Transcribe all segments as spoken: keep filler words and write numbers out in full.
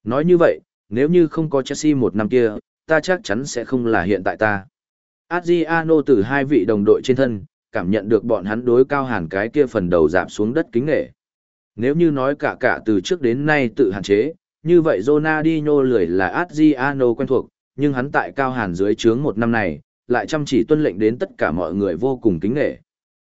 Nói như vậy, nếu như không có Chelsea một năm kia, ta chắc chắn sẽ không là hiện tại ta. Adriano từ hai vị đồng đội trên thân, cảm nhận được bọn hắn đối Cao Hàn cái kia phần đầu dạp xuống đất kính nghệ. Nếu như nói cả cả từ trước đến nay tự hạn chế, như vậy Ronaldinho lười là Adriano quen thuộc, nhưng hắn tại Cao Hàn dưới trướng một năm này, lại chăm chỉ tuân lệnh đến tất cả mọi người vô cùng kính nghệ.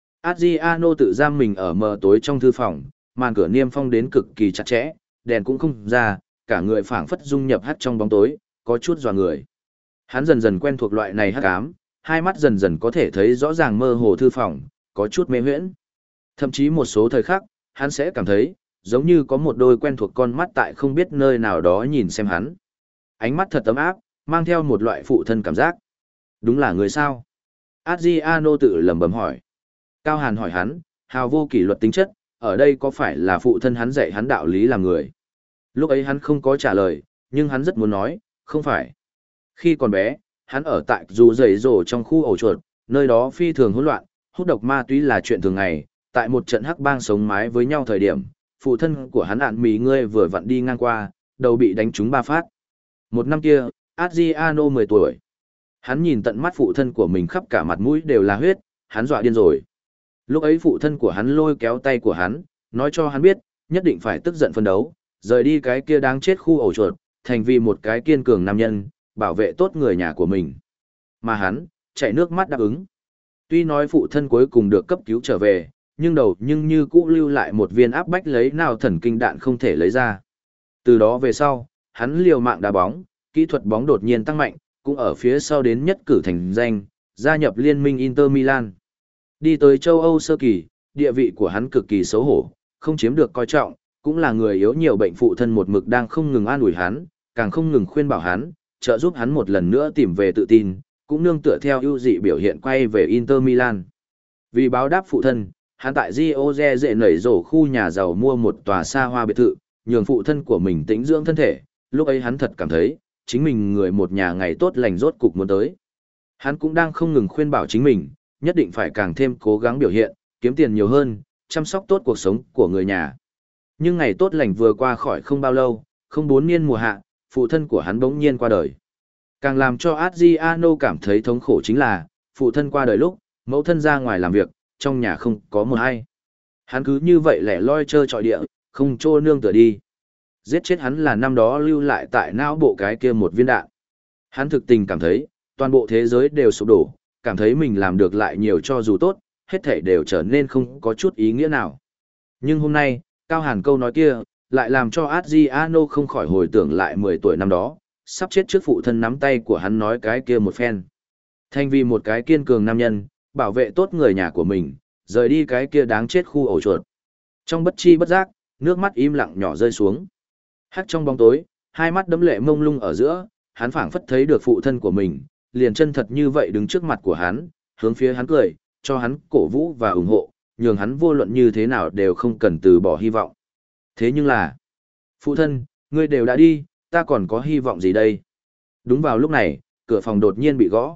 Adriano tự giam mình ở mờ tối trong thư phòng, màn cửa niêm phong đến cực kỳ chặt chẽ, đèn cũng không ra, cả người phảng phất dung nhập hắt trong bóng tối, có chút dọa người. Hắn dần dần quen thuộc loại này hắc ám, hai mắt dần dần có thể thấy rõ ràng mơ hồ thư phòng, có chút mê huyễn. Thậm chí một số thời khắc, hắn sẽ cảm thấy, giống như có một đôi quen thuộc con mắt tại không biết nơi nào đó nhìn xem hắn. Ánh mắt thật ấm áp, mang theo một loại phụ thân cảm giác. Đúng là người sao? Adriano tự lẩm bẩm hỏi. Cao Hàn hỏi hắn, hào vô kỷ luật tính chất, ở đây có phải là phụ thân hắn dạy hắn đạo lý làm người? Lúc ấy hắn không có trả lời, nhưng hắn rất muốn nói, không phải. Khi còn bé, hắn ở tại dù dày rổ trong khu ổ chuột, nơi đó phi thường hỗn loạn, hút độc ma túy là chuyện thường ngày, tại một trận hắc bang sống mái với nhau thời điểm, phụ thân của hắn ạn mì ngươi vừa vặn đi ngang qua, đầu bị đánh trúng ba phát. Một năm kia, Adriano mười tuổi. Hắn nhìn tận mắt phụ thân của mình khắp cả mặt mũi đều là huyết, hắn dọa điên rồi. Lúc ấy phụ thân của hắn lôi kéo tay của hắn, nói cho hắn biết, nhất định phải tức giận phân đấu, rời đi cái kia đáng chết khu ổ chuột, thành vì một cái kiên cường nam nhân, bảo vệ tốt người nhà của mình. Mà hắn, chảy nước mắt đáp ứng. Tuy nói phụ thân cuối cùng được cấp cứu trở về, nhưng đầu nhưng như cũ lưu lại một viên áp bách lấy nào thần kinh đạn không thể lấy ra. Từ đó về sau, hắn liều mạng đá bóng, kỹ thuật bóng đột nhiên tăng mạnh, cũng ở phía sau đến nhất cử thành danh, gia nhập liên minh Inter Milan. Đi tới châu Âu sơ kỳ, địa vị của hắn cực kỳ xấu hổ, không chiếm được coi trọng, cũng là người yếu nhiều bệnh phụ thân một mực đang không ngừng an ủi hắn, càng không ngừng khuyên bảo hắn, trợ giúp hắn một lần nữa tìm về tự tin, cũng nương tựa theo ưu dị biểu hiện quay về Inter Milan. Vì báo đáp phụ thân, hắn tại Rio de Janeiro khu nhà giàu mua một tòa xa hoa biệt thự, nhường phụ thân của mình tĩnh dưỡng thân thể, lúc ấy hắn thật cảm thấy, chính mình người một nhà ngày tốt lành rốt cục muốn tới. Hắn cũng đang không ngừng khuyên bảo chính mình, nhất định phải càng thêm cố gắng biểu hiện, kiếm tiền nhiều hơn, chăm sóc tốt cuộc sống của người nhà. Nhưng ngày tốt lành vừa qua khỏi không bao lâu, không bốn niên mùa hạ, phụ thân của hắn bỗng nhiên qua đời. Càng làm cho Adriano cảm thấy thống khổ chính là, phụ thân qua đời lúc, mẫu thân ra ngoài làm việc, trong nhà không có một ai. Hắn cứ như vậy lẻ loi trơ trọi địa, không trô nương tựa đi. Giết chết hắn là năm đó lưu lại tại não bộ cái kia một viên đạn. Hắn thực tình cảm thấy, toàn bộ thế giới đều sụp đổ, cảm thấy mình làm được lại nhiều cho dù tốt, hết thảy đều trở nên không có chút ý nghĩa nào. Nhưng hôm nay, Cao Hàn câu nói kia, lại làm cho Adriano không khỏi hồi tưởng lại mười tuổi năm đó, sắp chết trước phụ thân nắm tay của hắn nói cái kia một phen. Thành vì một cái kiên cường nam nhân, bảo vệ tốt người nhà của mình, rời đi cái kia đáng chết khu ổ chuột. Trong bất chi bất giác, nước mắt im lặng nhỏ rơi xuống. Hắc trong bóng tối, hai mắt đẫm lệ mông lung ở giữa, hắn phảng phất thấy được phụ thân của mình, liền chân thật như vậy đứng trước mặt của hắn, hướng phía hắn cười, cho hắn cổ vũ và ủng hộ, nhường hắn vô luận như thế nào đều không cần từ bỏ hy vọng. Thế nhưng là, phụ thân, ngươi đều đã đi, ta còn có hy vọng gì đây? Đúng vào lúc này, cửa phòng đột nhiên bị gõ.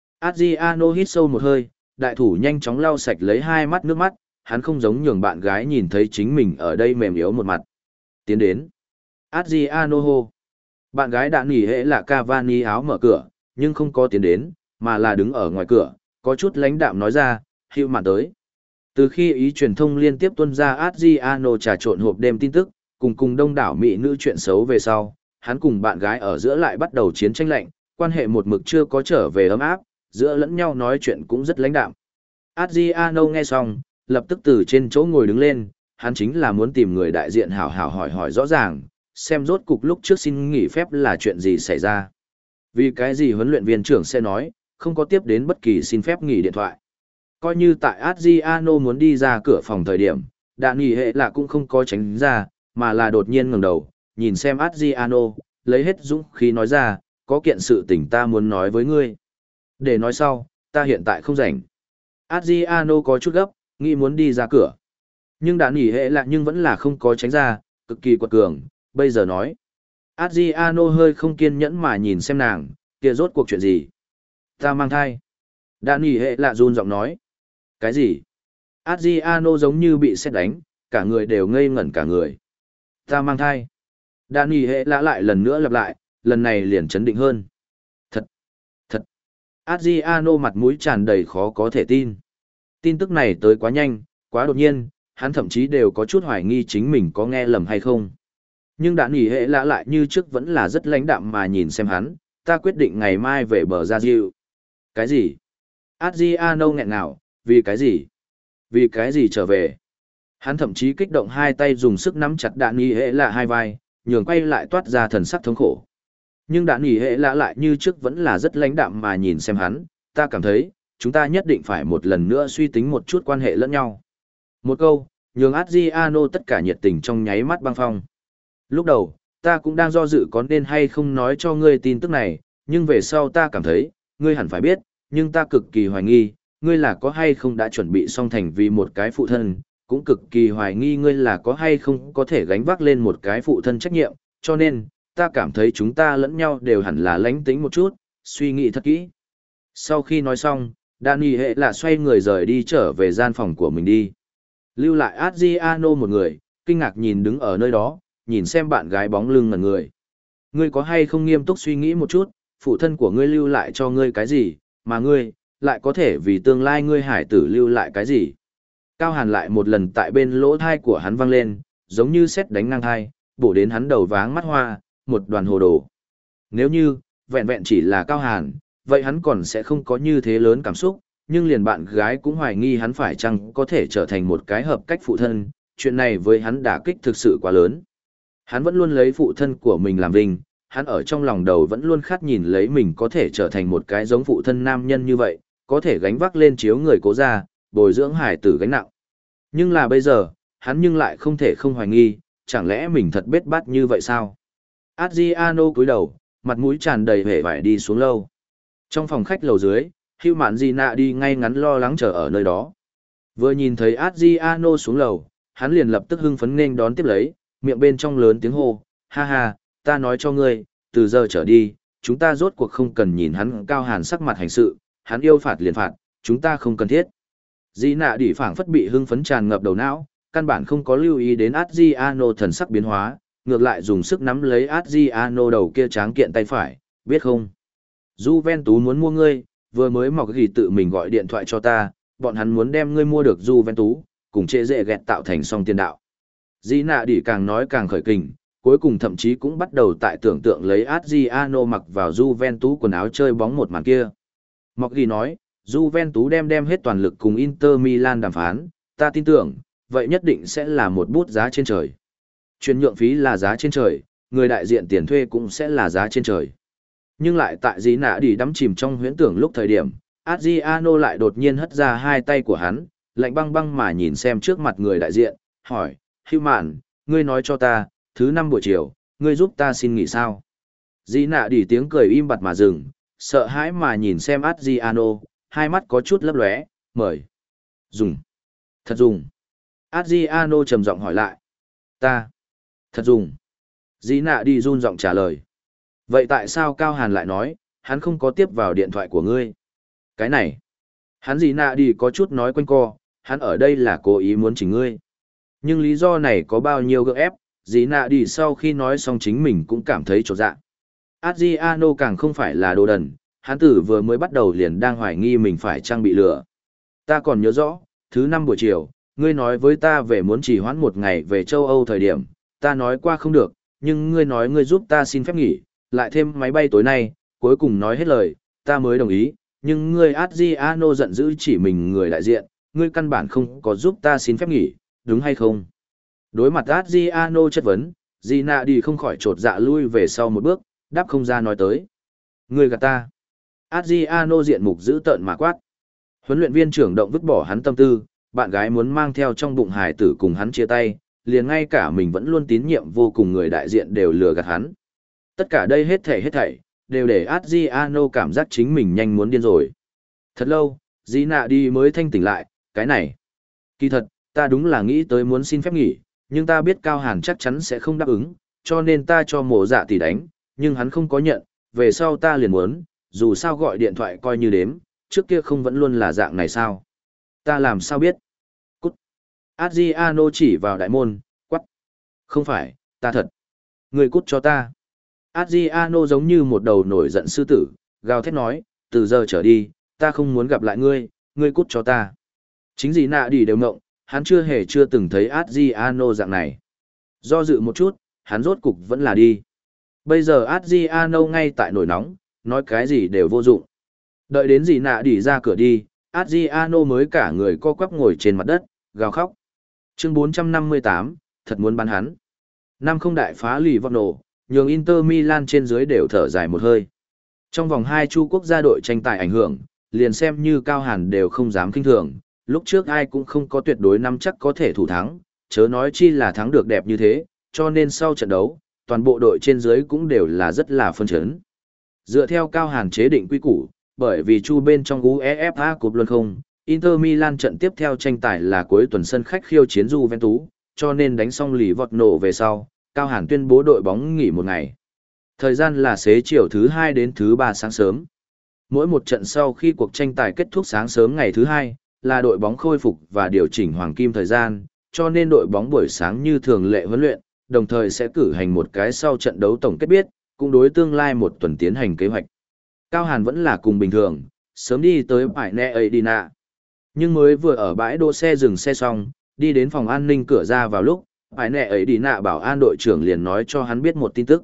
Adriano hít sâu một hơi, đại thủ nhanh chóng lau sạch lấy hai mắt nước mắt, hắn không giống nhường bạn gái nhìn thấy chính mình ở đây mềm yếu một mặt. Tiến đến. Adriano hô. Bạn gái đã nghỉ hễ là Cavani áo mở cửa, nhưng không có tiến đến, mà là đứng ở ngoài cửa, có chút lãnh đạm nói ra, hữu mạn tới. Từ khi ý truyền thông liên tiếp tuân ra Adriano trà trộn hộp đêm tin tức, cùng cùng đông đảo mỹ nữ chuyện xấu về sau, hắn cùng bạn gái ở giữa lại bắt đầu chiến tranh lạnh, quan hệ một mực chưa có trở về ấm áp, giữa lẫn nhau nói chuyện cũng rất lãnh đạm. Adriano nghe xong, lập tức từ trên chỗ ngồi đứng lên, hắn chính là muốn tìm người đại diện hảo hảo hỏi hỏi rõ ràng, xem rốt cục lúc trước xin nghỉ phép là chuyện gì xảy ra. Vì cái gì huấn luyện viên trưởng sẽ nói, không có tiếp đến bất kỳ xin phép nghỉ điện thoại. Coi như tại Adriano muốn đi ra cửa phòng thời điểm, đạn nghỉ hệ là cũng không có tránh ra, mà là đột nhiên ngẩng đầu, nhìn xem Adriano, lấy hết dũng khí nói ra, có kiện sự tình ta muốn nói với ngươi. Để nói sau, ta hiện tại không rảnh. Adriano có chút gấp, nghĩ muốn đi ra cửa. Nhưng đạn nghỉ hệ là nhưng vẫn là không có tránh ra, cực kỳ quật cường, bây giờ nói. Adriano hơi không kiên nhẫn mà nhìn xem nàng, kia rốt cuộc chuyện gì? Ta mang thai. Đạn nghỉ hệ là run giọng nói. Cái gì? Adriano giống như bị sét đánh, cả người đều ngây ngẩn cả người. Ta mang thai. Đan Nhi hệ lã lại lần nữa lặp lại, lần này liền chấn định hơn. Thật, thật. Adriano mặt mũi tràn đầy khó có thể tin. Tin tức này tới quá nhanh, quá đột nhiên, hắn thậm chí đều có chút hoài nghi chính mình có nghe lầm hay không. Nhưng Đan Nhi hệ lã lại như trước vẫn là rất lãnh đạm mà nhìn xem hắn, ta quyết định ngày mai về bờ ra diệu. Cái gì? Adriano nghẹn ngào, vì cái gì? Vì cái gì trở về? Hắn thậm chí kích động hai tay dùng sức nắm chặt Đạn Nghị Hệ Lạ hai vai, nhường quay lại toát ra thần sắc thống khổ. Nhưng Đạn Nghị Hệ Lạ lại như trước vẫn là rất lãnh đạm mà nhìn xem hắn, ta cảm thấy, chúng ta nhất định phải một lần nữa suy tính một chút quan hệ lẫn nhau. Một câu, nhường Adriano tất cả nhiệt tình trong nháy mắt băng phong. Lúc đầu, ta cũng đang do dự có nên hay không nói cho ngươi tin tức này, nhưng về sau ta cảm thấy, ngươi hẳn phải biết, nhưng ta cực kỳ hoài nghi, ngươi là có hay không đã chuẩn bị xong thành vì một cái phụ thân, cũng cực kỳ hoài nghi ngươi là có hay không có thể gánh vác lên một cái phụ thân trách nhiệm, cho nên, ta cảm thấy chúng ta lẫn nhau đều hẳn là lánh tính một chút, suy nghĩ thật kỹ. Sau khi nói xong, Danny hệ là xoay người rời đi trở về gian phòng của mình đi. Lưu lại Adriano một người, kinh ngạc nhìn đứng ở nơi đó, nhìn xem bạn gái bóng lưng ngẩn người. Ngươi có hay không nghiêm túc suy nghĩ một chút, phụ thân của ngươi lưu lại cho ngươi cái gì, mà ngươi, lại có thể vì tương lai ngươi hải tử lưu lại cái gì. Cao Hàn lại một lần tại bên lỗ thai của hắn vang lên, giống như sét đánh ngang thai, bổ đến hắn đầu váng mắt hoa, một đoàn hồ đồ. Nếu như, vẹn vẹn chỉ là Cao Hàn, vậy hắn còn sẽ không có như thế lớn cảm xúc, nhưng liền bạn gái cũng hoài nghi hắn phải chăng có thể trở thành một cái hợp cách phụ thân, chuyện này với hắn đả kích thực sự quá lớn. Hắn vẫn luôn lấy phụ thân của mình làm vinh, hắn ở trong lòng đầu vẫn luôn khát nhìn lấy mình có thể trở thành một cái giống phụ thân nam nhân như vậy, có thể gánh vác lên chiếu người cố ra, bồi dưỡng hải tử gánh nặng. Nhưng là bây giờ, hắn nhưng lại không thể không hoài nghi, chẳng lẽ mình thật bết bát như vậy sao? Adriano cúi đầu, mặt mũi tràn đầy vẻ vải đi xuống lâu. Trong phòng khách lầu dưới, Hugh Mạn Gina đi ngay ngắn lo lắng chờ ở nơi đó. Vừa nhìn thấy Adriano xuống lầu, hắn liền lập tức hưng phấn nên đón tiếp lấy, miệng bên trong lớn tiếng hô, ha ha, ta nói cho ngươi, từ giờ trở đi, chúng ta rốt cuộc không cần nhìn hắn Cao Hàn sắc mặt hành sự, hắn yêu phạt liền phạt, chúng ta không cần thiết. Di nạ đỉ phảng phất bị hưng phấn tràn ngập đầu não, căn bản không có lưu ý đến Adriano thần sắc biến hóa, ngược lại dùng sức nắm lấy Adriano đầu kia tráng kiện tay phải, biết không? Juventus muốn mua ngươi, vừa mới mọc ghi tự mình gọi điện thoại cho ta, bọn hắn muốn đem ngươi mua được Juventus, cùng trệ dễ ghẹt tạo thành song tiền đạo. Di nạ đỉ càng nói càng khởi kình, cuối cùng thậm chí cũng bắt đầu tại tưởng tượng lấy Adriano mặc vào Juventus quần áo chơi bóng một màn kia. Mọc ghi nói, Juventus đem đem hết toàn lực cùng Inter Milan đàm phán, ta tin tưởng, vậy nhất định sẽ là một bút giá trên trời. Chuyển nhượng phí là giá trên trời, người đại diện tiền thuê cũng sẽ là giá trên trời. Nhưng lại tại dĩ nã đi đắm chìm trong huyễn tưởng lúc thời điểm, Adriano lại đột nhiên hất ra hai tay của hắn, lạnh băng băng mà nhìn xem trước mặt người đại diện, hỏi, Hugh Mạn, ngươi nói cho ta, thứ năm buổi chiều, ngươi giúp ta xin nghỉ sao? Dĩ nã đi tiếng cười im bặt mà dừng, sợ hãi mà nhìn xem Adriano, hai mắt có chút lấp lóe, mời. Dùng. Thật dùng. Adriano trầm giọng hỏi lại. Ta. Thật dùng. Dĩ nạ đi run giọng trả lời. Vậy tại sao Cao Hàn lại nói, hắn không có tiếp vào điện thoại của ngươi? Cái này. Hắn dĩ nạ đi có chút nói quanh co, hắn ở đây là cố ý muốn chỉnh ngươi. Nhưng lý do này có bao nhiêu gượng ép, dĩ nạ đi sau khi nói xong chính mình cũng cảm thấy trột dạ. Adriano càng không phải là đồ đần, hắn tử vừa mới bắt đầu liền đang hoài nghi mình phải trang bị lừa. Ta còn nhớ rõ, thứ năm buổi chiều, ngươi nói với ta về muốn trì hoãn một ngày về châu Âu thời điểm, ta nói qua không được, nhưng ngươi nói ngươi giúp ta xin phép nghỉ, lại thêm máy bay tối nay, cuối cùng nói hết lời, ta mới đồng ý, nhưng ngươi Adriano giận dữ chỉ mình người đại diện, ngươi căn bản không có giúp ta xin phép nghỉ, đúng hay không? Đối mặt Adriano chất vấn, Gina đi không khỏi trột dạ lui về sau một bước, đáp không ra nói tới. Ngươi gạt ta. Adriano diện mục giữ tợn mà quát. Huấn luyện viên trưởng động vứt bỏ hắn tâm tư, bạn gái muốn mang theo trong bụng hài tử cùng hắn chia tay, liền ngay cả mình vẫn luôn tín nhiệm vô cùng người đại diện đều lừa gạt hắn. Tất cả đây hết thảy hết thảy, đều để Adriano cảm giác chính mình nhanh muốn điên rồi. Thật lâu, Gina đi mới thanh tỉnh lại, cái này. Kỳ thật, ta đúng là nghĩ tới muốn xin phép nghỉ, nhưng ta biết Cao Hàn chắc chắn sẽ không đáp ứng, cho nên ta cho mộ dạ tỷ đánh, nhưng hắn không có nhận, về sau ta liền muốn, dù sao gọi điện thoại coi như đếm, trước kia không vẫn luôn là dạng này sao? Ta làm sao biết? Cút. Adriano chỉ vào đại môn, quắc. Không phải, ta thật. Người cút cho ta. Adriano giống như một đầu nổi giận sư tử, gào thét nói, từ giờ trở đi, ta không muốn gặp lại ngươi, ngươi cút cho ta. Chính gì nạ đi đều mộng, hắn chưa hề chưa từng thấy Adriano dạng này. Do dự một chút, hắn rốt cục vẫn là đi. Bây giờ Adriano ngay tại nổi nóng, nói cái gì đều vô dụng. Đợi đến gì nạ đi ra cửa đi, Adriano mới cả người co quắp ngồi trên mặt đất, gào khóc. Chương bốn trăm năm mươi tám, thật muốn bắn hắn. Năm không đại phá lì vọt nổ, nhường Inter Milan trên dưới đều thở dài một hơi. Trong vòng hai chu quốc gia đội tranh tài ảnh hưởng, liền xem như Cao Hàn đều không dám kinh thường, lúc trước ai cũng không có tuyệt đối nắm chắc có thể thủ thắng, chớ nói chi là thắng được đẹp như thế, cho nên sau trận đấu, toàn bộ đội trên dưới cũng đều là rất là phân chấn. Dựa theo Cao Hàn chế định quy củ, bởi vì chu bên trong UEFA Cup luôn không, Inter Milan trận tiếp theo tranh tài là cuối tuần sân khách khiêu chiến Juventus, cho nên đánh xong lì vọt nổ về sau, Cao Hàn tuyên bố đội bóng nghỉ một ngày. Thời gian là xế chiều thứ hai đến thứ ba sáng sớm. Mỗi một trận sau khi cuộc tranh tài kết thúc sáng sớm ngày thứ hai, là đội bóng khôi phục và điều chỉnh hoàng kim thời gian, cho nên đội bóng buổi sáng như thường lệ huấn luyện, đồng thời sẽ cử hành một cái sau trận đấu tổng kết biết, cũng đối tương lai một tuần tiến hành kế hoạch. Cao Hàn vẫn là cùng bình thường, sớm đi tới bãi Nẹ ấy đi nạ. Nhưng mới vừa ở bãi đỗ xe dừng xe xong, đi đến phòng an ninh cửa ra vào lúc, bãi Nẹ ấy đi nạ bảo an đội trưởng liền nói cho hắn biết một tin tức.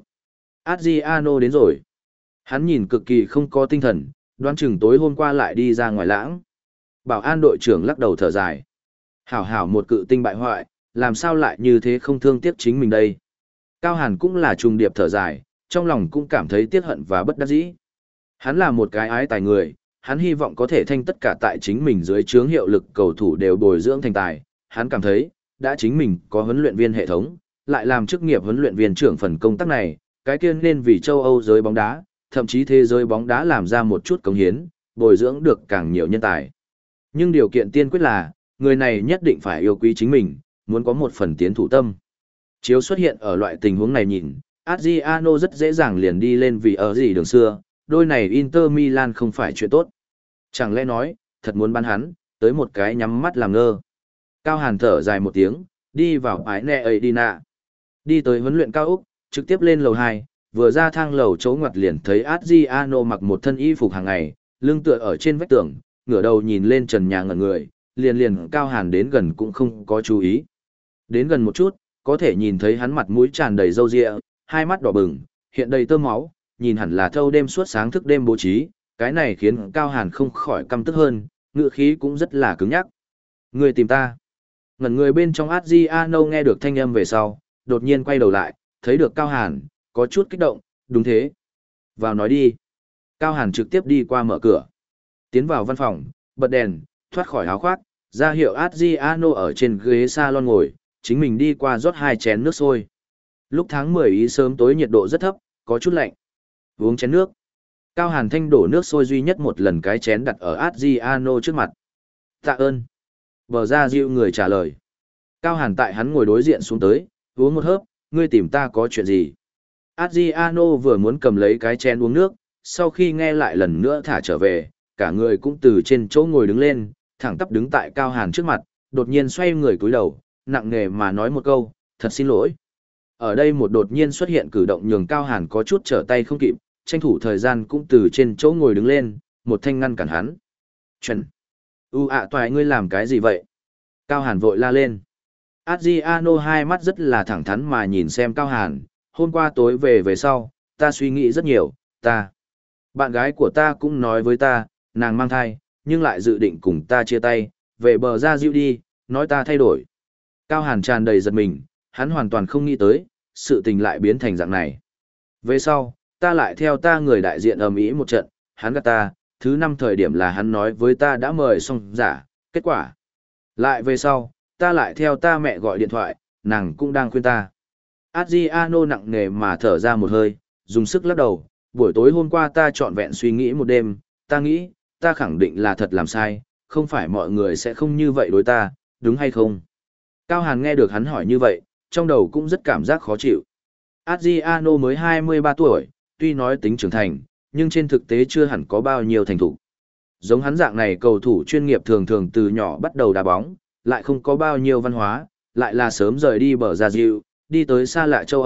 Adriano đến rồi. Hắn nhìn cực kỳ không có tinh thần, đoán chừng tối hôm qua lại đi ra ngoài lãng. Bảo an đội trưởng lắc đầu thở dài. Hảo hảo một cự tinh bại hoại, làm sao lại như thế không thương tiếc chính mình đây. Cao Hàn cũng là trùng điệp thở dài, trong lòng cũng cảm thấy tiếc hận và bất đắc dĩ. Hắn là một cái ái tài người, hắn hy vọng có thể thanh tất cả tại chính mình dưới trướng hiệu lực cầu thủ đều bồi dưỡng thành tài. Hắn cảm thấy, đã chính mình có huấn luyện viên hệ thống, lại làm chức nghiệp huấn luyện viên trưởng phần công tác này, cái kia nên vì châu Âu giới bóng đá, thậm chí thế giới bóng đá làm ra một chút cống hiến, bồi dưỡng được càng nhiều nhân tài. Nhưng điều kiện tiên quyết là, người này nhất định phải yêu quý chính mình, muốn có một phần tiến thủ tâm. Chiếu xuất hiện ở loại tình huống này nhìn, Adriano rất dễ dàng liền đi lên vì ở gì đường xưa, đôi này Inter Milan không phải chuyện tốt. Chẳng lẽ nói, thật muốn bắn hắn, tới một cái nhắm mắt làm ngơ. Cao Hàn thở dài một tiếng, đi vào ái nẹ ấy đi nạ. Đi tới huấn luyện cao Úc, trực tiếp lên lầu hai, vừa ra thang lầu chỗ ngoặt liền thấy Adriano mặc một thân y phục hàng ngày, lưng tựa ở trên vách tường, ngửa đầu nhìn lên trần nhà ngẩn người, liền liền Cao Hàn đến gần cũng không có chú ý. Đến gần một chút, có thể nhìn thấy hắn mặt mũi tràn đầy râu ria, hai mắt đỏ bừng, hiện đầy tơ máu, nhìn hẳn là thâu đêm suốt sáng thức đêm bố trí, cái này khiến Cao Hàn không khỏi căm tức hơn, ngựa khí cũng rất là cứng nhắc. Người tìm ta. Ngẩn người bên trong Adriano nghe được thanh âm về sau, đột nhiên quay đầu lại, thấy được Cao Hàn, có chút kích động, đúng thế. Vào nói đi. Cao Hàn trực tiếp đi qua mở cửa. Tiến vào văn phòng, bật đèn, thoát khỏi áo khoác, ra hiệu Adriano ở trên ghế salon ngồi, chính mình đi qua rót hai chén nước sôi. Lúc tháng mười ý sớm tối nhiệt độ rất thấp, có chút lạnh. Uống chén nước. Cao Hàn thanh đổ nước sôi duy nhất một lần cái chén đặt ở Adriano trước mặt. Tạ ơn. Bờ ra dịu người trả lời. Cao Hàn tại hắn ngồi đối diện xuống tới, uống một hớp, ngươi tìm ta có chuyện gì? Adriano vừa muốn cầm lấy cái chén uống nước, sau khi nghe lại lần nữa thả trở về, cả người cũng từ trên chỗ ngồi đứng lên, thẳng tắp đứng tại Cao Hàn trước mặt, đột nhiên xoay người cúi đầu, nặng nề mà nói một câu, thật xin lỗi. Ở đây một đột nhiên xuất hiện cử động nhường Cao Hàn có chút trở tay không kịp, tranh thủ thời gian cũng từ trên chỗ ngồi đứng lên, một thanh ngăn cản hắn. Chuẩn. U ạ toài ngươi làm cái gì vậy? Cao Hàn vội la lên. Adriano hai mắt rất là thẳng thắn mà nhìn xem Cao Hàn, hôm qua tối về về sau, ta suy nghĩ rất nhiều, ta. Bạn gái của ta cũng nói với ta, nàng mang thai, nhưng lại dự định cùng ta chia tay, về bờ ra dịu đi, nói ta thay đổi. Cao Hàn tràn đầy giật mình, hắn hoàn toàn không nghĩ tới, sự tình lại biến thành dạng này. Về sau, ta lại theo ta người đại diện ầm ĩ một trận, hắn gạt ta, thứ năm thời điểm là hắn nói với ta đã mời xong giả, kết quả. Lại về sau, ta lại theo ta mẹ gọi điện thoại, nàng cũng đang khuyên ta. Adriano nặng nề mà thở ra một hơi, dùng sức lắc đầu, buổi tối hôm qua ta trọn vẹn suy nghĩ một đêm, ta nghĩ, ta khẳng định là thật làm sai, không phải mọi người sẽ không như vậy đối ta, đúng hay không? Cao Hàn nghe được hắn hỏi như vậy, trong đầu cũng rất cảm giác khó chịu. Adriano mới hai mươi ba tuổi, tuy nói tính trưởng thành, nhưng trên thực tế chưa hẳn có bao nhiêu thành thủ. Giống hắn dạng này cầu thủ chuyên nghiệp thường thường từ nhỏ bắt đầu đá bóng, lại không có bao nhiêu văn hóa, lại là sớm rời đi bờ ra dịu, đi tới xa lạ châu Âu,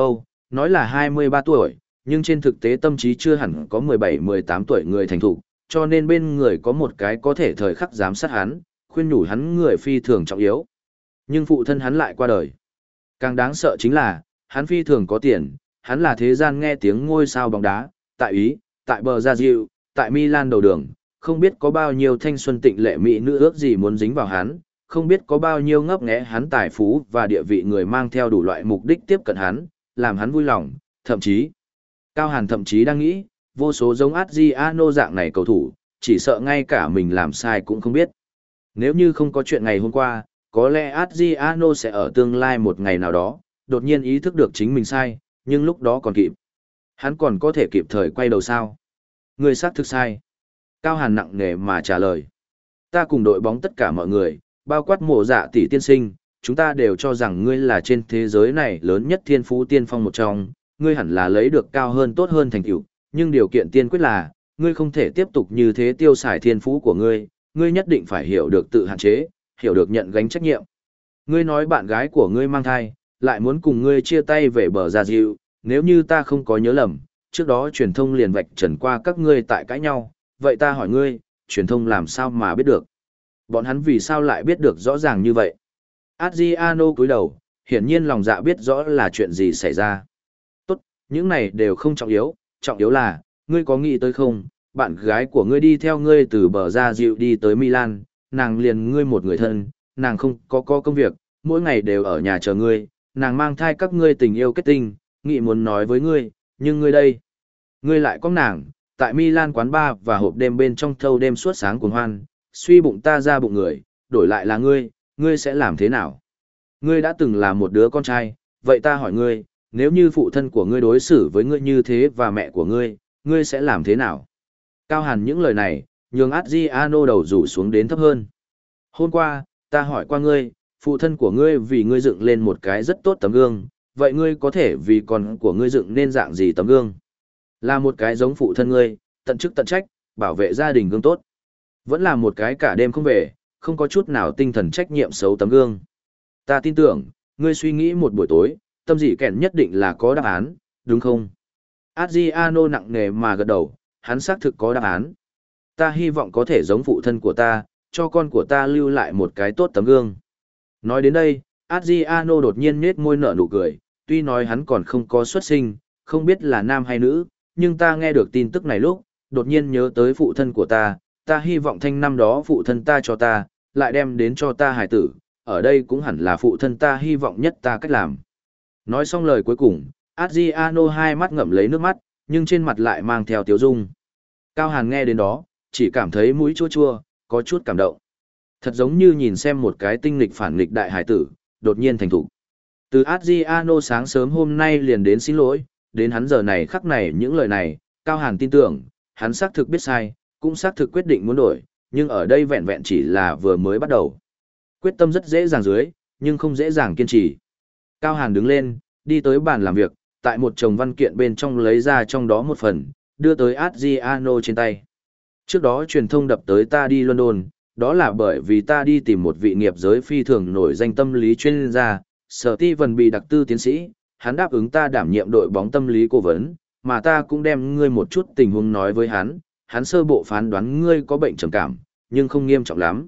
nói là hai mươi ba tuổi, nhưng trên thực tế tâm trí chưa hẳn có mười bảy mười tám tuổi người thành thục, cho nên bên người có một cái có thể thời khắc giám sát hắn, khuyên nhủ hắn người phi thường trọng yếu. Nhưng phụ thân hắn lại qua đời. Càng đáng sợ chính là, hắn phi thường có tiền, hắn là thế gian nghe tiếng ngôi sao bóng đá, tại Ý, tại bờ Gia Diệu, tại Milan đầu đường, không biết có bao nhiêu thanh xuân tịnh lệ mỹ nữ ước gì muốn dính vào hắn, không biết có bao nhiêu ngấp nghé hắn tài phú và địa vị người mang theo đủ loại mục đích tiếp cận hắn, làm hắn vui lòng, thậm chí. Cao Hàn thậm chí đang nghĩ, vô số giống Adriano dạng này cầu thủ, chỉ sợ ngay cả mình làm sai cũng không biết. Nếu như không có chuyện ngày hôm qua, có lẽ Adriano sẽ ở tương lai một ngày nào đó, đột nhiên ý thức được chính mình sai, nhưng lúc đó còn kịp. Hắn còn có thể kịp thời quay đầu sao? Người xác thực sai. Cao Hàn nặng nề mà trả lời. Ta cùng đội bóng tất cả mọi người, bao quát mộ dạ tỷ tiên sinh, chúng ta đều cho rằng ngươi là trên thế giới này lớn nhất thiên phú tiên phong một trong, ngươi hẳn là lấy được cao hơn tốt hơn thành tựu, nhưng điều kiện tiên quyết là, ngươi không thể tiếp tục như thế tiêu xài thiên phú của ngươi, ngươi nhất định phải hiểu được tự hạn chế, hiểu được nhận gánh trách nhiệm. Ngươi nói bạn gái của ngươi mang thai, lại muốn cùng ngươi chia tay về bờ Gia Diệu, nếu như ta không có nhớ lầm, trước đó truyền thông liền vạch trần qua các ngươi tại cãi nhau, vậy ta hỏi ngươi, truyền thông làm sao mà biết được? Bọn hắn vì sao lại biết được rõ ràng như vậy? Adriano cúi đầu, hiển nhiên lòng dạ biết rõ là chuyện gì xảy ra. Tốt, những này đều không trọng yếu, trọng yếu là, ngươi có nghĩ tới không, bạn gái của ngươi đi theo ngươi từ bờ Gia Diệu đi tới Milan, nàng liền ngươi một người thân, nàng không có có công việc, mỗi ngày đều ở nhà chờ ngươi, nàng mang thai các ngươi tình yêu kết tinh, nghĩ muốn nói với ngươi, nhưng ngươi đây, ngươi lại có nàng, tại Milan quán bar và hộp đêm bên trong thâu đêm suốt sáng cuồng hoan, suy bụng ta ra bụng người, đổi lại là ngươi, ngươi sẽ làm thế nào? Ngươi đã từng là một đứa con trai, vậy ta hỏi ngươi, nếu như phụ thân của ngươi đối xử với ngươi như thế và mẹ của ngươi, ngươi sẽ làm thế nào? Cao Hàn những lời này, nhường Adriano đầu rủ xuống đến thấp hơn. Hôm qua, ta hỏi qua ngươi, phụ thân của ngươi vì ngươi dựng lên một cái rất tốt tấm gương, vậy ngươi có thể vì con của ngươi dựng nên dạng gì tấm gương? Là một cái giống phụ thân ngươi, tận chức tận trách, bảo vệ gia đình gương tốt. Vẫn là một cái cả đêm không về, không có chút nào tinh thần trách nhiệm xấu tấm gương. Ta tin tưởng, ngươi suy nghĩ một buổi tối, tâm dị kẻn nhất định là có đáp án, đúng không? Adriano nặng nề mà gật đầu, hắn xác thực có đáp án. Ta hy vọng có thể giống phụ thân của ta, cho con của ta lưu lại một cái tốt tấm gương. Nói đến đây, Adriano đột nhiên nết môi nở nụ cười, tuy nói hắn còn không có xuất sinh, không biết là nam hay nữ, nhưng ta nghe được tin tức này lúc, đột nhiên nhớ tới phụ thân của ta, ta hy vọng thanh năm đó phụ thân ta cho ta, lại đem đến cho ta hài tử, ở đây cũng hẳn là phụ thân ta hy vọng nhất ta cách làm. Nói xong lời cuối cùng, Adriano hai mắt ngậm lấy nước mắt, nhưng trên mặt lại mang theo tiếu dung. Cao Hàn nghe đến đó, chỉ cảm thấy mũi chua chua, có chút cảm động. Thật giống như nhìn xem một cái tinh nghịch phản nghịch đại hải tử, đột nhiên thành thủ. Từ Adriano sáng sớm hôm nay liền đến xin lỗi, đến hắn giờ này khắc này những lời này, Cao Hàn tin tưởng, hắn xác thực biết sai, cũng xác thực quyết định muốn đổi, nhưng ở đây vẹn vẹn chỉ là vừa mới bắt đầu. Quyết tâm rất dễ dàng dưới, nhưng không dễ dàng kiên trì. Cao Hàn đứng lên, đi tới bàn làm việc, tại một chồng văn kiện bên trong lấy ra trong đó một phần, đưa tới Adriano trên tay. Trước đó truyền thông đập tới ta đi London, đó là bởi vì ta đi tìm một vị nghiệp giới phi thường nổi danh tâm lý chuyên gia, Steven bị đặc tư tiến sĩ, hắn đáp ứng ta đảm nhiệm đội bóng tâm lý cố vấn, mà ta cũng đem ngươi một chút tình huống nói với hắn, hắn sơ bộ phán đoán ngươi có bệnh trầm cảm, nhưng không nghiêm trọng lắm.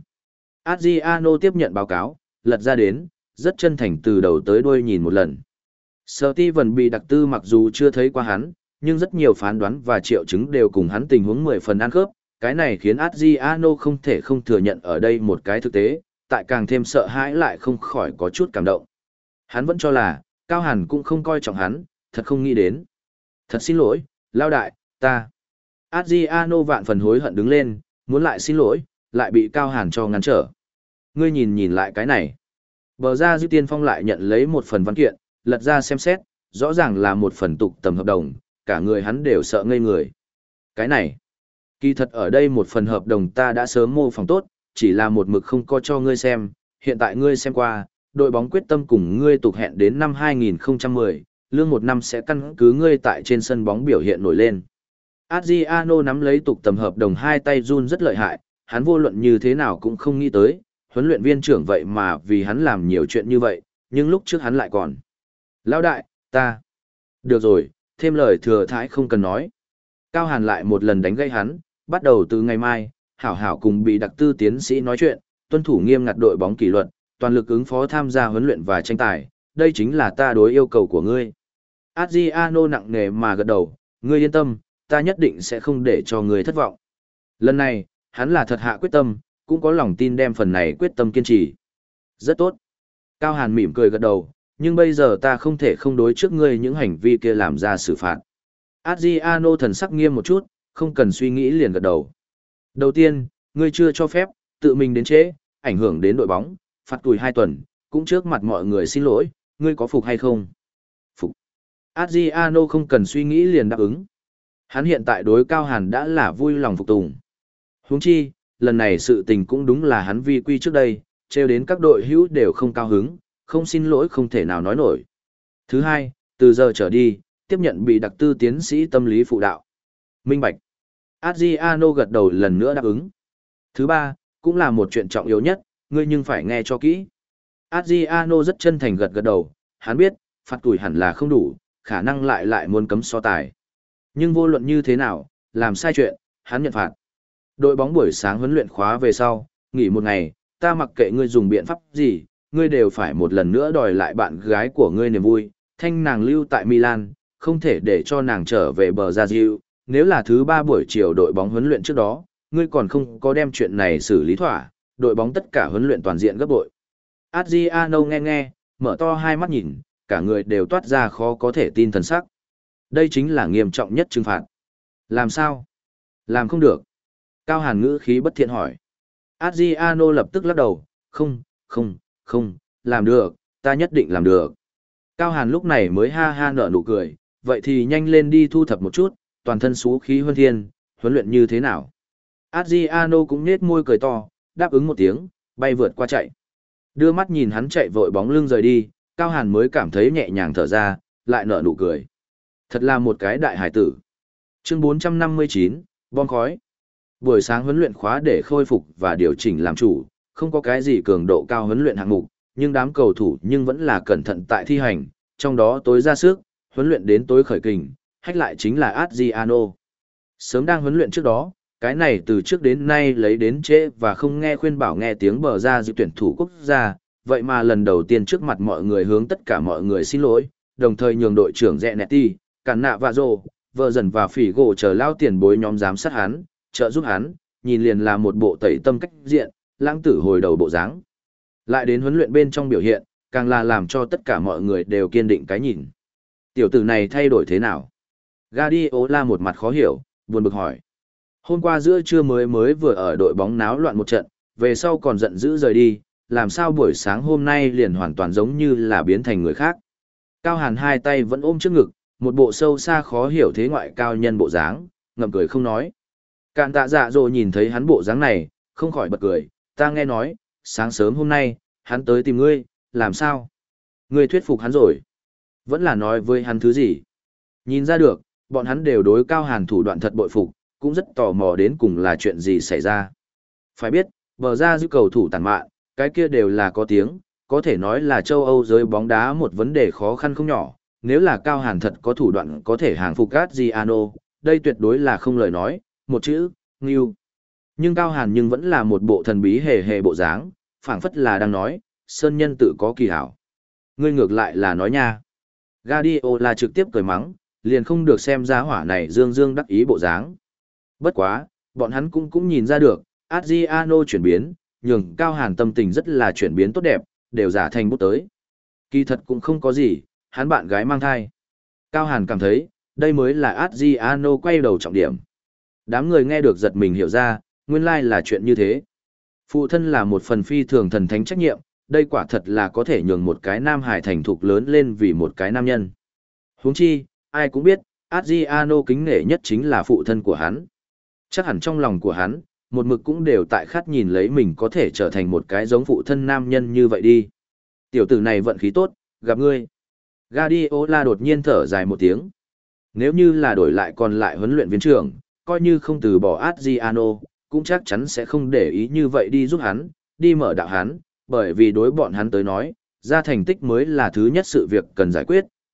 Adriano tiếp nhận báo cáo, lật ra đến, rất chân thành từ đầu tới đuôi nhìn một lần. Steven bị đặc tư mặc dù chưa thấy qua hắn, nhưng rất nhiều phán đoán và triệu chứng đều cùng hắn tình huống mười phần ăn khớp, cái này khiến Adriano không thể không thừa nhận ở đây một cái thực tế, tại càng thêm sợ hãi lại không khỏi có chút cảm động. Hắn vẫn cho là, Cao Hàn cũng không coi trọng hắn, thật không nghĩ đến. Thật xin lỗi, lao đại, ta. Adriano vạn phần hối hận đứng lên, muốn lại xin lỗi, lại bị Cao Hàn cho ngăn trở. Ngươi nhìn nhìn lại cái này. Bờ Ra Diệu Tiên Phong lại nhận lấy một phần văn kiện, lật ra xem xét, rõ ràng là một phần tục tầm hợp đồng, cả người hắn đều sợ ngây người. Cái này, kỳ thật ở đây một phần hợp đồng ta đã sớm mô phỏng tốt, chỉ là một mực không có cho ngươi xem, hiện tại ngươi xem qua, đội bóng quyết tâm cùng ngươi tục hẹn đến năm hai nghìn không trăm mười, lương một năm sẽ căn cứ ngươi tại trên sân bóng biểu hiện nổi lên. Adriano nắm lấy tục tầm hợp đồng hai tay run rất lợi hại, hắn vô luận như thế nào cũng không nghĩ tới, huấn luyện viên trưởng vậy mà vì hắn làm nhiều chuyện như vậy, nhưng lúc trước hắn lại còn. Lão đại, ta, Được rồi, thêm lời thừa thãi không cần nói. Cao Hàn lại một lần đánh gây hắn, bắt đầu từ ngày mai, hảo hảo cùng bị đặc tư tiến sĩ nói chuyện, tuân thủ nghiêm ngặt đội bóng kỷ luật, toàn lực ứng phó tham gia huấn luyện và tranh tài, đây chính là ta đối yêu cầu của ngươi. Adriano nặng nề mà gật đầu, ngươi yên tâm, ta nhất định sẽ không để cho ngươi thất vọng. Lần này, hắn là thật hạ quyết tâm, cũng có lòng tin đem phần này quyết tâm kiên trì. Rất tốt. Cao Hàn mỉm cười gật đầu, nhưng bây giờ ta không thể không đối trước ngươi những hành vi kia làm ra xử phạt. Adriano thần sắc nghiêm một chút, không cần suy nghĩ liền gật đầu. Đầu tiên, ngươi chưa cho phép, tự mình đến trễ, ảnh hưởng đến đội bóng, phạt tùy hai tuần, cũng trước mặt mọi người xin lỗi, ngươi có phục hay không? Phục. Adriano không cần suy nghĩ liền đáp ứng. Hắn hiện tại đối Cao Hàn đã là vui lòng phục tùng. Huống chi, lần này sự tình cũng đúng là hắn vi quy trước đây, trêu đến các đội hữu đều không cao hứng, không xin lỗi không thể nào nói nổi. Thứ hai, từ giờ trở đi, tiếp nhận bị đặc tư tiến sĩ tâm lý phụ đạo. Minh bạch. Adriano gật đầu lần nữa đáp ứng. Thứ ba, cũng là một chuyện trọng yếu nhất, ngươi nhưng phải nghe cho kỹ. Adriano rất chân thành gật gật đầu, hắn biết, phạt tuổi hẳn là không đủ, khả năng lại lại muốn cấm so tài. Nhưng vô luận như thế nào, làm sai chuyện, hắn nhận phạt. Đội bóng buổi sáng huấn luyện khóa về sau, nghỉ một ngày, ta mặc kệ ngươi dùng biện pháp gì, ngươi đều phải một lần nữa đòi lại bạn gái của ngươi niềm vui, thanh nàng lưu tại Milan, không thể để cho nàng trở về bờ ra diệu. Nếu là thứ ba buổi chiều đội bóng huấn luyện trước đó, ngươi còn không có đem chuyện này xử lý thỏa, đội bóng tất cả huấn luyện toàn diện gấp bội. Adriano nghe nghe, mở to hai mắt nhìn, cả người đều toát ra khó có thể tin thần sắc. Đây chính là nghiêm trọng nhất trừng phạt. Làm sao? Làm không được. Cao Hàn ngữ khí bất thiện hỏi. Adriano lập tức lắc đầu, không, không, không, làm được, ta nhất định làm được. Cao Hàn lúc này mới ha ha nở nụ cười, vậy thì nhanh lên đi thu thập một chút, toàn thân xú khí huân thiên, huấn luyện như thế nào? Adriano cũng nhếch môi cười to, đáp ứng một tiếng, bay vượt qua chạy. Đưa mắt nhìn hắn chạy vội bóng lưng rời đi, Cao Hàn mới cảm thấy nhẹ nhàng thở ra, lại nở nụ cười. Thật là một cái đại hải tử. Chương bốn trăm năm mươi chín, bom khói. Buổi sáng huấn luyện khóa để khôi phục và điều chỉnh làm chủ, không có cái gì cường độ cao huấn luyện hạng mục, nhưng đám cầu thủ nhưng vẫn là cẩn thận tại thi hành, trong đó tối ra sức, huấn luyện đến tối khởi kình, hách lại chính là Adriano. Sớm đang huấn luyện trước đó, cái này từ trước đến nay lấy đến trễ và không nghe khuyên bảo nghe tiếng bờ ra dự tuyển thủ quốc gia, vậy mà lần đầu tiên trước mặt mọi người hướng tất cả mọi người xin lỗi, đồng thời nhường đội trưởng Zanetti, Cản Nạ và Rồ, vợ dần và phỉ gỗ chờ lao tiền bối nhóm giám sát hắn, trợ giúp hắn, nhìn liền là một bộ tẩy tâm cách diện, lãng tử hồi đầu bộ dáng. Lại đến huấn luyện bên trong biểu hiện, càng là làm cho tất cả mọi người đều kiên định cái nhìn. Tiểu tử này thay đổi thế nào? Guardiola một mặt khó hiểu, buồn bực hỏi. Hôm qua giữa trưa mới mới vừa ở đội bóng náo loạn một trận, về sau còn giận dữ rời đi, làm sao buổi sáng hôm nay liền hoàn toàn giống như là biến thành người khác. Cao Hàn hai tay vẫn ôm trước ngực, một bộ sâu xa khó hiểu thế ngoại cao nhân bộ dáng, ngậm cười không nói. Cạn tạ dạ rồi nhìn thấy hắn bộ dáng này, không khỏi bật cười, ta nghe nói, sáng sớm hôm nay, hắn tới tìm ngươi, làm sao? Ngươi thuyết phục hắn rồi. Vẫn là nói với hắn thứ gì? Nhìn ra được, bọn hắn đều đối Cao Hàn thủ đoạn thật bội phục, cũng rất tò mò đến cùng là chuyện gì xảy ra. Phải biết, bờ ra giữ cầu thủ tàn mạn, cái kia đều là có tiếng, có thể nói là châu Âu giới bóng đá một vấn đề khó khăn không nhỏ. Nếu là Cao Hàn thật có thủ đoạn có thể hàng phục Adriano, đây tuyệt đối là không lời nói, một chữ, ngưu. Nhưng Cao Hàn nhưng vẫn là một bộ thần bí hề hề bộ dáng, phảng phất là đang nói, sơn nhân tự có kỳ hảo. Ngươi ngược lại là nói nha. Guardiola trực tiếp cười mắng, liền không được xem ra hỏa này dương dương đắc ý bộ dáng. Bất quá, bọn hắn cũng cũng nhìn ra được, Adriano chuyển biến, nhường Cao Hàn tâm tình rất là chuyển biến tốt đẹp, đều giả thành bút tới. Kỳ thật cũng không có gì, hắn bạn gái mang thai. Cao Hàn cảm thấy, đây mới là Adriano quay đầu trọng điểm. Đám người nghe được giật mình hiểu ra, nguyên lai là chuyện như thế. Phụ thân là một phần phi thường thần thánh trách nhiệm, đây quả thật là có thể nhường một cái nam hải thành thục lớn lên vì một cái nam nhân. Huống chi, ai cũng biết, Adriano kính nể nhất chính là phụ thân của hắn. Chắc hẳn trong lòng của hắn, một mực cũng đều tại khát nhìn lấy mình có thể trở thành một cái giống phụ thân nam nhân như vậy đi. Tiểu tử này vận khí tốt, gặp ngươi. Guardiola đột nhiên thở dài một tiếng. Nếu như là đổi lại còn lại huấn luyện viên trưởng, coi như không từ bỏ Adriano, cũng chắc chắn sẽ không để ý như vậy đi giúp hắn, đi mở đạo hắn, bởi vì đối bọn hắn tới nói, ra thành tích mới là thứ nhất sự việc cần giải quyết,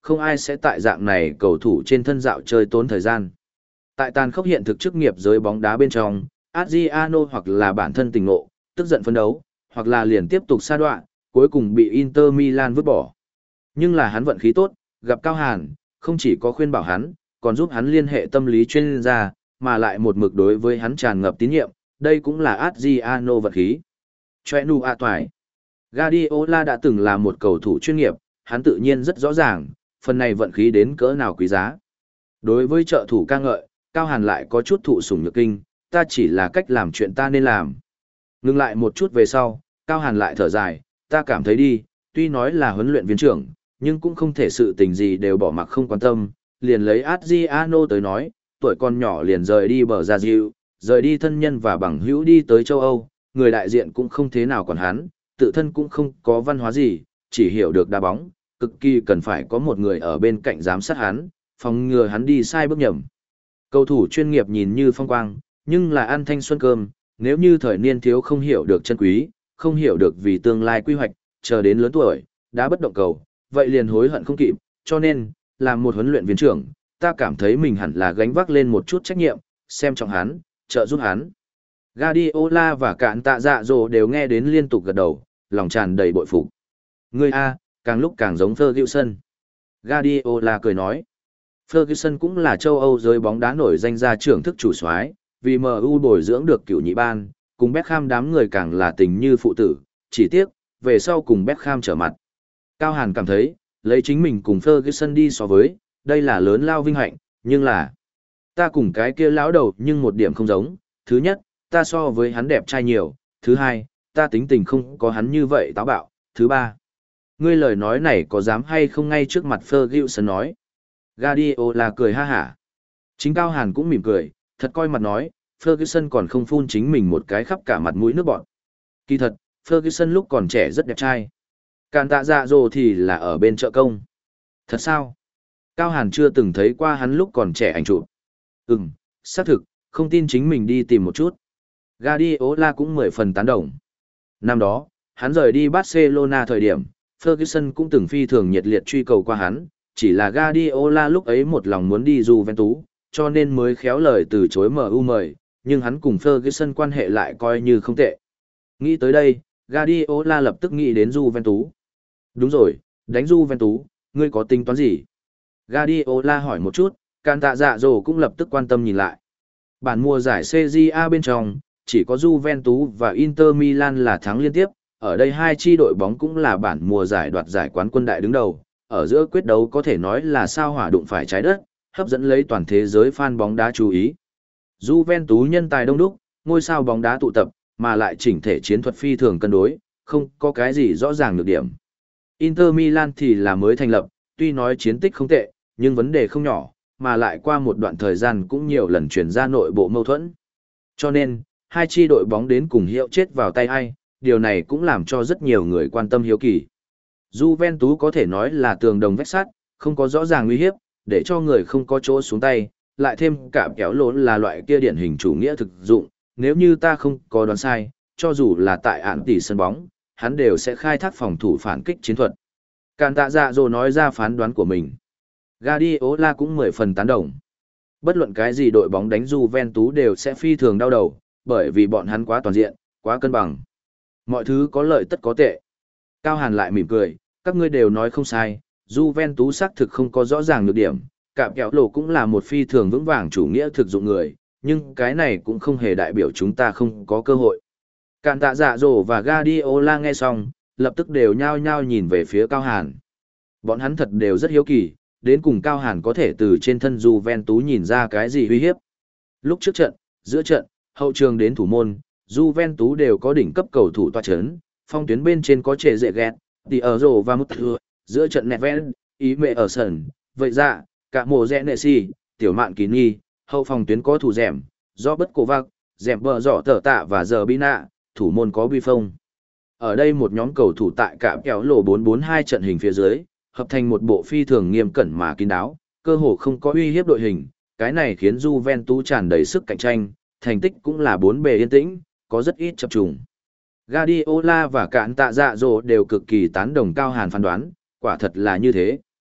không ai sẽ tại dạng này cầu thủ trên thân dạo chơi tốn thời gian. Tại tàn khốc hiện thực chức nghiệp giới bóng đá bên trong, Adriano hoặc là bản thân tình ngộ, tức giận phấn đấu, hoặc là liền tiếp tục sa đoạn, cuối cùng bị Inter Milan vứt bỏ. Nhưng là hắn vận khí tốt, gặp Cao Hàn, không chỉ có khuyên bảo hắn, còn giúp hắn liên hệ tâm lý chuyên gia, mà lại một mực đối với hắn tràn ngập tín nhiệm, đây cũng là Adriano vận khí. Choe nu a toài. Guardiola đã từng là một cầu thủ chuyên nghiệp, hắn tự nhiên rất rõ ràng, phần này vận khí đến cỡ nào quý giá. Đối với trợ thủ ca ngợi, Cao Hàn lại có chút thụ sủng nhược kinh, ta chỉ là cách làm chuyện ta nên làm. Ngừng lại một chút về sau, Cao Hàn lại thở dài, ta cảm thấy đi, tuy nói là huấn luyện viên trưởng, nhưng cũng không thể sự tình gì đều bỏ mặc không quan tâm, liền lấy Adriano tới nói, tuổi còn nhỏ liền rời đi bờ ra diệu, rời đi thân nhân và bằng hữu đi tới châu Âu, người đại diện cũng không thế nào còn hắn, tự thân cũng không có văn hóa gì, chỉ hiểu được đá bóng, cực kỳ cần phải có một người ở bên cạnh giám sát hắn, phòng ngừa hắn đi sai bước nhầm. Cầu thủ chuyên nghiệp nhìn như phong quang, nhưng là ăn thanh xuân cơm, nếu như thời niên thiếu không hiểu được chân quý, không hiểu được vì tương lai quy hoạch, chờ đến lớn tuổi, đã bất động cầu, vậy liền hối hận không kịp, cho nên, làm một huấn luyện viên trưởng, ta cảm thấy mình hẳn là gánh vác lên một chút trách nhiệm, xem trọng hắn, trợ giúp hắn. Guardiola và Cản Tạ Dạ Dỗ đều nghe đến liên tục gật đầu, lòng tràn đầy bội phục. Ngươi a, càng lúc càng giống Ferguson. Guardiola cười nói. Ferguson cũng là châu Âu giới bóng đá nổi danh ra trưởng thức chủ soái, vì em u bồi dưỡng được cựu nhị ban, cùng Beckham đám người càng là tình như phụ tử, chỉ tiếc, về sau cùng Beckham trở mặt. Cao Hàn cảm thấy, lấy chính mình cùng Ferguson đi so với, đây là lớn lao vinh hạnh, nhưng là ta cùng cái kia lão đầu nhưng một điểm không giống, thứ nhất, ta so với hắn đẹp trai nhiều, thứ hai, ta tính tình không có hắn như vậy táo bạo, thứ ba. Ngươi lời nói này có dám hay không ngay trước mặt Ferguson nói. Guardiola cười ha hả. Chính Cao Hàn cũng mỉm cười, thật coi mặt nói, Ferguson còn không phun chính mình một cái khắp cả mặt mũi nước bọt. Kỳ thật, Ferguson lúc còn trẻ rất đẹp trai. Càn Tạ Dạ Dỗ thì là ở bên chợ công. Thật sao? Cao Hàn chưa từng thấy qua hắn lúc còn trẻ ảnh chụp. Ừm, xác thực, không tin chính mình đi tìm một chút. Guardiola cũng mười phần tán đồng. Năm đó, hắn rời đi Barcelona thời điểm, Ferguson cũng từng phi thường nhiệt liệt truy cầu qua hắn, chỉ là Guardiola lúc ấy một lòng muốn đi Juventus, cho nên mới khéo lời từ chối em u mời, nhưng hắn cùng Ferguson quan hệ lại coi như không tệ. Nghĩ tới đây, Guardiola lập tức nghĩ đến Juventus. Đúng rồi, đánh Juventus, ngươi có tính toán gì? Guardiola hỏi một chút, Càn Tạ Dạ Dỗ cũng lập tức quan tâm nhìn lại. Bản mùa giải xê giê a bên trong, chỉ có Juventus và Inter Milan là thắng liên tiếp, ở đây hai chi đội bóng cũng là bản mùa giải đoạt giải quán quân đại đứng đầu, ở giữa quyết đấu có thể nói là sao hỏa đụng phải trái đất, hấp dẫn lấy toàn thế giới fan bóng đá chú ý. Juventus nhân tài đông đúc, ngôi sao bóng đá tụ tập, mà lại chỉnh thể chiến thuật phi thường cân đối, không có cái gì rõ ràng nhược điểm. Inter Milan thì là mới thành lập, tuy nói chiến tích không tệ, nhưng vấn đề không nhỏ, mà lại qua một đoạn thời gian cũng nhiều lần chuyển ra nội bộ mâu thuẫn. Cho nên, hai chi đội bóng đến cùng hiệu chết vào tay ai, điều này cũng làm cho rất nhiều người quan tâm hiếu kỳ. Juventus có thể nói là tường đồng vách sắt, không có rõ ràng uy hiếp, để cho người không có chỗ xuống tay, lại thêm cả kéo lốn là loại kia điển hình chủ nghĩa thực dụng, nếu như ta không có đoán sai, cho dù là tại án tỷ sân bóng, hắn đều sẽ khai thác phòng thủ phản kích chiến thuật. Càn Tạ Dạ Dỗ nói ra phán đoán của mình. Guardiola cũng mười phần tán đồng. Bất luận cái gì đội bóng đánh Juventus đều sẽ phi thường đau đầu, bởi vì bọn hắn quá toàn diện, quá cân bằng. Mọi thứ có lợi tất có tệ. Cao Hàn lại mỉm cười, các ngươi đều nói không sai, Juventus xác thực không có rõ ràng nhược điểm, Cạm Kẹo Lỗ cũng là một phi thường vững vàng chủ nghĩa thực dụng người, nhưng cái này cũng không hề đại biểu chúng ta không có cơ hội. Càn Tạ Dạ Dỗ và Guardiola nghe xong, lập tức đều nhao nhao nhìn về phía Cao Hàn. Bọn hắn thật đều rất hiếu kỳ, đến cùng Cao Hàn có thể từ trên thân Juventus nhìn ra cái gì uy hiếp. Lúc trước trận, giữa trận, hậu trường đến thủ môn, Juventus đều có đỉnh cấp cầu thủ tọa chấn, phong tuyến bên trên có Trệ Dệ Ghét, Tỷ ở Rổ và Mức Thừa, giữa trận Nedved, Ý Mệ ở sân, vậy ra, cả mùa rẽ nệ si, tiểu mạn kỳ nghi, hậu phòng tuyến có thủ dẻm, do bất cổ vạc, dẻm bờ giỏ tở tạ và giờ bi nạ, thủ môn có bi phong. Ở đây một nhóm cầu thủ tại cả kéo lỗ bốn bốn hai trận hình phía dưới, hợp thành một bộ phi thường nghiêm cẩn mà kín đáo, cơ hồ không có uy hiếp đội hình, cái này khiến Juventus tràn đầy sức cạnh tranh, thành tích cũng là bốn bề yên tĩnh, có rất ít chập trùng. Guardiola và Cản Tạ Dạ Dỗ đều cực kỳ tán đồng Cao Hàn phán đoán, quả thật là như thế.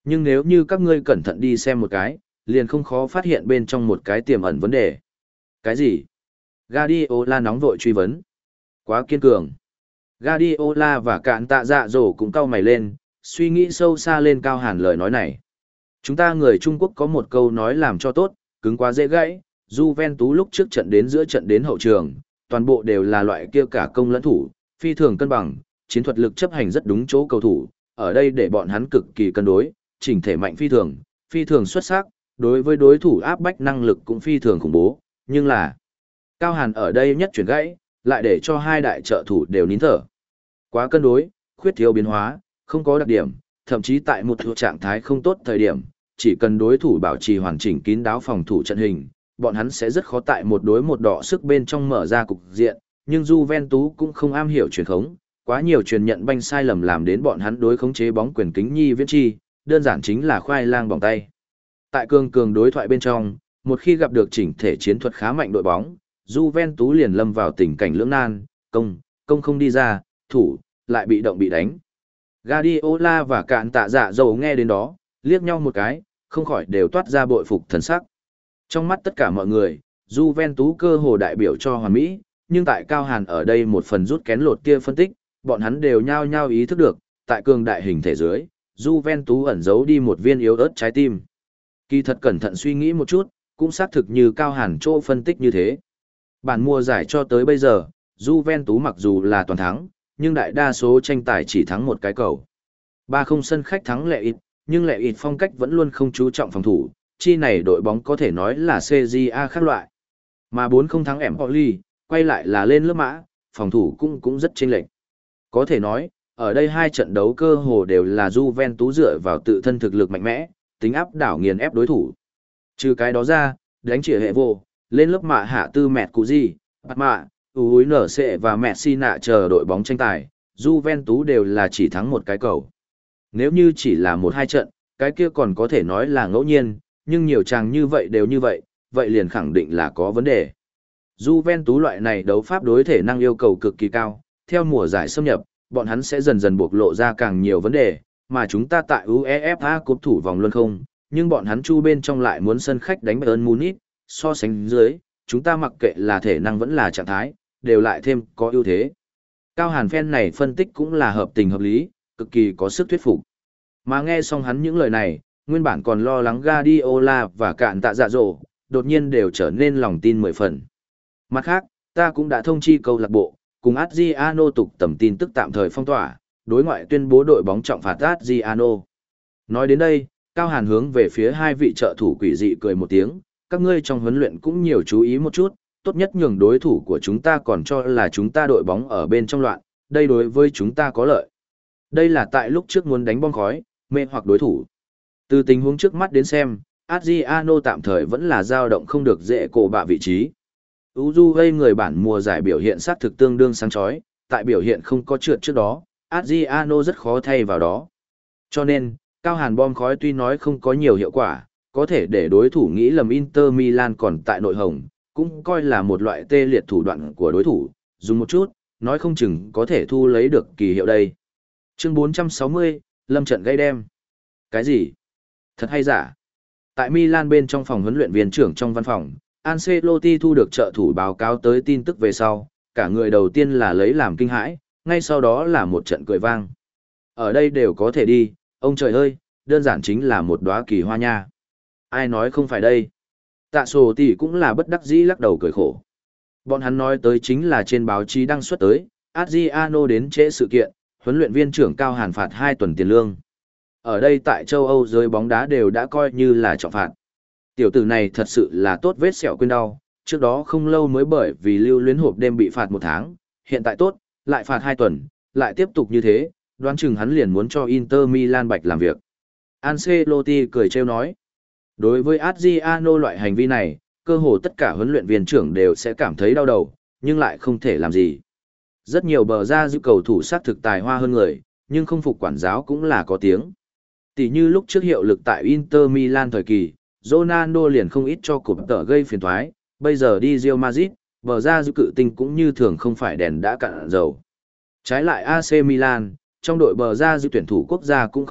Nhưng nếu như các ngươi cẩn thận đi xem một cái, liền không khó phát hiện bên trong một cái tiềm ẩn vấn đề. Cái gì? Guardiola nóng vội truy vấn. Quá kiên cường. Guardiola và cạn tạ dạ dỗ cũng cau mày lên, suy nghĩ sâu xa lên Cao Hàn lời nói này. Chúng ta người Trung Quốc có một câu nói làm cho tốt, cứng quá dễ gãy, Juventus lúc trước trận đến giữa trận đến hậu trường, toàn bộ đều là loại kia cả công lẫn thủ, phi thường cân bằng, chiến thuật lực chấp hành rất đúng chỗ cầu thủ, ở đây để bọn hắn cực kỳ cân đối, chỉnh thể mạnh phi thường, phi thường xuất sắc, đối với đối thủ áp bách năng lực cũng phi thường khủng bố, nhưng là Cao Hàn ở đây nhất chuyển gãy, lại để cho hai đại trợ thủ đều nín thở. Quá cân đối, khuyết thiếu biến hóa, không có đặc điểm, thậm chí tại một trạng thái không tốt thời điểm, chỉ cần đối thủ bảo trì hoàn chỉnh kín đáo phòng thủ trận hình, bọn hắn sẽ rất khó tại một đối một đọ sức bên trong mở ra cục diện, nhưng Juventus cũng không am hiểu truyền khống, quá nhiều truyền nhận banh sai lầm làm đến bọn hắn đối khống chế bóng quyền kính nhi viễn chi, đơn giản chính là khoai lang bỏng tay. Tại cường cường đối thoại bên trong, một khi gặp được chỉnh thể chiến thuật khá mạnh đội bóng, Juventus liền lâm vào tình cảnh lưỡng nan, công, công không đi ra, thủ, lại bị động bị đánh. Guardiola và cạn tạ dạ dầu nghe đến đó, liếc nhau một cái, không khỏi đều toát ra bội phục thần sắc. Trong mắt tất cả mọi người, Juventus cơ hồ đại biểu cho hoàn mỹ, nhưng tại Cao Hàn ở đây một phần rút kén lột kia phân tích, bọn hắn đều nhao nhao ý thức được, tại cường đại hình thể dưới, Juventus ẩn giấu đi một viên yếu ớt trái tim. Kỳ thật cẩn thận suy nghĩ một chút, cũng xác thực như Cao Hàn chỗ phân tích như thế. Bản mùa giải cho tới bây giờ, Juventus mặc dù là toàn thắng, nhưng đại đa số tranh tài chỉ thắng một cái cầu. ba không sân khách thắng lệ ít, nhưng lệ ít phong cách vẫn luôn không chú trọng phòng thủ, chi này đội bóng có thể nói là xê giê a khác loại. Mà bốn không thắng Empoli, quay lại là lên lớp mã, phòng thủ cũng cũng rất chênh lệch. Có thể nói, ở đây hai trận đấu cơ hồ đều là Juventus dựa vào tự thân thực lực mạnh mẽ, tính áp đảo nghiền ép đối thủ. Trừ cái đó ra, đánh chỉa hệ vô, lên lớp mạ hạ tư mẹt cụ gì, bạt mạ, Ui nở xệ và Messina chờ đội bóng tranh tài, Juventus đều là chỉ thắng một cái cầu. Nếu như chỉ là một hai trận, cái kia còn có thể nói là ngẫu nhiên, nhưng nhiều chàng như vậy đều như vậy, vậy liền khẳng định là có vấn đề. Juventus loại này đấu pháp đối thể năng yêu cầu cực kỳ cao, theo mùa giải xâm nhập, bọn hắn sẽ dần dần bộc lộ ra càng nhiều vấn đề, mà chúng ta tại UEFA Cup thủ vòng luân không, nhưng bọn hắn chu bên trong lại muốn sân khách đánh Bayern Munich, so sánh dưới, chúng ta mặc kệ là thể năng vẫn là trạng thái, đều lại thêm có ưu thế. Cao Hàn phen này phân tích cũng là hợp tình hợp lý, cực kỳ có sức thuyết phục. Mà nghe xong hắn những lời này, nguyên bản còn lo lắng Guardiola và cạn tạ dạ dỗ, đột nhiên đều trở nên lòng tin mười phần. Mặt khác, ta cũng đã thông chi câu lạc bộ, cùng Adriano tục tầm tin tức tạm thời phong tỏa, đối ngoại tuyên bố đội bóng trọng phạt Adriano. Nói đến đây, Cao Hàn hướng về phía hai vị trợ thủ quỷ dị cười một tiếng, các ngươi trong huấn luyện cũng nhiều chú ý một chút, tốt nhất nhường đối thủ của chúng ta còn cho là chúng ta đội bóng ở bên trong loạn, đây đối với chúng ta có lợi. Đây là tại lúc trước muốn đánh bom khói, mê hoặc đối thủ. Từ tình huống trước mắt đến xem, Adriano tạm thời vẫn là dao động không được dễ cổ bạ vị trí. Uju gây người bản mùa giải biểu hiện sát thực tương đương sáng chói, tại biểu hiện không có trượt trước đó, Adriano rất khó thay vào đó. Cho nên, Cao Hàn bom khói tuy nói không có nhiều hiệu quả, có thể để đối thủ nghĩ lầm Inter Milan còn tại nội hồng, cũng coi là một loại tê liệt thủ đoạn của đối thủ, dùng một chút, nói không chừng có thể thu lấy được kỳ hiệu đây. Chương bốn trăm sáu mươi, lâm trận gây đem. Cái gì? Thật hay giả? Tại Milan bên trong phòng huấn luyện viên trưởng trong văn phòng, Ancelotti thu được trợ thủ báo cáo tới tin tức về sau, cả người đầu tiên là lấy làm kinh hãi, ngay sau đó là một trận cười vang. Ở đây đều có thể đi, ông trời ơi, đơn giản chính là một đóa kỳ hoa nha. Ai nói không phải đây? Tạ sổ tỷ cũng là bất đắc dĩ lắc đầu cười khổ. Bọn hắn nói tới chính là trên báo chí đăng xuất tới, Adriano đến trễ sự kiện, huấn luyện viên trưởng Cao Hàn phạt hai tuần tiền lương. Ở đây tại châu Âu giới bóng đá đều đã coi như là trọng phạt. Tiểu tử này thật sự là tốt vết sẹo quên đau, trước đó không lâu mới bởi vì lưu luyến hộp đêm bị phạt một tháng, hiện tại tốt, lại phạt hai tuần, lại tiếp tục như thế, đoán chừng hắn liền muốn cho Inter Milan bạch làm việc. Ancelotti cười trêu nói, đối với Adriano loại hành vi này, cơ hồ tất cả huấn luyện viên trưởng đều sẽ cảm thấy đau đầu, nhưng lại không thể làm gì. Rất nhiều bờ ra giữ cầu thủ sát thực tài hoa hơn người, nhưng không phục quản giáo cũng là có tiếng. Tỷ như lúc trước hiệu lực tại Inter Milan thời kỳ, Ronaldo liền không ít cho cụm tợ gây phiền toái, bây giờ đi Real Madrid, bờ ra giữ cự tinh cũng như thường không phải đèn đã cạn dầu. Trái lại a xê Milan, trong đội bờ ra giữ tuyển thủ quốc gia cũng không ít,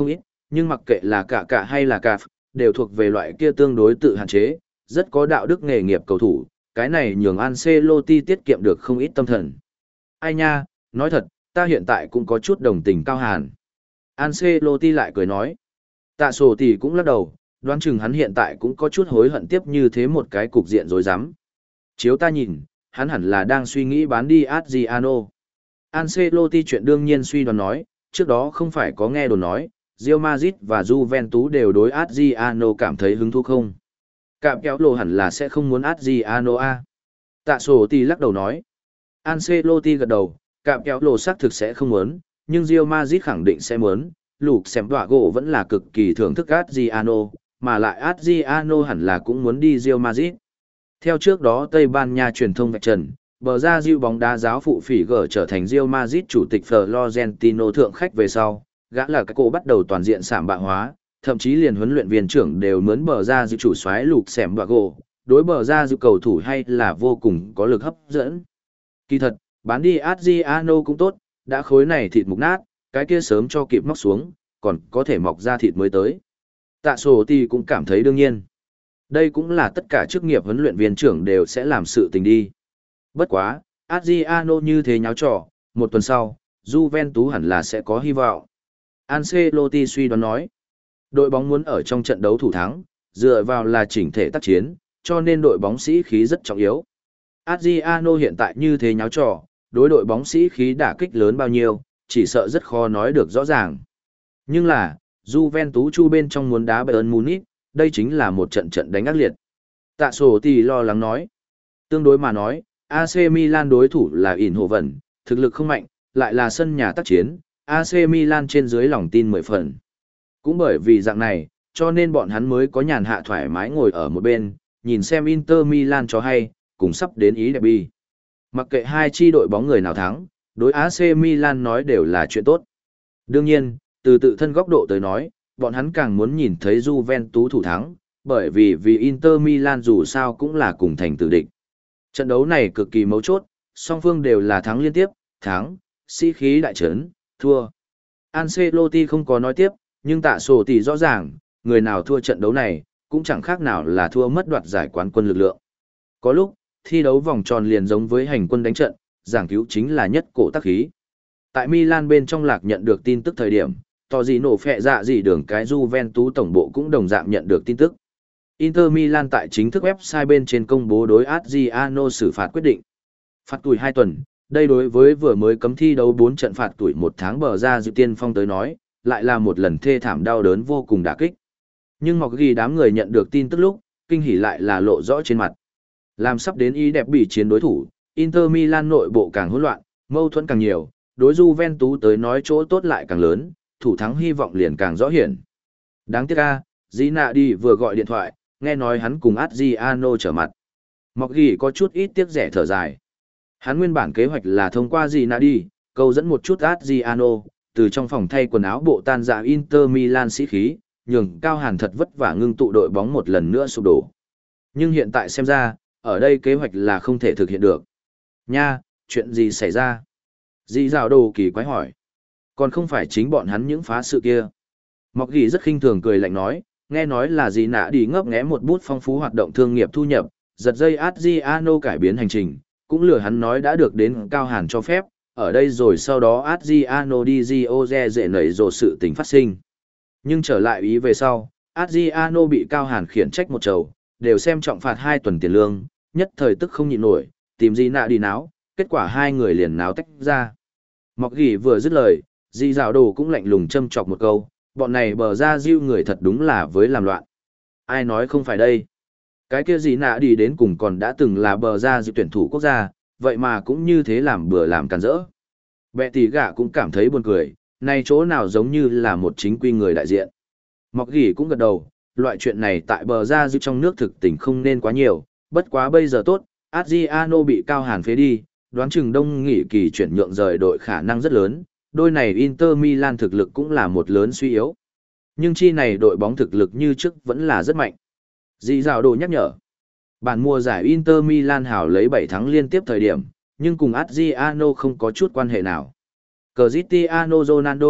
nhưng mặc kệ là cả cả hay là cạp, đều thuộc về loại kia tương đối tự hạn chế, rất có đạo đức nghề nghiệp cầu thủ, cái này nhường Ancelotti tiết kiệm được không ít tâm thần. Ai nha, nói thật, ta hiện tại cũng có chút đồng tình Cao Hàn. Ancelotti lại cười nói. Tạ sổ thì cũng lắc đầu, đoán chừng hắn hiện tại cũng có chút hối hận tiếp như thế một cái cục diện rối rắm. Chiếu ta nhìn, hắn hẳn là đang suy nghĩ bán đi Adriano. Ancelotti chuyện đương nhiên suy đoán nói, trước đó không phải có nghe đồn nói, Real Madrid và Juventus đều đối Adriano cảm thấy hứng thú không? Cạm kéo lộ hẳn là sẽ không muốn Adriano a. Tạ sổ thì lắc đầu nói. Ancelotti gật đầu, cạm kéo lộ xác thực sẽ không muốn, nhưng Real Madrid khẳng định sẽ muốn. Lục xem đọa gỗ vẫn là cực kỳ thưởng thức Adriano, mà lại Adriano hẳn là cũng muốn đi Real Madrid. Theo trước đó Tây Ban Nha truyền thông vạch trần, bờ ra diêu bóng đá giáo phụ phỉ gở trở thành Real Madrid chủ tịch Florentino thượng khách về sau, gã là cái cô bắt đầu toàn diện sảm bạ hóa, thậm chí liền huấn luyện viên trưởng đều mướn bờ ra diêu chủ soái lục xem đọa gỗ, đối bờ ra diêu cầu thủ hay là vô cùng có lực hấp dẫn. Kỳ thật, bán đi Adriano cũng tốt, đã khối này thịt mục nát, cái kia sớm cho kịp móc xuống, còn có thể mọc ra thịt mới tới. Tạ sổ thì cũng cảm thấy đương nhiên. Đây cũng là tất cả chức nghiệp huấn luyện viên trưởng đều sẽ làm sự tình đi. Bất quá, Adriano như thế nháo trò, một tuần sau, Juventus hẳn là sẽ có hy vọng. Ancelotti suy đoán nói, đội bóng muốn ở trong trận đấu thủ thắng, dựa vào là chỉnh thể tác chiến, cho nên đội bóng sĩ khí rất trọng yếu. Adriano hiện tại như thế nháo trò, đối đội bóng sĩ khí đả kích lớn bao nhiêu, chỉ sợ rất khó nói được rõ ràng. Nhưng là, Juventus chu bên trong muốn đá Bayern Munich, đây chính là một trận trận đánh ác liệt. Tạ sổ thì lo lắng nói. Tương đối mà nói, a xê Milan đối thủ là ỉn hồ vẩn, thực lực không mạnh, lại là sân nhà tác chiến, a xê Milan trên dưới lòng tin mười phần. Cũng bởi vì dạng này, cho nên bọn hắn mới có nhàn hạ thoải mái ngồi ở một bên, nhìn xem Inter Milan cho hay, cùng sắp đến ý derby. Mặc kệ hai chi đội bóng người nào thắng, đối a xê Milan nói đều là chuyện tốt. Đương nhiên, từ tự thân góc độ tới nói, bọn hắn càng muốn nhìn thấy Juventus thủ thắng, bởi vì vì Inter Milan dù sao cũng là cùng thành tử địch. Trận đấu này cực kỳ mấu chốt, song phương đều là thắng liên tiếp, thắng, sĩ khí đại trấn, thua. Ancelotti không có nói tiếp, nhưng tạ sổ thì rõ ràng, người nào thua trận đấu này, cũng chẳng khác nào là thua mất đoạt giải quán quân lực lượng. Có lúc, thi đấu vòng tròn liền giống với hành quân đánh trận, giảng cứu chính là nhất cổ tác khí. Tại Milan bên trong lạc nhận được tin tức thời điểm, tỏ gì nổ phẹ dạ gì đường cái Juventus tổng bộ cũng đồng dạng nhận được tin tức. Inter Milan tại chính thức website bên trên công bố đối Adriano xử phạt quyết định. Phạt tuổi hai tuần, đây đối với vừa mới cấm thi đấu bốn trận phạt tuổi một tháng bờ ra dự tiên phong tới nói, lại là một lần thê thảm đau đớn vô cùng đả kích. Nhưng mọc ghi đám người nhận được tin tức lúc, kinh hỉ lại là lộ rõ trên mặt. Làm sắp đến ý đẹp bị chiến đối thủ, Inter Milan nội bộ càng hỗn loạn, mâu thuẫn càng nhiều, đối Juventus tới nói chỗ tốt lại càng lớn, thủ thắng hy vọng liền càng rõ hiển. Đáng tiếc a, Zinadi vừa gọi điện thoại, nghe nói hắn cùng Adriano trở mặt. Mọc ghi có chút ít tiếc rẻ thở dài. Hắn nguyên bản kế hoạch là thông qua Zinadi, câu dẫn một chút Adriano, từ trong phòng thay quần áo bộ tan rã Inter Milan sĩ khí, nhường Cao Hàn thật vất vả ngưng tụ đội bóng một lần nữa sụp đổ. Nhưng hiện tại xem ra, ở đây kế hoạch là không thể thực hiện được. Nha, chuyện gì xảy ra? Dì rào đồ kỳ quái hỏi. Còn không phải chính bọn hắn những phá sự kia. Mọc ghi rất khinh thường cười lạnh nói, nghe nói là gì nạ đi ngấp nghé một bút phong phú hoạt động thương nghiệp thu nhập, giật dây Adriano cải biến hành trình, cũng lừa hắn nói đã được đến Cao Hàn cho phép, ở đây rồi sau đó Adriano đi Rio de dễ nảy rồ sự tình phát sinh. Nhưng trở lại ý về sau, Adriano bị Cao Hàn khiển trách một trầu, đều xem trọng phạt hai tuần tiền lương, nhất thời tức không nhịn nổi, tìm gì nạ đi náo, kết quả hai người liền náo tách ra. Mọc ghi vừa dứt lời, Di Dạo Đồ cũng lạnh lùng châm chọc một câu, bọn này bờ ra diêu người thật đúng là với làm loạn. Ai nói không phải đây? Cái kia gì nạ đi đến cùng còn đã từng là bờ ra diêu tuyển thủ quốc gia, vậy mà cũng như thế làm bừa làm càn rỡ. Bẹ tỷ gạ cũng cảm thấy buồn cười, này chỗ nào giống như là một chính quy người đại diện. Mọc ghi cũng gật đầu, loại chuyện này tại bờ ra diêu trong nước thực tình không nên quá nhiều, bất quá bây giờ tốt, Adriano bị Cao Hàn phế đi, đoán chừng đông nghỉ kỳ chuyển nhượng rời đội khả năng rất lớn, đôi này Inter Milan thực lực cũng là một lớn suy yếu. Nhưng chi này đội bóng thực lực như trước vẫn là rất mạnh. Dì Dạo Đồ nhắc nhở. Bản mùa giải Inter Milan hào lấy bảy thắng liên tiếp thời điểm, nhưng cùng Adriano không có chút quan hệ nào. Cristiano Ronaldo,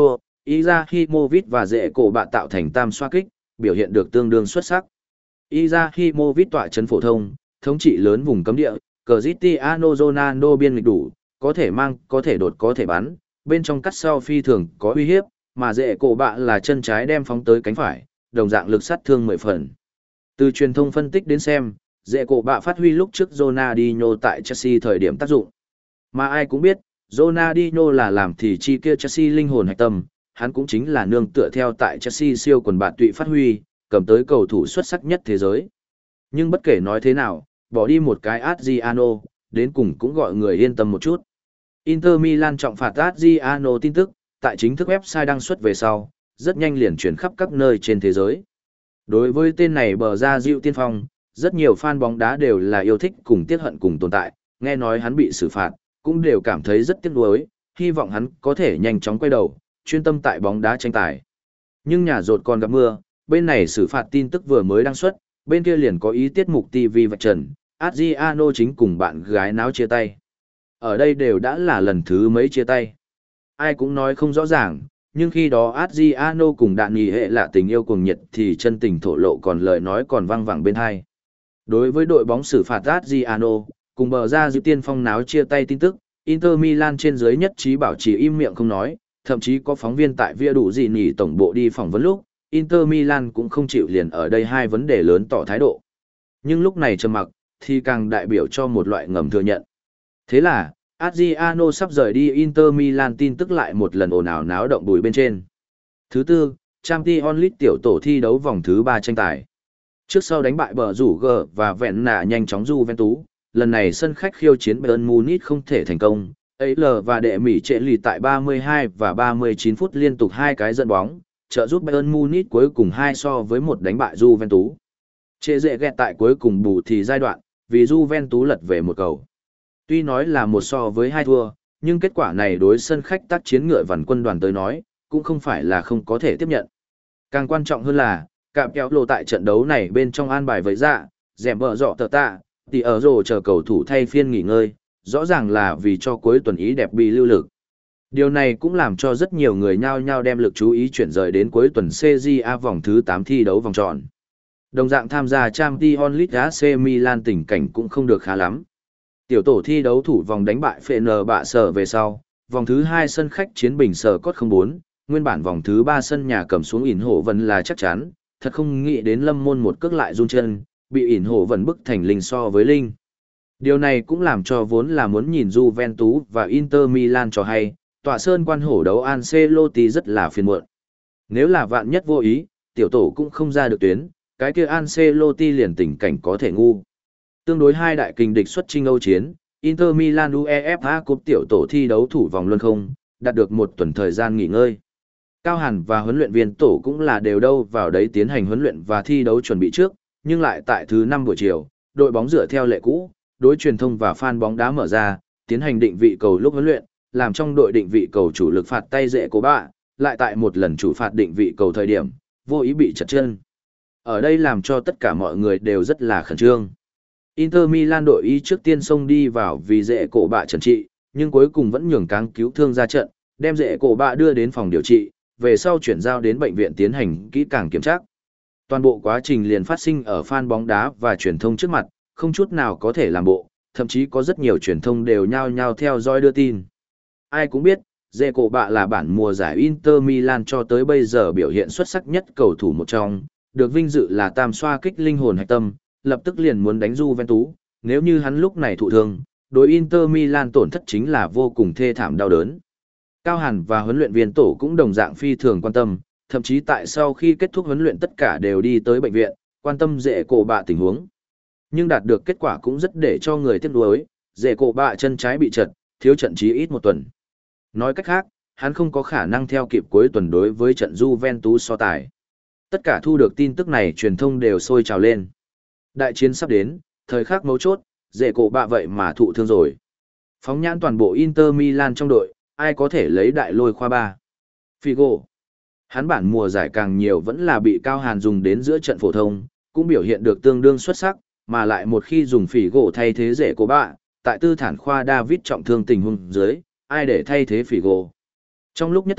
Izahimovic và dễ cổ bạ tạo thành tam xoá kích, biểu hiện được tương đương xuất sắc. Izahimovic tọa trấn phổ thông, thống trị lớn vùng cấm địa, Cristiano Ronaldo biên nghịch đủ, có thể mang, có thể đột, có thể bắn, bên trong cắt sau phi thường có uy hiếp, mà dễ cổ bạ là chân trái đem phóng tới cánh phải, đồng dạng lực sát thương mười phần. Từ truyền thông phân tích đến xem, dễ cổ bạ phát huy lúc trước Ronaldinho tại Chelsea thời điểm tác dụng. Mà ai cũng biết, Ronaldinho là làm thì chi kia Chelsea linh hồn hạch tâm, hắn cũng chính là nương tựa theo tại Chelsea siêu quần bạn tụy phát huy, cầm tới cầu thủ xuất sắc nhất thế giới. Nhưng bất kể nói thế nào, bỏ đi một cái Adriano, đến cùng cũng gọi người yên tâm một chút. Inter Milan trọng phạt Adriano tin tức, tại chính thức website đăng xuất về sau, rất nhanh liền chuyển khắp các nơi trên thế giới. Đối với tên này bờ ra dịu tiên phong, rất nhiều fan bóng đá đều là yêu thích cùng tiếc hận cùng tồn tại, nghe nói hắn bị xử phạt, cũng đều cảm thấy rất tiếc nuối, hy vọng hắn có thể nhanh chóng quay đầu, chuyên tâm tại bóng đá tranh tài. Nhưng nhà rột còn gặp mưa, bên này xử phạt tin tức vừa mới đăng xuất, bên kia liền có ý tiết mục ti vi vạch trần, Adriano chính cùng bạn gái náo chia tay. Ở đây đều đã là lần thứ mấy chia tay. Ai cũng nói không rõ ràng, nhưng khi đó Adriano cùng đạn nghỉ hệ là tình yêu cuồng nhiệt thì chân tình thổ lộ còn lời nói còn vang vẳng bên hai. Đối với đội bóng xử phạt Adriano, cùng bờ ra dịu tiên phong náo chia tay tin tức, Inter Milan trên dưới nhất trí bảo trì im miệng không nói, thậm chí có phóng viên tại Via đủ gì nhỉ tổng bộ đi phỏng vấn lúc, Inter Milan cũng không chịu liền ở đây hai vấn đề lớn tỏ thái độ. Nhưng lúc này trầm mặc, thì càng đại biểu cho một loại ngầm thừa nhận. Thế là, Adriano sắp rời đi Inter Milan tin tức lại một lần ồn ào náo động bùi bên trên. Thứ tư, Champions League tiểu tổ thi đấu vòng thứ ba tranh tài. Trước sau đánh bại bờ rủ G và vẹn nạ nhanh chóng Juventus, lần này sân khách khiêu chiến Bayern Munich không thể thành công. ấy lờ và đệ Mỹ trệ lì tại ba mươi hai và ba mươi chín phút liên tục hai cái dẫn bóng, trợ giúp Bayern Munich cuối cùng hai so với một đánh bại Juventus. Trệ dệ ghẹt tại cuối cùng bù thì giai đoạn, vì Juventus lật về một cầu. Tuy nói là một so với hai thua, nhưng kết quả này đối sân khách tác chiến ngựa vằn quân đoàn tới nói, cũng không phải là không có thể tiếp nhận. Càng quan trọng hơn là, cạm kéo lộ tại trận đấu này bên trong an bài với dạ, dẻm bờ dọ tờ tạ, thì ở rồ chờ cầu thủ thay phiên nghỉ ngơi, rõ ràng là vì cho cuối tuần ý đẹp bị lưu lực. Điều này cũng làm cho rất nhiều người nhao nhao đem lực chú ý chuyển rời đến cuối tuần xê giê a vòng thứ tám thi đấu vòng tròn. Đồng dạng tham gia Champions League a xê Milan tình cảnh cũng không được khá lắm. Tiểu tổ thi đấu thủ vòng đánh bại phê en bạ sở về sau, vòng thứ hai sân khách chiến bình sở cốt không bốn, nguyên bản vòng thứ ba sân nhà cầm xuống ỉn hổ vẫn là chắc chắn, thật không nghĩ đến lâm môn một cước lại run chân, bị ỉn hổ vẫn bức thành linh so với linh. Điều này cũng làm cho vốn là muốn nhìn Juventus và Inter Milan cho hay, tọa sơn quan hổ đấu Ancelotti rất là phiền muộn. Nếu là vạn nhất vô ý, tiểu tổ cũng không ra được tuyến, cái kia Ancelotti liền tình cảnh có thể ngu. Tương đối hai đại kình địch xuất chinh Âu chiến, Inter Milan UEFA Cup tiểu tổ thi đấu thủ vòng luân không, đạt được một tuần thời gian nghỉ ngơi. Cao Hàn và huấn luyện viên tổ cũng là đều đâu vào đấy tiến hành huấn luyện và thi đấu chuẩn bị trước, nhưng lại tại thứ năm buổi chiều, đội bóng dựa theo lệ cũ, đối truyền thông và fan bóng đá mở ra, tiến hành định vị cầu lúc huấn luyện, làm trong đội định vị cầu chủ lực phạt tay dễ của bạ, lại tại một lần chủ phạt định vị cầu thời điểm, vô ý bị chật chân. Ở đây làm cho tất cả mọi người đều rất là khẩn trương. Inter Milan đội y trước tiên xông đi vào vì dễ cổ bạ trần trị, nhưng cuối cùng vẫn nhường cáng cứu thương ra trận, đem dễ cổ bạ đưa đến phòng điều trị, về sau chuyển giao đến bệnh viện tiến hành kỹ càng kiểm tra. Toàn bộ quá trình liền phát sinh ở fan bóng đá và truyền thông trước mặt, không chút nào có thể làm bộ, thậm chí có rất nhiều truyền thông đều nhao nhao theo dõi đưa tin. Ai cũng biết, dễ cổ bạ là bản mùa giải Inter Milan cho tới bây giờ biểu hiện xuất sắc nhất cầu thủ một trong, được vinh dự là tam xoa kích linh hồn hạch tâm, lập tức liền muốn đánh Juventus, nếu như hắn lúc này thụ thương, đối Inter Milan tổn thất chính là vô cùng thê thảm đau đớn. Cao Hàn và huấn luyện viên tổ cũng đồng dạng phi thường quan tâm, thậm chí tại sau khi kết thúc huấn luyện tất cả đều đi tới bệnh viện, quan tâm dễ cổ bạ tình huống. Nhưng đạt được kết quả cũng rất để cho người tiếc nuối, dễ cổ bạ chân trái bị trật, thiếu trận chí ít một tuần. Nói cách khác, hắn không có khả năng theo kịp cuối tuần đối với trận Juventus so tài. Tất cả thu được tin tức này truyền thông đều sôi trào lên. Đại chiến sắp đến, thời khắc mấu chốt, dễ cổ bạ vậy mà thụ thương rồi. Phóng nhãn toàn bộ Inter Milan trong đội, ai có thể lấy đại lôi khoa ba. Figo. Hắn bản mùa giải càng nhiều vẫn là bị Cao Hàn dùng đến giữa trận phổ thông, cũng biểu hiện được tương đương xuất sắc, mà lại một khi dùng Figo thay thế dễ cổ bạ, tại tư thản khoa David trọng thương tình huống dưới, ai để thay thế Figo. Trong lúc nhất thời,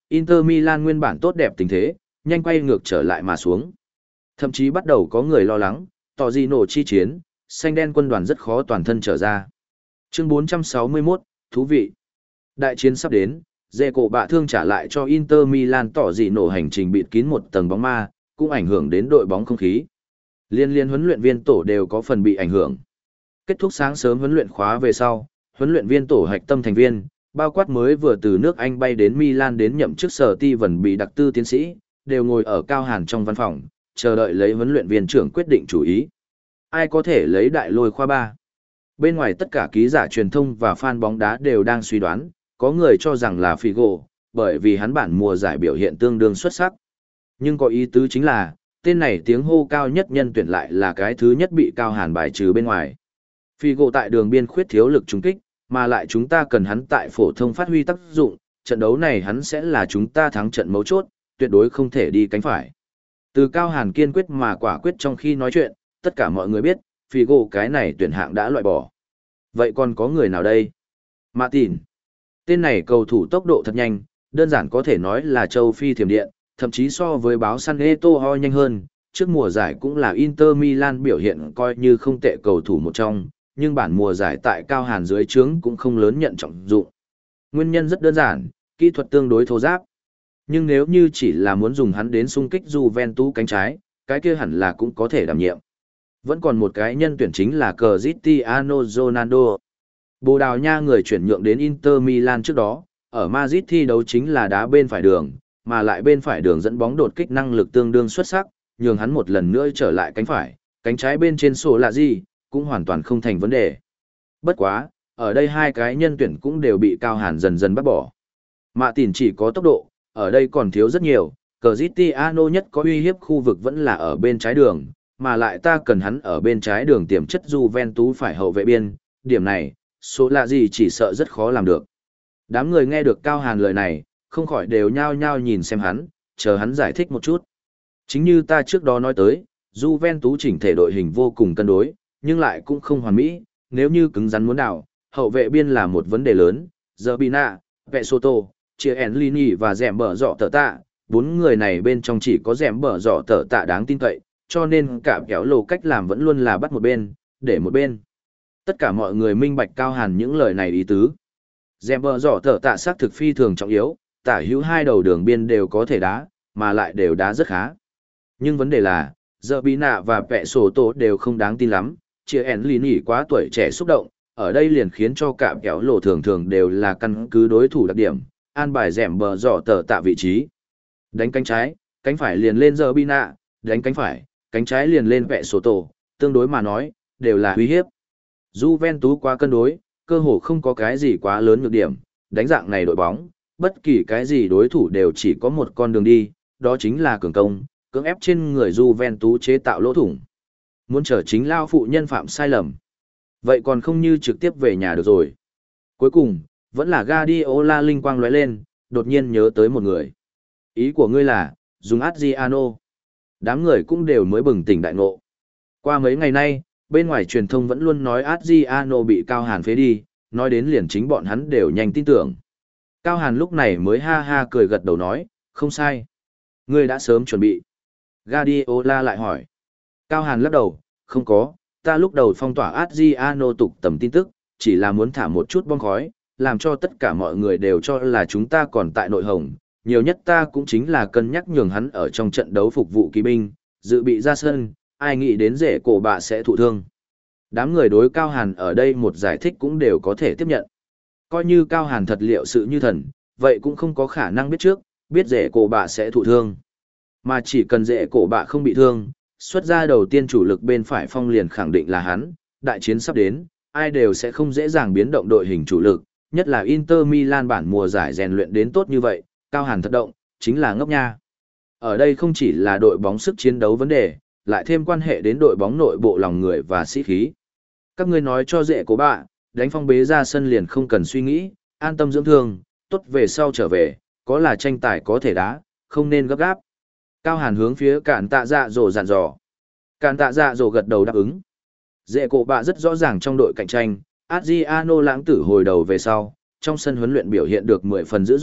Inter Milan nguyên bản tốt đẹp tình thế, nhanh quay ngược trở lại mà xuống. Thậm chí bắt đầu có người lo lắng, tỏ gì nổ chi chiến, xanh đen quân đoàn rất khó toàn thân trở ra. Chương bốn trăm sáu mươi mốt, thú vị. Đại chiến sắp đến, dê cổ bạ thương trả lại cho Inter Milan tỏ gì nổ hành trình bịt kín một tầng bóng ma, cũng ảnh hưởng đến đội bóng không khí. Liên liên huấn luyện viên tổ đều có phần bị ảnh hưởng. Kết thúc sáng sớm huấn luyện khóa về sau, huấn luyện viên tổ hạch tâm thành viên, bao quát mới vừa từ nước Anh bay đến Milan đến nhậm chức sở ti vần bị đặc tư tiến sĩ, đều ngồi ở cao hàn trong văn phòng, chờ đợi lấy huấn luyện viên trưởng quyết định chủ ý. Ai có thể lấy đại lôi khoa ba? Bên ngoài tất cả ký giả truyền thông và fan bóng đá đều đang suy đoán, có người cho rằng là Figo, bởi vì hắn bản mùa giải biểu hiện tương đương xuất sắc. Nhưng có ý tứ chính là, tên này tiếng hô cao nhất nhân tuyển lại là cái thứ nhất bị cao hàn bài trừ bên ngoài. Figo tại đường biên khuyết thiếu lực trúng kích, mà lại chúng ta cần hắn tại phổ thông phát huy tác dụng, trận đấu này hắn sẽ là chúng ta thắng trận mấu chốt, tuyệt đối không thể đi cánh phải. Từ cao hàn kiên quyết mà quả quyết trong khi nói chuyện, tất cả mọi người biết, Figo cái này tuyển hạng đã loại bỏ. Vậy còn có người nào đây? Martin. Tên này cầu thủ tốc độ thật nhanh, đơn giản có thể nói là châu Phi thiểm điện, thậm chí so với báo San Eto'o nhanh hơn. Trước mùa giải cũng là Inter Milan biểu hiện coi như không tệ cầu thủ một trong, nhưng bản mùa giải tại cao hàn dưới trướng cũng không lớn nhận trọng dụng. Nguyên nhân rất đơn giản, kỹ thuật tương đối thô ráp. Nhưng nếu như chỉ là muốn dùng hắn đến xung kích Juventus cánh trái, cái kia hẳn là cũng có thể đảm nhiệm. Vẫn còn một cái nhân tuyển chính là Cristiano Ronaldo. Bồ Đào Nha người chuyển nhượng đến Inter Milan trước đó, ở Madrid thi đấu chính là đá bên phải đường, mà lại bên phải đường dẫn bóng đột kích năng lực tương đương xuất sắc, nhường hắn một lần nữa trở lại cánh phải, cánh trái bên trên sổ là gì, cũng hoàn toàn không thành vấn đề. Bất quá, ở đây hai cái nhân tuyển cũng đều bị cao hàn dần dần bắt bỏ. Mạ Tìn chỉ có tốc độ, ở đây còn thiếu rất nhiều, Cristiano nhất có uy hiếp khu vực vẫn là ở bên trái đường, mà lại ta cần hắn ở bên trái đường tiềm chất Juventus phải hậu vệ biên, điểm này, số lạ gì chỉ sợ rất khó làm được. Đám người nghe được Cao Hàn lời này, không khỏi đều nhao nhao nhìn xem hắn, chờ hắn giải thích một chút. Chính như ta trước đó nói tới, Juventus chỉnh thể đội hình vô cùng cân đối, nhưng lại cũng không hoàn mỹ, nếu như cứng rắn muốn đảo, hậu vệ biên là một vấn đề lớn, Zerbina, Pesoto, Chiellini và Dẻm Bở Dọ Tở Tạ, bốn người này bên trong chỉ có Dẻm Bở Dọ Tở Tạ đáng tin cậy, cho nên cả kéo lồ cách làm vẫn luôn là bắt một bên, để một bên. Tất cả mọi người minh bạch Cao Hàn những lời này ý tứ. Dẻm Bở Dọ Tở Tạ xác thực phi thường trọng yếu, tả hữu hai đầu đường biên đều có thể đá, mà lại đều đá rất khá. Nhưng vấn đề là, Zerbina và Pesoto đều không đáng tin lắm, Chiellini quá tuổi trẻ xúc động, ở đây liền khiến cho cả kéo lồ thường thường đều là căn cứ đối thủ đặc điểm, an bài Dẻm Bở Dọ Tở Tạ vị trí. Đánh cánh trái, cánh phải liền lên Zerbina, đánh cánh phải, cánh trái liền lên vẹ sổ tổ, tương đối mà nói, đều là uy hiếp. Juventus quá cân đối, cơ hồ không có cái gì quá lớn nhược điểm, đánh dạng này đội bóng, bất kỳ cái gì đối thủ đều chỉ có một con đường đi, đó chính là cường công, cưỡng ép trên người Juventus chế tạo lỗ thủng. Muốn trở chính lao phụ nhân phạm sai lầm. Vậy còn không như trực tiếp về nhà được rồi. Cuối cùng, vẫn là Guardiola linh quang lóe lên, đột nhiên nhớ tới một người. Ý của ngươi là, dùng Adriano. Đám người cũng đều mới bừng tỉnh đại ngộ. Qua mấy ngày nay, bên ngoài truyền thông vẫn luôn nói Adriano bị Cao Hàn phế đi, nói đến liền chính bọn hắn đều nhanh tin tưởng. Cao Hàn lúc này mới ha ha cười gật đầu nói, không sai. Ngươi đã sớm chuẩn bị. Guardiola lại hỏi. Cao Hàn lắc đầu, không có, ta lúc đầu phong tỏa Adriano tục tầm tin tức, chỉ là muốn thả một chút bom khói, làm cho tất cả mọi người đều cho là chúng ta còn tại nội hồng. Nhiều nhất ta cũng chính là cân nhắc nhường hắn ở trong trận đấu phục vụ kỳ binh, dự bị ra sân, ai nghĩ đến rể cổ bạ sẽ thụ thương. Đám người đối Cao Hàn ở đây một giải thích cũng đều có thể tiếp nhận. Coi như Cao Hàn thật liệu sự như thần, vậy cũng không có khả năng biết trước, biết rể cổ bạ sẽ thụ thương. Mà chỉ cần rể cổ bạ không bị thương, xuất ra đầu tiên chủ lực bên phải phong liền khẳng định là hắn, đại chiến sắp đến, ai đều sẽ không dễ dàng biến động đội hình chủ lực, nhất là Inter Milan bản mùa giải rèn luyện đến tốt như vậy. Cao Hàn thật động, chính là ngốc nha. Ở đây không chỉ là đội bóng sức chiến đấu vấn đề, lại thêm quan hệ đến đội bóng nội bộ lòng người và sĩ khí. Các ngươi nói cho dễ của bạ, đánh phong bế ra sân liền không cần suy nghĩ, an tâm dưỡng thương, tốt về sau trở về, có là tranh tài có thể đá, không nên gấp gáp. Cao Hàn hướng phía Cản Tạ Dạ Dỗ dặn dò. Cản Tạ Dạ Dỗ gật đầu đáp ứng. Dễ cổ bạ rất rõ ràng trong đội cạnh tranh, Adriano lãng tử hồi đầu về sau, trong sân huấn luyện biểu hiện được mười phần dữ dội,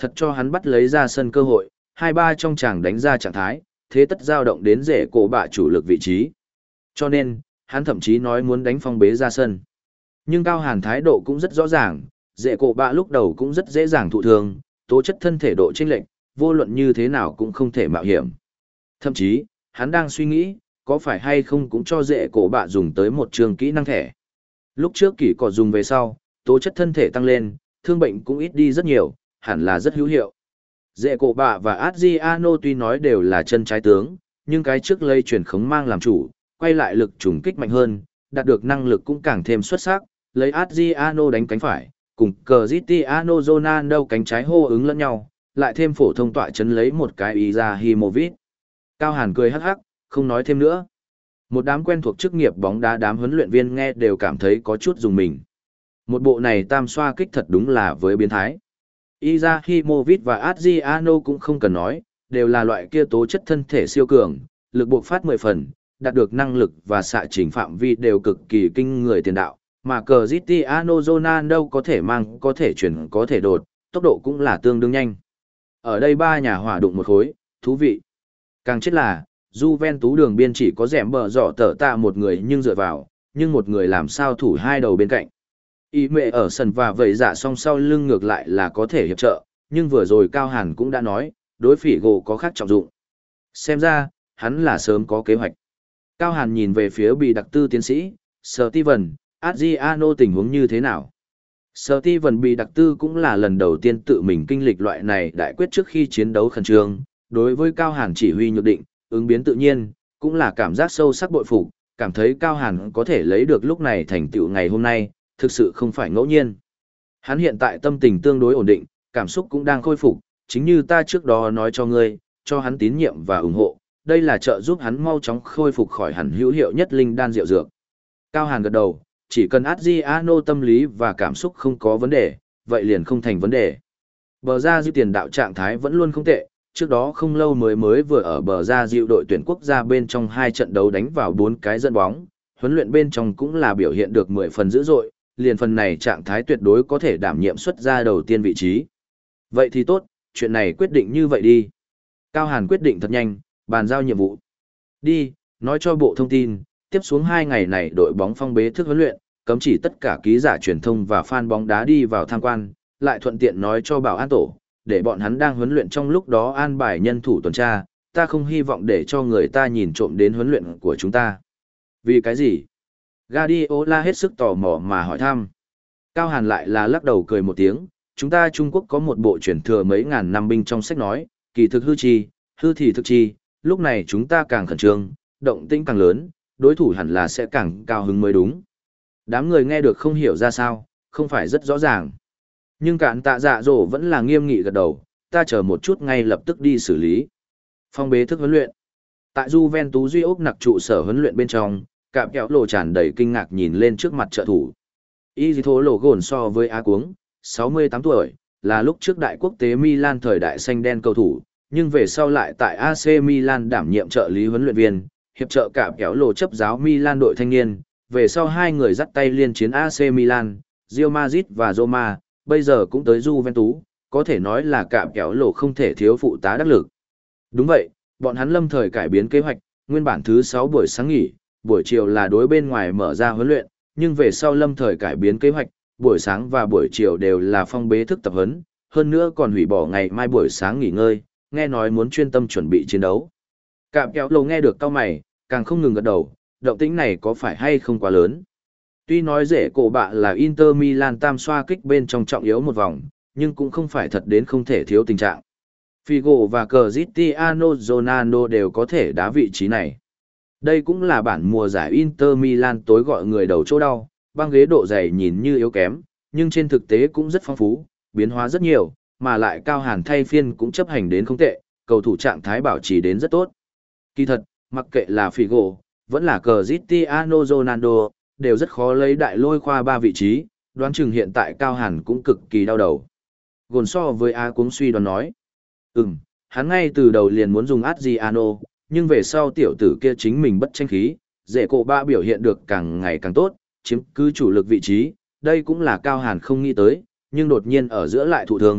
thật cho hắn bắt lấy ra sân cơ hội, hai ba trong chàng đánh ra trạng thái, thế tất dao động đến rễ cổ bạ chủ lực vị trí. Cho nên, hắn thậm chí nói muốn đánh phong bế ra sân. Nhưng Cao Hàn thái độ cũng rất rõ ràng, rễ cổ bạ lúc đầu cũng rất dễ dàng thụ thương, tố chất thân thể độ chênh lệch, vô luận như thế nào cũng không thể mạo hiểm. Thậm chí, hắn đang suy nghĩ, có phải hay không cũng cho rễ cổ bạ dùng tới một trường kỹ năng thẻ. Lúc trước kỷ cỏ dùng về sau, tố chất thân thể tăng lên, thương bệnh cũng ít đi rất nhiều, hẳn là rất hữu hiệu. Rễ cổ bạ và Adriano tuy nói đều là chân trái tướng, nhưng cái trước lây chuyển khống mang làm chủ, quay lại lực trùng kích mạnh hơn, đạt được năng lực cũng càng thêm xuất sắc, lấy Adriano đánh cánh phải, cùng Cristiano Ronaldo cánh trái hô ứng lẫn nhau, lại thêm phổ thông tọa chấn lấy một cái Izahimovic. Cao Hàn cười hắc hắc, không nói thêm nữa. Một đám quen thuộc chức nghiệp bóng đá đám huấn luyện viên nghe đều cảm thấy có chút dùng mình. Một bộ này tam xoa kích thật đúng là với biến thái. Izahimovic và Adriano cũng không cần nói, đều là loại kia tố chất thân thể siêu cường, lực buộc phát mười phần, đạt được năng lực và xạ trình phạm vi đều cực kỳ kinh người tiền đạo, mà Cristiano Ronaldo có thể mang, có thể chuyển, có thể đột, tốc độ cũng là tương đương nhanh. Ở đây ba nhà hỏa đụng một khối, thú vị. Càng chết là, Juventus đường biên chỉ có rẻm bờ dọ tở tạ một người nhưng dựa vào, nhưng một người làm sao thủ hai đầu bên cạnh. Ý mẹ ở sân và vẩy dạ song sau lưng ngược lại là có thể hiệp trợ, nhưng vừa rồi Cao Hàn cũng đã nói, đối phỉ gỗ có khác trọng dụng. Xem ra, hắn là sớm có kế hoạch. Cao Hàn nhìn về phía bị đặc tư tiến sĩ, Steven, Adriano tình huống như thế nào? Steven bị đặc tư cũng là lần đầu tiên tự mình kinh lịch loại này đại quyết trước khi chiến đấu khẩn trương, đối với Cao Hàn chỉ huy nhược định, ứng biến tự nhiên, cũng là cảm giác sâu sắc bội phục, cảm thấy Cao Hàn có thể lấy được lúc này thành tựu ngày hôm nay, thực sự không phải ngẫu nhiên. Hắn hiện tại tâm tình tương đối ổn định, cảm xúc cũng đang khôi phục, chính như ta trước đó nói cho ngươi, cho hắn tín nhiệm và ủng hộ, đây là trợ giúp hắn mau chóng khôi phục khỏi hẳn hữu hiệu nhất linh đan rượu dược. Cao Hàn gật đầu, chỉ cần Adriano tâm lý và cảm xúc không có vấn đề, vậy liền không thành vấn đề. Bờ ra diệu tiền đạo trạng thái vẫn luôn không tệ, trước đó không lâu mới mới vừa ở bờ ra diệu đội tuyển quốc gia bên trong hai trận đấu đánh vào bốn cái dẫn bóng, huấn luyện bên trong cũng là biểu hiện được mười phần dữ dội, liền phần này trạng thái tuyệt đối có thể đảm nhiệm xuất ra đầu tiên vị trí. Vậy thì tốt, chuyện này quyết định như vậy đi. Cao Hàn quyết định thật nhanh, bàn giao nhiệm vụ. Đi, nói cho bộ thông tin, tiếp xuống hai ngày này đội bóng phong bế thức huấn luyện, cấm chỉ tất cả ký giả truyền thông và fan bóng đá đi vào tham quan, lại thuận tiện nói cho bảo an tổ, để bọn hắn đang huấn luyện trong lúc đó an bài nhân thủ tuần tra, ta không hy vọng để cho người ta nhìn trộm đến huấn luyện của chúng ta. Vì cái gì? Guardiola hết sức tò mò mà hỏi thăm. Cao Hàn lại là lắc đầu cười một tiếng, chúng ta Trung Quốc có một bộ truyền thừa mấy ngàn năm binh trong sách nói, kỳ thực hư chi, hư thì thực chi, lúc này chúng ta càng khẩn trương, động tĩnh càng lớn, đối thủ hẳn là sẽ càng cao hứng mới đúng. Đám người nghe được không hiểu ra sao, không phải rất rõ ràng. Nhưng cạn tạ dạ dỗ vẫn là nghiêm nghị gật đầu, ta chờ một chút ngay lập tức đi xử lý. Phong bế thức huấn luyện. Tại Juventus Duy ốc nặc trụ sở huấn luyện bên trong, cạm kẹo lộ tràn đầy kinh ngạc nhìn lên trước mặt trợ thủ. Y thố lộ gồn so với Á Cuống, sáu mươi tám tuổi, là lúc trước đại quốc tế Milan thời đại xanh đen cầu thủ, nhưng về sau lại tại a xê Milan đảm nhiệm trợ lý huấn luyện viên, hiệp trợ cạm kẹo lộ chấp giáo Milan đội thanh niên, về sau hai người dắt tay liên chiến a xê Milan, Real Madrid và Roma, bây giờ cũng tới Juventus, có thể nói là cạm kẹo lộ không thể thiếu phụ tá đắc lực. Đúng vậy, bọn hắn lâm thời cải biến kế hoạch, nguyên bản thứ sáu buổi sáng nghỉ, buổi chiều là đối bên ngoài mở ra huấn luyện, nhưng về sau lâm thời cải biến kế hoạch, buổi sáng và buổi chiều đều là phong bế thức tập huấn, hơn nữa còn hủy bỏ ngày mai buổi sáng nghỉ ngơi, nghe nói muốn chuyên tâm chuẩn bị chiến đấu. Cạm kéo lầu nghe được cao mày, càng không ngừng gật đầu, động tĩnh này có phải hay không quá lớn. Tuy nói dễ cổ bạ là Inter Milan tam xoa kích bên trong trọng yếu một vòng, nhưng cũng không phải thật đến không thể thiếu tình trạng. Figo và Cristiano Ronaldo đều có thể đá vị trí này. Đây cũng là bản mùa giải Inter Milan tối gọi người đầu chỗ đau, băng ghế độ dày nhìn như yếu kém, nhưng trên thực tế cũng rất phong phú, biến hóa rất nhiều, mà lại Cao Hàn thay phiên cũng chấp hành đến không tệ, cầu thủ trạng thái bảo trì đến rất tốt. Kỳ thật, mặc kệ là Figo, vẫn là Cristiano Ronaldo, đều rất khó lấy đại lôi khoa ba vị trí, đoán chừng hiện tại Cao Hàn cũng cực kỳ đau đầu. Gồn so với A cũng suy đoán nói, ừm, hắn ngay từ đầu liền muốn dùng Adriano, nhưng về sau tiểu tử kia chính mình bất tranh khí, dễ cổ ba biểu hiện được càng ngày càng tốt, chiếm cứ chủ lực vị trí, đây cũng là Cao Hàn không nghĩ tới, nhưng đột nhiên ở giữa lại thụ thương,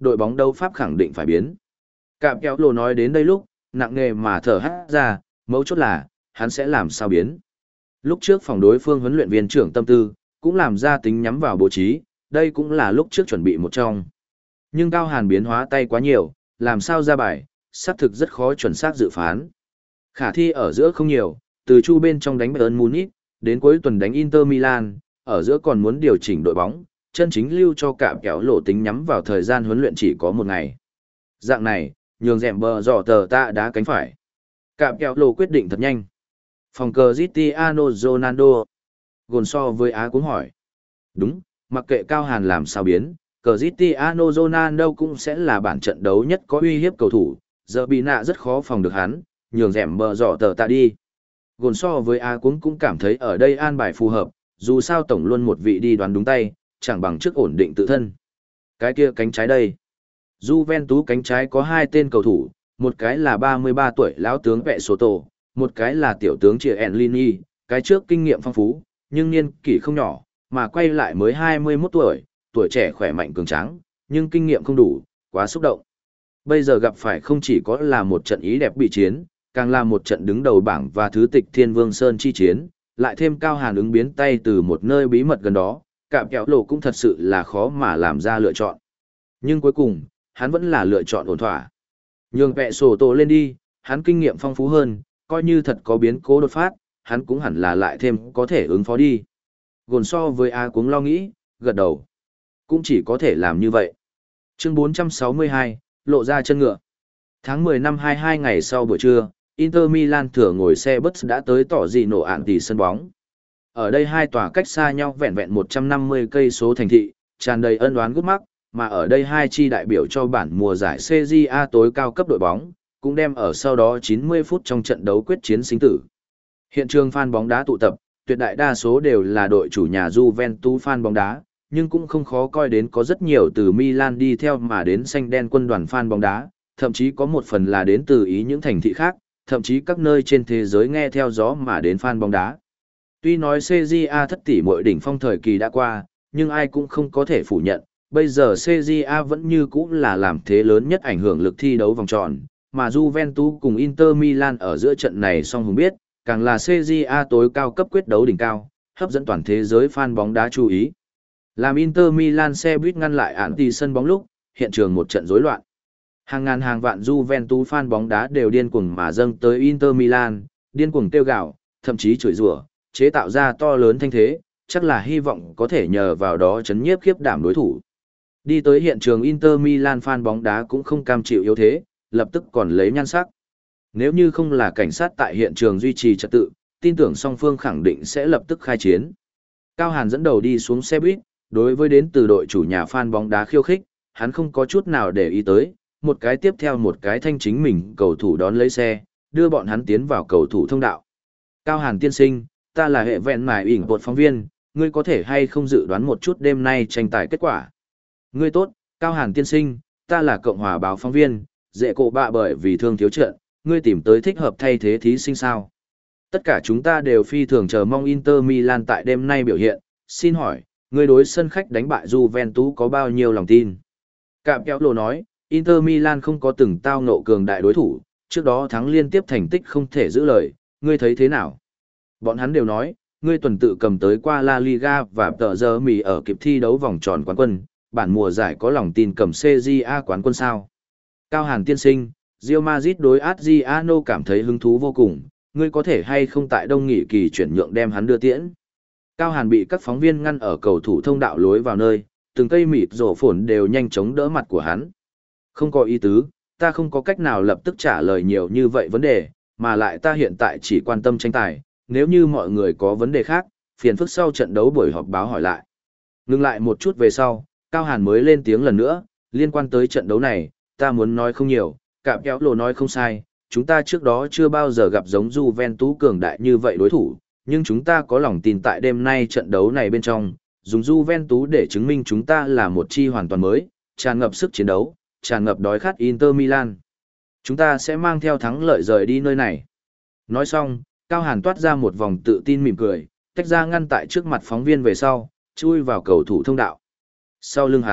đội bóng đấu pháp khẳng định phải biến. Cạm kéo lồ nói đến đây lúc, nặng nề mà thở hắt ra, mấu chốt là, hắn sẽ làm sao biến. Lúc trước phòng đối phương huấn luyện viên trưởng tâm tư, cũng làm ra tính nhắm vào bố trí, đây cũng là lúc trước chuẩn bị một trong. Nhưng Cao Hàn biến hóa tay quá nhiều, làm sao ra bài, xác thực rất khó chuẩn xác dự phán. Khả thi ở giữa không nhiều, từ chu bên trong đánh Bayern Munich, đến cuối tuần đánh Inter Milan, ở giữa còn muốn điều chỉnh đội bóng, chân chính lưu cho Cạm kéo lộ tính nhắm vào thời gian huấn luyện chỉ có một ngày. Dạng này, nhường dẹm bờ dò tờ tạ đá cánh phải. Cạm kéo lộ quyết định thật nhanh. Phòng cờ Cristiano Ronaldo. Gồn so với Á cũng hỏi. Đúng, mặc kệ Cao Hàn làm sao biến, cờ Cristiano Ronaldo cũng sẽ là bản trận đấu nhất có uy hiếp cầu thủ, giờ bị nạ rất khó phòng được hắn, nhường dẹm bờ dò tờ tạ đi. Gồn so với Á cũng cũng cảm thấy ở đây an bài phù hợp, dù sao tổng luôn một vị đi đoán đúng tay, chẳng bằng trước ổn định tự thân. Cái kia cánh trái đây. Juventus cánh trái có hai tên cầu thủ, một cái là ba mươi ba tuổi lão tướng Vệ Soto, một cái là tiểu tướng Chia Enlini, cái trước kinh nghiệm phong phú, nhưng niên kỷ không nhỏ, mà quay lại mới hai mươi mốt tuổi, tuổi trẻ khỏe mạnh cường tráng, nhưng kinh nghiệm không đủ, quá xúc động. Bây giờ gặp phải không chỉ có là một trận ý đẹp bị chiến, càng là một trận đứng đầu bảng và thứ tịch Thiên Vương Sơn chi chiến, lại thêm Cao Hàn ứng biến tay từ một nơi bí mật gần đó, Cạm kéo lộ cũng thật sự là khó mà làm ra lựa chọn. Nhưng cuối cùng, hắn vẫn là lựa chọn ổn thỏa. Nhường Vệ sổ tổ lên đi, hắn kinh nghiệm phong phú hơn, coi như thật có biến cố đột phát, hắn cũng hẳn là lại thêm có thể ứng phó đi. Gồn so với A cũng lo nghĩ, gật đầu. Cũng chỉ có thể làm như vậy. Chương bốn trăm sáu mươi hai, lộ ra chân ngựa. Tháng mười năm hai mươi hai ngày sau buổi trưa, Inter Milan thừa ngồi xe bus đã tới tỏ dị nổ ạn tỷ sân bóng. Ở đây hai tòa cách xa nhau vẹn vẹn một trăm năm mươi cây số thành thị, tràn đầy ân oán gút mắc, mà ở đây hai chi đại biểu cho bản mùa giải xê giê a tối cao cấp đội bóng, cũng đem ở sau đó chín mươi phút trong trận đấu quyết chiến sinh tử. Hiện trường fan bóng đá tụ tập, tuyệt đại đa số đều là đội chủ nhà Juventus fan bóng đá, nhưng cũng không khó coi đến có rất nhiều từ Milan đi theo mà đến xanh đen quân đoàn fan bóng đá, thậm chí có một phần là đến từ ý những thành thị khác, thậm chí các nơi trên thế giới nghe theo gió mà đến fan bóng đá. Tuy nói xê giê a thất tỷ muội đỉnh phong thời kỳ đã qua, nhưng ai cũng không có thể phủ nhận, bây giờ xê giê a vẫn như cũ là làm thế lớn nhất ảnh hưởng lực thi đấu vòng tròn, mà Juventus cùng Inter Milan ở giữa trận này song hùng biết, càng là xê giê a tối cao cấp quyết đấu đỉnh cao, hấp dẫn toàn thế giới fan bóng đá chú ý. Làm Inter Milan xe buýt ngăn lại ạn tỷ sân bóng lúc, hiện trường một trận rối loạn. Hàng ngàn hàng vạn Juventus fan bóng đá đều điên cuồng mà dâng tới Inter Milan, điên cuồng kêu gào, thậm chí chửi rủa, chế tạo ra to lớn thanh thế, chắc là hy vọng có thể nhờ vào đó chấn nhiếp khiếp đảm đối thủ. Đi tới hiện trường Inter Milan fan bóng đá cũng không cam chịu yếu thế, lập tức còn lấy nhan sắc. Nếu như không là cảnh sát tại hiện trường duy trì trật tự, tin tưởng song phương khẳng định sẽ lập tức khai chiến. Cao Hàn dẫn đầu đi xuống xe buýt, đối với đến từ đội chủ nhà fan bóng đá khiêu khích, hắn không có chút nào để ý tới, một cái tiếp theo một cái thanh chính mình cầu thủ đón lấy xe, đưa bọn hắn tiến vào cầu thủ thông đạo. Cao Hàn tiên sinh, ta là hệ vẹn mài ỉn bột phóng viên, ngươi có thể hay không dự đoán một chút đêm nay tranh tài kết quả? Ngươi tốt, Cao Hàn tiên sinh, ta là Cộng hòa báo phóng viên, dễ cổ bạ bởi vì thương thiếu trận, ngươi tìm tới thích hợp thay thế thí sinh sao? Tất cả chúng ta đều phi thường chờ mong Inter Milan tại đêm nay biểu hiện, xin hỏi, ngươi đối sân khách đánh bại Juventus có bao nhiêu lòng tin? Cạm kéo lồ nói, Inter Milan không có từng tao ngộ cường đại đối thủ, trước đó thắng liên tiếp thành tích không thể giữ lời, ngươi thấy thế nào? Bọn hắn đều nói, ngươi tuần tự cầm tới qua La Liga và tờ giờ mì ở kịp thi đấu vòng tròn quán quân, bản mùa giải có lòng tin cầm xê giê a quán quân sao? Cao Hàn tiên sinh, Real Madrid đối Adriano cảm thấy hứng thú vô cùng, ngươi có thể hay không tại đông nghỉ kỳ chuyển nhượng đem hắn đưa tiễn? Cao Hàn bị các phóng viên ngăn ở cầu thủ thông đạo lối vào nơi, từng cây mịt rổ phồn đều nhanh chóng đỡ mặt của hắn. Không có ý tứ, ta không có cách nào lập tức trả lời nhiều như vậy vấn đề, mà lại ta hiện tại chỉ quan tâm tranh tài, nếu như mọi người có vấn đề khác, phiền phức sau trận đấu buổi họp báo hỏi lại. Ngừng lại một chút về sau, Cao Hàn mới lên tiếng lần nữa, liên quan tới trận đấu này, ta muốn nói không nhiều, Cạm kéo lồ nói không sai, chúng ta trước đó chưa bao giờ gặp giống Juventus cường đại như vậy đối thủ, nhưng chúng ta có lòng tin tại đêm nay trận đấu này bên trong, dùng Juventus để chứng minh chúng ta là một chi hoàn toàn mới, tràn ngập sức chiến đấu, tràn ngập đói khát Inter Milan. Chúng ta sẽ mang theo thắng lợi rời đi nơi này. Nói xong, Cao Hàn toát ra một vòng tự tin mỉm cười, tách ra ngăn tại trước mặt phóng viên về sau, chui vào cầu thủ thông đạo. Sau lưng hắn,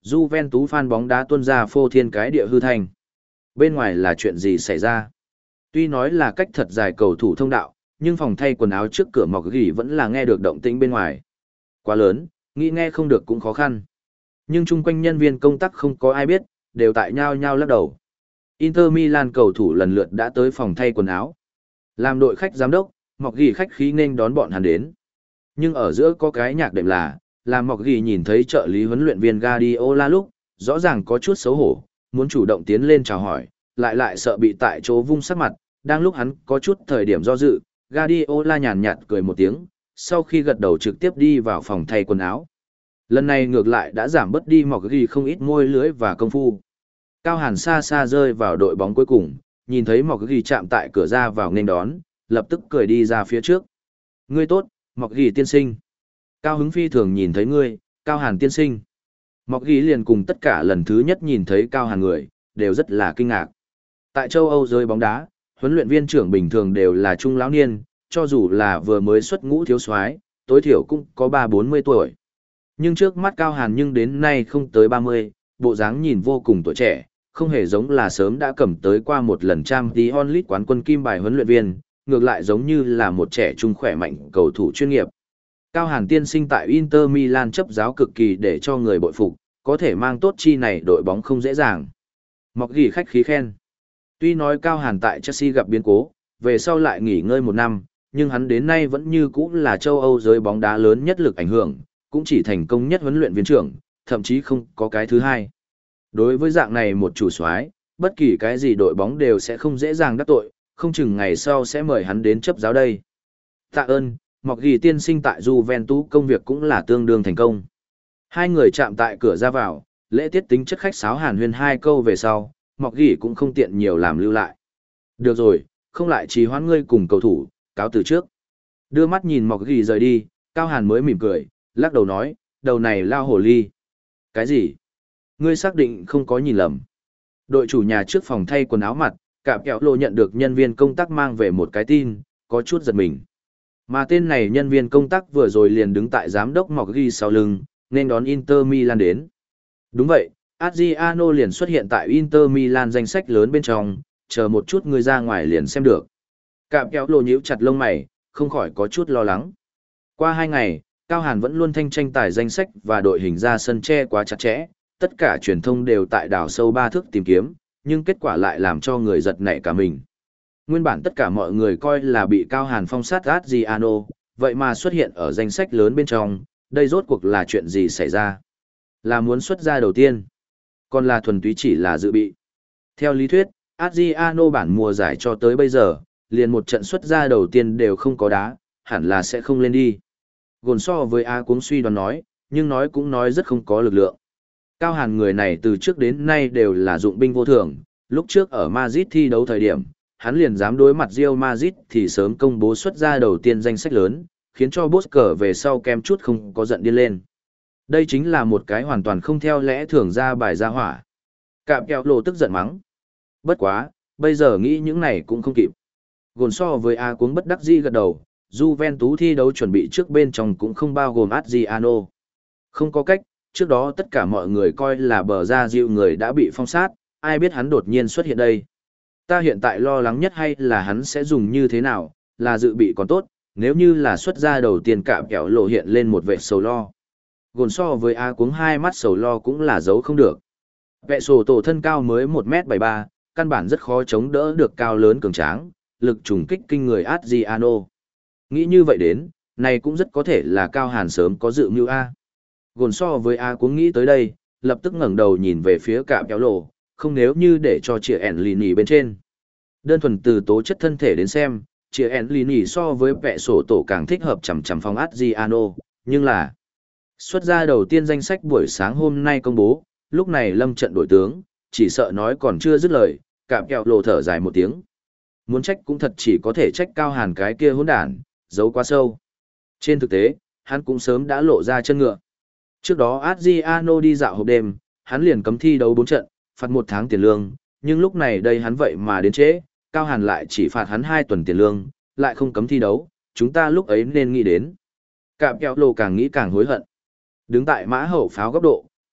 Juventus fan bóng đá tuôn ra phô thiên cái địa hư thành. Bên ngoài là chuyện gì xảy ra? Tuy nói là cách thật dài cầu thủ thông đạo, nhưng phòng thay quần áo trước cửa mọc gỉ vẫn là nghe được động tĩnh bên ngoài. Quá lớn, nghĩ nghe không được cũng khó khăn. Nhưng chung quanh nhân viên công tác không có ai biết, đều tại nhau nhau lắc đầu. Inter Milan cầu thủ lần lượt đã tới phòng thay quần áo. Làm đội khách giám đốc, mọc gỉ khách khí nên đón bọn hắn đến. Nhưng ở giữa có cái nhạc đệm là, làm mọc gỉ nhìn thấy trợ lý huấn luyện viên Guardiola lúc, rõ ràng có chút xấu hổ, muốn chủ động tiến lên chào hỏi, lại lại sợ bị tại chỗ vung sắc mặt. Đang lúc hắn có chút thời điểm do dự, Guardiola nhàn nhạt cười một tiếng, sau khi gật đầu trực tiếp đi vào phòng thay quần áo. Lần này ngược lại đã giảm bớt đi mọc ghi không ít môi lưới và công phu. Cao Hàn xa xa rơi vào đội bóng cuối cùng, nhìn thấy mọc ghi chạm tại cửa ra vào nên đón, lập tức cười đi ra phía trước. Ngươi tốt, mọc ghi tiên sinh. Cao hứng phi thường nhìn thấy ngươi, Cao Hàn tiên sinh. Mọc ghi liền cùng tất cả lần thứ nhất nhìn thấy Cao Hàn người, đều rất là kinh ngạc. Tại châu Âu rơi bóng đá, huấn luyện viên trưởng bình thường đều là trung lão niên, cho dù là vừa mới xuất ngũ thiếu soái, tối thiểu cũng có ba bốn mươi tuổi. Nhưng trước mắt Cao Hàn nhưng đến nay không tới ba mươi, bộ dáng nhìn vô cùng tuổi trẻ, không hề giống là sớm đã cầm tới qua một lần Champions League quán quân kim bài huấn luyện viên, ngược lại giống như là một trẻ trung khỏe mạnh cầu thủ chuyên nghiệp. Cao Hàn tiên sinh tại Inter Milan chấp giáo cực kỳ để cho người bội phục, có thể mang tốt chi này đội bóng không dễ dàng. Mọc ghi khách khí khen. Tuy nói Cao Hàn tại Chelsea gặp biến cố, về sau lại nghỉ ngơi một năm, nhưng hắn đến nay vẫn như cũ là châu Âu giới bóng đá lớn nhất lực ảnh hưởng, cũng chỉ thành công nhất huấn luyện viên trưởng, thậm chí không có cái thứ hai. Đối với dạng này một chủ soái, bất kỳ cái gì đội bóng đều sẽ không dễ dàng đắc tội, không chừng ngày sau sẽ mời hắn đến chấp giáo đây. Tạ ơn, mọc ghi tiên sinh tại Juventus công việc cũng là tương đương thành công. Hai người chạm tại cửa ra vào, lễ tiết tính chất khách sáo hàn huyên hai câu về sau, mọc ghi cũng không tiện nhiều làm lưu lại. Được rồi, không lại trì hoãn ngươi cùng cầu thủ, cáo từ trước. Đưa mắt nhìn mọc ghi rời đi, Cao Hàn mới mỉm cười, lắc đầu nói, đầu này lao hồ ly. Cái gì? Ngươi xác định không có nhìn lầm. Đội chủ nhà trước phòng thay quần áo mặt, Cạm Kẹo Lô nhận được nhân viên công tác mang về một cái tin, có chút giật mình. Mà tên này nhân viên công tác vừa rồi liền đứng tại giám đốc mọc ghi sau lưng, nên đón Inter Milan đến. Đúng vậy, Adriano liền xuất hiện tại Inter Milan danh sách lớn bên trong, chờ một chút người ra ngoài liền xem được. Cạm Kẹo Lô nhíu chặt lông mày, không khỏi có chút lo lắng. Qua hai ngày, Cao Hàn vẫn luôn thanh tranh tài danh sách và đội hình ra sân che quá chặt chẽ, tất cả truyền thông đều tại đảo sâu ba thước tìm kiếm, nhưng kết quả lại làm cho người giật nảy cả mình. Nguyên bản tất cả mọi người coi là bị Cao Hàn phong sát Adriano, vậy mà xuất hiện ở danh sách lớn bên trong, đây rốt cuộc là chuyện gì xảy ra? Là muốn xuất ra đầu tiên, còn là thuần túy chỉ là dự bị. Theo lý thuyết, Adriano bản mùa giải cho tới bây giờ, liền một trận xuất ra đầu tiên đều không có đá, hẳn là sẽ không lên đi. Gồn so với A cũng suy đoán nói, nhưng nói cũng nói rất không có lực lượng. Cao Hàn người này từ trước đến nay đều là dụng binh vô thường, lúc trước ở Madrid thi đấu thời điểm, hắn liền dám đối mặt Real Madrid thì sớm công bố xuất ra đầu tiên danh sách lớn, khiến cho Bosker về sau kem chút không có giận điên lên. Đây chính là một cái hoàn toàn không theo lẽ thường ra bài ra hỏa. Cạm Kẹo Lô tức giận mắng. Bất quá, bây giờ nghĩ những này cũng không kịp. Gồn so với A cuống bất đắc dĩ gật đầu, Juventus thi đấu chuẩn bị trước bên trong cũng không bao gồm Adriano. Không có cách, trước đó tất cả mọi người coi là bờ ra dịu người đã bị phong sát, ai biết hắn đột nhiên xuất hiện đây. Ta hiện tại lo lắng nhất hay là hắn sẽ dùng như thế nào, là dự bị còn tốt, nếu như là xuất ra đầu tiên Cạm Kẹo Lô hiện lên một vệ sầu lo. Gồn so với A cuống hai mắt sầu lo cũng là giấu không được. Vệ sổ tổ thân cao mới một mét bảy mươi ba, căn bản rất khó chống đỡ được cao lớn cường tráng, lực trùng kích kinh người Adriano. Nghĩ như vậy đến, này cũng rất có thể là Cao Hàn sớm có dự mưu A. Gồn so với A cũng nghĩ tới đây, lập tức ngẩng đầu nhìn về phía Cạm Kẹo Lô, không nếu như để cho Chĩa ẻn lì nì bên trên. Đơn thuần từ tố chất thân thể đến xem, Chĩa ẻn lì nì so với vệ sổ tổ càng thích hợp chằm chằm phong Adriano, nhưng là xuất ra đầu tiên danh sách buổi sáng hôm nay công bố, lúc này lâm trận đổi tướng, chỉ sợ nói còn chưa dứt lời, Cạm Kẹo Lô thở dài một tiếng. Muốn trách cũng thật chỉ có thể trách Cao Hàn cái kia hỗn đản, giấu quá sâu. Trên thực tế, hắn cũng sớm đã lộ ra chân ngựa. Trước đó Adriano đi dạo hộp đêm, hắn liền cấm thi đấu bốn trận, phạt một tháng tiền lương, nhưng lúc này đây hắn vậy mà đến trễ, Cao Hàn lại chỉ phạt hắn hai tuần tiền lương, lại không cấm thi đấu, chúng ta lúc ấy nên nghĩ đến. Cạm Kẹo Lô càng nghĩ càng hối hận. Đứng tại mã hậu pháo góc độ,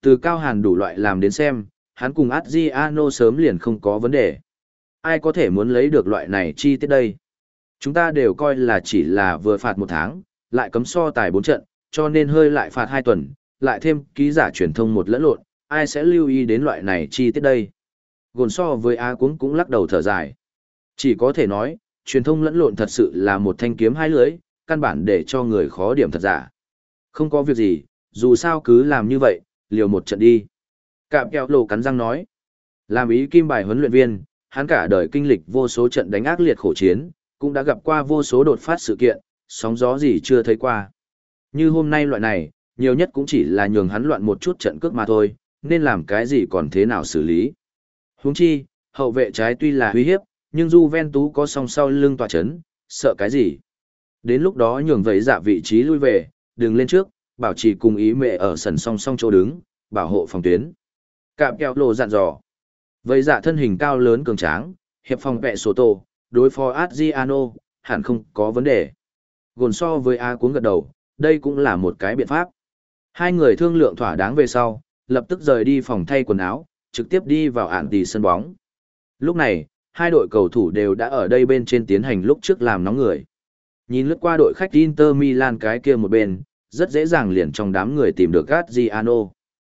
từ Cao Hàn đủ loại làm đến xem, hắn cùng Adriano sớm liền không có vấn đề. Ai có thể muốn lấy được loại này chi tiết đây? Chúng ta đều coi là chỉ là vừa phạt một tháng, lại cấm so tài bốn trận, cho nên hơi lại phạt hai tuần, lại thêm ký giả truyền thông một lẫn lộn, ai sẽ lưu ý đến loại này chi tiết đây? Gồn so với A Cuống cũng lắc đầu thở dài. Chỉ có thể nói, truyền thông lẫn lộn thật sự là một thanh kiếm hai lưỡi, căn bản để cho người khó điểm thật giả. Không có việc gì, dù sao cứ làm như vậy, liều một trận đi. Cạm kẹo lộ cắn răng nói. Làm ý kim bài huấn luyện viên, hắn cả đời kinh lịch vô số trận đánh ác liệt khổ chiến, cũng đã gặp qua vô số đột phát sự kiện, sóng gió gì chưa thấy qua. Như hôm nay loại này, nhiều nhất cũng chỉ là nhường hắn loạn một chút trận cước mà thôi, nên làm cái gì còn thế nào xử lý. Huống chi, hậu vệ trái tuy là uy hiếp, nhưng Juventus có song sau lưng tòa chấn, sợ cái gì. Đến lúc đó nhường vậy dạ vị trí lui về, đừng lên trước, bảo trì cùng ý mẹ ở sân song song chỗ đứng, bảo hộ phòng tuyến. Cạm kẹo lộ dặn dò. Vậy dạ thân hình cao lớn cường tráng, hiệp phòng vẹ số tổ, đối phó Adriano, hẳn không có vấn đề. Gồn so với A Cuống gật đầu, đây cũng là một cái biện pháp. Hai người thương lượng thỏa đáng về sau, lập tức rời đi phòng thay quần áo, trực tiếp đi vào ản tỷ sân bóng. Lúc này, hai đội cầu thủ đều đã ở đây bên trên tiến hành lúc trước làm nóng người. Nhìn lướt qua đội khách Inter Milan cái kia một bên, rất dễ dàng liền trong đám người tìm được Adriano.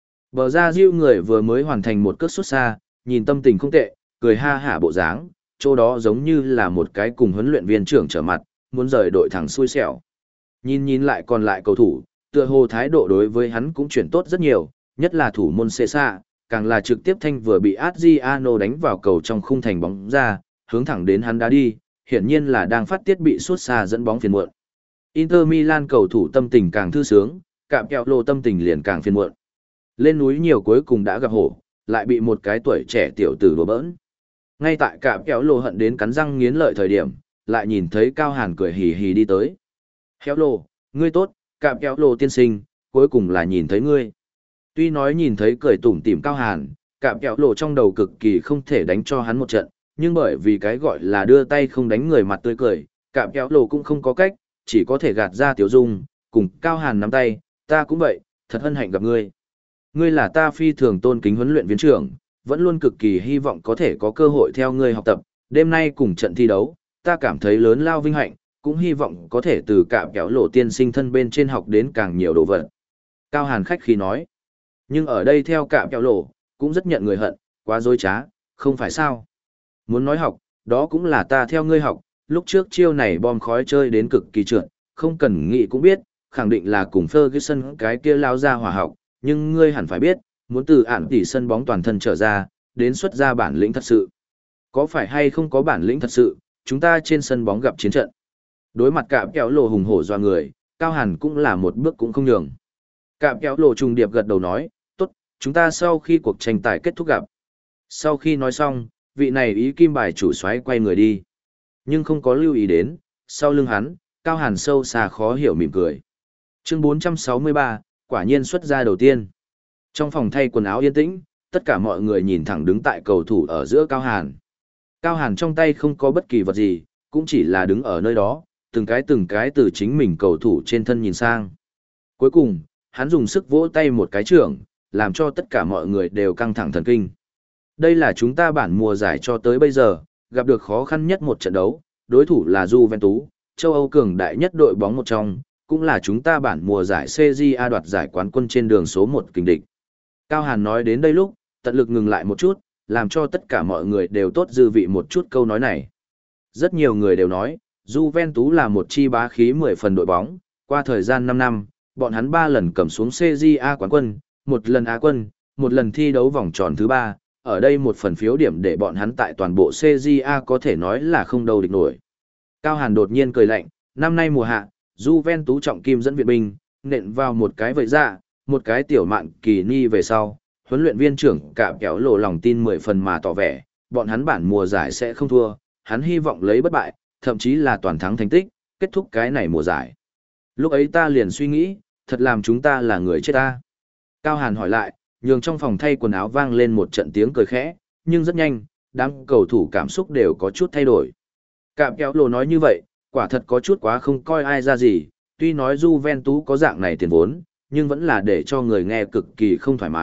Bờ ra diêu người vừa mới hoàn thành một cước xuất xa, nhìn tâm tình không tệ, cười ha hả bộ dáng, chỗ đó giống như là một cái cùng huấn luyện viên trưởng trở mặt, muốn rời đội thẳng xui xẻo. Nhìn nhìn lại còn lại cầu thủ, tựa hồ thái độ đối với hắn cũng chuyển tốt rất nhiều, nhất là thủ môn Cesa, càng là trực tiếp thanh vừa bị Adriano đánh vào cầu trong khung thành bóng ra, hướng thẳng đến hắn đá đi, hiển nhiên là đang phát tiết bị sút xa dẫn bóng phiền muộn. Inter Milan cầu thủ tâm tình càng thư sướng, cạm kẹo lộ tâm tình liền càng phiền muộn. Lên núi nhiều cuối cùng đã gặp hổ, lại bị một cái tuổi trẻ tiểu tử đùa bỡn. Ngay tại cạm kẹo lộ hận đến cắn răng nghiến lợi thời điểm, lại nhìn thấy Cao Hàn cười hì hì đi tới. Kẹo lộ, ngươi tốt, cạm kẹo lộ tiên sinh, cuối cùng là nhìn thấy ngươi. Tuy nói nhìn thấy cười tủm tỉm Cao Hàn, cạm kẹo lộ trong đầu cực kỳ không thể đánh cho hắn một trận, nhưng bởi vì cái gọi là đưa tay không đánh người mặt tươi cười, cạm kẹo lộ cũng không có cách, chỉ có thể gạt ra tiểu dung, cùng Cao Hàn nắm tay, ta cũng vậy, thật hân hạnh gặp ngươi. Ngươi là ta phi thường tôn kính huấn luyện viên trưởng, vẫn luôn cực kỳ hy vọng có thể có cơ hội theo ngươi học tập, đêm nay cùng trận thi đấu, ta cảm thấy lớn lao vinh hạnh, cũng hy vọng có thể từ cạm kẹo lộ tiên sinh thân bên trên học đến càng nhiều đồ vật. Cao Hàn khách khí nói, nhưng ở đây theo cạm kẹo lộ, cũng rất nhận người hận, quá dối trá, không phải sao. Muốn nói học, đó cũng là ta theo ngươi học, lúc trước chiêu này bom khói chơi đến cực kỳ trượt, không cần nghĩ cũng biết, khẳng định là cùng Ferguson cái kia lao ra hòa học, nhưng ngươi hẳn phải biết, muốn từ ản tỷ sân bóng toàn thân trở ra, đến xuất ra bản lĩnh thật sự. Có phải hay không có bản lĩnh thật sự, chúng ta trên sân bóng gặp chiến trận. Đối mặt cạm kẹo lộ hùng hổ doa người, Cao Hàn cũng là một bước cũng không nhường. Cạm kẹo lộ trùng điệp gật đầu nói, tốt, chúng ta sau khi cuộc tranh tài kết thúc gặp. Sau khi nói xong, vị này ý kim bài chủ soái quay người đi. Nhưng không có lưu ý đến, sau lưng hắn, Cao Hàn sâu xa khó hiểu mỉm cười. Chương bốn trăm sáu mươi ba, quả nhiên xuất ra đầu tiên. Trong phòng thay quần áo yên tĩnh, tất cả mọi người nhìn thẳng đứng tại cầu thủ ở giữa Cao Hàn. Cao Hàn trong tay không có bất kỳ vật gì, cũng chỉ là đứng ở nơi đó, từng cái từng cái từ chính mình cầu thủ trên thân nhìn sang. Cuối cùng, hắn dùng sức vỗ tay một cái trưởng, làm cho tất cả mọi người đều căng thẳng thần kinh. Đây là chúng ta bản mùa giải cho tới bây giờ, gặp được khó khăn nhất một trận đấu, đối thủ là Juventus, châu Âu cường đại nhất đội bóng một trong, cũng là chúng ta bản mùa giải xê giê a đoạt giải quán quân trên đường số một kình địch. Cao Hàn nói đến đây lúc, tận lực ngừng lại một chút, làm cho tất cả mọi người đều tốt dư vị một chút câu nói này. Rất nhiều người đều nói, Juventus là một chi bá khí mười phần đội bóng, qua thời gian năm năm, bọn hắn ba lần cầm xuống xê giê a quán quân, một lần Á quân, một lần thi đấu vòng tròn thứ ba, ở đây một phần phiếu điểm để bọn hắn tại toàn bộ xê giê a có thể nói là không đâu địch nổi. Cao Hàn đột nhiên cười lạnh, năm nay mùa hạ, Juventus trọng kim dẫn viện binh, nện vào một cái vậy ra, một cái tiểu mạn kỳ ni về sau, huấn luyện viên trưởng cạm kéo lộ lòng tin mười phần mà tỏ vẻ, bọn hắn bản mùa giải sẽ không thua, hắn hy vọng lấy bất bại, thậm chí là toàn thắng thành tích, kết thúc cái này mùa giải. Lúc ấy ta liền suy nghĩ, thật làm chúng ta là người chết ta. Cao Hàn hỏi lại, nhường trong phòng thay quần áo vang lên một trận tiếng cười khẽ, nhưng rất nhanh, đám cầu thủ cảm xúc đều có chút thay đổi. Cạm kéo lộ nói như vậy, quả thật có chút quá không coi ai ra gì, tuy nói Juventus có dạng này tiền vốn, nhưng vẫn là để cho người nghe cực kỳ không thoải mái,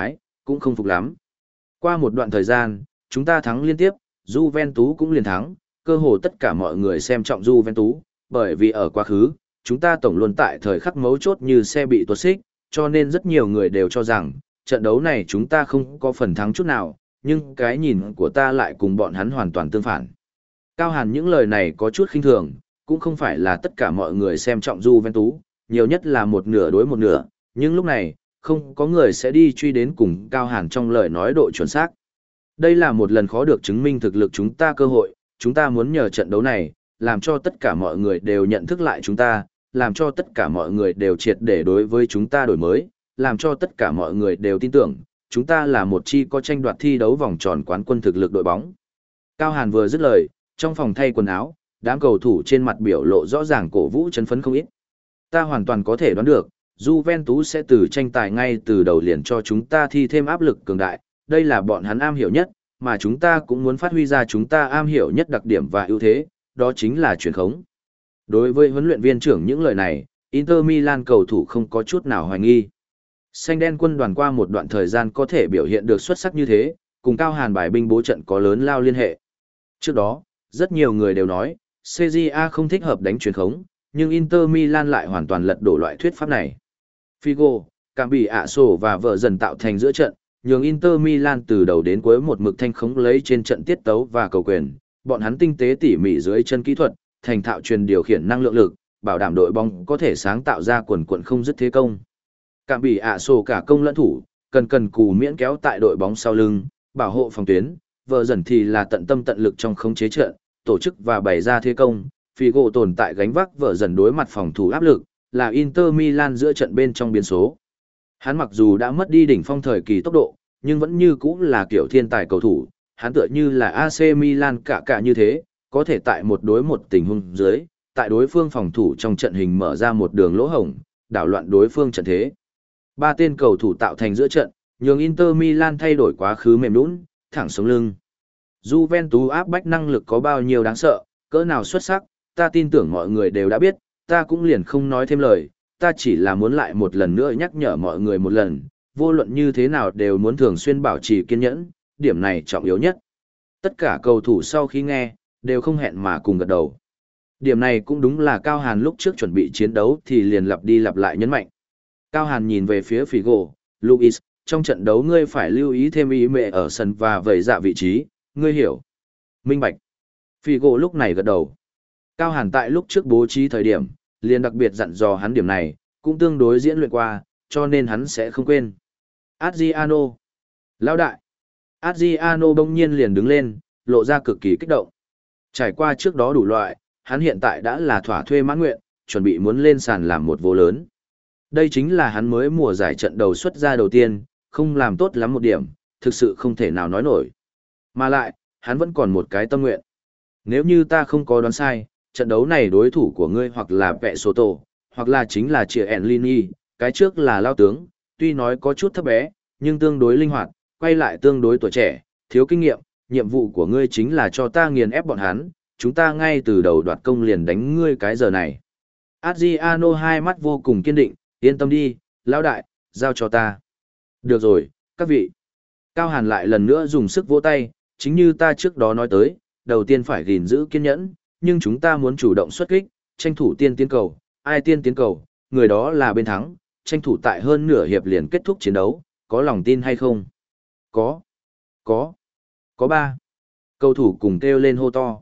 cũng không phục lắm. Qua một đoạn thời gian, chúng ta thắng liên tiếp, Juventus cũng liền thắng, cơ hồ tất cả mọi người xem trọng Juventus, bởi vì ở quá khứ, chúng ta tổng luôn tại thời khắc mấu chốt như xe bị tuột xích, cho nên rất nhiều người đều cho rằng, trận đấu này chúng ta không có phần thắng chút nào, nhưng cái nhìn của ta lại cùng bọn hắn hoàn toàn tương phản. Cao Hàn những lời này có chút khinh thường, cũng không phải là tất cả mọi người xem trọng Juventus, nhiều nhất là một nửa đối một nửa, nhưng lúc này, không có người sẽ đi truy đến cùng Cao Hàn trong lời nói độ chuẩn xác. Đây là một lần khó được chứng minh thực lực chúng ta cơ hội, chúng ta muốn nhờ trận đấu này, làm cho tất cả mọi người đều nhận thức lại chúng ta, làm cho tất cả mọi người đều triệt để đối với chúng ta đổi mới, làm cho tất cả mọi người đều tin tưởng, chúng ta là một chi có tranh đoạt thi đấu vòng tròn quán quân thực lực đội bóng. Cao Hàn vừa dứt lời, trong phòng thay quần áo, đám cầu thủ trên mặt biểu lộ rõ ràng cổ vũ chấn phấn không ít. Ta hoàn toàn có thể đoán được, Juventus sẽ từ tranh tài ngay từ đầu liền cho chúng ta thi thêm áp lực cường đại, đây là bọn hắn am hiểu nhất, mà chúng ta cũng muốn phát huy ra chúng ta am hiểu nhất đặc điểm và ưu thế, đó chính là truyền khống. Đối với huấn luyện viên trưởng những lời này, Inter Milan cầu thủ không có chút nào hoài nghi. Xanh đen quân đoàn qua một đoạn thời gian có thể biểu hiện được xuất sắc như thế, cùng Cao Hàn bài binh bố trận có lớn lao liên hệ. Trước đó, rất nhiều người đều nói, xê giê a không thích hợp đánh truyền khống, nhưng Inter Milan lại hoàn toàn lật đổ loại thuyết pháp này. Figo, cảm bị ạ sổ và vợ dần tạo thành giữa trận, nhường Inter Milan từ đầu đến cuối một mực thanh khống lấy trên trận tiết tấu và cầu quyền, bọn hắn tinh tế tỉ mỉ dưới chân kỹ thuật, thành thạo truyền điều khiển năng lượng lực, bảo đảm đội bóng có thể sáng tạo ra quần quần không dứt thế công. Cảm bị ạ sổ cả công lẫn thủ, cần cần cù miễn kéo tại đội bóng sau lưng, bảo hộ phòng tuyến, vợ dần thì là tận tâm tận lực trong khống chế trận, tổ chức và bày ra thế công. Figo tồn tại gánh vác vợ dần đối mặt phòng thủ áp lực, là Inter Milan giữa trận bên trong biến số. Hắn mặc dù đã mất đi đỉnh phong thời kỳ tốc độ, nhưng vẫn như cũ là kiểu thiên tài cầu thủ, hắn tựa như là a xê Milan cả cả như thế, có thể tại một đối một tình huống dưới, tại đối phương phòng thủ trong trận hình mở ra một đường lỗ hổng, đảo loạn đối phương trận thế. Ba tên cầu thủ tạo thành giữa trận, nhường Inter Milan thay đổi quá khứ mềm nhũn, thẳng sống lưng. Juventus áp bách năng lực có bao nhiêu đáng sợ, cỡ nào xuất sắc, ta tin tưởng mọi người đều đã biết, ta cũng liền không nói thêm lời, ta chỉ là muốn lại một lần nữa nhắc nhở mọi người một lần, vô luận như thế nào đều muốn thường xuyên bảo trì kiên nhẫn, điểm này trọng yếu nhất. Tất cả cầu thủ sau khi nghe, đều không hẹn mà cùng gật đầu. Điểm này cũng đúng là Cao Hàn lúc trước chuẩn bị chiến đấu thì liền lặp đi lặp lại nhấn mạnh. Cao Hàn nhìn về phía Figo, Luis, trong trận đấu ngươi phải lưu ý thêm ý mẹ ở sân và vẩy dạ vị trí, ngươi hiểu. Minh bạch. Figo lúc này gật đầu. Cao Hàn tại lúc trước bố trí thời điểm, liền đặc biệt dặn dò hắn điểm này, cũng tương đối diễn luyện qua, cho nên hắn sẽ không quên. Adriano. Lão đại. Adriano bỗng nhiên liền đứng lên, lộ ra cực kỳ kích động. Trải qua trước đó đủ loại, hắn hiện tại đã là thỏa thuê mãn nguyện, chuẩn bị muốn lên sàn làm một vô lớn. Đây chính là hắn mới mùa giải trận đầu xuất ra đầu tiên, không làm tốt lắm một điểm, thực sự không thể nào nói nổi. Mà lại, hắn vẫn còn một cái tâm nguyện. Nếu như ta không có đoán sai, trận đấu này đối thủ của ngươi hoặc là Pẹ Soto, hoặc là chính là Chia Enlini, cái trước là lao tướng, tuy nói có chút thấp bé, nhưng tương đối linh hoạt, quay lại tương đối tuổi trẻ, thiếu kinh nghiệm, nhiệm vụ của ngươi chính là cho ta nghiền ép bọn hắn, chúng ta ngay từ đầu đoạt công liền đánh ngươi cái giờ này. Adriano hai mắt vô cùng kiên định, yên tâm đi, lão đại, giao cho ta. Được rồi, các vị. Cao Hàn lại lần nữa dùng sức vỗ tay, chính như ta trước đó nói tới, đầu tiên phải gìn giữ kiên nhẫn, nhưng chúng ta muốn chủ động xuất kích, tranh thủ tiên tiến cầu, ai tiên tiến cầu, người đó là bên thắng, tranh thủ tại hơn nửa hiệp liền kết thúc chiến đấu, có lòng tin hay không? Có. Có. Có ba. Cầu thủ cùng kêu lên hô to.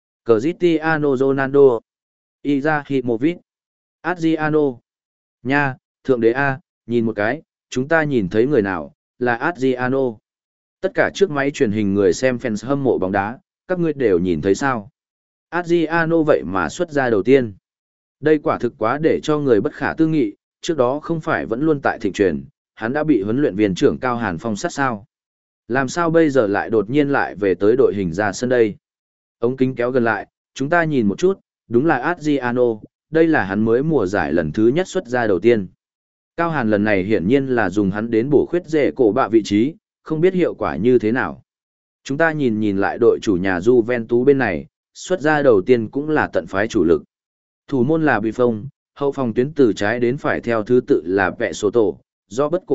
Cristiano Ronaldo. Izahimovic. Adriano. Nha, thượng đế A, nhìn một cái, chúng ta nhìn thấy người nào, là Adriano. Tất cả trước máy truyền hình người xem fans hâm mộ bóng đá, các ngươi đều nhìn thấy sao? Adriano vậy mà xuất ra đầu tiên. Đây quả thực quá để cho người bất khả tư nghị, trước đó không phải vẫn luôn tại thịnh truyền, hắn đã bị huấn luyện viên trưởng Cao Hàn phong sát sao. Làm sao bây giờ lại đột nhiên lại về tới đội hình ra sân đây? Ống kính kéo gần lại, chúng ta nhìn một chút, đúng là Adriano, đây là hắn mới mùa giải lần thứ nhất xuất ra đầu tiên. Cao Hàn lần này hiển nhiên là dùng hắn đến bổ khuyết rễ cổ bạ vị trí, không biết hiệu quả như thế nào. Chúng ta nhìn nhìn lại đội chủ nhà Juventus bên này, xuất ra đầu tiên cũng là tận phái chủ lực. Thủ môn là Buffon, hậu phòng tuyến từ trái đến phải theo thứ tự là Pẹ Soto, do bất cổ vặc,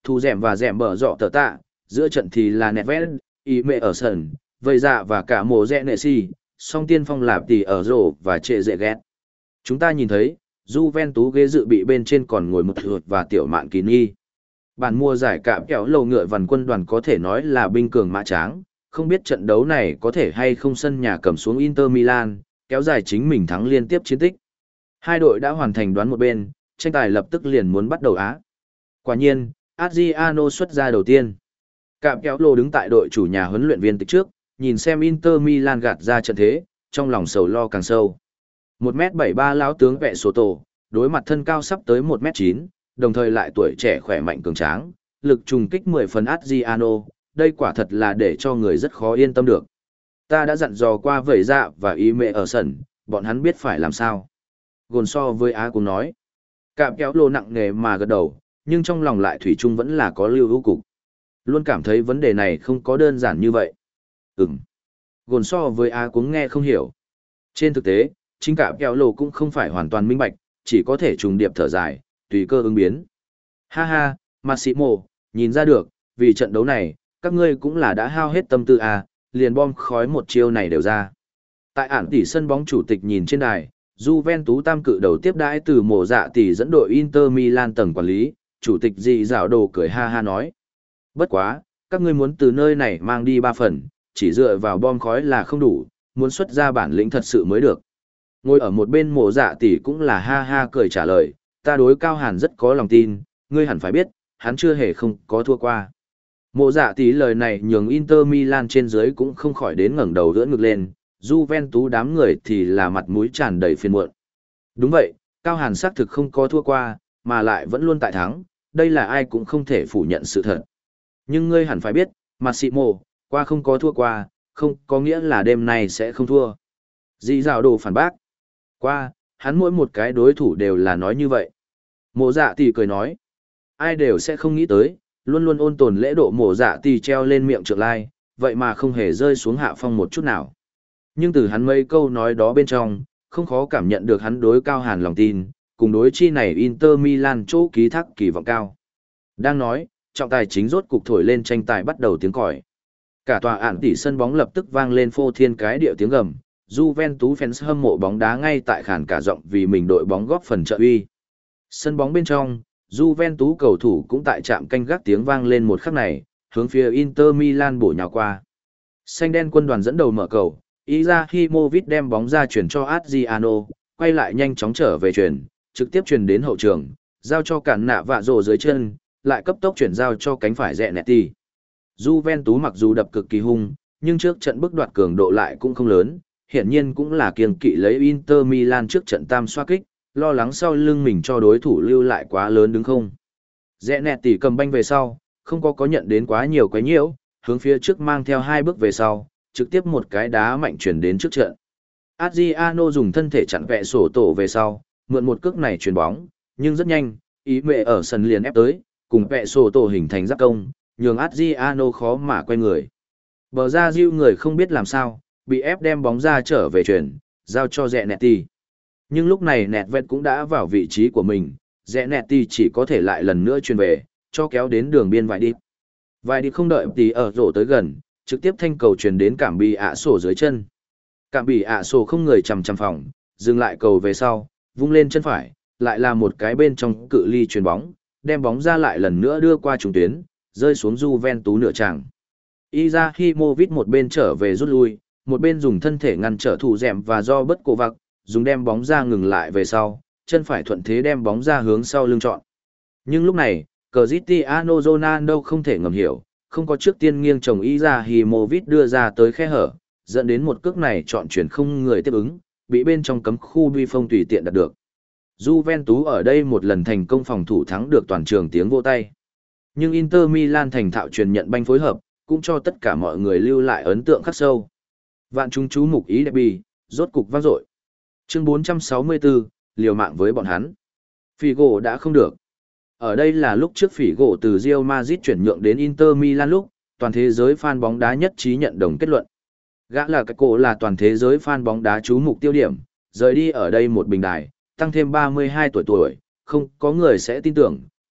Thu Dẻm và Dẻm bở rọ tờ tạ, giữa trận thì là Nedved, ý mẹ ở sân, vây dạ và cả mồ rẽ nệ si, song tiên phong lạp tỷ ở rổ và trệ dễ ghét. Chúng ta nhìn thấy, Juventus ghế dự bị bên trên còn ngồi một thượt và tiểu mạn kỳ nghi. Bản mua giải cạm kéo lầu ngựa vằn quân đoàn có thể nói là binh cường mã tráng, không biết trận đấu này có thể hay không sân nhà cầm xuống Inter Milan, kéo dài chính mình thắng liên tiếp chiến tích. Hai đội đã hoàn thành đoán một bên, tranh tài lập tức liền muốn bắt đầu á. Quả nhiên, Adriano xuất ra đầu tiên. Cạm kéo lô đứng tại đội chủ nhà huấn luyện viên tích trước, nhìn xem Inter Milan gạt ra trận thế, trong lòng sầu lo càng sâu. một mét bảy mươi ba lão tướng vẹ số tổ, đối mặt thân cao sắp tới một mét chín, đồng thời lại tuổi trẻ khỏe mạnh cường tráng, lực trùng kích mười phần Adriano, đây quả thật là để cho người rất khó yên tâm được. Ta đã dặn dò qua vẩy dạ và ý mẹ ở sân, bọn hắn biết phải làm sao. Gồn so với Á cũng nói. Cạm kéo lô nặng nề mà gật đầu, nhưng trong lòng lại thủy chung vẫn là có lưu hữu cục. Luôn cảm thấy vấn đề này không có đơn giản như vậy. Ừm. Gồn so với Á cũng nghe không hiểu. Trên thực tế, chính cạm kéo lô cũng không phải hoàn toàn minh bạch, chỉ có thể trùng điệp thở dài, tùy cơ ứng biến. Ha ha, Massimo, nhìn ra được, vì trận đấu này, các ngươi cũng là đã hao hết tâm tư à, liền bom khói một chiêu này đều ra. Tại ản tỷ sân bóng chủ tịch nhìn trên đài, Juventus tam cự đầu tiếp đãi từ mổ dạ tỷ dẫn đội Inter Milan tầng quản lý, chủ tịch dị dạo đồ cười ha ha nói. Bất quá, các ngươi muốn từ nơi này mang đi ba phần, chỉ dựa vào bom khói là không đủ, muốn xuất ra bản lĩnh thật sự mới được. Ngồi ở một bên mổ dạ tỷ cũng là ha ha cười trả lời, ta đối Cao Hàn rất có lòng tin, ngươi hẳn phải biết, hắn chưa hề không có thua qua. Mộ dạ tỷ lời này nhường Inter Milan trên dưới cũng không khỏi đến ngẩng đầu đỡ ngực lên, Juventus đám người thì là mặt mũi tràn đầy phiền muộn. Đúng vậy, Cao Hàn xác thực không có thua qua, mà lại vẫn luôn tại thắng, đây là ai cũng không thể phủ nhận sự thật. Nhưng ngươi hẳn phải biết, Massimo, qua không có thua qua, không có nghĩa là đêm nay sẽ không thua. Dĩ dạo đồ phản bác. Qua, hắn mỗi một cái đối thủ đều là nói như vậy. Mộ dạ tỷ cười nói, ai đều sẽ không nghĩ tới, luôn luôn ôn tồn lễ độ mộ dạ tỷ treo lên miệng trượng lai, vậy mà không hề rơi xuống hạ phong một chút nào. Nhưng từ hắn mấy câu nói đó bên trong, không khó cảm nhận được hắn đối Cao Hàn lòng tin, cùng đối chi này Inter Milan chỗ ký thác kỳ vọng cao. Đang nói, trọng tài chính rốt cục thổi lên tranh tài bắt đầu tiếng còi. Cả tòa ản tỷ sân bóng lập tức vang lên phô thiên cái điệu tiếng gầm, Juventus fans hâm mộ bóng đá ngay tại khản cả giọng vì mình đội bóng góp phần trợ uy. Sân bóng bên trong, Juventus cầu thủ cũng tại trạm canh gác tiếng vang lên một khắc này, hướng phía Inter Milan bổ nhào qua. Xanh đen quân đoàn dẫn đầu mở cầu, Izahimovic đem bóng ra chuyển cho Adriano, quay lại nhanh chóng trở về chuyển, trực tiếp chuyển đến hậu trường, giao cho cản nạ vạ rồ dưới chân, lại cấp tốc chuyển giao cho cánh phải Zanetti. Juventus mặc dù đập cực kỳ hung, nhưng trước trận bức đoạt cường độ lại cũng không lớn, hiển nhiên cũng là kiêng kỵ lấy Inter Milan trước trận tam xoá kích, lo lắng sau lưng mình cho đối thủ lưu lại quá lớn đứng không. Zanetti cầm banh về sau, không có có nhận đến quá nhiều quấy nhiễu, hướng phía trước mang theo hai bước về sau, trực tiếp một cái đá mạnh chuyển đến trước trận. Adriano dùng thân thể chặn vẹ sổ tổ về sau, mượn một cước này chuyền bóng, nhưng rất nhanh, ý mẹ ở sân liền ép tới, cùng vẹ sổ tổ hình thành giáp công, nhường Adriano khó mà quay người. Bờ ra diêu người không biết làm sao, bị ép đem bóng ra trở về chuyển, giao cho Zanetti. Nhưng lúc này Nedved cũng đã vào vị trí của mình, Zanetti chỉ có thể lại lần nữa chuyền về, cho kéo đến đường biên vài đi. Vài đi không đợi tí ở rổ tới gần, trực tiếp thanh cầu truyền đến cảm bị ạ sổ dưới chân. Cảm bị ạ sổ không người chầm chầm phòng, dừng lại cầu về sau, vung lên chân phải, lại là một cái bên trong cự ly chuyền bóng, đem bóng ra lại lần nữa đưa qua trung tuyến, rơi xuống Juventus nửa tràng. Izahimovic một bên trở về rút lui, một bên dùng thân thể ngăn trở thủ dẻm và do bất cổ vặc, dùng đem bóng ra ngừng lại về sau, chân phải thuận thế đem bóng ra hướng sau lưng chọn. Nhưng lúc này, Cristiano Ronaldo không thể ngầm hiểu, không có trước tiên nghiêng chồng Izahimovic đưa ra tới khe hở, dẫn đến một cước này chọn chuyển không người tiếp ứng, bị bên trong cấm khu bi phong tùy tiện đạt được. Juventus ở đây một lần thành công phòng thủ thắng được toàn trường tiếng vỗ tay. Nhưng Inter Milan thành thạo truyền nhận banh phối hợp, cũng cho tất cả mọi người lưu lại ấn tượng khắc sâu. Vạn chúng chú mục ý đẹp bì, rốt cục vang dội. Chương bốn trăm sáu mươi tư, liều mạng với bọn hắn. Figo đã không được. Ở đây là lúc trước Figo từ Real Madrid chuyển nhượng đến Inter Milan lúc, toàn thế giới fan bóng đá nhất trí nhận đồng kết luận. Gã là cái cổ là toàn thế giới fan bóng đá chú mục tiêu điểm, rời đi ở đây một bình đài, tăng thêm ba mươi hai tuổi tuổi, không có người sẽ tin tưởng,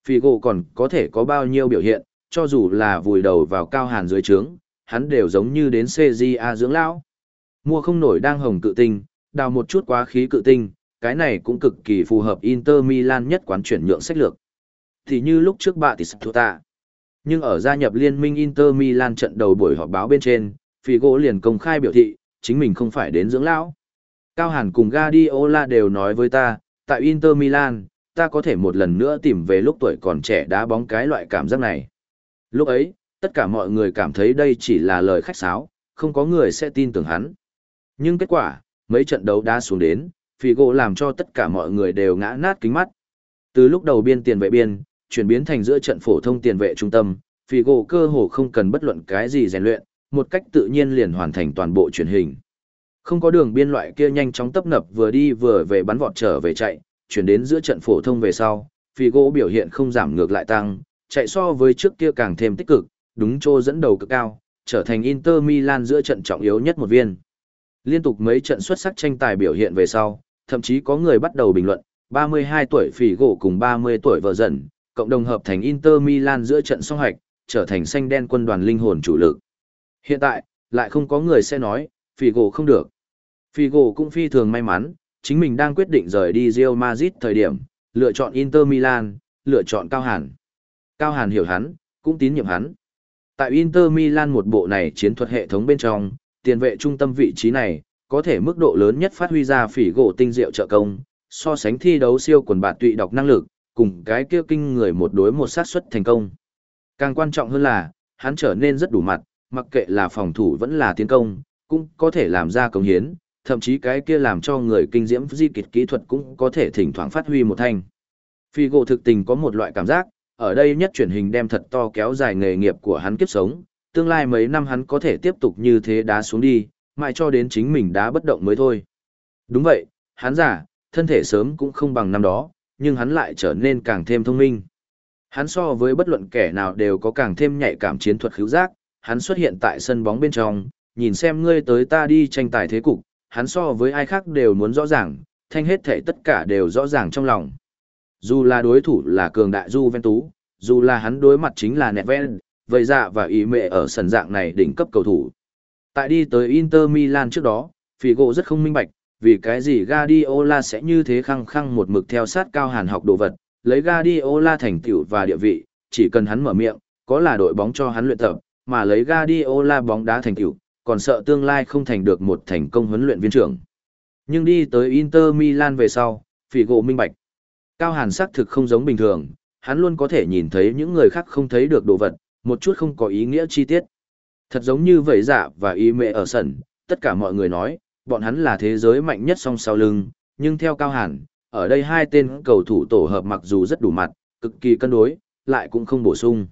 Figo còn có thể có bao nhiêu biểu hiện, cho dù là vùi đầu vào cao hàn dưới trướng, hắn đều giống như đến xê giê a dưỡng lão. Mua không nổi đang hồng cự tinh, đào một chút quá khí cự tinh, cái này cũng cực kỳ phù hợp Inter Milan nhất quán chuyển nhượng sách lược. Thì như lúc trước bạ tỷ tạ. Nhưng ở gia nhập liên minh Inter Milan trận đầu buổi họp báo bên trên, Figo liền công khai biểu thị, chính mình không phải đến dưỡng lão. Cao Hàn cùng Guardiola đều nói với ta, tại Inter Milan, ta có thể một lần nữa tìm về lúc tuổi còn trẻ đá bóng cái loại cảm giác này. Lúc ấy, tất cả mọi người cảm thấy đây chỉ là lời khách sáo, không có người sẽ tin tưởng hắn. Nhưng kết quả, mấy trận đấu đá xuống đến, Figo làm cho tất cả mọi người đều ngã nát kính mắt. Từ lúc đầu biên tiền vệ biên, chuyển biến thành giữa trận phổ thông tiền vệ trung tâm, Figo cơ hồ không cần bất luận cái gì rèn luyện, một cách tự nhiên liền hoàn thành toàn bộ truyền hình. Không có đường biên loại kia nhanh chóng tấp nập vừa đi vừa về bắn vọt trở về chạy, chuyển đến giữa trận phổ thông về sau, Figo biểu hiện không giảm ngược lại tăng, chạy so với trước kia càng thêm tích cực, đúng chỗ dẫn đầu cực cao, trở thành Inter Milan giữa trận trọng yếu nhất một viên. Liên tục mấy trận xuất sắc tranh tài biểu hiện về sau, thậm chí có người bắt đầu bình luận, ba mươi hai tuổi Figo cùng ba mươi tuổi vợ dần, cộng đồng hợp thành Inter Milan giữa trận song hạch, trở thành xanh đen quân đoàn linh hồn chủ lực. Hiện tại, lại không có người sẽ nói, Figo không được. Figo cũng phi thường may mắn, chính mình đang quyết định rời đi Real Madrid thời điểm, lựa chọn Inter Milan, lựa chọn Cao Hàn. Cao Hàn hiểu hắn, cũng tín nhiệm hắn. Tại Inter Milan một bộ này chiến thuật hệ thống bên trong, tiền vệ trung tâm vị trí này, có thể mức độ lớn nhất phát huy ra Figo tinh diệu trợ công, so sánh thi đấu siêu quần bạt tụy đọc năng lực, cùng cái kia kinh người một đối một sát suất thành công. Càng quan trọng hơn là, hắn trở nên rất đủ mặt, mặc kệ là phòng thủ vẫn là tiến công, cũng có thể làm ra công hiến, thậm chí cái kia làm cho người kinh diễm di kịch kỹ thuật cũng có thể thỉnh thoảng phát huy một thanh. Figo thực tình có một loại cảm giác, ở đây nhất truyền hình đem thật to kéo dài nghề nghiệp của hắn kiếp sống, tương lai mấy năm hắn có thể tiếp tục như thế đá xuống đi, mãi cho đến chính mình đá bất động mới thôi. Đúng vậy, hắn giả, thân thể sớm cũng không bằng năm đó, nhưng hắn lại trở nên càng thêm thông minh. Hắn so với bất luận kẻ nào đều có càng thêm nhạy cảm chiến thuật khứu giác, hắn xuất hiện tại sân bóng bên trong, nhìn xem ngươi tới ta đi tranh tài thế cục, hắn so với ai khác đều muốn rõ ràng, thanh hết thể tất cả đều rõ ràng trong lòng. Dù là đối thủ là cường đại Juventus, dù là hắn đối mặt chính là Nedved, vậy dạ và ý mẹ ở sân dạng này đỉnh cấp cầu thủ. Tại đi tới Inter Milan trước đó, Figo rất không minh bạch, vì cái gì Guardiola sẽ như thế khăng khăng một mực theo sát Cao Hàn học đồ vật, lấy Guardiola thành tựu và địa vị, chỉ cần hắn mở miệng, có là đội bóng cho hắn luyện tập, mà lấy Guardiola bóng đá thành tựu, còn sợ tương lai không thành được một thành công huấn luyện viên trưởng. Nhưng đi tới Inter Milan về sau, Figo minh bạch. Cao Hàn xác thực không giống bình thường, hắn luôn có thể nhìn thấy những người khác không thấy được đồ vật, một chút không có ý nghĩa chi tiết. Thật giống như vậy dạ và ý mẹ ở sân, tất cả mọi người nói, bọn hắn là thế giới mạnh nhất song sau lưng, nhưng theo Cao Hàn, ở đây hai tên cầu thủ tổ hợp mặc dù rất đủ mặt, cực kỳ cân đối, lại cũng không bổ sung.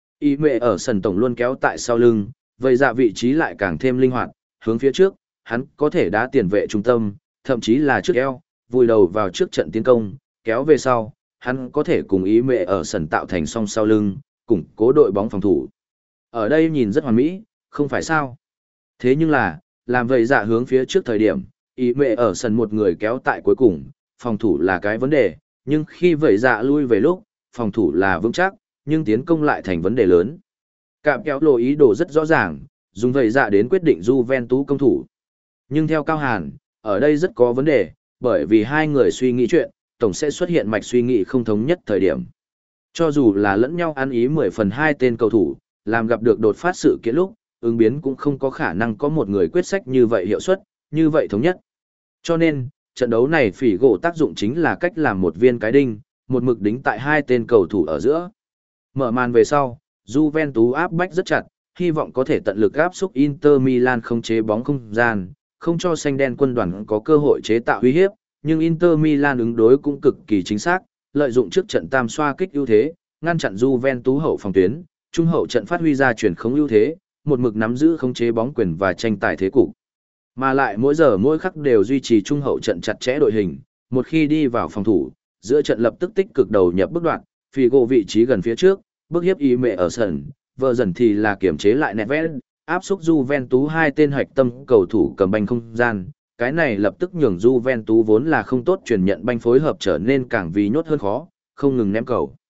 Ý mẹ ở sân tổng luôn kéo tại sau lưng, vậy dạ vị trí lại càng thêm linh hoạt, hướng phía trước, hắn có thể đá tiền vệ trung tâm, thậm chí là trước eo, vùi đầu vào trước trận tiến công, kéo về sau, hắn có thể cùng ý mẹ ở sân tạo thành song sau lưng, củng cố đội bóng phòng thủ. Ở đây nhìn rất hoàn mỹ, không phải sao? Thế nhưng là, làm vậy dạ hướng phía trước thời điểm, ý mẹ ở sân một người kéo tại cuối cùng, phòng thủ là cái vấn đề, nhưng khi vậy dạ lui về lúc, phòng thủ là vững chắc, nhưng tiến công lại thành vấn đề lớn. Cạm kéo lộ ý đồ rất rõ ràng, dùng vậy dạ đến quyết định Juventus công thủ. Nhưng theo Cao Hàn, ở đây rất có vấn đề, bởi vì hai người suy nghĩ chuyện, tổng sẽ xuất hiện mạch suy nghĩ không thống nhất thời điểm. Cho dù là lẫn nhau ăn ý mười phần hai tên cầu thủ, làm gặp được đột phát sự kiện lúc, ứng biến cũng không có khả năng có một người quyết sách như vậy hiệu suất, như vậy thống nhất. Cho nên, trận đấu này phỉ gỗ tác dụng chính là cách làm một viên cái đinh, một mực đính tại hai tên cầu thủ ở giữa. Mở màn về sau, Juventus áp bách rất chặt, hy vọng có thể tận lực áp xúc Inter Milan không chế bóng không gian, không cho xanh đen quân đoàn có cơ hội chế tạo uy hiếp, nhưng Inter Milan ứng đối cũng cực kỳ chính xác, lợi dụng trước trận tam xoa kích ưu thế, ngăn chặn Juventus hậu phòng tuyến, trung hậu trận phát huy ra chuyển khống ưu thế, một mực nắm giữ khống chế bóng quyền và tranh tài thế cục. Mà lại mỗi giờ mỗi khắc đều duy trì trung hậu trận chặt chẽ đội hình, một khi đi vào phòng thủ, giữa trận lập tức tích cực đầu nhập bước đoạn, Figo vị trí gần phía trước, bước hiếp ý mẹ ở sân, vợ dần thì là kiểm chế lại Nedved, áp xúc Juventus hai tên hạch tâm cầu thủ cầm banh không gian, cái này lập tức nhường Juventus vốn là không tốt chuyển nhận banh phối hợp trở nên càng vì nhốt hơn khó, không ngừng ném cầu.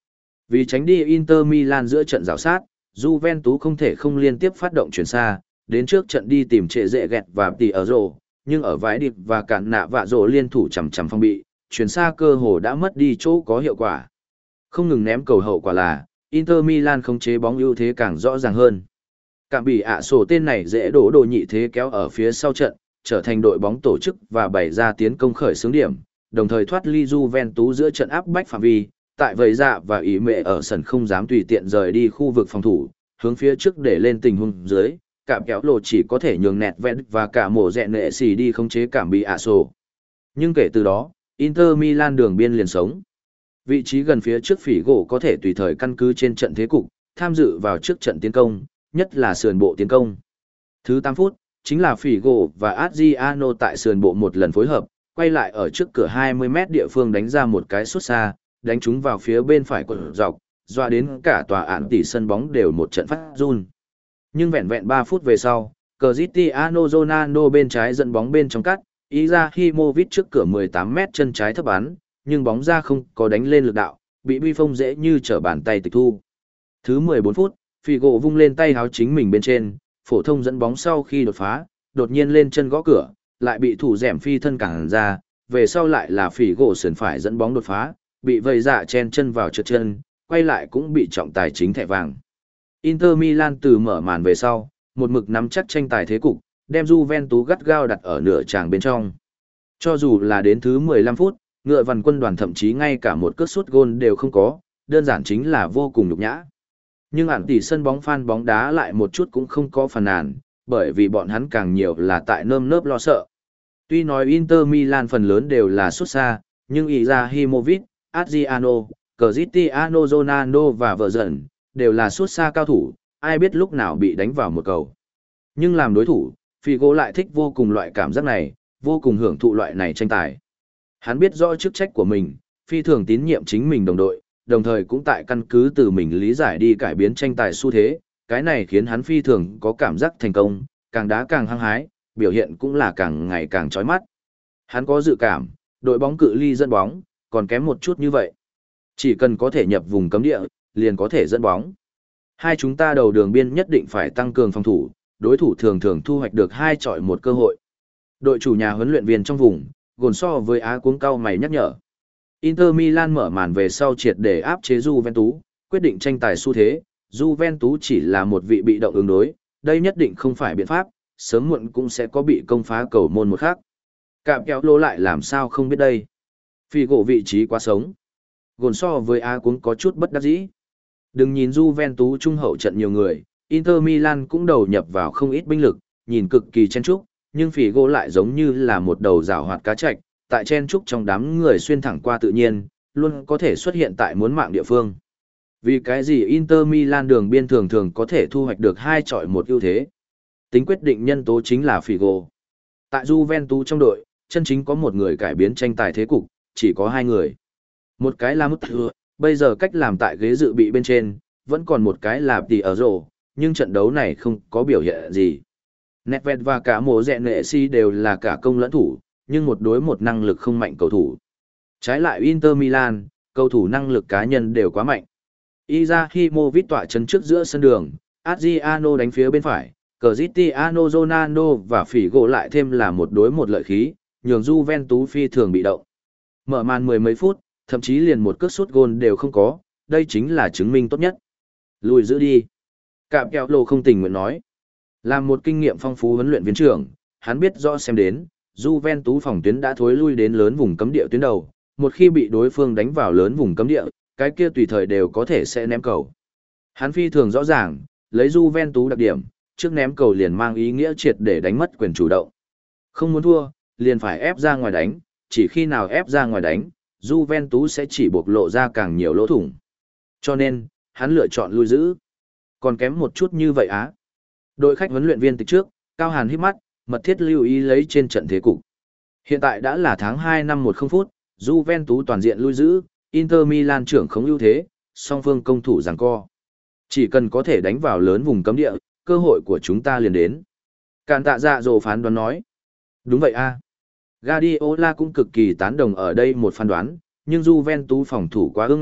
Vì tránh đi Inter Milan giữa trận rào sát, Juventus không thể không liên tiếp phát động chuyển xa, đến trước trận đi tìm trệ dễ gẹt và tỉ ở rổ, nhưng ở vãi điệp và cản nạ vạ rổ liên thủ chằm chằm phong bị, chuyển xa cơ hồ đã mất đi chỗ có hiệu quả. Không ngừng ném cầu hậu quả là, Inter Milan khống chế bóng ưu thế càng rõ ràng hơn. Cảm bị ạ sổ tên này dễ đổ đồ nhị thế kéo ở phía sau trận, trở thành đội bóng tổ chức và bày ra tiến công khởi xướng điểm, đồng thời thoát ly Juventus giữa trận áp bách phạm vi, tại vậy dạ và ý mẹ ở sân không dám tùy tiện rời đi khu vực phòng thủ, hướng phía trước để lên tình huống dưới, cảm kéo lộ chỉ có thể nhường nẹt vẹn và cả mổ rẹ nệ xì đi khống chế cảm bị ạ sổ. Nhưng kể từ đó, Inter Milan đường biên liền sống. Vị trí gần phía trước phỉ gỗ có thể tùy thời căn cứ trên trận thế cục, tham dự vào trước trận tiến công, nhất là sườn bộ tiến công. Thứ tám phút, chính là phỉ gỗ và Adriano tại sườn bộ một lần phối hợp, quay lại ở trước cửa hai mươi mét địa phương đánh ra một cái sút xa, đánh trúng vào phía bên phải của dọc, doa đến cả tòa án tỷ sân bóng đều một trận phát run. Nhưng vẹn vẹn ba phút về sau, Cristiano Ronaldo bên trái dẫn bóng bên trong cắt, Izahimovic trước cửa mười tám mét chân trái thấp bắn, nhưng bóng ra không có đánh lên lực đạo, bị Buffon dễ như trở bàn tay tịch thu. Thứ mười bốn phút, Figo vung lên tay háo chính mình bên trên, phổ thông dẫn bóng sau khi đột phá, đột nhiên lên chân gõ cửa, lại bị thủ dẻm phi thân cản ra, về sau lại là Figo sườn phải dẫn bóng đột phá, bị vây dạ chen chân vào trượt chân, quay lại cũng bị trọng tài chính thẻ vàng. Inter Milan từ mở màn về sau, một mực nắm chắc tranh tài thế cục, đem Juventus gắt gao đặt ở nửa tràng bên trong. Cho dù là đến thứ mười lăm phút, ngựa vằn quân đoàn thậm chí ngay cả một cước sút gôn đều không có, đơn giản chính là vô cùng nhục nhã. Nhưng ản tỷ sân bóng fan bóng đá lại một chút cũng không có phàn nàn, bởi vì bọn hắn càng nhiều là tại nơm nớp lo sợ. Tuy nói Inter Milan phần lớn đều là sút xa, nhưng Izahimovic, Adriano, Cristiano Ronaldo và vợ dần đều là sút xa cao thủ, ai biết lúc nào bị đánh vào một cầu. Nhưng làm đối thủ, Figo lại thích vô cùng loại cảm giác này, vô cùng hưởng thụ loại này tranh tài. Hắn biết rõ chức trách của mình, phi thường tín nhiệm chính mình đồng đội, đồng thời cũng tại căn cứ từ mình lý giải đi cải biến tranh tài xu thế, cái này khiến hắn phi thường có cảm giác thành công, càng đá càng hăng hái, biểu hiện cũng là càng ngày càng chói mắt. Hắn có dự cảm, đội bóng cự ly dẫn bóng, còn kém một chút như vậy. Chỉ cần có thể nhập vùng cấm địa, liền có thể dẫn bóng. Hai chúng ta đầu đường biên nhất định phải tăng cường phòng thủ, đối thủ thường thường thu hoạch được hai chọi một cơ hội. Đội chủ nhà huấn luyện viên trong vùng, gồn so với Á cuống cao mày nhắc nhở. Inter Milan mở màn về sau triệt để áp chế Juventus, quyết định tranh tài xu thế, Juventus chỉ là một vị bị động ứng đối, đây nhất định không phải biện pháp, sớm muộn cũng sẽ có bị công phá cầu môn một khác. Cạm kéo lô lại làm sao không biết đây. Figo vị trí quá sống. Gồn so với Á cuống có chút bất đắc dĩ. Đừng nhìn Juventus trung hậu trận nhiều người, Inter Milan cũng đầu nhập vào không ít binh lực, nhìn cực kỳ chen chúc, nhưng Figo lại giống như là một đầu rào hoạt cá trạch, tại chen trúc trong đám người xuyên thẳng qua tự nhiên, luôn có thể xuất hiện tại muốn mạng địa phương. Vì cái gì Inter Milan đường biên thường thường có thể thu hoạch được hai chọi một ưu thế? Tính quyết định nhân tố chính là Figo. Tại Juventus trong đội, chân chính có một người cải biến tranh tài thế cục, chỉ có hai người. Một cái là Mức Thừa, bây giờ cách làm tại ghế dự bị bên trên, vẫn còn một cái là Tì ở rổ, nhưng trận đấu này không có biểu hiện gì. Nedved và cả mổ rẹ nệ si đều là cả công lẫn thủ, nhưng một đối một năng lực không mạnh cầu thủ. Trái lại Inter Milan, cầu thủ năng lực cá nhân đều quá mạnh. Izahimovic tỏa chân trước giữa sân đường, Adriano đánh phía bên phải, Cristiano Ronaldo và Figo lại thêm là một đối một lợi khí, nhường Juventus phi thường bị động. Mở màn mười mấy phút, thậm chí liền một cước sút gôn đều không có, đây chính là chứng minh tốt nhất. Lùi giữ đi. Cạm kẹo lô không tình nguyện nói. Làm một kinh nghiệm phong phú huấn luyện viên trưởng, hắn biết rõ xem đến, Juventus phòng tuyến đã thối lui đến lớn vùng cấm địa tuyến đầu, một khi bị đối phương đánh vào lớn vùng cấm địa, cái kia tùy thời đều có thể sẽ ném cầu. Hắn phi thường rõ ràng, lấy Juventus đặc điểm, trước ném cầu liền mang ý nghĩa triệt để đánh mất quyền chủ động. Không muốn thua, liền phải ép ra ngoài đánh, chỉ khi nào ép ra ngoài đánh, Juventus sẽ chỉ bộc lộ ra càng nhiều lỗ thủng. Cho nên, hắn lựa chọn lui giữ. Còn kém một chút như vậy á. Đội khách huấn luyện viên từ trước, Cao Hàn hít mắt, mật thiết lưu ý lấy trên trận thế cục. Hiện tại đã là tháng hai năm một không phút, Juventus toàn diện lui giữ, Inter Milan trưởng không ưu thế, song phương công thủ giằng co. Chỉ cần có thể đánh vào lớn vùng cấm địa, cơ hội của chúng ta liền đến. Càn tạ dạ dồ phán đoán nói. Đúng vậy a. Guardiola cũng cực kỳ tán đồng ở đây một phán đoán, nhưng Juventus phòng thủ quá ương ngạnh,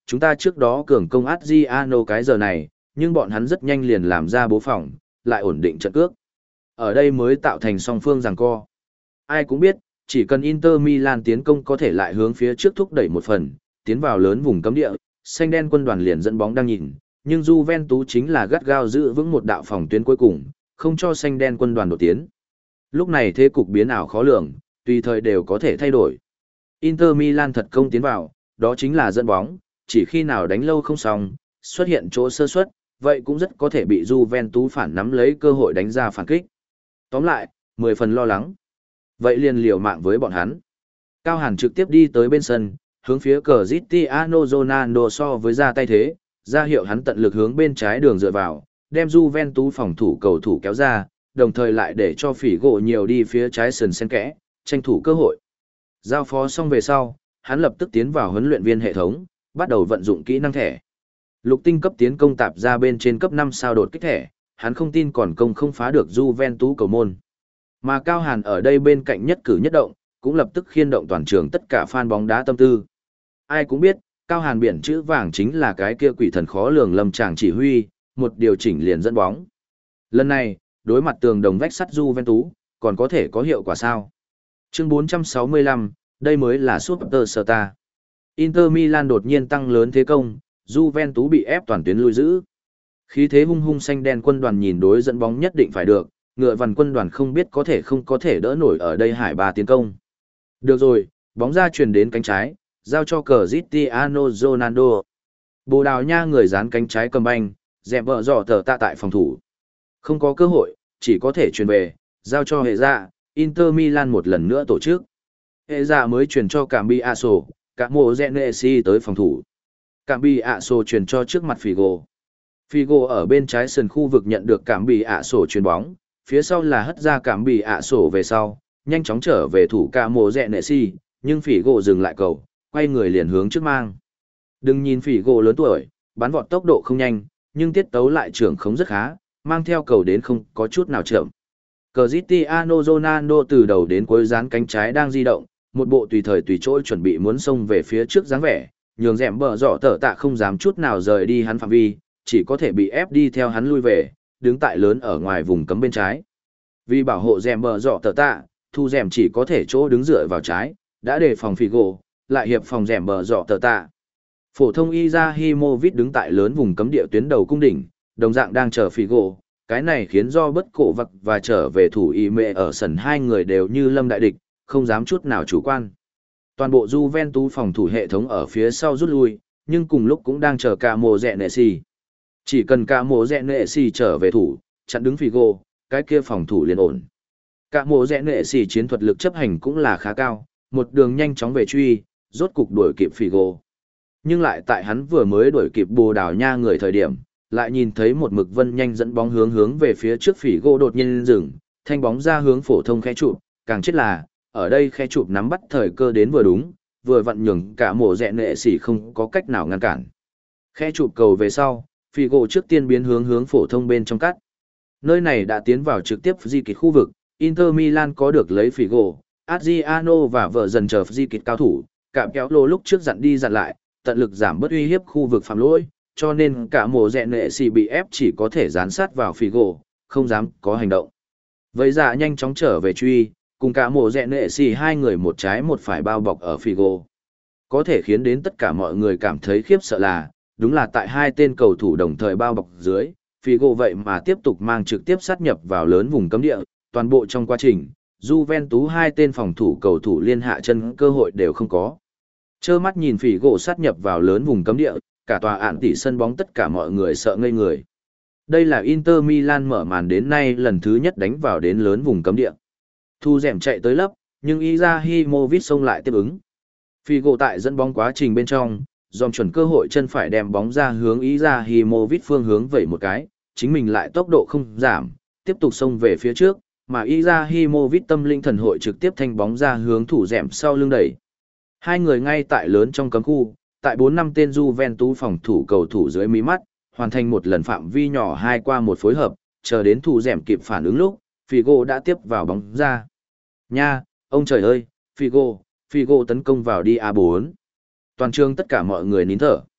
Chúng ta trước đó cường công Adriano cái giờ này, nhưng bọn hắn rất nhanh liền làm ra bố phòng, lại ổn định trận cước. Ở đây mới tạo thành song phương giằng co. Ai cũng biết, chỉ cần Inter Milan tiến công có thể lại hướng phía trước thúc đẩy một phần, tiến vào lớn vùng cấm địa, xanh đen quân đoàn liền dẫn bóng đang nhìn, nhưng Juventus chính là gắt gao giữ vững một đạo phòng tuyến cuối cùng, không cho xanh đen quân đoàn đột tiến. Lúc này thế cục biến ảo khó lường, tùy thời đều có thể thay đổi. Inter Milan thật công tiến vào, đó chính là dẫn bóng, chỉ khi nào đánh lâu không xong, xuất hiện chỗ sơ suất, vậy cũng rất có thể bị Juventus phản nắm lấy cơ hội đánh ra phản kích. Tóm lại, mười phần lo lắng. Vậy liền liều mạng với bọn hắn. Cao Hàn trực tiếp đi tới bên sân, hướng phía Cristiano Ronaldo so với ra tay thế, ra hiệu hắn tận lực hướng bên trái đường dựa vào, đem Juventus phòng thủ cầu thủ kéo ra, đồng thời lại để cho phỉ gỗ nhiều đi phía trái sườn xen kẽ, tranh thủ cơ hội. Giao phó xong về sau, hắn lập tức tiến vào huấn luyện viên hệ thống, bắt đầu vận dụng kỹ năng thẻ. Lục tinh cấp tiến công tạp ra bên trên cấp năm sao đột kích thẻ, hắn không tin còn công không phá được Juventus cầu môn. Mà Cao Hàn ở đây bên cạnh nhất cử nhất động, cũng lập tức khiên động toàn trường tất cả fan bóng đá tâm tư. Ai cũng biết, Cao Hàn biển chữ vàng chính là cái kia quỷ thần khó lường lâm tràng chỉ huy, một điều chỉnh liền dẫn bóng. Lần này, đối mặt tường đồng vách sắt Juventus, còn có thể có hiệu quả sao? Chương bốn trăm sáu mươi lăm, đây mới là Superstar. Inter Milan đột nhiên tăng lớn thế công, Juventus bị ép toàn tuyến lui giữ. Khí thế hung hung xanh đen quân đoàn nhìn đối dẫn bóng nhất định phải được, ngựa vằn quân đoàn không biết có thể không có thể đỡ nổi ở đây hải ba tiến công. Được rồi, bóng ra truyền đến cánh trái, giao cho Cristiano Ronaldo. Bồ Đào Nha người dán cánh trái cầm banh, dẹp vợ dò tờ tạ tại phòng thủ. Không có cơ hội, chỉ có thể truyền về, giao cho hệ dạ, Inter Milan một lần nữa tổ chức. Hệ dạ mới truyền cho Cambiaso, cả mộ Genesi tới phòng thủ. Cambiaso truyền cho trước mặt Figo. Figo ở bên trái sườn khu vực nhận được Cambiaso truyền bóng, phía sau là hất ra Cambiaso về sau, nhanh chóng trở về thủ cả mộ Genesi, nhưng Figo dừng lại cầu, quay người liền hướng trước mang. Đừng nhìn Figo lớn tuổi, bắn vọt tốc độ không nhanh, nhưng tiết tấu lại trưởng khống rất khá, mang theo cầu đến không có chút nào chậm. Cristiano Ronaldo từ đầu đến cuối dán cánh trái đang di động, một bộ tùy thời tùy chỗ chuẩn bị muốn xông về phía trước dáng vẻ, nhường dẻm bờ dọ tờ tạ không dám chút nào rời đi hắn phạm vi, chỉ có thể bị ép đi theo hắn lui về, đứng tại lớn ở ngoài vùng cấm bên trái. Vì bảo hộ dẻm bờ dọ tờ tạ, thu dẻm chỉ có thể chỗ đứng dựa vào trái, đã đề phòng Figo, lại hiệp phòng dẻm bờ dọ tờ tạ. Phổ thông Izahimovic đứng tại lớn vùng cấm địa tuyến đầu cung đỉnh, đồng dạng đang chờ Figo. Cái này khiến do bất cổ vật và trở về thủ y mệ ở sân hai người đều như lâm đại địch, không dám chút nào chủ quan. Toàn bộ Juventus phòng thủ hệ thống ở phía sau rút lui, nhưng cùng lúc cũng đang chờ cả mùa rẹ nệ xì. Chỉ cần cả mùa rẹ nệ xì trở về thủ, chặn đứng Figo, cái kia phòng thủ liền ổn. Cả mùa rẹ nệ xì chiến thuật lực chấp hành cũng là khá cao, một đường nhanh chóng về truy, rốt cục đuổi kịp Figo. Nhưng lại tại hắn vừa mới đuổi kịp Bồ Đào Nha người thời điểm, lại nhìn thấy một mực vân nhanh dẫn bóng hướng hướng về phía trước Figo đột nhiên dừng, thanh bóng ra hướng phổ thông khe chụp, càng chết là, ở đây khe chụp nắm bắt thời cơ đến vừa đúng, vừa vặn nhường cả mổ rẹ nệ xỉ không có cách nào ngăn cản. Khe chụp cầu về sau, Figo trước tiên biến hướng hướng phổ thông bên trong cắt. Nơi này đã tiến vào trực tiếp di kịch khu vực, Inter Milan có được lấy Figo, Adriano và vợ dần chờ di kịch cao thủ, cả kéo lô lúc trước dặn đi dặn lại, tận lực giảm bớt uy hiếp khu vực phạm lỗi, cho nên cả mùa rẹ nệ xì bị ép chỉ có thể dán sát vào Figo, không dám có hành động. Vậy dạ nhanh chóng trở về truy, cùng cả mùa rẹ nệ xì hai người một trái một phải bao bọc ở Figo. Có thể khiến đến tất cả mọi người cảm thấy khiếp sợ là, đúng là tại hai tên cầu thủ đồng thời bao bọc dưới, Figo vậy mà tiếp tục mang trực tiếp sát nhập vào lớn vùng cấm địa, toàn bộ trong quá trình, Juventus hai tên phòng thủ cầu thủ liên hạ chân cơ hội đều không có. Chơ mắt nhìn Figo sát nhập vào lớn vùng cấm địa, cả tòa ạn tỷ sân bóng tất cả mọi người sợ ngây người. Đây là Inter Milan mở màn đến nay lần thứ nhất đánh vào đến lớn vùng cấm địa. Thu dẻm chạy tới lấp, nhưng Izahimovic xông lại tiếp ứng. Figo tại dẫn bóng quá trình bên trong, dòm chuẩn cơ hội chân phải đem bóng ra hướng Izahimovic phương hướng vẩy một cái, chính mình lại tốc độ không giảm, tiếp tục xông về phía trước, mà Izahimovic tâm linh thần hội trực tiếp thanh bóng ra hướng thủ dẻm sau lưng đẩy. Hai người ngay tại lớn trong cấm khu, tại bốn năm tên Juventus phòng thủ cầu thủ dưới mí mắt, hoàn thành một lần phạm vi nhỏ hai qua một phối hợp, chờ đến thủ dẻm kịp phản ứng lúc, Figo đã tiếp vào bóng ra. Nha, ông trời ơi, Figo, Figo tấn công vào đi a bốn. Toàn trường tất cả mọi người nín thở.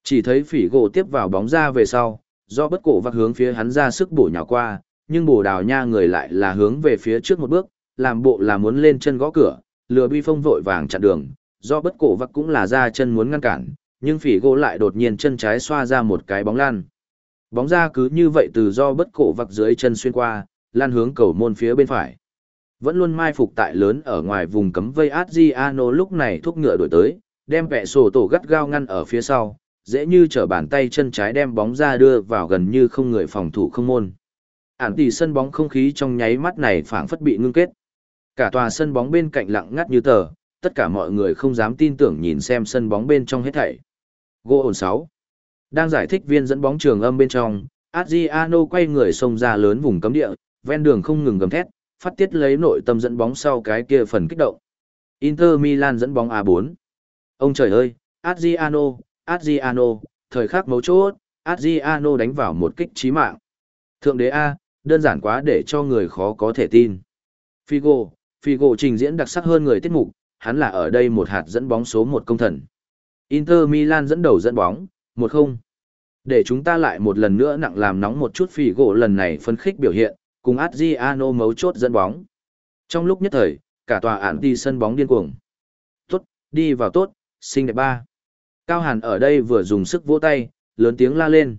Chỉ thấy phỉ gỗ tiếp vào bóng ra về sau, do bất cổ vặc hướng phía hắn ra sức bổ nhào qua, nhưng bồ đào nha người lại là hướng về phía trước một bước, làm bộ là muốn lên chân gõ cửa, lừa bi phong vội vàng chặn đường, do bất cổ vặc cũng là ra chân muốn ngăn cản, nhưng phỉ gỗ lại đột nhiên chân trái xoa ra một cái bóng lan. Bóng ra cứ như vậy từ do bất cổ vặc dưới chân xuyên qua, lan hướng cầu môn phía bên phải. Vẫn luôn mai phục tại lớn ở ngoài vùng cấm vây Adriano lúc này thúc ngựa đổi tới, đem vẹ sổ tổ gắt gao ngăn ở phía sau, dễ như trở bàn tay chân trái đem bóng ra đưa vào gần như không người phòng thủ không môn. Ản tỷ sân bóng không khí trong nháy mắt này phảng phất bị ngưng kết. Cả tòa sân bóng bên cạnh lặng ngắt như tờ, tất cả mọi người không dám tin tưởng nhìn xem sân bóng bên trong hết thảy. Gỗ ổn sáu. Đang giải thích viên dẫn bóng trường âm bên trong, Adriano quay người xông ra lớn vùng cấm địa, ven đường không ngừng gầm thét, phát tiết lấy nội tâm dẫn bóng sau cái kia phần kích động. Inter Milan dẫn bóng a bốn. Ông trời ơi, Adriano, Adriano, thời khắc mấu chốt, Adriano đánh vào một kích chí mạng. Thượng đế A, đơn giản quá để cho người khó có thể tin. Figo, Figo trình diễn đặc sắc hơn người tiết mục, hắn là ở đây một hạt dẫn bóng số một công thần. Inter Milan dẫn đầu dẫn bóng, một không. Để chúng ta lại một lần nữa nặng làm nóng một chút Figo lần này phấn khích biểu hiện, cùng Adriano mấu chốt dẫn bóng. Trong lúc nhất thời, cả tòa ản đi sân bóng điên cuồng. Tốt, đi vào tốt, xinh đẹp ba. Cao Hàn ở đây vừa dùng sức vỗ tay, lớn tiếng la lên.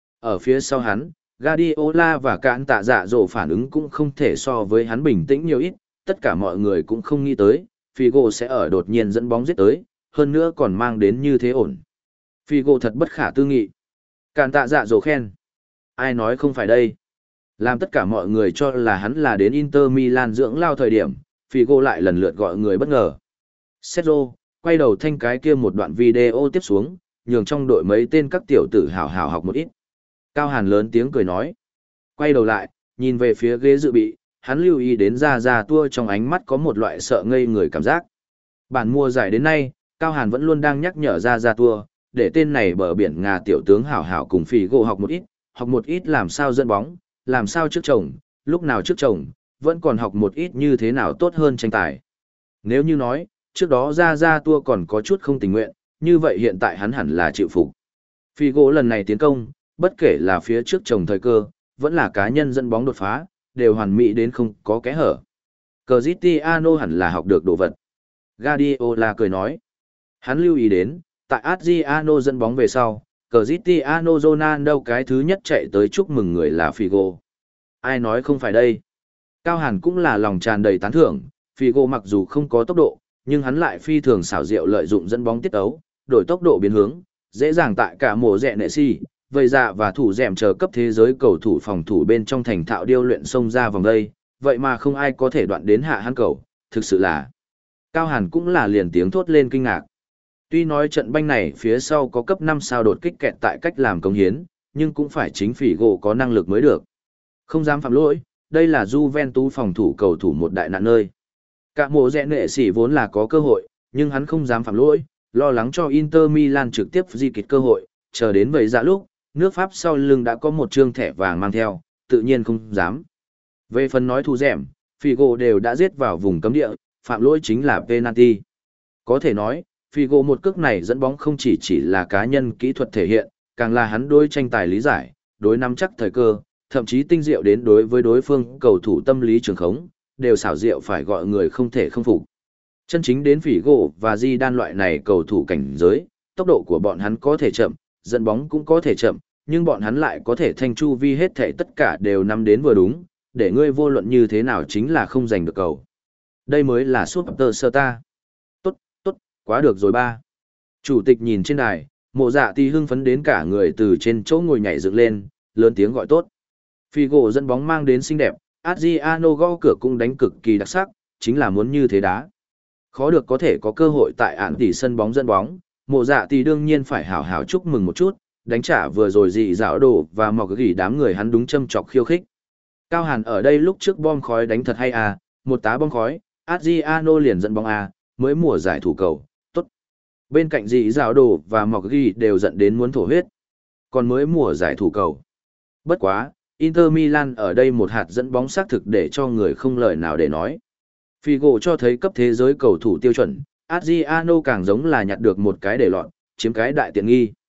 Ở phía sau hắn, Guardiola và Cạn Tạ Dạ Dỗ phản ứng cũng không thể so với hắn bình tĩnh nhiều ít, tất cả mọi người cũng không nghĩ tới, Figo sẽ ở đột nhiên dẫn bóng giết tới, hơn nữa còn mang đến như thế ổn. Figo thật bất khả tư nghị. Cạn Tạ Dạ Dỗ khen. Ai nói không phải đây? Làm tất cả mọi người cho là hắn là đến Inter Milan dưỡng lao thời điểm, Figo lại lần lượt gọi người bất ngờ. Sergio, quay đầu thanh cái kia một đoạn video tiếp xuống, nhường trong đội mấy tên các tiểu tử hào hào học một ít. Cao Hàn lớn tiếng cười nói. Quay đầu lại, nhìn về phía ghế dự bị, hắn lưu ý đến Ra Ra Tua trong ánh mắt có một loại sợ ngây người cảm giác. Bản mùa giải đến nay, Cao Hàn vẫn luôn đang nhắc nhở Ra Ra Tua, để tên này bờ biển Ngà tiểu tướng hảo hảo cùng Figo học một ít, học một ít làm sao dẫn bóng, làm sao trước chồng, lúc nào trước chồng, vẫn còn học một ít như thế nào tốt hơn tranh tài. Nếu như nói, trước đó Ra Ra Tua còn có chút không tình nguyện, như vậy hiện tại hắn hẳn là chịu phục. Figo lần này tiến công, bất kể là phía trước chồng thời cơ, vẫn là cá nhân dẫn bóng đột phá, đều hoàn mỹ đến không có kẽ hở. Cristiano hẳn là học được đồ vật. Guardiola cười nói. Hắn lưu ý đến, tại Adriano dẫn bóng về sau, Cristiano Ronaldo cái thứ nhất chạy tới chúc mừng người là Figo. Ai nói không phải đây? Cao Hàn cũng là lòng tràn đầy tán thưởng, Figo mặc dù không có tốc độ, nhưng hắn lại phi thường xảo diệu lợi dụng dẫn bóng tiết ấu, đổi tốc độ biến hướng, dễ dàng tại cả mùa rẹ nệ si, vây dạ và thủ dẻm chờ cấp thế giới cầu thủ phòng thủ bên trong thành thạo điêu luyện xông ra vòng đây, vậy mà không ai có thể đoạn đến hạ hắn cầu, thực sự là. Cao Hàn cũng là liền tiếng thốt lên kinh ngạc. Tuy nói trận banh này phía sau có cấp năm sao đột kích kẹt tại cách làm công hiến, nhưng cũng phải chính Figo có năng lực mới được. Không dám phạm lỗi, đây là Juventus phòng thủ cầu thủ một đại nạn nơi. Cả mùa rẽ nệ sĩ vốn là có cơ hội, nhưng hắn không dám phạm lỗi, lo lắng cho Inter Milan trực tiếp di kịch cơ hội, chờ đến vậy dạ lúc, nước Pháp sau lưng đã có một trương thẻ vàng mang theo, tự nhiên không dám. Về phần nói thu dẻm, Figo đều đã giết vào vùng cấm địa, phạm lỗi chính là penalty. Có thể nói, Figo một cước này dẫn bóng không chỉ chỉ là cá nhân kỹ thuật thể hiện, càng là hắn đối tranh tài lý giải, đối nắm chắc thời cơ, thậm chí tinh diệu đến đối với đối phương cầu thủ tâm lý trường khống, đều xảo diệu phải gọi người không thể không phục. Chân chính đến Figo và Di Đan loại này cầu thủ cảnh giới, tốc độ của bọn hắn có thể chậm, dẫn bóng cũng có thể chậm, nhưng bọn hắn lại có thể thanh chu vi hết thể tất cả đều nắm đến vừa đúng, để ngươi vô luận như thế nào chính là không giành được cầu. Đây mới là Super Star. Tốt, tốt, quá được rồi ba. Chủ tịch nhìn trên đài, Mộ Dạ thì hưng phấn đến cả người từ trên chỗ ngồi nhảy dựng lên, lớn tiếng gọi tốt. Figo dẫn bóng mang đến xinh đẹp, Adriano gõ cửa cũng đánh cực kỳ đặc sắc, chính là muốn như thế đá. Khó được có thể có cơ hội tại ản tỷ sân bóng dẫn bóng, Mộ Dạ thì đương nhiên phải hào hào chúc mừng một chút, đánh trả vừa rồi dị dạo đồ và mọc gỉ đám người hắn đúng châm chọc khiêu khích. Cao Hàn ở đây lúc trước bom khói đánh thật hay à, một tá bom khói, Adriano liền dẫn bóng à, mới mùa giải thủ cầu, tốt. Bên cạnh dị dạo đồ và mọc gỉ đều giận đến muốn thổ huyết. Còn mới mùa giải thủ cầu. Bất quá, Inter Milan ở đây một hạt dẫn bóng xác thực để cho người không lời nào để nói. Figo cho thấy cấp thế giới cầu thủ tiêu chuẩn, Adriano càng giống là nhặt được một cái để lọt, chiếm cái đại tiện nghi.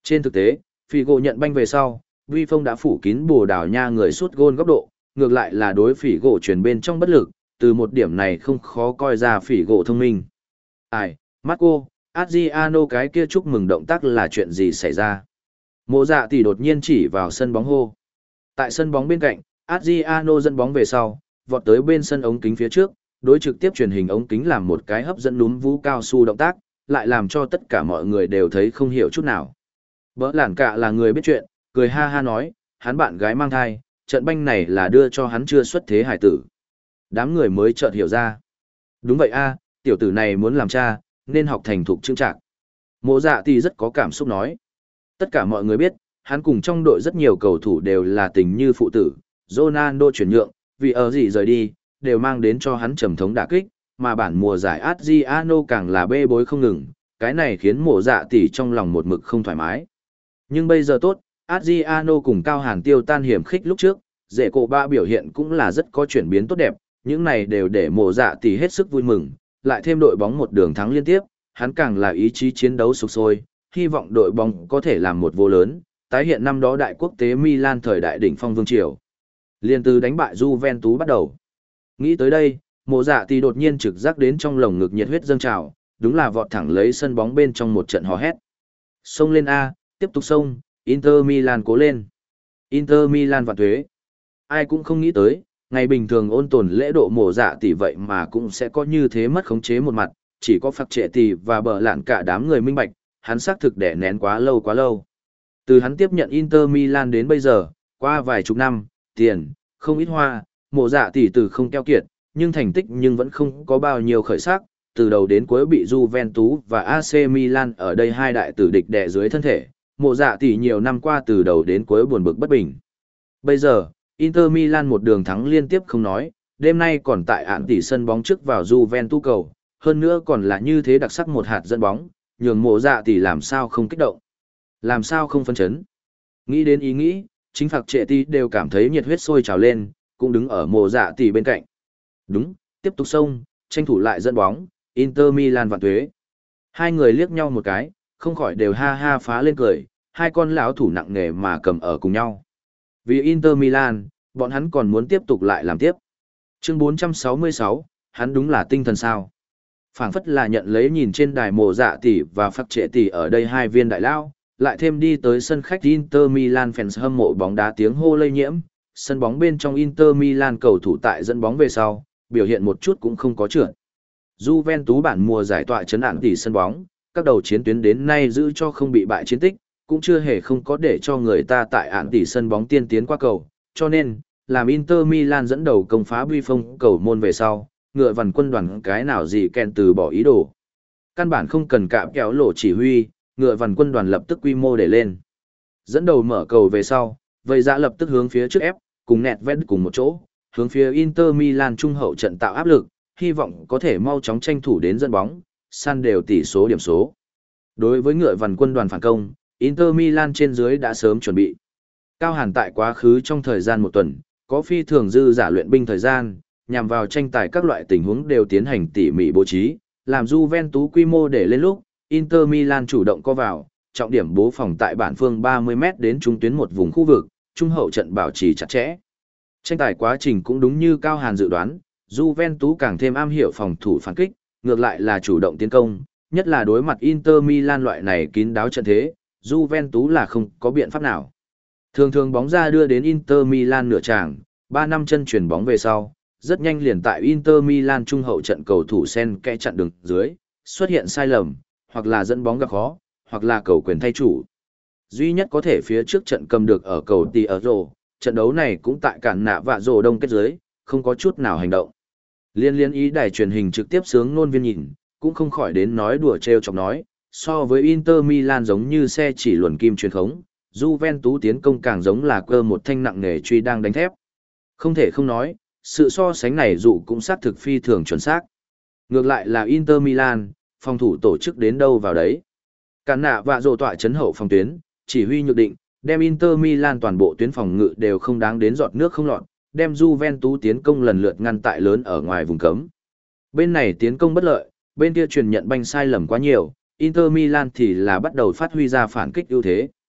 Trên thực tế, Figo nhận banh về sau, Vi Phong đã phủ kín Bồ Đào Nha người sút gôn góc độ, ngược lại là đối Figo chuyển bên trong bất lực, từ một điểm này không khó coi ra Figo thông minh. Ai, Marco, Adriano cái kia chúc mừng động tác là chuyện gì xảy ra? Mộ Dạ tỷ đột nhiên chỉ vào sân bóng hô. Tại sân bóng bên cạnh, Adriano dẫn bóng về sau, vọt tới bên sân ống kính phía trước, đối trực tiếp truyền hình ống kính làm một cái hấp dẫn núm vú cao su động tác, lại làm cho tất cả mọi người đều thấy không hiểu chút nào. Bỡ lản cả là người biết chuyện, cười ha ha nói, hắn bạn gái mang thai, trận banh này là đưa cho hắn chưa xuất thế hải tử. Đám người mới chợt hiểu ra. Đúng vậy a, tiểu tử này muốn làm cha, nên học thành thục trưng trạc. Mộ Dạ tỷ rất có cảm xúc nói. Tất cả mọi người biết, hắn cùng trong đội rất nhiều cầu thủ đều là tình như phụ tử, Ronaldo chuyển nhượng, vì ở gì rời đi, đều mang đến cho hắn trầm thống đả kích, mà bản mùa giải Adriano càng là bê bối không ngừng, cái này khiến Mộ Dạ tỷ trong lòng một mực không thoải mái. Nhưng bây giờ tốt, Adriano cùng Cao Hàn tiêu tan hiểm khích lúc trước, dễ cổ ba biểu hiện cũng là rất có chuyển biến tốt đẹp, những này đều để Mộ Dạ tỷ hết sức vui mừng, lại thêm đội bóng một đường thắng liên tiếp, hắn càng là ý chí chiến đấu sục sôi, hy vọng đội bóng có thể làm một vô lớn, tái hiện năm đó đại quốc tế Milan thời đại đỉnh phong vương triều. Liên từ đánh bại Juventus bắt đầu. Nghĩ tới đây, Mộ Dạ tỷ đột nhiên trực giác đến trong lồng ngực nhiệt huyết dâng trào, đúng là vọt thẳng lấy sân bóng bên trong một trận hò hét. Xông lên a, tiếp tục xông, Inter Milan cố lên. Inter Milan vạn tuế. Ai cũng không nghĩ tới, ngày bình thường ôn tồn lễ độ Mộ Dạ tỷ vậy mà cũng sẽ có như thế mất khống chế một mặt, chỉ có phạt trệ tỷ và bờ lạn cả đám người minh bạch, hắn xác thực đẻ nén quá lâu quá lâu. Từ hắn tiếp nhận Inter Milan đến bây giờ, qua vài chục năm, tiền, không ít hoa, Mộ Dạ tỷ từ không keo kiệt, nhưng thành tích nhưng vẫn không có bao nhiêu khởi sắc, từ đầu đến cuối bị Juventus và a xê Milan ở đây hai đại tử địch đè dưới thân thể, Mộ Dạ tỷ nhiều năm qua từ đầu đến cuối buồn bực bất bình. Bây giờ, Inter Milan một đường thắng liên tiếp không nói, đêm nay còn tại án tỷ sân bóng trước vào Juventus cầu, hơn nữa còn là như thế đặc sắc một hạt dẫn bóng, nhường Mộ Dạ tỷ làm sao không kích động, làm sao không phấn chấn. Nghĩ đến ý nghĩ, chính phạt trệ tỷ đều cảm thấy nhiệt huyết sôi trào lên, cũng đứng ở Mộ Dạ tỷ bên cạnh. Đúng, tiếp tục xông, tranh thủ lại dẫn bóng, Inter Milan vạn tuế. Hai người liếc nhau một cái, không khỏi đều ha ha phá lên cười, hai con lão thủ nặng nề mà cầm ở cùng nhau. Vì Inter Milan, bọn hắn còn muốn tiếp tục lại làm tiếp. Chương bốn trăm sáu mươi sáu, hắn đúng là tinh thần sao. Phảng phất là nhận lấy nhìn trên đài Mộ Dạ tỷ và phạt trệ tỷ ở đây hai viên đại lao, lại thêm đi tới sân khách Inter Milan fans hâm mộ bóng đá tiếng hô lây nhiễm, sân bóng bên trong Inter Milan cầu thủ tại dẫn bóng về sau, biểu hiện một chút cũng không có trượt. Juventus bản mùa giải tọa trấn ản tỷ sân bóng, các đầu chiến tuyến đến nay giữ cho không bị bại chiến tích, cũng chưa hề không có để cho người ta tại ản tỷ sân bóng tiên tiến qua cầu, cho nên, làm Inter Milan dẫn đầu công phá bi phong cầu môn về sau, ngựa vằn quân đoàn cái nào gì kèn từ bỏ ý đồ. Căn bản không cần cạm kéo lộ chỉ huy, ngựa vằn quân đoàn lập tức quy mô để lên. Dẫn đầu mở cầu về sau, vây dã lập tức hướng phía trước ép, cùng nẹt vét cùng một chỗ, hướng phía Inter Milan trung hậu trận tạo áp lực, hy vọng có thể mau chóng tranh thủ đến dẫn bóng, săn đều tỷ số điểm số. Đối với ngựa vằn quân đoàn phản công, Inter Milan trên dưới đã sớm chuẩn bị. Cao Hàn tại quá khứ trong thời gian một tuần, có phi thường dư giả luyện binh thời gian, nhằm vào tranh tài các loại tình huống đều tiến hành tỉ mỉ bố trí, làm Juventus quy mô để lên lúc, Inter Milan chủ động co vào, trọng điểm bố phòng tại bản phương ba mươi mét đến trung tuyến một vùng khu vực, trung hậu trận bảo trì chặt chẽ. Tranh tài quá trình cũng đúng như Cao Hàn dự đoán, Juventus càng thêm am hiểu phòng thủ phản kích, ngược lại là chủ động tiến công, nhất là đối mặt Inter Milan loại này kín đáo trận thế, Juventus là không có biện pháp nào. Thường thường bóng ra đưa đến Inter Milan nửa tràng, ba năm chân chuyển bóng về sau, rất nhanh liền tại Inter Milan trung hậu trận cầu thủ sen kẽ chặn đường dưới, xuất hiện sai lầm, hoặc là dẫn bóng gặp khó, hoặc là cầu quyền thay chủ. Duy nhất có thể phía trước trận cầm được ở cầu tì ở rổ, trận đấu này cũng tại cản nạ vạ rổ đông kết dưới, không có chút nào hành động. Liên liên ý đài truyền hình trực tiếp sướng nôn viên nhìn, cũng không khỏi đến nói đùa trêu chọc nói, so với Inter Milan giống như xe chỉ luồn kim truyền khống, Juventus tiến công càng giống là cơ một thanh nặng nghề truy đang đánh thép. Không thể không nói, sự so sánh này dụ cũng xác thực phi thường chuẩn xác. Ngược lại là Inter Milan, phòng thủ tổ chức đến đâu vào đấy. Cản nạ vạ rổ tọa chấn hậu phòng tuyến, chỉ huy nhược định, đem Inter Milan toàn bộ tuyến phòng ngự đều không đáng đến giọt nước không lọt, đem Juventus tiến công lần lượt ngăn tại lớn ở ngoài vùng cấm. Bên này tiến công bất lợi, bên kia truyền nhận banh sai lầm quá nhiều, Inter Milan thì là bắt đầu phát huy ra phản kích ưu thế.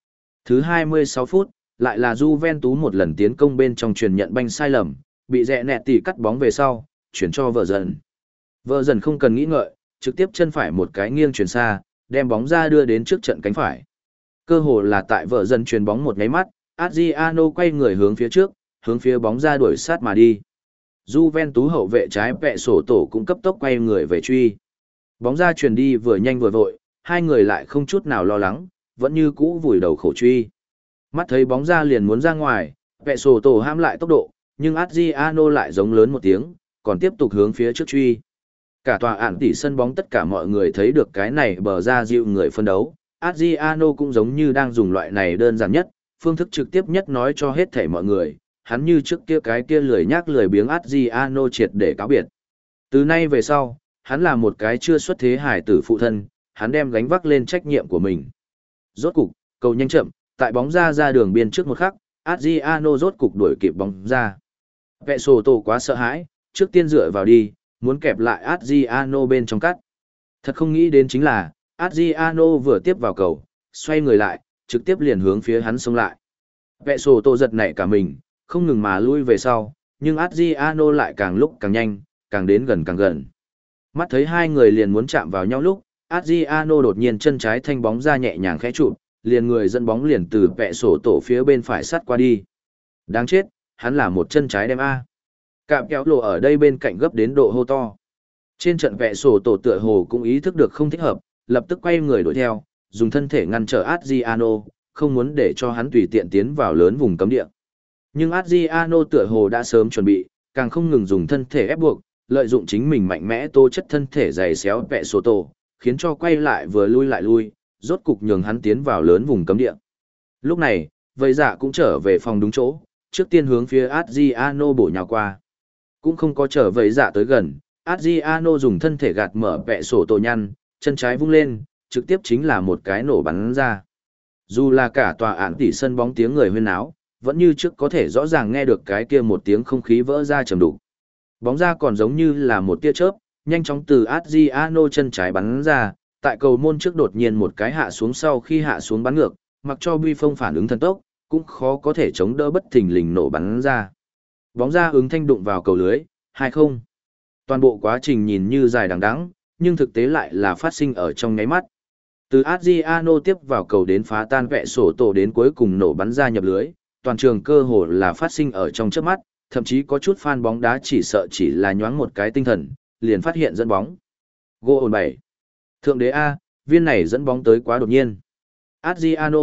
Thứ hai mươi sáu phút, lại là Juventus một lần tiến công bên trong truyền nhận banh sai lầm, bị rẽ nẹt tỉ cắt bóng về sau, chuyển cho vợ dần. Vợ dần không cần nghĩ ngợi, trực tiếp chân phải một cái nghiêng chuyển xa, đem bóng ra đưa đến trước trận cánh phải. Cơ hồ là tại vợ dần chuyền bóng một nháy mắt, Adriano quay người hướng phía trước, hướng phía bóng ra đuổi sát mà đi. Juventus hậu vệ trái vẹ sổ tổ cũng cấp tốc quay người về truy. Bóng ra truyền đi vừa nhanh vừa vội, hai người lại không chút nào lo lắng, vẫn như cũ vùi đầu khổ truy. Mắt thấy bóng ra liền muốn ra ngoài, vẹ sổ tổ ham lại tốc độ, nhưng Adriano lại giống lớn một tiếng, còn tiếp tục hướng phía trước truy. Cả tòa ản tỉ sân bóng tất cả mọi người thấy được cái này bờ ra dịu người phân đấu. Adriano cũng giống như đang dùng loại này đơn giản nhất, phương thức trực tiếp nhất nói cho hết thảy mọi người, hắn như trước kia cái kia lười nhác lười biếng Adriano triệt để cáo biệt. Từ nay về sau, hắn là một cái chưa xuất thế hải tử phụ thân, hắn đem gánh vác lên trách nhiệm của mình. Rốt cục, cầu nhanh chậm, tại bóng ra ra đường biên trước một khắc, Adriano rốt cục đuổi kịp bóng ra. Vẹ sổ tổ quá sợ hãi, trước tiên dựa vào đi, muốn kẹp lại Adriano bên trong cắt. Thật không nghĩ đến chính là, Adriano vừa tiếp vào cầu, xoay người lại, trực tiếp liền hướng phía hắn xông lại. Vẹ sổ tổ giật nảy cả mình, không ngừng mà lui về sau, nhưng Adriano lại càng lúc càng nhanh, càng đến gần càng gần. Mắt thấy hai người liền muốn chạm vào nhau lúc, Adriano đột nhiên chân trái thanh bóng ra nhẹ nhàng khẽ chụp, liền người dẫn bóng liền từ vẹ sổ tổ phía bên phải sắt qua đi. Đáng chết, hắn là một chân trái đem A. Cạm kéo lộ ở đây bên cạnh gấp đến độ hô to. Trên trận vẹ sổ tổ tựa hồ cũng ý thức được không thích hợp, lập tức quay người đuổi theo, dùng thân thể ngăn trở Adriano, không muốn để cho hắn tùy tiện tiến vào lớn vùng cấm địa. Nhưng Adriano tựa hồ đã sớm chuẩn bị, càng không ngừng dùng thân thể ép buộc, lợi dụng chính mình mạnh mẽ tố chất thân thể dày xéo vẹ sổ tổ, khiến cho quay lại vừa lui lại lui, rốt cục nhường hắn tiến vào lớn vùng cấm địa. Lúc này, vây dạ cũng trở về phòng đúng chỗ, trước tiên hướng phía Adriano bổ nhào qua. Cũng không có trở vây dạ tới gần, Adriano dùng thân thể gạt mở vẹ sổ tổ nhăn, chân trái vung lên, trực tiếp chính là một cái nổ bắn ra. Dù là cả tòa ản tỉ sân bóng tiếng người huyên náo, vẫn như trước có thể rõ ràng nghe được cái kia một tiếng không khí vỡ ra trầm đục. Bóng ra còn giống như là một tia chớp, nhanh chóng từ Adriano chân trái bắn ra, tại cầu môn trước đột nhiên một cái hạ xuống sau khi hạ xuống bắn ngược, mặc cho Bi Phong phản ứng thần tốc, cũng khó có thể chống đỡ bất thình lình nổ bắn ra. Bóng ra ứng thanh đụng vào cầu lưới, hai không. Toàn bộ quá trình nhìn như dài đằng đẵng, nhưng thực tế lại là phát sinh ở trong nháy mắt. Từ Adriano tiếp vào cầu đến phá tan vẹ sổ tổ đến cuối cùng nổ bắn ra nhập lưới, toàn trường cơ hồ là phát sinh ở trong chớp mắt, thậm chí có chút fan bóng đá chỉ sợ chỉ là nhoáng một cái tinh thần, liền phát hiện dẫn bóng. Goal bảy. Thượng đế A, viên này dẫn bóng tới quá đột nhiên. Adriano.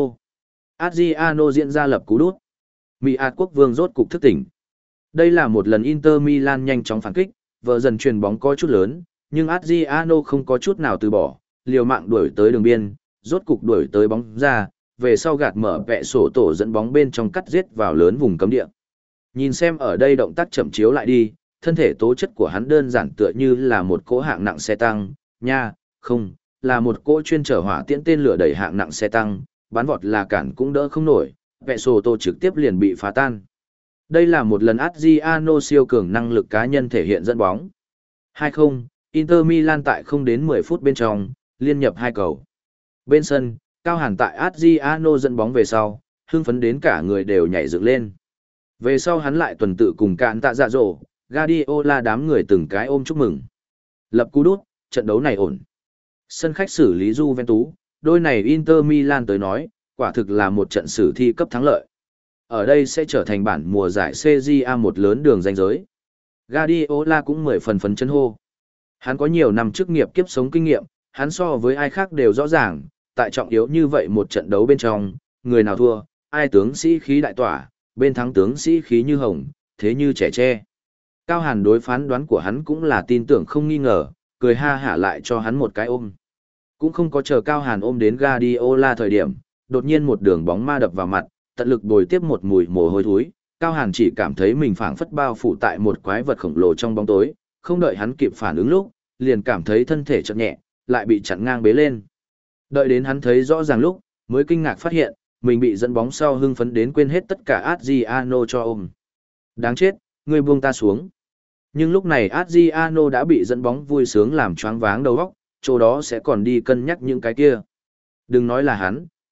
Adriano diễn ra lập cú đút. Mỹ Át quốc vương rốt cục thức tỉnh. Đây là một lần Inter Milan nhanh chóng phản kích, vợ dần truyền bóng có chút lớn, nhưng Adriano không có chút nào từ bỏ, liều mạng đuổi tới đường biên, rốt cục đuổi tới bóng ra, về sau gạt mở vẹ sổ tổ dẫn bóng bên trong cắt giết vào lớn vùng cấm địa. Nhìn xem ở đây động tác chậm chiếu lại đi, thân thể tố chất của hắn đơn giản tựa như là một cỗ hạng nặng xe tăng, nha, không, là một cỗ chuyên chở hỏa tiễn tên lửa đẩy hạng nặng xe tăng, bắn vọt là cản cũng đỡ không nổi, vẹ sổ tổ trực tiếp liền bị phá tan. Đây là một lần Adriano siêu cường năng lực cá nhân thể hiện dẫn bóng. hai không, Inter Milan tại không đến mười phút bên trong, liên nhập hai cầu. Bên sân, Cao Hàn tại Adriano dẫn bóng về sau, hưng phấn đến cả người đều nhảy dựng lên. Về sau hắn lại tuần tự cùng cạn tạ dạ dỗ, Guardiola đám người từng cái ôm chúc mừng. Lập cú đút, trận đấu này ổn. Sân khách xử lý Juventus, đôi này Inter Milan tới nói, quả thực là một trận sử thi cấp thắng lợi. Ở đây sẽ trở thành bản mùa giải xê giê a một lớn đường danh giới. Guardiola cũng mười phần phấn chấn hô. Hắn có nhiều năm chức nghiệp kiếp sống kinh nghiệm, hắn so với ai khác đều rõ ràng, tại trọng yếu như vậy một trận đấu bên trong, người nào thua, ai tướng sĩ khí đại tỏa, bên thắng tướng sĩ khí như hồng, thế như trẻ tre. Cao Hàn đối phán đoán của hắn cũng là tin tưởng không nghi ngờ, cười ha hả lại cho hắn một cái ôm. Cũng không có chờ Cao Hàn ôm đến Guardiola thời điểm, đột nhiên một đường bóng ma đập vào mặt, tận lực bồi tiếp một mùi mồ hôi thối. Cao Hàn chỉ cảm thấy mình phảng phất bao phủ tại một quái vật khổng lồ trong bóng tối, không đợi hắn kịp phản ứng lúc, liền cảm thấy thân thể chợt nhẹ, lại bị chặn ngang bế lên. Đợi đến hắn thấy rõ ràng lúc, mới kinh ngạc phát hiện, mình bị dẫn bóng sau hưng phấn đến quên hết tất cả Adriano cho ôm. Đáng chết, ngươi buông ta xuống. Nhưng lúc này Adriano đã bị dẫn bóng vui sướng làm choáng váng đầu óc, chỗ đó sẽ còn đi cân nhắc những cái kia. Đừng nói là hắn,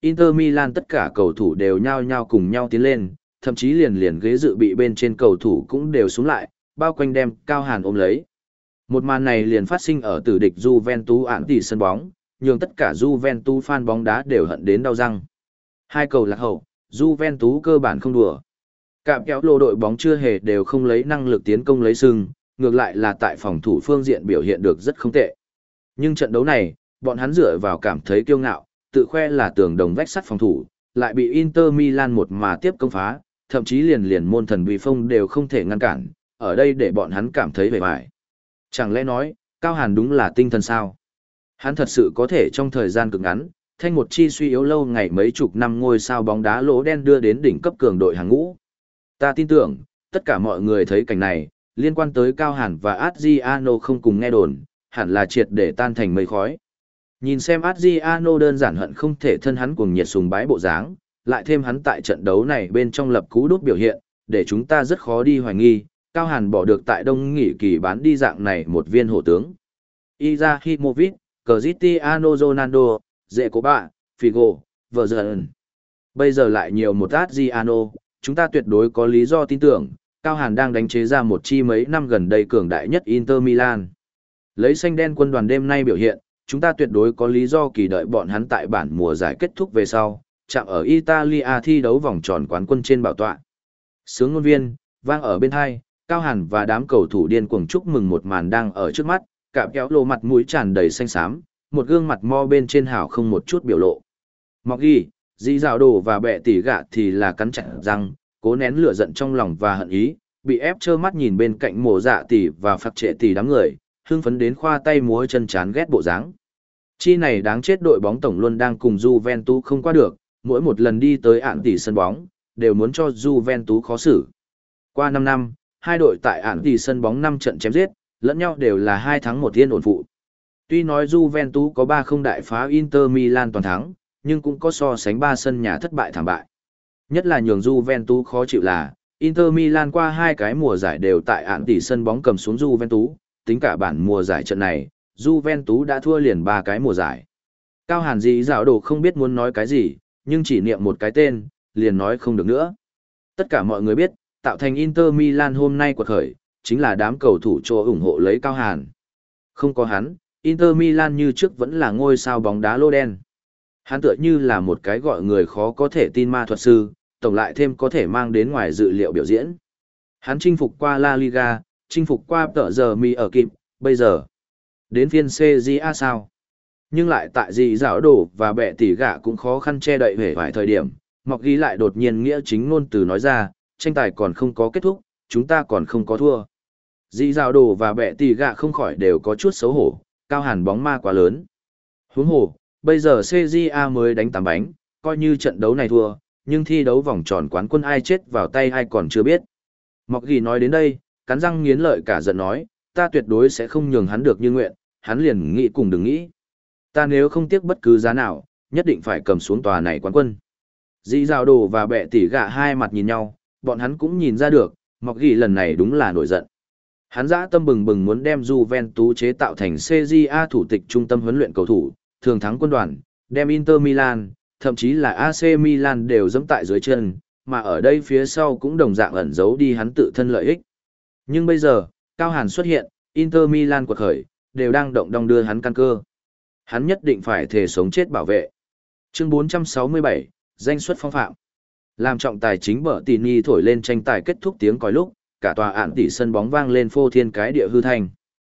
Inter Milan tất cả cầu thủ đều nhao nhao cùng nhau tiến lên, thậm chí liền liền ghế dự bị bên trên cầu thủ cũng đều xuống lại, bao quanh đem Cao Hàn ôm lấy. Một màn này liền phát sinh ở tử địch Juventus ản tỷ sân bóng, nhường tất cả Juventus fan bóng đá đều hận đến đau răng. Hai cầu lạc hậu, Juventus cơ bản không đùa. Cạm kéo lô đội bóng chưa hề đều không lấy năng lực tiến công lấy sừng, ngược lại là tại phòng thủ phương diện biểu hiện được rất không tệ. Nhưng trận đấu này, bọn hắn dựa vào cảm thấy kiêu ngạo, tự khoe là tường đồng vách sắt phòng thủ, lại bị Inter Milan một mà tiếp công phá, thậm chí liền liền môn thần uy phong đều không thể ngăn cản, ở đây để bọn hắn cảm thấy bề bại. Chẳng lẽ nói, Cao Hàn đúng là tinh thần sao? Hắn thật sự có thể trong thời gian cực ngắn, thanh một chi suy yếu lâu ngày mấy chục năm ngôi sao bóng đá lỗ đen đưa đến đỉnh cấp cường đội hàng ngũ. Ta tin tưởng, tất cả mọi người thấy cảnh này, liên quan tới Cao Hàn và Adriano không cùng nghe đồn, hẳn là triệt để tan thành mây khói. Nhìn xem Adriano đơn giản hận không thể thân hắn cuồng nhiệt sùng bái bộ dáng, lại thêm hắn tại trận đấu này bên trong lập cú đút biểu hiện, để chúng ta rất khó đi hoài nghi, Cao Hàn bỏ được tại đông nghỉ kỳ bán đi dạng này một viên hổ tướng. Izahimovic, Cristiano Ronaldo, Zecoba, Figo, Vergen. Bây giờ lại nhiều một Adriano, chúng ta tuyệt đối có lý do tin tưởng, Cao Hàn đang đánh chế ra một chi mấy năm gần đây cường đại nhất Inter Milan. Lấy xanh đen quân đoàn đêm nay biểu hiện, chúng ta tuyệt đối có lý do kỳ đợi bọn hắn tại bản mùa giải kết thúc về sau, chạm ở Italia thi đấu vòng tròn quán quân trên bảo tọa. Sướng ngôn viên, vang ở bên hai, Cao Hàn và đám cầu thủ điên cuồng chúc mừng một màn đang ở trước mắt, cạm kéo lô mặt mũi tràn đầy xanh xám, một gương mặt mo bên trên hào không một chút biểu lộ. Mọc ghi, dì dạo đồ và bẹ tỉ gạ thì là cắn chặt răng, cố nén lửa giận trong lòng và hận ý, bị ép trơ mắt nhìn bên cạnh mồ dạ tỉ và phạt trệ tỉ đám người, hưng phấn đến khoa tay múa chân chán ghét bộ dáng. Chi này đáng chết đội bóng tổng luôn đang cùng Juventus không qua được, mỗi một lần đi tới ản tỷ sân bóng, đều muốn cho Juventus khó xử. Qua năm năm, hai đội tại ản tỷ sân bóng năm trận chém giết, lẫn nhau đều là hai thắng một yên ổn phụ. Tuy nói Juventus có ba không đại phá Inter Milan toàn thắng, nhưng cũng có so sánh ba sân nhà thất bại thảm bại. Nhất là nhường Juventus khó chịu là, Inter Milan qua hai cái mùa giải đều tại ản tỷ sân bóng cầm xuống Juventus, tính cả bản mùa giải trận này, Juventus đã thua liền ba cái mùa giải. Cao Hàn dĩ dạo đồ không biết muốn nói cái gì, nhưng chỉ niệm một cái tên, liền nói không được nữa. Tất cả mọi người biết, tạo thành Inter Milan hôm nay quật khởi, chính là đám cầu thủ cho ủng hộ lấy Cao Hàn. Không có hắn, Inter Milan như trước vẫn là ngôi sao bóng đá lô đen. Hắn tựa như là một cái gọi người khó có thể tin ma thuật sư, tổng lại thêm có thể mang đến ngoài dự liệu biểu diễn. Hắn chinh phục qua La Liga, chinh phục qua tợ giờ mi ở kịp, bây giờ. Đến phiên xê giê a sao? Nhưng lại tại gì dạo đổ và bẹ tỉ gạ cũng khó khăn che đậy về vài thời điểm, Mọc ghi lại đột nhiên nghĩa chính ngôn từ nói ra, tranh tài còn không có kết thúc, chúng ta còn không có thua. Dĩ dạo đổ và bẹ tỉ gạ không khỏi đều có chút xấu hổ, Cao Hàn bóng ma quá lớn. Huống hồ, bây giờ xê giê a mới đánh tám bánh, coi như trận đấu này thua, nhưng thi đấu vòng tròn quán quân ai chết vào tay ai còn chưa biết. Mọc ghi nói đến đây, cắn răng nghiến lợi cả giận nói, ta tuyệt đối sẽ không nhường hắn được như nguyện, hắn liền nghĩ cùng đừng nghĩ. Ta nếu không tiếc bất cứ giá nào, nhất định phải cầm xuống tòa này quán quân. Dĩ dạo đồ và bẹ tỉ gạ hai mặt nhìn nhau, bọn hắn cũng nhìn ra được, Mọc ghi lần này đúng là nổi giận. Hắn dã tâm bừng bừng muốn đem Juventus chế tạo thành xê giê a thủ tịch trung tâm huấn luyện cầu thủ, thường thắng quân đoàn, đem Inter Milan, thậm chí là a xê Milan đều dẫm tại dưới chân, mà ở đây phía sau cũng đồng dạng ẩn giấu đi hắn tự thân lợi ích. Nhưng bây giờ, Cao Hàn xuất hiện, Inter Milan quật khởi, đều đang động đong đưa hắn căn cơ. Hắn nhất định phải thề sống chết bảo vệ. Chương bốn trăm sáu mươi bảy, danh xuất phong phạm. Làm trọng tài chính bở tỉ ni thổi lên tranh tài kết thúc tiếng còi lúc, cả tòa ản tỷ sân bóng vang lên phô thiên cái địa hư thanh.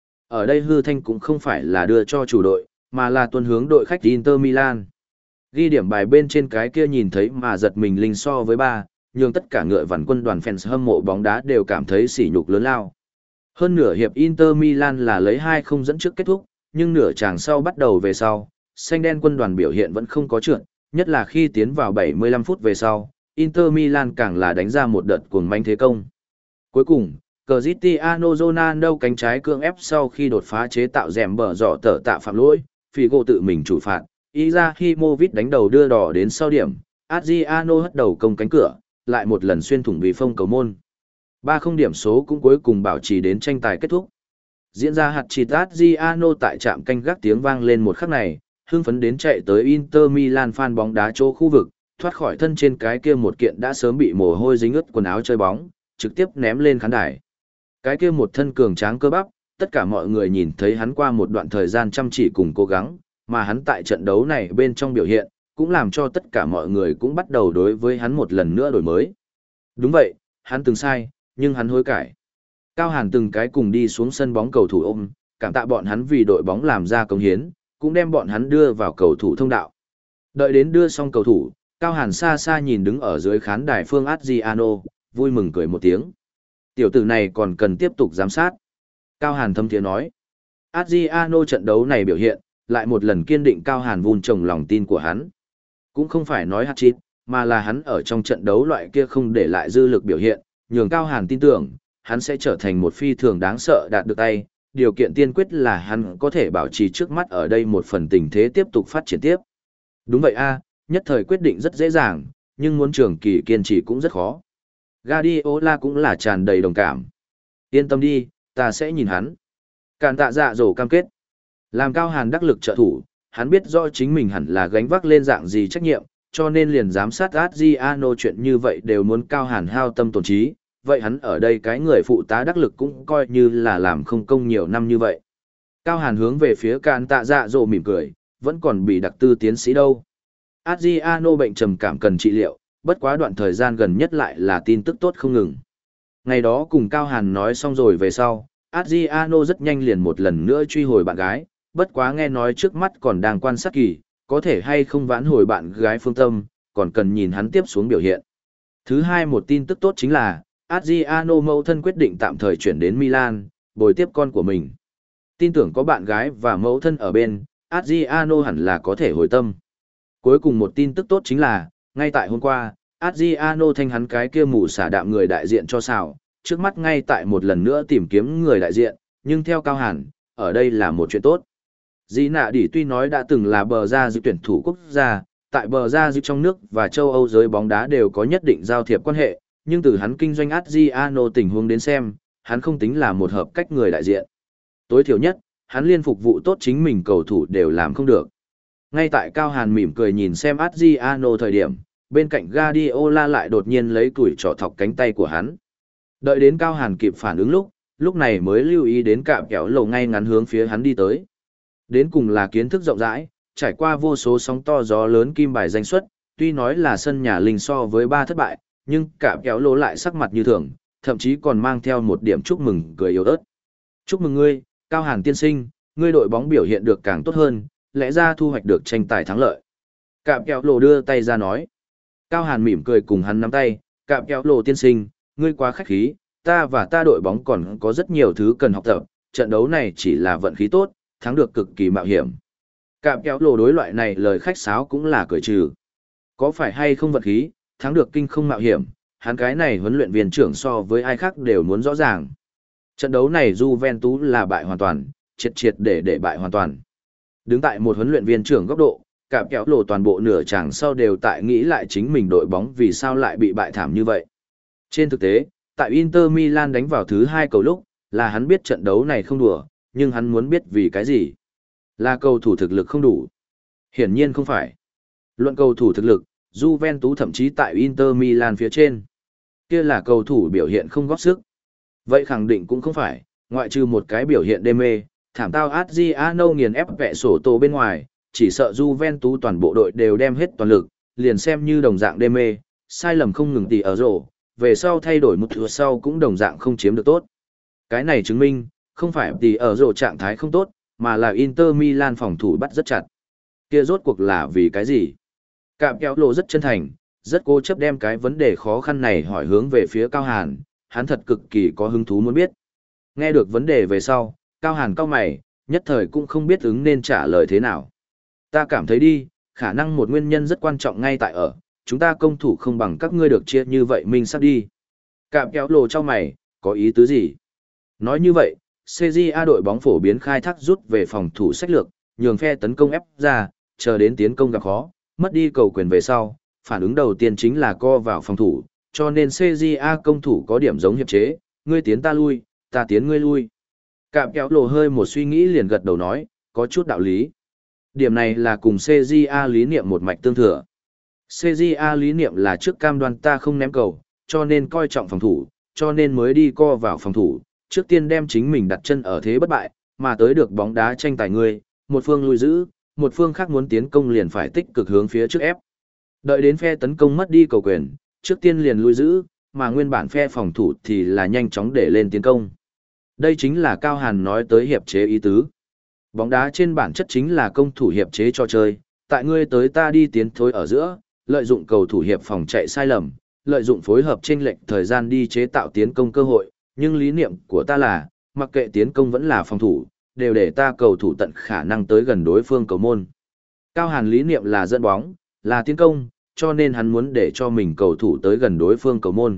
Ở đây hư thanh cũng không phải là đưa cho chủ đội, mà là tuân hướng đội khách Inter Milan. Ghi điểm bài bên trên cái kia nhìn thấy mà giật mình linh so với ba, nhưng tất cả ngựa vằn quân đoàn fans hâm mộ bóng đá đều cảm thấy sỉ nhục lớn lao. Hơn nửa hiệp Inter Milan là lấy hai không dẫn trước kết thúc, nhưng nửa chàng sau bắt đầu về sau, xanh đen quân đoàn biểu hiện vẫn không có trượt, nhất là khi tiến vào bảy mươi lăm phút về sau, Inter Milan càng là đánh ra một đợt cuồng manh thế công. Cuối cùng, Cristiano Ronaldo cánh trái cương ép sau khi đột phá chế tạo rèm bờ dọ tở tạ phạm lỗi, Figo tự mình chủ phạt, Izahimovic đánh đầu đưa đỏ đến sau điểm, Adriano hất đầu công cánh cửa, lại một lần xuyên thủng vì phong cầu môn. ba không điểm số cũng cuối cùng bảo trì đến tranh tài kết thúc. Diễn ra hạt chịt Adriano tại trạm canh gác tiếng vang lên một khắc này, hưng phấn đến chạy tới Inter Milan fan bóng đá chỗ khu vực, thoát khỏi thân trên cái kia một kiện đã sớm bị mồ hôi dính ướt quần áo chơi bóng, trực tiếp ném lên khán đài. Cái kia một thân cường tráng cơ bắp, tất cả mọi người nhìn thấy hắn qua một đoạn thời gian chăm chỉ cùng cố gắng, mà hắn tại trận đấu này bên trong biểu hiện, cũng làm cho tất cả mọi người cũng bắt đầu đối với hắn một lần nữa đổi mới. Đúng vậy, hắn từng sai, nhưng hắn hối cải. Cao Hàn từng cái cùng đi xuống sân bóng cầu thủ ôm, cảm tạ bọn hắn vì đội bóng làm ra công hiến, cũng đem bọn hắn đưa vào cầu thủ thông đạo. Đợi đến đưa xong cầu thủ, Cao Hàn xa xa nhìn đứng ở dưới khán đài Phương Adriano, vui mừng cười một tiếng. Tiểu tử này còn cần tiếp tục giám sát. Cao Hàn thâm thiế nói. Adriano trận đấu này biểu hiện, lại một lần kiên định Cao Hàn vun trồng lòng tin của hắn. Cũng không phải nói hat-trick, mà là hắn ở trong trận đấu loại kia không để lại dư lực biểu hiện, nhường Cao Hàn tin tưởng, hắn sẽ trở thành một phi thường đáng sợ đạt được tay. Điều kiện tiên quyết là hắn có thể bảo trì trước mắt ở đây một phần tình thế tiếp tục phát triển tiếp. Đúng vậy a, nhất thời quyết định rất dễ dàng, nhưng muốn trường kỳ kiên trì cũng rất khó. Guardiola cũng là tràn đầy đồng cảm. Yên tâm đi, ta sẽ nhìn hắn. Càn tạ dạ dỗ cam kết. Làm Cao Hàn đắc lực trợ thủ, hắn biết rõ chính mình hẳn là gánh vác lên dạng gì trách nhiệm, cho nên liền giám sát Adriano chuyện như vậy đều muốn Cao Hàn hao tâm tổn trí. Vậy hắn ở đây cái người phụ tá đắc lực cũng coi như là làm không công nhiều năm như vậy. Cao Hàn hướng về phía Càn tạ dạ dỗ mỉm cười, vẫn còn bị đặc tư tiến sĩ đâu. Adriano bệnh trầm cảm cần trị liệu, bất quá đoạn thời gian gần nhất lại là tin tức tốt không ngừng. Ngày đó cùng Cao Hàn nói xong rồi về sau, Adriano rất nhanh liền một lần nữa truy hồi bạn gái, bất quá nghe nói trước mắt còn đang quan sát kỳ, có thể hay không vãn hồi bạn gái phương tâm, còn cần nhìn hắn tiếp xuống biểu hiện. Thứ hai một tin tức tốt chính là, Adriano mẫu thân quyết định tạm thời chuyển đến Milan, bồi tiếp con của mình. Tin tưởng có bạn gái và mẫu thân ở bên, Adriano hẳn là có thể hồi tâm. Cuối cùng một tin tức tốt chính là, ngay tại hôm qua, Adriano thanh hắn cái kia mù xả đạm người đại diện cho xào, trước mắt ngay tại một lần nữa tìm kiếm người đại diện, nhưng theo Cao Hàn, ở đây là một chuyện tốt. Dĩ nạ đỉ tuy nói đã từng là bờ ra dự tuyển thủ quốc gia, tại bờ ra dự trong nước và châu Âu giới bóng đá đều có nhất định giao thiệp quan hệ, nhưng từ hắn kinh doanh Adriano tình huống đến xem, hắn không tính là một hợp cách người đại diện. Tối thiểu nhất, hắn liên phục vụ tốt chính mình cầu thủ đều làm không được. Ngay tại Cao Hàn mỉm cười nhìn xem Adriano thời điểm, bên cạnh Guardiola lại đột nhiên lấy củi trỏ thọc cánh tay của hắn. Đợi đến Cao Hàn kịp phản ứng lúc, lúc này mới lưu ý đến cạm kéo lầu ngay ngắn hướng phía hắn đi tới. Đến cùng là kiến thức rộng rãi, trải qua vô số sóng to gió lớn kim bài danh xuất, tuy nói là sân nhà linh so với ba thất bại, nhưng cạm kéo lầu lại sắc mặt như thường, thậm chí còn mang theo một điểm chúc mừng cười yếu ớt. Chúc mừng ngươi, Cao Hàn tiên sinh, ngươi đội bóng biểu hiện được càng tốt hơn, lẽ ra thu hoạch được tranh tài thắng lợi. Cạm kéo lầu đưa tay ra nói. Cao Hàn mỉm cười cùng hắn nắm tay, cạm kéo lầu tiên sinh, ngươi quá khách khí, ta và ta đội bóng còn có rất nhiều thứ cần học tập, trận đấu này chỉ là vận khí tốt, thắng được cực kỳ mạo hiểm. Cạm kéo lồ đối loại này lời khách sáo cũng là cười trừ. Có phải hay không vận khí, thắng được kinh không mạo hiểm, hắn cái này huấn luyện viên trưởng so với ai khác đều muốn rõ ràng. Trận đấu này Juventus là bại hoàn toàn, triệt triệt để để bại hoàn toàn. Đứng tại một huấn luyện viên trưởng góc độ, cạm kéo lồ toàn bộ nửa chàng sau đều tại nghĩ lại chính mình đội bóng vì sao lại bị bại thảm như vậy. Trên thực tế, tại Inter Milan đánh vào thứ hai cầu lúc, là hắn biết trận đấu này không đùa, nhưng hắn muốn biết vì cái gì. Là cầu thủ thực lực không đủ. Hiển nhiên không phải. Luận cầu thủ thực lực, Juventus thậm chí tại Inter Milan phía trên. Kia là cầu thủ biểu hiện không góp sức. Vậy khẳng định cũng không phải, ngoại trừ một cái biểu hiện đê mê, thảm tao Adriano nghiền ép vẹ sổ tổ bên ngoài, chỉ sợ Juventus toàn bộ đội đều đem hết toàn lực, liền xem như đồng dạng đê mê, sai lầm không ngừng tỉ ở rổ, về sau thay đổi một thừa sau cũng đồng dạng không chiếm được tốt. Cái này chứng minh, không phải tỉ ở rổ trạng thái không tốt, mà là Inter Milan phòng thủ bắt rất chặt. Kia rốt cuộc là vì cái gì? Cạm kéo lộ rất chân thành, rất cố chấp đem cái vấn đề khó khăn này hỏi hướng về phía Cao Hàn, hắn thật cực kỳ có hứng thú muốn biết. Nghe được vấn đề về sau, Cao Hàn cau mày, nhất thời cũng không biết ứng nên trả lời thế nào. Ta cảm thấy đi, khả năng một nguyên nhân rất quan trọng ngay tại ở, chúng ta công thủ không bằng các ngươi được chia như vậy mình sắp đi. Cạm kéo lộ cho mày, có ý tứ gì? Nói như vậy, xê giê a đội bóng phổ biến khai thác rút về phòng thủ sách lược, nhường phe tấn công ép ra, chờ đến tiến công gặp khó, mất đi cầu quyền về sau, phản ứng đầu tiên chính là co vào phòng thủ, cho nên xê giê a công thủ có điểm giống hiệp chế, ngươi tiến ta lui, ta tiến ngươi lui. Cạm kéo lộ hơi một suy nghĩ liền gật đầu nói, có chút đạo lý. Điểm này là cùng xê giê a lý niệm một mạch tương thừa. xê giê a lý niệm là trước cam đoan ta không ném cầu, cho nên coi trọng phòng thủ, cho nên mới đi co vào phòng thủ, trước tiên đem chính mình đặt chân ở thế bất bại, mà tới được bóng đá tranh tài người, một phương lui giữ, một phương khác muốn tiến công liền phải tích cực hướng phía trước ép. Đợi đến phe tấn công mất đi cầu quyền, trước tiên liền lui giữ, mà nguyên bản phe phòng thủ thì là nhanh chóng để lên tiến công. Đây chính là Cao Hàn nói tới hiệp chế ý tứ. Bóng đá trên bản chất chính là công thủ hiệp chế cho chơi, tại ngươi tới ta đi tiến thối ở giữa, lợi dụng cầu thủ hiệp phòng chạy sai lầm, lợi dụng phối hợp chênh lệch thời gian đi chế tạo tiến công cơ hội, nhưng lý niệm của ta là, mặc kệ tiến công vẫn là phòng thủ, đều để ta cầu thủ tận khả năng tới gần đối phương cầu môn. Cao Hàn lý niệm là dẫn bóng, là tiến công, cho nên hắn muốn để cho mình cầu thủ tới gần đối phương cầu môn.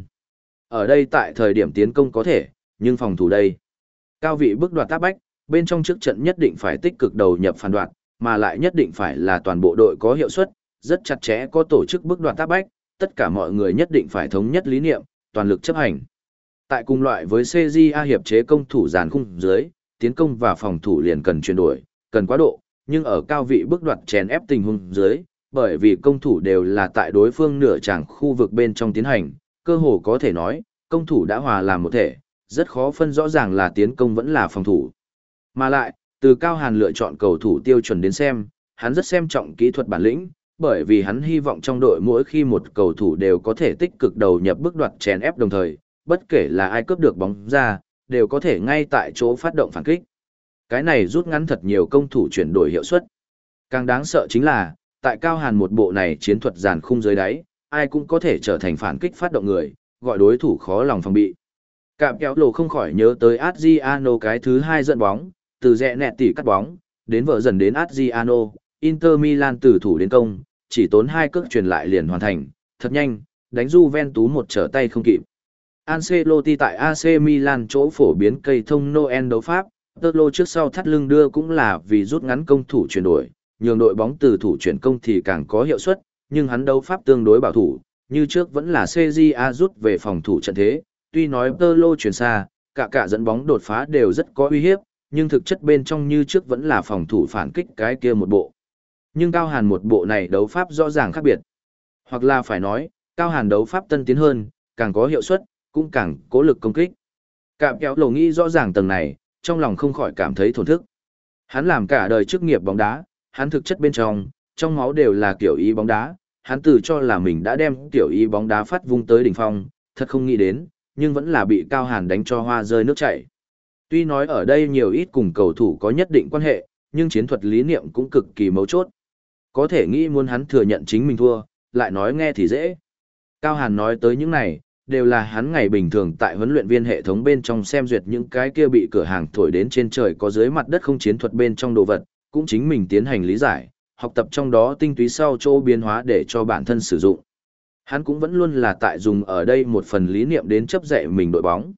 Ở đây tại thời điểm tiến công có thể, nhưng phòng thủ đây. Cao vị bước đoạt tác bách, bên trong trước trận nhất định phải tích cực đầu nhập phản đoạt, mà lại nhất định phải là toàn bộ đội có hiệu suất, rất chặt chẽ có tổ chức bước đoạt tác bách, tất cả mọi người nhất định phải thống nhất lý niệm, toàn lực chấp hành. Tại cùng loại với xê giê a hiệp chế công thủ dàn khung dưới, tiến công và phòng thủ liền cần chuyển đổi, cần quá độ, nhưng ở cao vị bước đoạt chèn ép tình huống dưới, bởi vì công thủ đều là tại đối phương nửa tràng khu vực bên trong tiến hành, cơ hồ có thể nói, công thủ đã hòa làm một thể, rất khó phân rõ ràng là tiến công vẫn là phòng thủ. Mà lại, từ Cao Hàn lựa chọn cầu thủ tiêu chuẩn đến xem, hắn rất xem trọng kỹ thuật bản lĩnh, bởi vì hắn hy vọng trong đội mỗi khi một cầu thủ đều có thể tích cực đầu nhập bước đoạt chèn ép đồng thời, bất kể là ai cướp được bóng ra, đều có thể ngay tại chỗ phát động phản kích. Cái này rút ngắn thật nhiều công thủ chuyển đổi hiệu suất. Càng đáng sợ chính là, tại Cao Hàn một bộ này chiến thuật giàn khung dưới đáy, ai cũng có thể trở thành phản kích phát động người, gọi đối thủ khó lòng phòng bị. Cạm kéo lộ không khỏi nhớ tới Adriano cái thứ hai dẫn bóng, từ rẽ nẹt tỉ cắt bóng, đến vợ dần đến Adriano, Inter Milan từ thủ đến công, chỉ tốn hai cước truyền lại liền hoàn thành, thật nhanh, đánh Juventus một trở tay không kịp. Ancelotti tại a xê Milan chỗ phổ biến cây thông Noel đấu pháp, tơ lô trước sau thắt lưng đưa cũng là vì rút ngắn công thủ chuyển đổi, nhường đội bóng từ thủ chuyển công thì càng có hiệu suất, nhưng hắn đấu pháp tương đối bảo thủ, như trước vẫn là xê giê a rút về phòng thủ trận thế, tuy nói tơ lô chuyển xa, cả cả dẫn bóng đột phá đều rất có uy hiếp, nhưng thực chất bên trong như trước vẫn là phòng thủ phản kích cái kia một bộ. Nhưng Cao Hàn một bộ này đấu pháp rõ ràng khác biệt. Hoặc là phải nói, Cao Hàn đấu pháp tân tiến hơn, càng có hiệu suất, cũng càng cố lực công kích. Cạm kéo lầu nghĩ rõ ràng tầng này, trong lòng không khỏi cảm thấy thổn thức. Hắn làm cả đời chức nghiệp bóng đá, hắn thực chất bên trong, trong máu đều là kiểu ý bóng đá, hắn tự cho là mình đã đem kiểu ý bóng đá phát vung tới đỉnh phong, thật không nghĩ đến, nhưng vẫn là bị Cao Hàn đánh cho hoa rơi nước chảy. Tuy nói ở đây nhiều ít cùng cầu thủ có nhất định quan hệ, nhưng chiến thuật lý niệm cũng cực kỳ mấu chốt. Có thể nghĩ muốn hắn thừa nhận chính mình thua, lại nói nghe thì dễ. Cao Hàn nói tới những này, đều là hắn ngày bình thường tại huấn luyện viên hệ thống bên trong xem duyệt những cái kia bị cửa hàng thổi đến trên trời có dưới mặt đất không chiến thuật bên trong đồ vật, cũng chính mình tiến hành lý giải, học tập trong đó tinh túy sau chỗ biến hóa để cho bản thân sử dụng. Hắn cũng vẫn luôn là tại dùng ở đây một phần lý niệm đến chấp dạy mình đội bóng.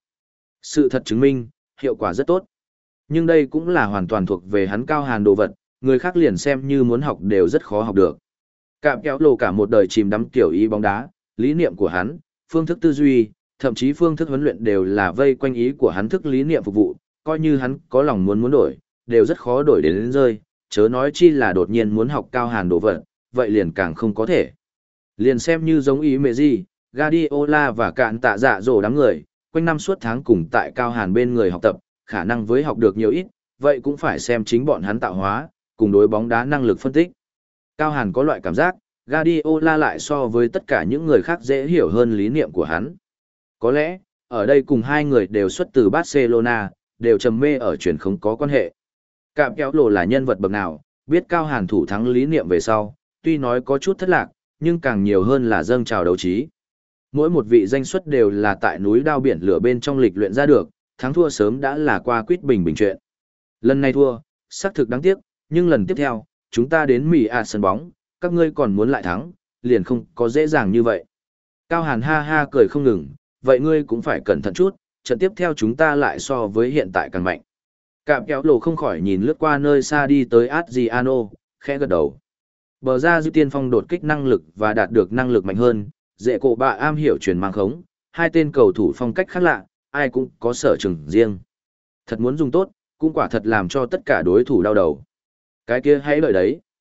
Sự thật chứng minh, hiệu quả rất tốt. Nhưng đây cũng là hoàn toàn thuộc về hắn Cao Hàn đồ vật, người khác liền xem như muốn học đều rất khó học được. Cạm kéo lồ cả một đời chìm đắm kiểu ý bóng đá, lý niệm của hắn, phương thức tư duy, thậm chí phương thức huấn luyện đều là vây quanh ý của hắn thức lý niệm phục vụ, coi như hắn có lòng muốn muốn đổi, đều rất khó đổi đến, đến rơi, chớ nói chi là đột nhiên muốn học Cao Hàn đồ vật, vậy liền càng không có thể. Liền xem như giống ý mẹ gì, Guardiola và cạn tạ dạ dỗ đám người, quanh năm suốt tháng cùng tại Cao Hàn bên người học tập, khả năng với học được nhiều ít, vậy cũng phải xem chính bọn hắn tạo hóa, cùng đối bóng đá năng lực phân tích. Cao Hàn có loại cảm giác, Guardiola lại so với tất cả những người khác dễ hiểu hơn lý niệm của hắn. Có lẽ, ở đây cùng hai người đều xuất từ Barcelona, đều trầm mê ở truyền không có quan hệ. Cạm kéo lồ là nhân vật bậc nào, biết Cao Hàn thủ thắng lý niệm về sau, tuy nói có chút thất lạc, nhưng càng nhiều hơn là dâng trào đấu trí. Mỗi một vị danh xuất đều là tại núi đao biển lửa bên trong lịch luyện ra được, thắng thua sớm đã là qua quýt bình bình chuyện. Lần này thua, xác thực đáng tiếc, nhưng lần tiếp theo, chúng ta đến Mỹ à sân bóng, các ngươi còn muốn lại thắng, liền không có dễ dàng như vậy. Cao Hàn ha ha cười không ngừng, vậy ngươi cũng phải cẩn thận chút, trận tiếp theo chúng ta lại so với hiện tại càng mạnh. Cạm kéo lồ không khỏi nhìn lướt qua nơi xa đi tới Adriano, khẽ gật đầu. Bờ ra dư tiên phong đột kích năng lực và đạt được năng lực mạnh hơn, dễ cổ bạ am hiểu truyền mang khống, hai tên cầu thủ phong cách khác lạ, ai cũng có sở trường riêng. Thật muốn dùng tốt, cũng quả thật làm cho tất cả đối thủ đau đầu. Cái kia hãy đợi đấy.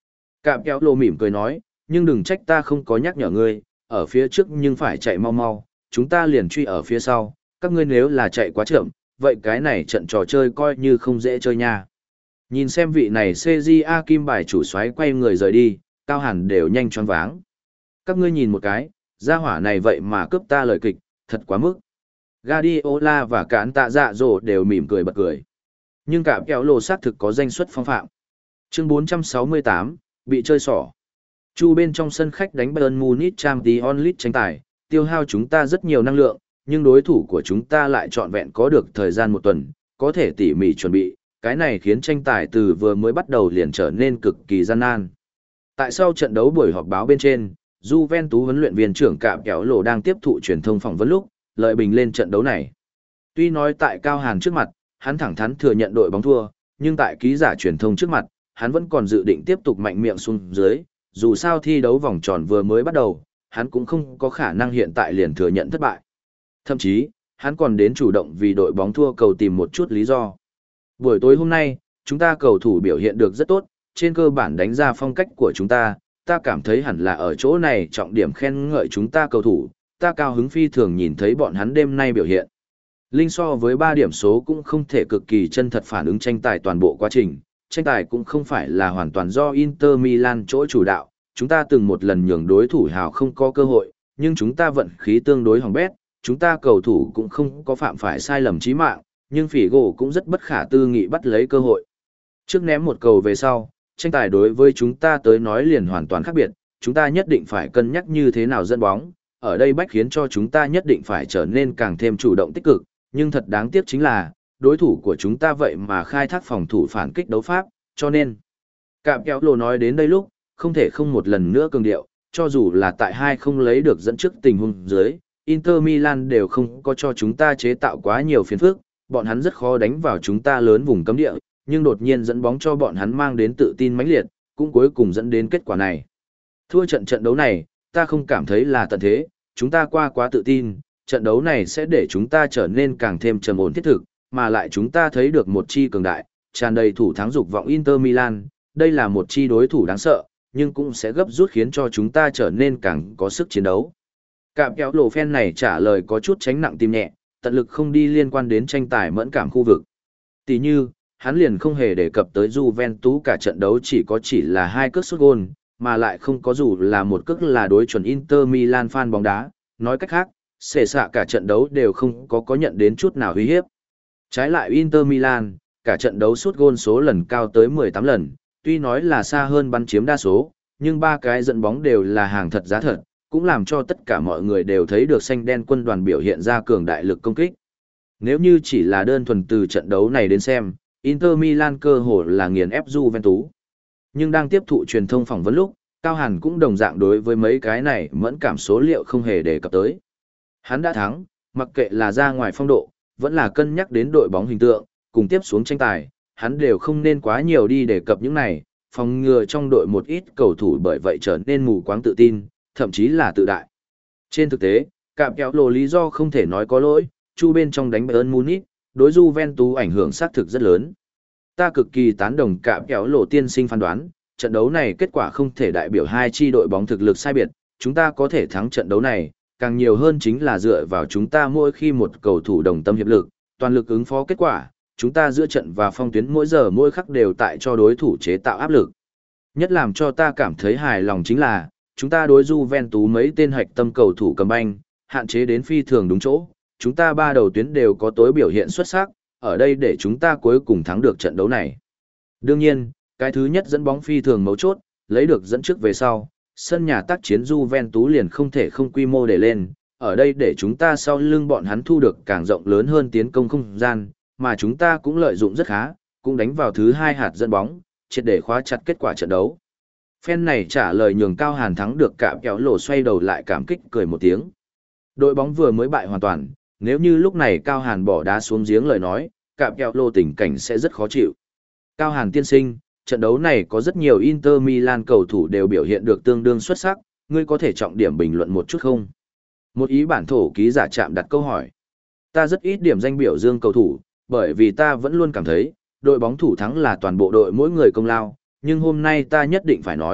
Cạm kéo lộ mỉm cười nói, nhưng đừng trách ta không có nhắc nhở ngươi, ở phía trước nhưng phải chạy mau mau, chúng ta liền truy ở phía sau, các ngươi nếu là chạy quá chậm, vậy cái này trận trò chơi coi như không dễ chơi nha. Nhìn xem vị này xê giê a kim bài chủ soái quay người rời đi, Cao Hàn đều nhanh choáng váng. Các ngươi nhìn một cái, gia hỏa này vậy mà cướp ta lời kịch, thật quá mức. Guardiola và Cản Tạ Dạ Dỗ đều mỉm cười bật cười. Nhưng cả kéo lô xác thực có danh xuất phong phạm. Chương bốn trăm sáu mươi tám, bị chơi xỏ. Chu bên trong sân khách đánh Bayern Munich Champions League tranh tài, tiêu hao chúng ta rất nhiều năng lượng, nhưng đối thủ của chúng ta lại trọn vẹn có được thời gian một tuần, có thể tỉ mỉ chuẩn bị, cái này khiến tranh tài từ vừa mới bắt đầu liền trở nên cực kỳ gian nan. Tại sau trận đấu buổi họp báo bên trên, Juventus huấn luyện viên trưởng Cạm Kéo Lô đang tiếp thụ truyền thông phỏng vấn lúc, lợi bình lên trận đấu này. Tuy nói tại Cao Hàn trước mặt, hắn thẳng thắn thừa nhận đội bóng thua, nhưng tại ký giả truyền thông trước mặt, hắn vẫn còn dự định tiếp tục mạnh miệng xuống dưới, dù sao thi đấu vòng tròn vừa mới bắt đầu, hắn cũng không có khả năng hiện tại liền thừa nhận thất bại. Thậm chí, hắn còn đến chủ động vì đội bóng thua cầu tìm một chút lý do. Buổi tối hôm nay, chúng ta cầu thủ biểu hiện được rất tốt, trên cơ bản đánh ra phong cách của chúng ta, ta cảm thấy hẳn là ở chỗ này trọng điểm khen ngợi chúng ta cầu thủ, ta cao hứng phi thường nhìn thấy bọn hắn đêm nay biểu hiện. Linh so với ba điểm số cũng không thể cực kỳ chân thật phản ứng tranh tài toàn bộ quá trình, tranh tài cũng không phải là hoàn toàn do Inter Milan chỗ chủ đạo, chúng ta từng một lần nhường đối thủ hào không có cơ hội, nhưng chúng ta vận khí tương đối hỏng bét, chúng ta cầu thủ cũng không có phạm phải sai lầm chí mạng, nhưng Figo cũng rất bất khả tư nghị bắt lấy cơ hội. Trước ném một cầu về sau, tranh tài đối với chúng ta tới nói liền hoàn toàn khác biệt, chúng ta nhất định phải cân nhắc như thế nào dẫn bóng, ở đây bách khiến cho chúng ta nhất định phải trở nên càng thêm chủ động tích cực, nhưng thật đáng tiếc chính là, đối thủ của chúng ta vậy mà khai thác phòng thủ phản kích đấu pháp, cho nên. Cạm Kéo Lô nói đến đây lúc, không thể không một lần nữa cường điệu, cho dù là tại hai không lấy được dẫn trước tình huống dưới, Inter Milan đều không có cho chúng ta chế tạo quá nhiều phiền phức, bọn hắn rất khó đánh vào chúng ta lớn vùng cấm địa, nhưng đột nhiên dẫn bóng cho bọn hắn mang đến tự tin mãnh liệt, cũng cuối cùng dẫn đến kết quả này. Thua trận trận đấu này, ta không cảm thấy là tận thế, chúng ta qua quá tự tin, trận đấu này sẽ để chúng ta trở nên càng thêm trầm ổn thiết thực, mà lại chúng ta thấy được một chi cường đại, tràn đầy thủ thắng dục vọng Inter Milan, đây là một chi đối thủ đáng sợ, nhưng cũng sẽ gấp rút khiến cho chúng ta trở nên càng có sức chiến đấu. Cạm Kéo Lô fan này trả lời có chút tránh nặng tim nhẹ, tận lực không đi liên quan đến tranh tài mẫn cảm khu vực. Tỷ như, hắn liền không hề đề cập tới Juventus cả trận đấu chỉ có chỉ là hai cước sút gôn, mà lại không có dù là một cước là đối chuẩn Inter Milan fan bóng đá, nói cách khác, xệ xạ cả trận đấu đều không có có nhận đến chút nào uy hiếp. Trái lại Inter Milan, cả trận đấu sút gôn số lần cao tới mười tám lần, tuy nói là xa hơn bắn chiếm đa số, nhưng ba cái dẫn bóng đều là hàng thật giá thật, cũng làm cho tất cả mọi người đều thấy được xanh đen quân đoàn biểu hiện ra cường đại lực công kích. Nếu như chỉ là đơn thuần từ trận đấu này đến xem, Inter Milan cơ hồ là nghiền ép Juventus. Nhưng đang tiếp thụ truyền thông phỏng vấn lúc, Cao Hàn cũng đồng dạng đối với mấy cái này mẫn cảm số liệu không hề đề cập tới. Hắn đã thắng, mặc kệ là ra ngoài phong độ, vẫn là cân nhắc đến đội bóng hình tượng, cùng tiếp xuống tranh tài, hắn đều không nên quá nhiều đi đề cập những này, phòng ngừa trong đội một ít cầu thủ bởi vậy trở nên mù quáng tự tin, thậm chí là tự đại. Trên thực tế, Cạm Kéo Lô lý do không thể nói có lỗi, Chu bên trong đánh Bayern Munich, đối Juventus ảnh hưởng xác thực rất lớn. Ta cực kỳ tán đồng Cạm Kéo Lô tiên sinh phán đoán, trận đấu này kết quả không thể đại biểu hai chi đội bóng thực lực sai biệt, chúng ta có thể thắng trận đấu này, càng nhiều hơn chính là dựa vào chúng ta mỗi khi một cầu thủ đồng tâm hiệp lực, toàn lực ứng phó kết quả, chúng ta giữa trận và phong tuyến mỗi giờ mỗi khắc đều tại cho đối thủ chế tạo áp lực. Nhất làm cho ta cảm thấy hài lòng chính là, chúng ta đối Juventus mấy tên hạch tâm cầu thủ cầm banh, hạn chế đến phi thường đúng chỗ, chúng ta ba đầu tuyến đều có tối biểu hiện xuất sắc, ở đây để chúng ta cuối cùng thắng được trận đấu này. Đương nhiên, cái thứ nhất dẫn bóng phi thường mấu chốt, lấy được dẫn trước về sau, sân nhà tác chiến Juventus liền không thể không quy mô để lên, ở đây để chúng ta sau lưng bọn hắn thu được càng rộng lớn hơn tiến công không gian, mà chúng ta cũng lợi dụng rất khá, cũng đánh vào thứ hai hạt dẫn bóng, triệt để khóa chặt kết quả trận đấu. Phen này trả lời nhường Cao Hàn thắng được Cạm Kéo Lô xoay đầu lại cảm kích cười một tiếng. Đội bóng vừa mới bại hoàn toàn, nếu như lúc này Cao Hàn bỏ đá xuống giếng lời nói, Cạm Kéo Lô tình cảnh sẽ rất khó chịu. Cao Hàn tiên sinh, trận đấu này có rất nhiều Inter Milan cầu thủ đều biểu hiện được tương đương xuất sắc, ngươi có thể trọng điểm bình luận một chút không? Một ý bản thổ ký giả Trạm đặt câu hỏi. Ta rất ít điểm danh biểu dương cầu thủ, bởi vì ta vẫn luôn cảm thấy, đội bóng thủ thắng là toàn bộ đội mỗi người công lao, nhưng hôm nay ta nhất định phải nói,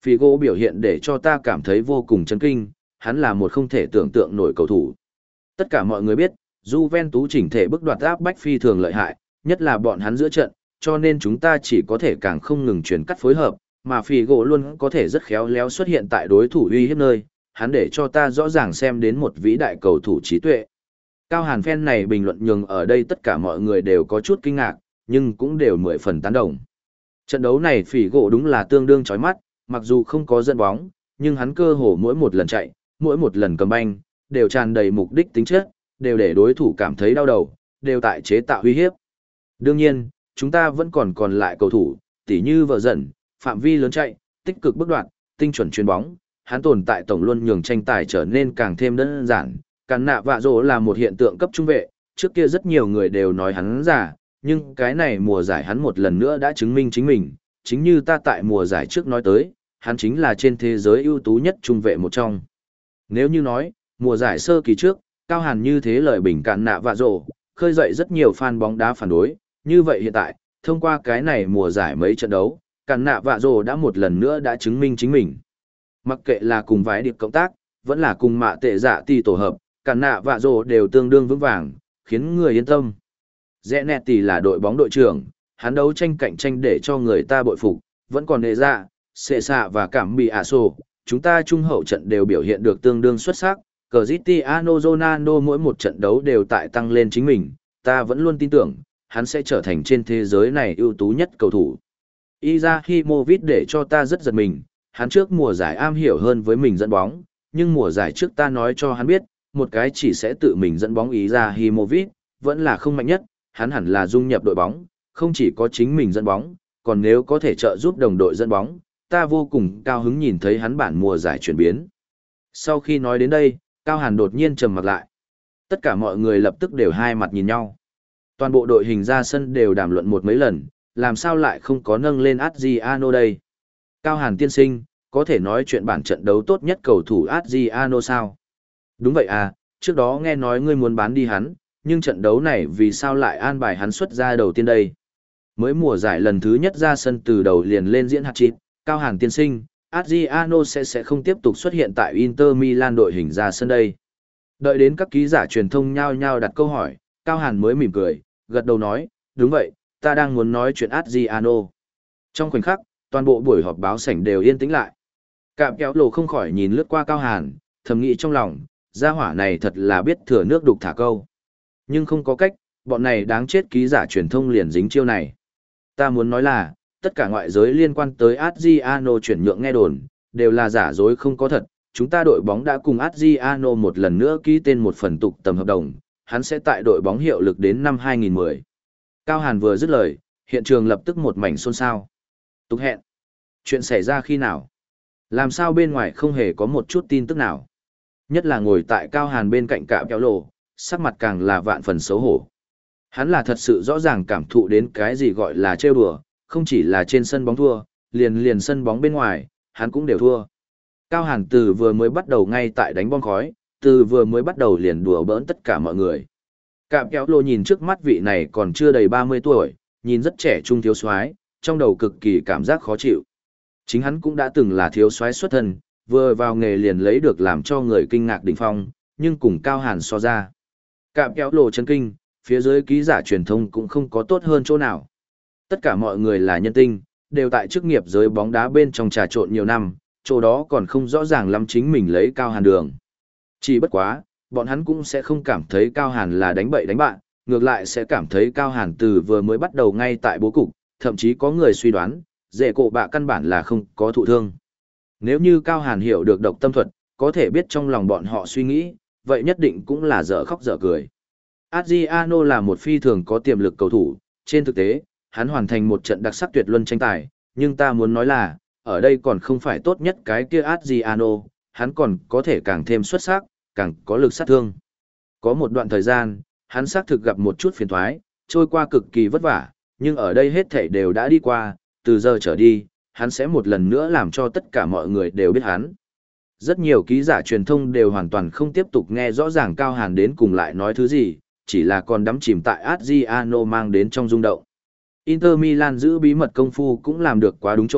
Figo biểu hiện để cho ta cảm thấy vô cùng chấn kinh, hắn là một không thể tưởng tượng nổi cầu thủ. Tất cả mọi người biết, Juventus chỉnh thể bức đoạt áp bách phi thường lợi hại, nhất là bọn hắn giữa trận, cho nên chúng ta chỉ có thể càng không ngừng chuyển cắt phối hợp, mà Figo luôn có thể rất khéo léo xuất hiện tại đối thủ uy hiếp nơi, hắn để cho ta rõ ràng xem đến một vĩ đại cầu thủ trí tuệ. Cao Hàn fan này bình luận nhường ở đây tất cả mọi người đều có chút kinh ngạc, nhưng cũng đều mười phần tán đồng. Trận đấu này Figo đúng là tương đương chói mắt, mặc dù không có dẫn bóng, nhưng hắn cơ hồ mỗi một lần chạy, mỗi một lần cầm banh, đều tràn đầy mục đích tính chất, đều để đối thủ cảm thấy đau đầu, đều tại chế tạo uy hiếp. Đương nhiên, chúng ta vẫn còn còn lại cầu thủ, tỉ như vợ dần, phạm vi lớn chạy, tích cực bước đoạn, tinh chuẩn chuyền bóng, hắn tồn tại tổng luôn nhường tranh tài trở nên càng thêm đơn giản. Cản nạ vạ rổ là một hiện tượng cấp trung vệ, trước kia rất nhiều người đều nói hắn giả, nhưng cái này mùa giải hắn một lần nữa đã chứng minh chính mình, chính như ta tại mùa giải trước nói tới, hắn chính là trên thế giới ưu tú nhất trung vệ một trong. Nếu như nói, mùa giải sơ kỳ trước, Cao Hàn như thế lời bình cản nạ vạ rổ, khơi dậy rất nhiều fan bóng đá phản đối, như vậy hiện tại, thông qua cái này mùa giải mấy trận đấu, cản nạ vạ rổ đã một lần nữa đã chứng minh chính mình. Mặc kệ là cùng vái điệp cộng tác, vẫn là cùng mạ tệ dạ tỷ tổ hợp, cản nạ vạ rổ đều tương đương vững vàng, khiến người yên tâm. Rẽ nẹt tỷ là đội bóng đội trưởng, hắn đấu tranh cạnh tranh để cho người ta bội phục, vẫn còn đề ra, xệ xạ và cảm bị ả sổ, chúng ta trung hậu trận đều biểu hiện được tương đương xuất sắc, Cristiano Ronaldo mỗi một trận đấu đều tại tăng lên chính mình, ta vẫn luôn tin tưởng, hắn sẽ trở thành trên thế giới này ưu tú nhất cầu thủ. Izahimovic để cho ta rất giật mình, hắn trước mùa giải am hiểu hơn với mình dẫn bóng, nhưng mùa giải trước ta nói cho hắn biết, một cái chỉ sẽ tự mình dẫn bóng Izahimovic, vẫn là không mạnh nhất, hắn hẳn là dung nhập đội bóng, không chỉ có chính mình dẫn bóng, còn nếu có thể trợ giúp đồng đội dẫn bóng, ta vô cùng cao hứng nhìn thấy hắn bản mùa giải chuyển biến. Sau khi nói đến đây, Cao Hàn đột nhiên trầm mặt lại. Tất cả mọi người lập tức đều hai mặt nhìn nhau. Toàn bộ đội hình ra sân đều đàm luận một mấy lần, làm sao lại không có nâng lên Adriano đây? Cao Hàn tiên sinh, có thể nói chuyện bản trận đấu tốt nhất cầu thủ Adriano sao? Đúng vậy à, trước đó nghe nói ngươi muốn bán đi hắn, nhưng trận đấu này vì sao lại an bài hắn xuất ra đầu tiên đây? Mới mùa giải lần thứ nhất ra sân từ đầu liền lên diễn hat-trick, Cao Hàn tiên sinh, Adriano sẽ sẽ không tiếp tục xuất hiện tại Inter Milan đội hình ra sân đây. Đợi đến các ký giả truyền thông nhao nhao đặt câu hỏi, Cao Hàn mới mỉm cười, gật đầu nói, đúng vậy, ta đang muốn nói chuyện Adriano. Trong khoảnh khắc, toàn bộ buổi họp báo sảnh đều yên tĩnh lại. Cạm kéo lồ không khỏi nhìn lướt qua Cao Hàn, thầm nghĩ trong lòng, gia hỏa này thật là biết thừa nước đục thả câu. Nhưng không có cách, bọn này đáng chết ký giả truyền thông liền dính chiêu này. Ta muốn nói là, tất cả ngoại giới liên quan tới Adriano chuyển nhượng nghe đồn, đều là giả dối không có thật. Chúng ta đội bóng đã cùng Adriano một lần nữa ký tên một phần tục tầm hợp đồng, hắn sẽ tại đội bóng hiệu lực đến năm hai nghìn mười. Cao Hàn vừa dứt lời, hiện trường lập tức một mảnh xôn xao. Tục hẹn. Chuyện xảy ra khi nào? Làm sao bên ngoài không hề có một chút tin tức nào? Nhất là ngồi tại Cao Hàn bên cạnh Cạm kéo lồ, sắc mặt càng là vạn phần xấu hổ. Hắn là thật sự rõ ràng cảm thụ đến cái gì gọi là trêu đùa, không chỉ là trên sân bóng thua, liền liền sân bóng bên ngoài, hắn cũng đều thua. Cao Hàn từ vừa mới bắt đầu ngay tại đánh bom khói, từ vừa mới bắt đầu liền đùa bỡn tất cả mọi người. Cạm kéo lồ nhìn trước mắt vị này còn chưa đầy ba mươi tuổi, nhìn rất trẻ trung thiếu soái, trong đầu cực kỳ cảm giác khó chịu. Chính hắn cũng đã từng là thiếu soái xuất thân, vừa vào nghề liền lấy được làm cho người kinh ngạc đỉnh phong, nhưng cùng Cao Hàn so ra. Cạm kéo lồ chấn kinh, phía dưới ký giả truyền thông cũng không có tốt hơn chỗ nào. Tất cả mọi người là nhân tinh, đều tại chức nghiệp giới bóng đá bên trong trà trộn nhiều năm, chỗ đó còn không rõ ràng lắm chính mình lấy Cao Hàn đường. Chỉ bất quá, bọn hắn cũng sẽ không cảm thấy Cao Hàn là đánh bậy đánh bạn, ngược lại sẽ cảm thấy Cao Hàn từ vừa mới bắt đầu ngay tại bố cục, thậm chí có người suy đoán, dễ cổ bạ căn bản là không có thụ thương. Nếu như Cao Hàn hiểu được độc tâm thuật, có thể biết trong lòng bọn họ suy nghĩ, vậy nhất định cũng là dở khóc dở cười. Adriano là một phi thường có tiềm lực cầu thủ, trên thực tế, hắn hoàn thành một trận đặc sắc tuyệt luân tranh tài, nhưng ta muốn nói là, ở đây còn không phải tốt nhất cái kia Adriano, hắn còn có thể càng thêm xuất sắc, càng có lực sát thương. Có một đoạn thời gian, hắn xác thực gặp một chút phiền toái, trôi qua cực kỳ vất vả, nhưng ở đây hết thảy đều đã đi qua, từ giờ trở đi, hắn sẽ một lần nữa làm cho tất cả mọi người đều biết hắn. Rất nhiều ký giả truyền thông đều hoàn toàn không tiếp tục nghe rõ ràng Cao Hàn đến cùng lại nói thứ gì, chỉ là còn đắm chìm tại Adriano mang đến trong rung động. Inter Milan giữ bí mật công phu cũng làm được quá đúng chỗ,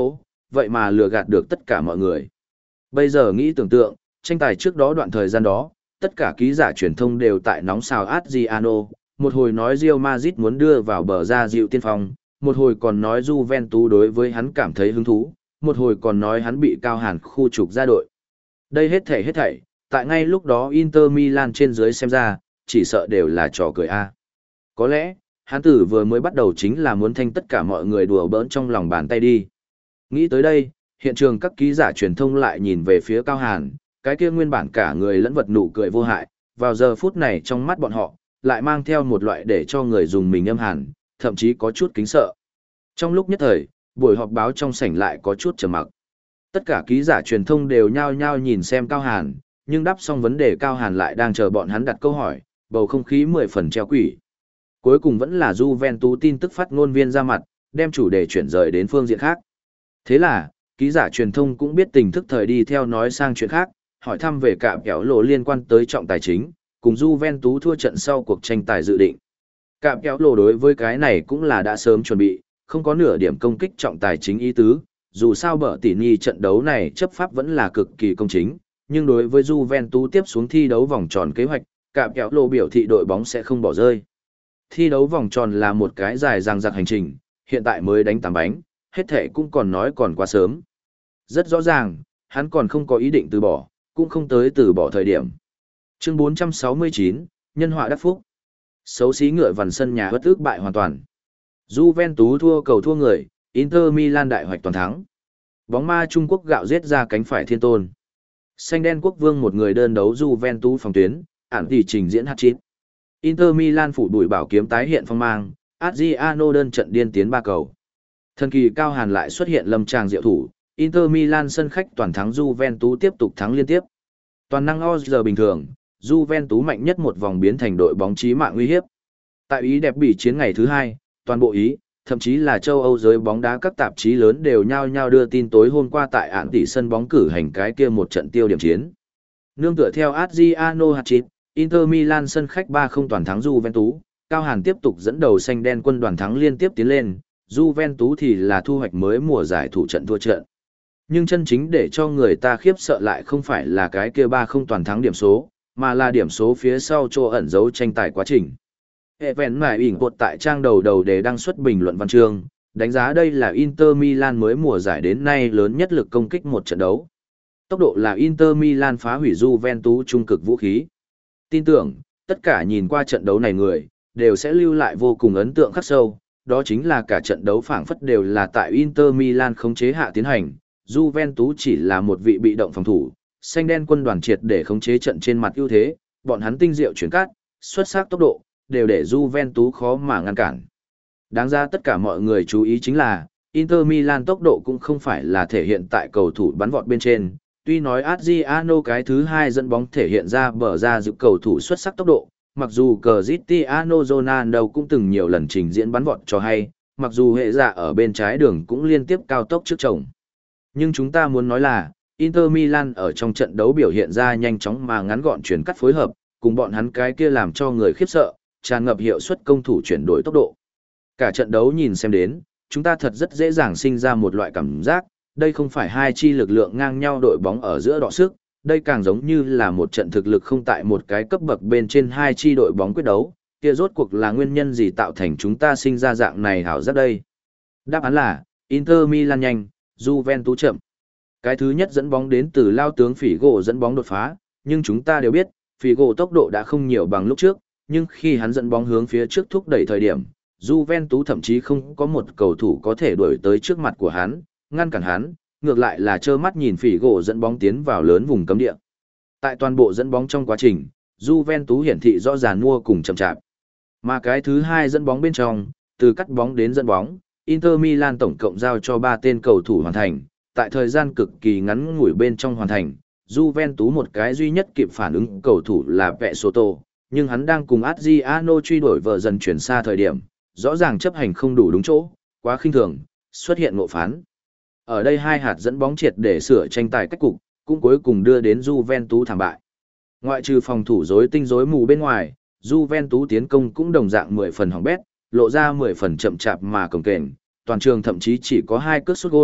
vậy mà lừa gạt được tất cả mọi người. Bây giờ nghĩ tưởng tượng, tranh tài trước đó đoạn thời gian đó, tất cả ký giả truyền thông đều tại nóng xào Adriano, một hồi nói Real Madrid muốn đưa vào bờ ra dịu tiên phong, một hồi còn nói Juventus đối với hắn cảm thấy hứng thú, một hồi còn nói hắn bị Cao Hàn khu trục ra đội. Đây hết thảy hết thảy, tại ngay lúc đó Inter Milan trên dưới xem ra, chỉ sợ đều là trò cười a. Có lẽ, hắn tử vừa mới bắt đầu chính là muốn thanh tất cả mọi người đùa bỡn trong lòng bàn tay đi. Nghĩ tới đây, hiện trường các ký giả truyền thông lại nhìn về phía Cao Hàn, cái kia nguyên bản cả người lẫn vật nụ cười vô hại, vào giờ phút này trong mắt bọn họ, lại mang theo một loại để cho người dùng mình âm hàn, thậm chí có chút kính sợ. Trong lúc nhất thời, buổi họp báo trong sảnh lại có chút trầm mặc. Tất cả ký giả truyền thông đều nhao nhao nhìn xem Cao Hàn, nhưng đáp xong vấn đề Cao Hàn lại đang chờ bọn hắn đặt câu hỏi, bầu không khí mười phần treo quỷ. Cuối cùng vẫn là Juventus tin tức phát ngôn viên ra mặt, đem chủ đề chuyển rời đến phương diện khác. Thế là, ký giả truyền thông cũng biết tình thức thời đi theo nói sang chuyện khác, hỏi thăm về cạm kéo lộ liên quan tới trọng tài chính, cùng Juventus thua trận sau cuộc tranh tài dự định. Cạm kéo lộ đối với cái này cũng là đã sớm chuẩn bị, không có nửa điểm công kích trọng tài chính ý tứ, dù sao bở tỉ nhi trận đấu này chấp pháp vẫn là cực kỳ công chính, nhưng đối với Juventus tiếp xuống thi đấu vòng tròn kế hoạch, cạm kéo lộ biểu thị đội bóng sẽ không bỏ rơi. Thi đấu vòng tròn là một cái dài dằng dặc hành trình, hiện tại mới đánh tám bánh, hết thể cũng còn nói còn quá sớm. Rất rõ ràng, hắn còn không có ý định từ bỏ, cũng không tới từ bỏ thời điểm. Chương bốn trăm sáu mươi chín, Nhân họa đắc phúc. Xấu xí ngựa vằn sân nhà bất ức bại hoàn toàn. Juventus thua cầu thua người, Inter Milan đại hoạch toàn thắng. Bóng ma Trung Quốc gạo giết ra cánh phải thiên tôn. Xanh đen quốc vương một người đơn đấu Juventus phòng tuyến, ản tỷ trình diễn hat-trick. Inter Milan phủ đuổi bảo kiếm tái hiện phong mang, Adriano đơn trận điên tiến ba cầu. Thần kỳ Cao Hàn lại xuất hiện lâm tràng diệu thủ, Inter Milan sân khách toàn thắng Juventus tiếp tục thắng liên tiếp. Toàn năng o giờ bình thường, Juventus mạnh nhất một vòng biến thành đội bóng chí mạng uy hiếp. Tại Ý đẹp bỉ chiến ngày thứ hai, toàn bộ Ý, thậm chí là châu Âu giới bóng đá các tạp chí lớn đều nhao nhao đưa tin tối hôm qua tại ản tỷ sân bóng cử hành cái kia một trận tiêu điểm chiến. Nương tựa theo Adriano hat-trick, Inter Milan sân khách ba không toàn thắng Juventus, Cao Hàn tiếp tục dẫn đầu xanh đen quân đoàn thắng liên tiếp tiến lên, Juventus thì là thu hoạch mới mùa giải thủ trận thua trận. Nhưng chân chính để cho người ta khiếp sợ lại không phải là cái kia ba không toàn thắng điểm số, mà là điểm số phía sau chỗ ẩn giấu tranh tài quá trình. Event mải ỉn cột tại trang đầu đầu để đăng xuất bình luận văn chương, đánh giá đây là Inter Milan mới mùa giải đến nay lớn nhất lực công kích một trận đấu. Tốc độ là Inter Milan phá hủy Juventus trung cực vũ khí. Tin tưởng, tất cả nhìn qua trận đấu này người, đều sẽ lưu lại vô cùng ấn tượng khắc sâu, đó chính là cả trận đấu phảng phất đều là tại Inter Milan khống chế hạ tiến hành, Juventus chỉ là một vị bị động phòng thủ, xanh đen quân đoàn triệt để khống chế trận trên mặt ưu thế, bọn hắn tinh diệu chuyển cát, xuất sắc tốc độ, đều để Juventus khó mà ngăn cản. Đáng ra tất cả mọi người chú ý chính là, Inter Milan tốc độ cũng không phải là thể hiện tại cầu thủ bắn vọt bên trên, tuy nói Adriano cái thứ hai dẫn bóng thể hiện ra bờ ra dự cầu thủ xuất sắc tốc độ, mặc dù Cristiano Ronaldo cũng từng nhiều lần trình diễn bắn vọt cho hay, mặc dù hệ dạ ở bên trái đường cũng liên tiếp cao tốc trước chồng. Nhưng chúng ta muốn nói là, Inter Milan ở trong trận đấu biểu hiện ra nhanh chóng mà ngắn gọn chuyển cắt phối hợp, cùng bọn hắn cái kia làm cho người khiếp sợ, tràn ngập hiệu suất công thủ chuyển đổi tốc độ. Cả trận đấu nhìn xem đến, chúng ta thật rất dễ dàng sinh ra một loại cảm giác, đây không phải hai chi lực lượng ngang nhau đội bóng ở giữa đọ sức, đây càng giống như là một trận thực lực không tại một cái cấp bậc bên trên hai chi đội bóng quyết đấu, kia rốt cuộc là nguyên nhân gì tạo thành chúng ta sinh ra dạng này hảo giác đây? Đáp án là, Inter Milan nhanh, Juventus chậm. Cái thứ nhất dẫn bóng đến từ lao tướng Figo dẫn bóng đột phá, nhưng chúng ta đều biết, Figo tốc độ đã không nhiều bằng lúc trước, nhưng khi hắn dẫn bóng hướng phía trước thúc đẩy thời điểm, Juventus thậm chí không có một cầu thủ có thể đuổi tới trước mặt của hắn, ngăn cản hắn, ngược lại là trơ mắt nhìn Figo dẫn bóng tiến vào lớn vùng cấm địa. Tại toàn bộ dẫn bóng trong quá trình, Juventus hiển thị rõ ràng mua cùng chậm chạp. Mà cái thứ hai dẫn bóng bên trong, từ cắt bóng đến dẫn bóng, Inter Milan tổng cộng giao cho ba tên cầu thủ hoàn thành, tại thời gian cực kỳ ngắn ngủi bên trong hoàn thành, Juventus một cái duy nhất kịp phản ứng cầu thủ là Pesoto, nhưng hắn đang cùng Adriano truy đuổi vợ dần chuyển xa thời điểm, rõ ràng chấp hành không đủ đúng chỗ, quá khinh thường, xuất hiện ngộ phán. Ở đây hai hạt dẫn bóng triệt để sửa tranh tài cách cục, cũng cuối cùng đưa đến Juventus thảm bại. Ngoại trừ phòng thủ rối tinh rối mù bên ngoài, Juventus tiến công cũng đồng dạng mười phần hỏng bét, lộ ra mười phần chậm chạp mà cồng kềnh, toàn trường thậm chí chỉ có hai cước sút gôn,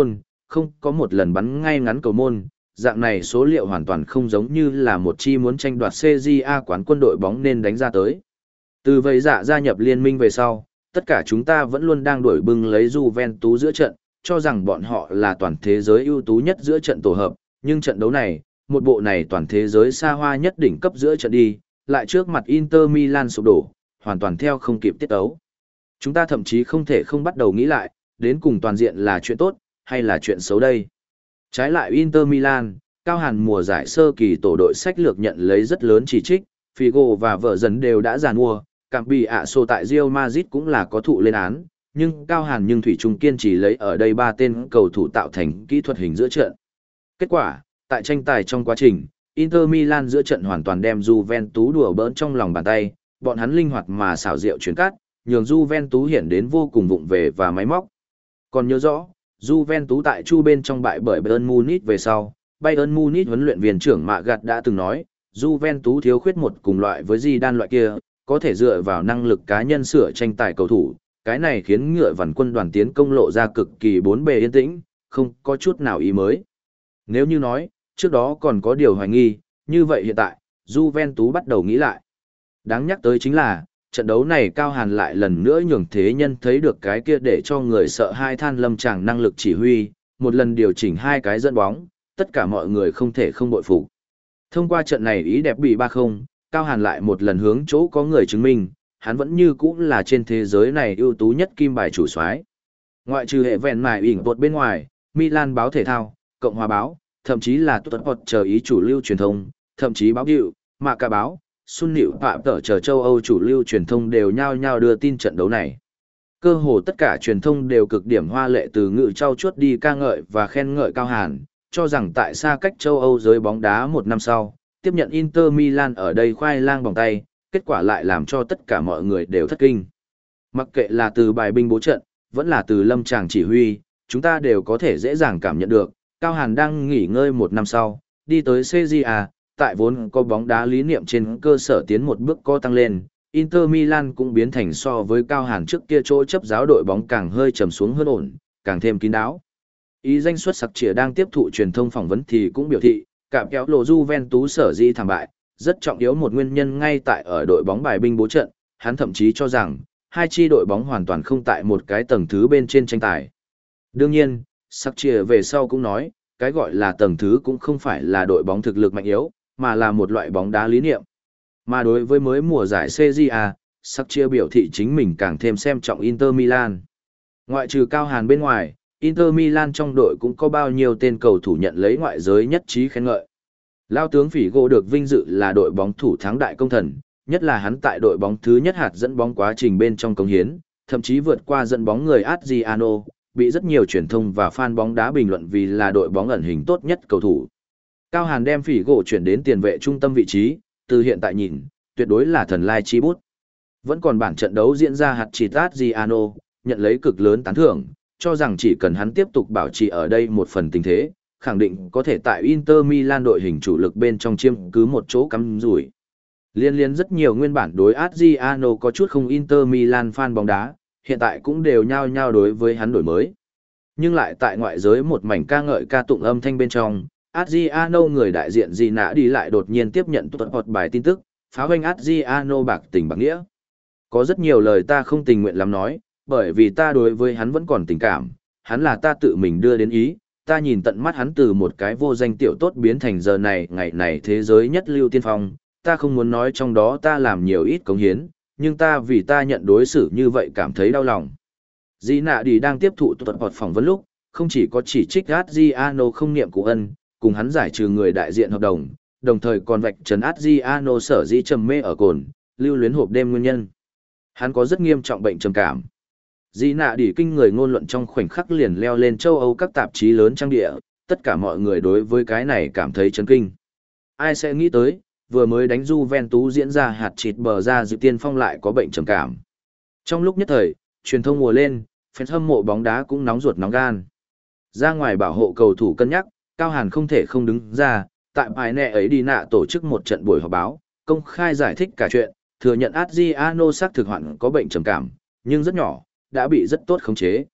không có một lần bắn ngay ngắn cầu môn, dạng này số liệu hoàn toàn không giống như là một chi muốn tranh đoạt xê giê a quán quân đội bóng nên đánh ra tới. Từ vậy dạ gia nhập liên minh về sau, tất cả chúng ta vẫn luôn đang đuổi bưng lấy Juventus giữa trận, cho rằng bọn họ là toàn thế giới ưu tú nhất giữa trận tổ hợp, nhưng trận đấu này, một bộ này toàn thế giới xa hoa nhất đỉnh cấp giữa trận đi, lại trước mặt Inter Milan sụp đổ, hoàn toàn theo không kịp tiết tấu. Chúng ta thậm chí không thể không bắt đầu nghĩ lại, đến cùng toàn diện là chuyện tốt, hay là chuyện xấu đây. Trái lại Inter Milan, Cao Hàn mùa giải sơ kỳ tổ đội sách lược nhận lấy rất lớn chỉ trích, Figo và vợ dần đều đã giàn mua, cảm bị ạ sô tại Real Madrid cũng là có thụ lên án, nhưng Cao Hàn nhưng Thủy Trung kiên trì lấy ở đây ba tên cầu thủ tạo thành kỹ thuật hình giữa trận. Kết quả, tại tranh tài trong quá trình, Inter Milan giữa trận hoàn toàn đem Juventus đùa bỡn trong lòng bàn tay, bọn hắn linh hoạt mà xảo diệu chuyển cắt, nhường Juventus hiện đến vô cùng vụng về và máy móc. Còn nhớ rõ, Juventus tại chu bên trong bại bởi Bayern Munich về sau, Bayern Munich huấn luyện viên trưởng Mạ Gạt đã từng nói, Juventus thiếu khuyết một cùng loại với Zidane loại kia, có thể dựa vào năng lực cá nhân sửa tranh tài cầu thủ, cái này khiến ngựa vằn quân đoàn tiến công lộ ra cực kỳ bốn bề yên tĩnh, không có chút nào ý mới. Nếu như nói, trước đó còn có điều hoài nghi, như vậy hiện tại, Juventus bắt đầu nghĩ lại. Đáng nhắc tới chính là, trận đấu này Cao Hàn lại lần nữa nhường thế nhân thấy được cái kia để cho người sợ hai than lâm tràng năng lực chỉ huy, một lần điều chỉnh hai cái dẫn bóng, tất cả mọi người không thể không bội phục. Thông qua trận này ý đẹp bị ba không, Cao Hàn lại một lần hướng chỗ có người chứng minh, hắn vẫn như cũ là trên thế giới này ưu tú nhất kim bài chủ soái. Ngoại trừ hệ vẹn mài ỉn bột bên ngoài, Milan báo thể thao, Cộng hòa báo, thậm chí là tuật bọt chờ ý chủ lưu truyền thông, thậm chí báo hiệu, mạ cả báo, Sun Nịu Phạm tở chờ châu Âu chủ lưu truyền thông đều nhao nhao đưa tin trận đấu này. Cơ hồ tất cả truyền thông đều cực điểm hoa lệ từ ngữ trau chuốt đi ca ngợi và khen ngợi Cao Hàn, cho rằng tại xa cách châu Âu giới bóng đá một năm sau, tiếp nhận Inter Milan ở đây khoai lang bằng tay, kết quả lại làm cho tất cả mọi người đều thất kinh. Mặc kệ là từ bài binh bố trận, vẫn là từ lâm tràng chỉ huy, chúng ta đều có thể dễ dàng cảm nhận được, Cao Hàn đang nghỉ ngơi một năm sau, đi tới xê giê a, tại vốn có bóng đá lý niệm trên cơ sở tiến một bước có tăng lên, Inter Milan cũng biến thành so với Cao Hàn trước kia chỗ chấp giáo đội bóng càng hơi trầm xuống hơn ổn, càng thêm kín đáo. Ý danh xuất sắc chĩa đang tiếp thụ truyền thông phỏng vấn thì cũng biểu thị, cạm kéo lộ Juventus sở dĩ thảm bại, rất trọng yếu một nguyên nhân ngay tại ở đội bóng bài binh bố trận, hắn thậm chí cho rằng, hai chi đội bóng hoàn toàn không tại một cái tầng thứ bên trên tranh tài. Đương nhiên, sắc chĩa về sau cũng nói, cái gọi là tầng thứ cũng không phải là đội bóng thực lực mạnh yếu, mà là một loại bóng đá lý niệm. Mà đối với mới mùa giải xê giê a, sắc chia biểu thị chính mình càng thêm xem trọng Inter Milan. Ngoại trừ Cao Hàn bên ngoài, Inter Milan trong đội cũng có bao nhiêu tên cầu thủ nhận lấy ngoại giới nhất trí khen ngợi. Lao tướng Figo được vinh dự là đội bóng thủ thắng đại công thần, nhất là hắn tại đội bóng thứ nhất hạt dẫn bóng quá trình bên trong công hiến, thậm chí vượt qua dẫn bóng người Adriano, bị rất nhiều truyền thông và fan bóng đá bình luận vì là đội bóng ẩn hình tốt nhất cầu thủ. Cao Hàn đem Figo chuyển đến tiền vệ trung tâm vị trí, từ hiện tại nhìn, tuyệt đối là thần lai chi bút. Vẫn còn bản trận đấu diễn ra hạt chỉ Adriano, nhận lấy cực lớn tán thưởng, cho rằng chỉ cần hắn tiếp tục bảo trì ở đây một phần tình thế, khẳng định có thể tại Inter Milan đội hình chủ lực bên trong chiếm cứ một chỗ cắm rủi. Liên liên rất nhiều nguyên bản đối Adriano có chút không Inter Milan fan bóng đá, hiện tại cũng đều nhao nhao đối với hắn đổi mới. Nhưng lại tại ngoại giới một mảnh ca ngợi ca tụng âm thanh bên trong, Adriano người đại diện gì nã đi lại đột nhiên tiếp nhận tuột hột bài tin tức, phá hoanh Adriano bạc tình bạc nghĩa. Có rất nhiều lời ta không tình nguyện lắm nói, bởi vì ta đối với hắn vẫn còn tình cảm, hắn là ta tự mình đưa đến ý, ta nhìn tận mắt hắn từ một cái vô danh tiểu tốt biến thành giờ này ngày này thế giới nhất lưu tiên phong, ta không muốn nói trong đó ta làm nhiều ít cống hiến, nhưng ta vì ta nhận đối xử như vậy cảm thấy đau lòng. Dĩ nạ đi đang tiếp thụ tuột hột phỏng vấn lúc, không chỉ có chỉ trích Adriano không niệm cụ ân, cùng hắn giải trừ người đại diện hợp đồng, đồng thời còn vạch trần Adriano sở dĩ trầm mê ở cồn, lưu luyến hộp đêm nguyên nhân. Hắn có rất nghiêm trọng bệnh trầm cảm. Dĩ nạ đỉ kinh người ngôn luận trong khoảnh khắc liền leo lên châu Âu các tạp chí lớn trang địa, tất cả mọi người đối với cái này cảm thấy chấn kinh. Ai sẽ nghĩ tới, vừa mới đánh Juventus diễn ra hạt chịt bờ ra dự tiên phong lại có bệnh trầm cảm. Trong lúc nhất thời, truyền thông mùa lên, fans hâm mộ bóng đá cũng nóng ruột nóng gan. Ra ngoài bảo hộ cầu thủ cân nhắc, Cao Hàn không thể không đứng ra, tại bài nẹ ấy đi nạ tổ chức một trận buổi họp báo, công khai giải thích cả chuyện, thừa nhận Adriano xác thực hoạn có bệnh trầm cảm, nhưng rất nhỏ, đã bị rất tốt khống chế.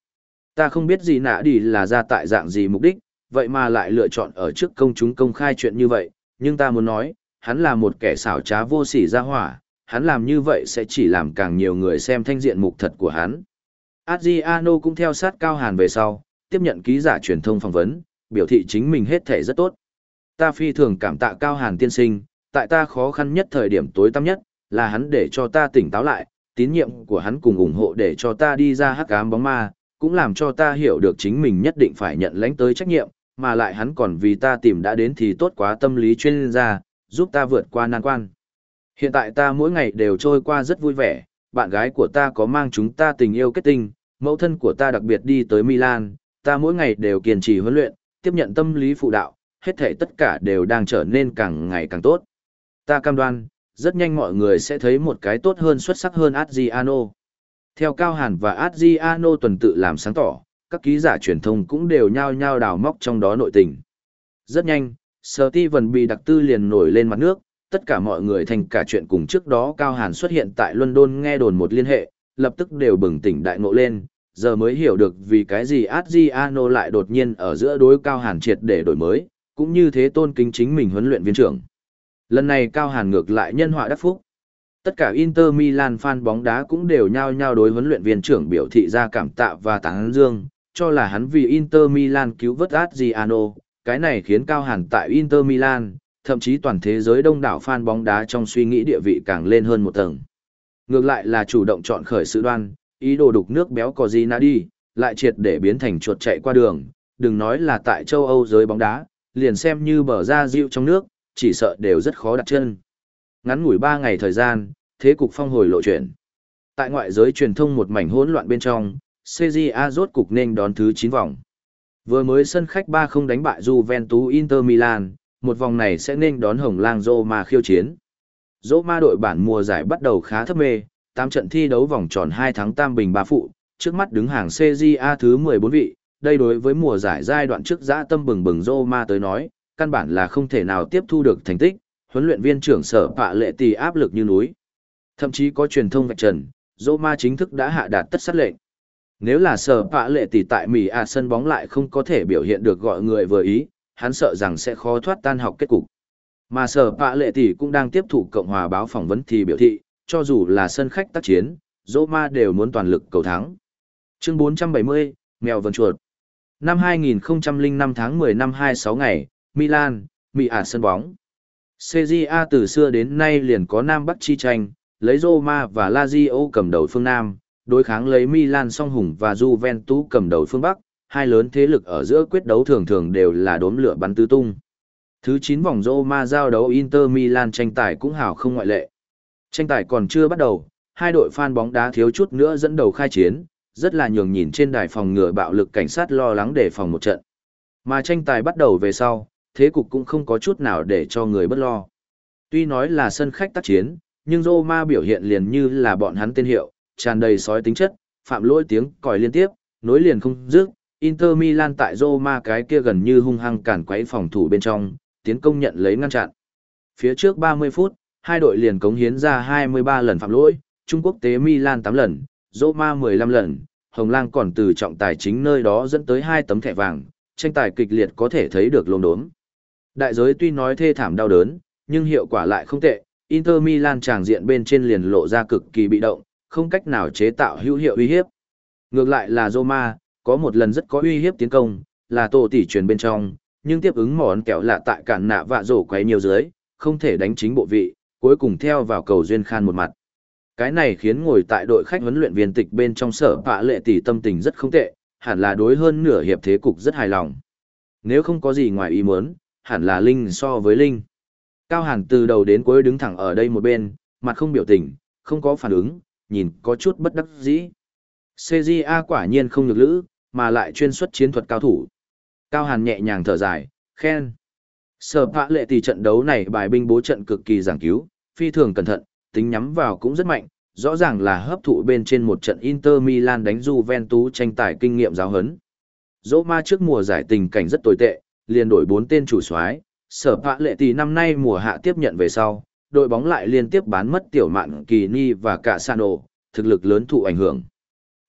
Ta không biết gì nạ đi là ra tại dạng gì mục đích, vậy mà lại lựa chọn ở trước công chúng công khai chuyện như vậy, nhưng ta muốn nói, hắn là một kẻ xảo trá vô sỉ ra hỏa, hắn làm như vậy sẽ chỉ làm càng nhiều người xem thanh diện mục thật của hắn. Adriano cũng theo sát Cao Hàn về sau, tiếp nhận ký giả truyền thông phỏng vấn, biểu thị chính mình hết thể rất tốt. Ta phi thường cảm tạ Cao Hàn tiên sinh, tại ta khó khăn nhất thời điểm tối tăm nhất, là hắn để cho ta tỉnh táo lại, tín nhiệm của hắn cùng ủng hộ để cho ta đi ra hắc ám bóng ma, cũng làm cho ta hiểu được chính mình nhất định phải nhận lãnh tới trách nhiệm, mà lại hắn còn vì ta tìm đã đến thì tốt quá tâm lý chuyên gia, giúp ta vượt qua nan quan. Hiện tại ta mỗi ngày đều trôi qua rất vui vẻ, bạn gái của ta có mang chúng ta tình yêu kết tinh, mẫu thân của ta đặc biệt đi tới Milan, ta mỗi ngày đều kiên trì huấn luyện, tiếp nhận tâm lý phụ đạo, hết thảy tất cả đều đang trở nên càng ngày càng tốt. Ta cam đoan, rất nhanh mọi người sẽ thấy một cái tốt hơn xuất sắc hơn Adriano. Theo Cao Hàn và Adriano tuần tự làm sáng tỏ, các ký giả truyền thông cũng đều nhao nhao đào móc trong đó nội tình. Rất nhanh, Steven bị đặc tư liền nổi lên mặt nước, tất cả mọi người thành cả chuyện cùng trước đó Cao Hàn xuất hiện tại London nghe đồn một liên hệ, lập tức đều bừng tỉnh đại ngộ lên, giờ mới hiểu được vì cái gì Adriano lại đột nhiên ở giữa đối Cao Hàn triệt để đổi mới, cũng như thế tôn kính chính mình huấn luyện viên trưởng. Lần này Cao Hàn ngược lại nhân họa đắc phúc. Tất cả Inter Milan fan bóng đá cũng đều nhao nhao đối huấn luyện viên trưởng biểu thị ra cảm tạ và tán dương, cho là hắn vì Inter Milan cứu vớt Adriano, cái này khiến Cao Hàn tại Inter Milan, thậm chí toàn thế giới đông đảo fan bóng đá trong suy nghĩ địa vị càng lên hơn một tầng. Ngược lại là chủ động chọn khởi sự đoan, ý đồ đục nước béo có gì đi, lại triệt để biến thành chuột chạy qua đường, đừng nói là tại châu Âu giới bóng đá, liền xem như bờ ra dịu trong nước, chỉ sợ đều rất khó đặt chân. Ngắn ngủi ba ngày thời gian, thế cục phong hồi lộ chuyển. Tại ngoại giới truyền thông một mảnh hỗn loạn bên trong, Serie A rốt cục nên đón thứ chín vòng. Vừa mới sân khách ba không đánh bại Juventus Inter Milan, một vòng này sẽ nên đón Hồng Lang Roma khiêu chiến. Roma đội bản mùa giải bắt đầu khá thấp mê, tám trận thi đấu vòng tròn hai thắng tam bình ba phụ, trước mắt đứng hàng Serie A thứ mười bốn vị, đây đối với mùa giải giai đoạn trước dã tâm bừng bừng Roma tới nói, căn bản là không thể nào tiếp thu được thành tích, huấn luyện viên trưởng Sở Pạ Lệ Tì áp lực như núi. Thậm chí có truyền thông vạch trần, Roma chính thức đã hạ đạt tất sát lệnh. Nếu là Sở Pạ Lệ Tì tại Mỹ à sân bóng lại không có thể biểu hiện được gọi người vừa ý, hắn sợ rằng sẽ khó thoát tan học kết cục. Mà Sở Pạ Lệ Tì cũng đang tiếp thụ Cộng hòa báo phỏng vấn thì biểu thị, cho dù là sân khách tác chiến, Roma đều muốn toàn lực cầu thắng. Chương bốn trăm bảy mươi, Mèo vần chuột. Năm hai nghìn không trăm lẻ năm tháng mười năm hai mươi sáu ngày, Milan, Mỹ à sân bóng. Serie A từ xưa đến nay liền có Nam Bắc chi tranh, lấy Roma và Lazio cầm đầu phương Nam, đối kháng lấy Milan song hùng và Juventus cầm đầu phương Bắc, hai lớn thế lực ở giữa quyết đấu thường thường đều là đốm lửa bắn tứ tung. Thứ chín vòng Roma giao đấu Inter Milan tranh tài cũng hào không ngoại lệ. Tranh tài còn chưa bắt đầu, hai đội fan bóng đá thiếu chút nữa dẫn đầu khai chiến, rất là nhường nhìn trên đài phòng ngừa bạo lực cảnh sát lo lắng để phòng một trận. Mà tranh tài bắt đầu về sau, thế cục cũng không có chút nào để cho người bất lo. Tuy nói là sân khách tác chiến, nhưng Roma biểu hiện liền như là bọn hắn tên hiệu, tràn đầy sói tính chất, phạm lỗi tiếng còi liên tiếp, nối liền không dứt. Inter Milan tại Roma cái kia gần như hung hăng cản quấy phòng thủ bên trong, tiến công nhận lấy ngăn chặn. Phía trước ba mươi phút, hai đội liền cống hiến ra hai mươi ba lần phạm lỗi, Trung Quốc tế Milan tám lần, Roma mười lăm lần, Hồng Lang còn từ trọng tài chính nơi đó dẫn tới hai tấm thẻ vàng, tranh tài kịch liệt có thể thấy được lốm đốm. Đại giới tuy nói thê thảm đau đớn, nhưng hiệu quả lại không tệ, Inter Milan tràng diện bên trên liền lộ ra cực kỳ bị động, không cách nào chế tạo hữu hiệu uy hiếp. Ngược lại là Roma, có một lần rất có uy hiếp tiến công, là tổ tỷ truyền bên trong, nhưng tiếp ứng món kẹo lạ tại cản nạ vạ rổ quấy nhiều dưới, không thể đánh chính bộ vị, cuối cùng theo vào cầu duyên khan một mặt. Cái này khiến ngồi tại đội khách huấn luyện viên tịch bên trong Sở Pạ Lệ Tỷ tâm tình rất không tệ, hẳn là đối hơn nửa hiệp thế cục rất hài lòng. Nếu không có gì ngoài ý muốn, hẳn là Linh so với Linh. Cao Hàn từ đầu đến cuối đứng thẳng ở đây một bên, mặt không biểu tình, không có phản ứng, nhìn có chút bất đắc dĩ. Serie A quả nhiên không nhược lữ, mà lại chuyên xuất chiến thuật cao thủ. Cao Hàn nhẹ nhàng thở dài, khen. Sở Pạ Lệ Tỷ trận đấu này bài binh bố trận cực kỳ giảng cứu, phi thường cẩn thận, tính nhắm vào cũng rất mạnh, rõ ràng là hấp thụ bên trên một trận Inter Milan đánh Juventus tranh tài kinh nghiệm giáo huấn. Roma trước mùa giải tình cảnh rất tồi tệ, liền đổi bốn tên chủ soái, Sở Pạ Lệ Tỷ năm nay mùa hạ tiếp nhận về sau, đội bóng lại liên tiếp bán mất tiểu mạn Kỳ Ni và cả Sano, thực lực lớn thụ ảnh hưởng.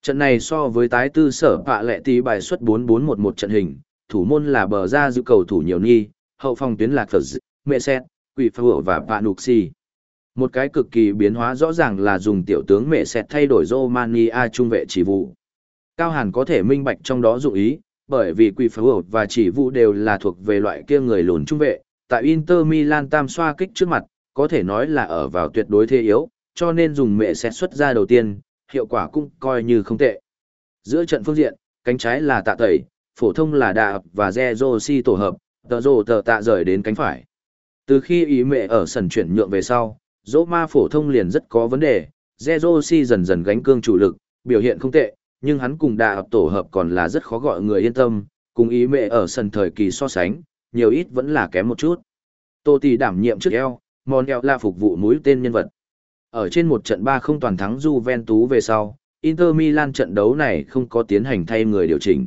Trận này so với tái tư sở bạ lệ tí bài xuất bốn bốn một một trận hình, thủ môn là bờ ra giữ cầu thủ nhiều nghi, hậu phòng tuyến lạc phật mẹ xét, quỷ phở và bạ nục xì. Một cái cực kỳ biến hóa rõ ràng là dùng tiểu tướng mẹ xét thay đổi Romania trung vệ chỉ vụ. Cao Hàn có thể minh bạch trong đó dụng ý, bởi vì quỷ phở và chỉ vụ đều là thuộc về loại kia người lùn trung vệ, tại Inter Milan tam xoa kích trước mặt, có thể nói là ở vào tuyệt đối thế yếu, cho nên dùng mẹ xét xuất ra đầu tiên, hiệu quả cũng coi như không tệ. Giữa trận phương diện, cánh trái là tạ tẩy, phổ thông là đà và Zerosi tổ hợp, tờ rồ tờ tạ rời đến cánh phải. Từ khi ý mẹ ở sân chuyển nhượng về sau, Roma phổ thông liền rất có vấn đề, Zerosi dần dần gánh cương chủ lực, biểu hiện không tệ, nhưng hắn cùng đà tổ hợp còn là rất khó gọi người yên tâm, cùng ý mẹ ở sân thời kỳ so sánh, nhiều ít vẫn là kém một chút. Tô Tỷ đảm nhiệm trước eo, Monel là phục vụ mũi tên nhân vật. Ở trên một trận ba không toàn thắng Juventus về sau, Inter Milan trận đấu này không có tiến hành thay người điều chỉnh.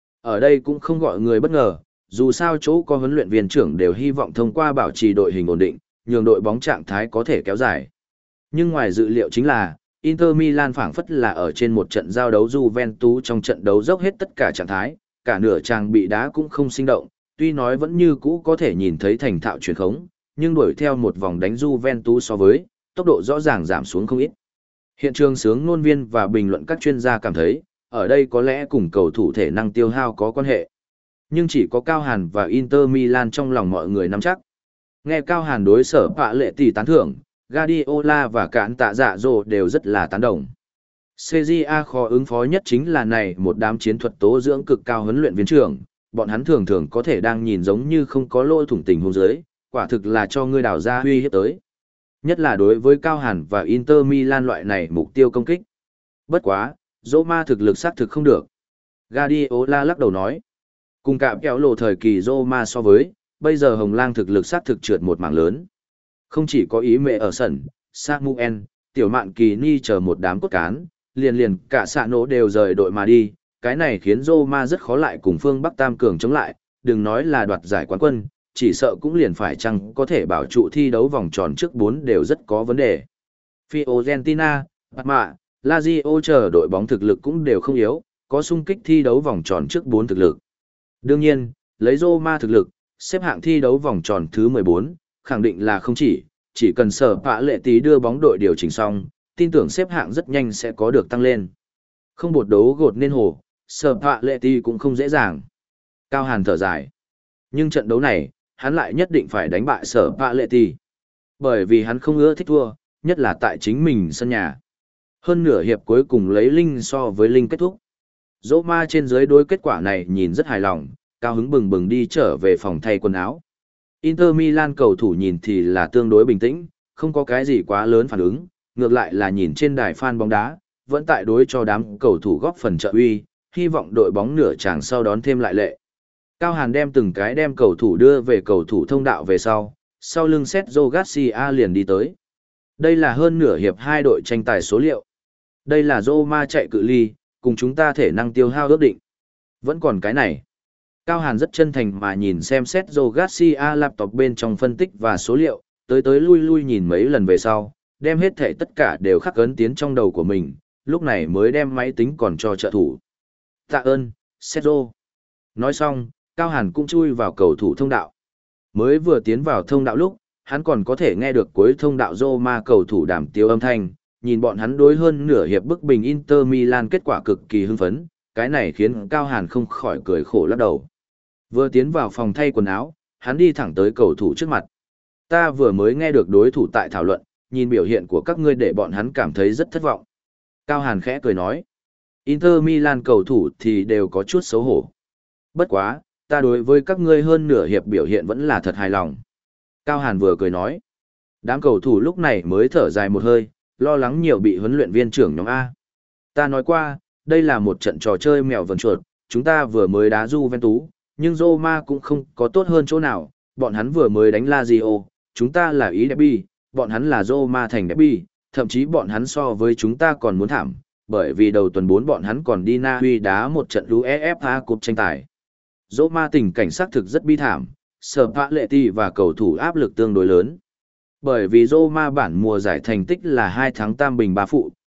Ở đây cũng không gọi người bất ngờ, dù sao chỗ có huấn luyện viên trưởng đều hy vọng thông qua bảo trì đội hình ổn định, nhường đội bóng trạng thái có thể kéo dài. Nhưng ngoài dự liệu chính là, Inter Milan phảng phất là ở trên một trận giao đấu Juventus trong trận đấu dốc hết tất cả trạng thái, cả nửa trang bị đá cũng không sinh động, tuy nói vẫn như cũ có thể nhìn thấy thành thạo truyền khống, nhưng đuổi theo một vòng đánh Juventus so với, tốc độ rõ ràng giảm xuống không ít. Hiện trường sướng ngôn viên và bình luận các chuyên gia cảm thấy, ở đây có lẽ cùng cầu thủ thể năng tiêu hao có quan hệ. Nhưng chỉ có Cao Hàn và Inter Milan trong lòng mọi người nắm chắc. Nghe Cao Hàn đối sở bạ lệ tỷ tán thưởng, Guardiola và cản tạ dạ dồ đều rất là tán đồng. xê giê a khó ứng phó nhất chính là này một đám chiến thuật tố dưỡng cực cao huấn luyện viên trưởng, bọn hắn thường thường có thể đang nhìn giống như không có lỗ thủng tình huống dưới, quả thực là cho ngươi đào ra uy hiếp tới. Nhất là đối với Cao Hàn và Inter Milan loại này mục tiêu công kích. Bất quá, Roma thực lực xác thực không được. Guardiola lắc đầu nói. Cùng cạm kéo lộ thời kỳ Roma so với, bây giờ Hồng Lang thực lực xác thực trượt một mảng lớn. Không chỉ có ý mẹ ở sân, Samuel, Tiểu Mạn Kỳ Ni chờ một đám cốt cán, liền liền cả xạ nổ đều rời đội mà đi. Cái này khiến Roma rất khó lại cùng phương Bắc Tam Cường chống lại, đừng nói là đoạt giải quán quân, chỉ sợ cũng liền phải chăng có thể bảo trụ thi đấu vòng tròn trước bốn đều rất có vấn đề. Fiorentina, Parma, Lazio chờ đội bóng thực lực cũng đều không yếu, có xung kích thi đấu vòng tròn trước bốn thực lực. Đương nhiên, lấy Roma thực lực, xếp hạng thi đấu vòng tròn thứ mười bốn, khẳng định là không chỉ, chỉ cần sở bạ lệ tí đưa bóng đội điều chỉnh xong, tin tưởng xếp hạng rất nhanh sẽ có được tăng lên. Không bột đấu gột nên hồ, sở bạ lệ tí cũng không dễ dàng. Cao Hàn thở dài. Nhưng trận đấu này, hắn lại nhất định phải đánh bại sở bạ lệ tí. Bởi vì hắn không ưa thích thua, nhất là tại chính mình sân nhà. Hơn nửa hiệp cuối cùng lấy Linh so với Linh kết thúc. Roma trên dưới đối kết quả này nhìn rất hài lòng, cao hứng bừng bừng đi trở về phòng thay quần áo. Inter Milan cầu thủ nhìn thì là tương đối bình tĩnh, không có cái gì quá lớn phản ứng, ngược lại là nhìn trên đài fan bóng đá, vẫn tại đối cho đám cầu thủ góp phần trợ uy, hy vọng đội bóng nửa chàng sau đón thêm lại lệ. Cao Hàn đem từng cái đem cầu thủ đưa về cầu thủ thông đạo về sau, sau lưng Sergio Garcia liền đi tới. Đây là hơn nửa hiệp hai đội tranh tài số liệu. Đây là Roma chạy cự ly, cùng chúng ta thể năng tiêu hao ước định. Vẫn còn cái này. Cao Hàn rất chân thành mà nhìn xem Sergio Garcia laptop bên trong phân tích và số liệu, tới tới lui lui nhìn mấy lần về sau, đem hết thể tất cả đều khắc ấn tiến trong đầu của mình, lúc này mới đem máy tính còn cho trợ thủ. Tạ ơn, Sergio. Nói xong, Cao Hàn cũng chui vào cầu thủ thông đạo. Mới vừa tiến vào thông đạo lúc, hắn còn có thể nghe được cuối thông đạo Roma cầu thủ đàm tiếu âm thanh, nhìn bọn hắn đối hơn nửa hiệp bức bình Inter Milan kết quả cực kỳ hưng phấn, cái này khiến Cao Hàn không khỏi cười khổ lắc đầu. Vừa tiến vào phòng thay quần áo, hắn đi thẳng tới cầu thủ trước mặt. Ta vừa mới nghe được đối thủ tại thảo luận, nhìn biểu hiện của các ngươi để bọn hắn cảm thấy rất thất vọng. Cao Hàn khẽ cười nói. Inter Milan cầu thủ thì đều có chút xấu hổ. Bất quá, ta đối với các ngươi hơn nửa hiệp biểu hiện vẫn là thật hài lòng. Cao Hàn vừa cười nói. Đám cầu thủ lúc này mới thở dài một hơi, lo lắng nhiều bị huấn luyện viên trưởng nhóm A. Ta nói qua, đây là một trận trò chơi mèo vần chuột, chúng ta vừa mới đá Juventus, nhưng Roma cũng không có tốt hơn chỗ nào, bọn hắn vừa mới đánh Lazio, chúng ta là ý derby, bọn hắn là Roma thành derby, thậm chí bọn hắn so với chúng ta còn muốn thảm, bởi vì đầu tuần bốn bọn hắn còn đi Na Uy đá một trận UEFA Cup tranh tài. Roma tình cảnh xác thực rất bi thảm, Spalletti và cầu thủ áp lực tương đối lớn. Bởi vì Roma bản mùa giải thành tích là hai thắng tam bình ba phụ,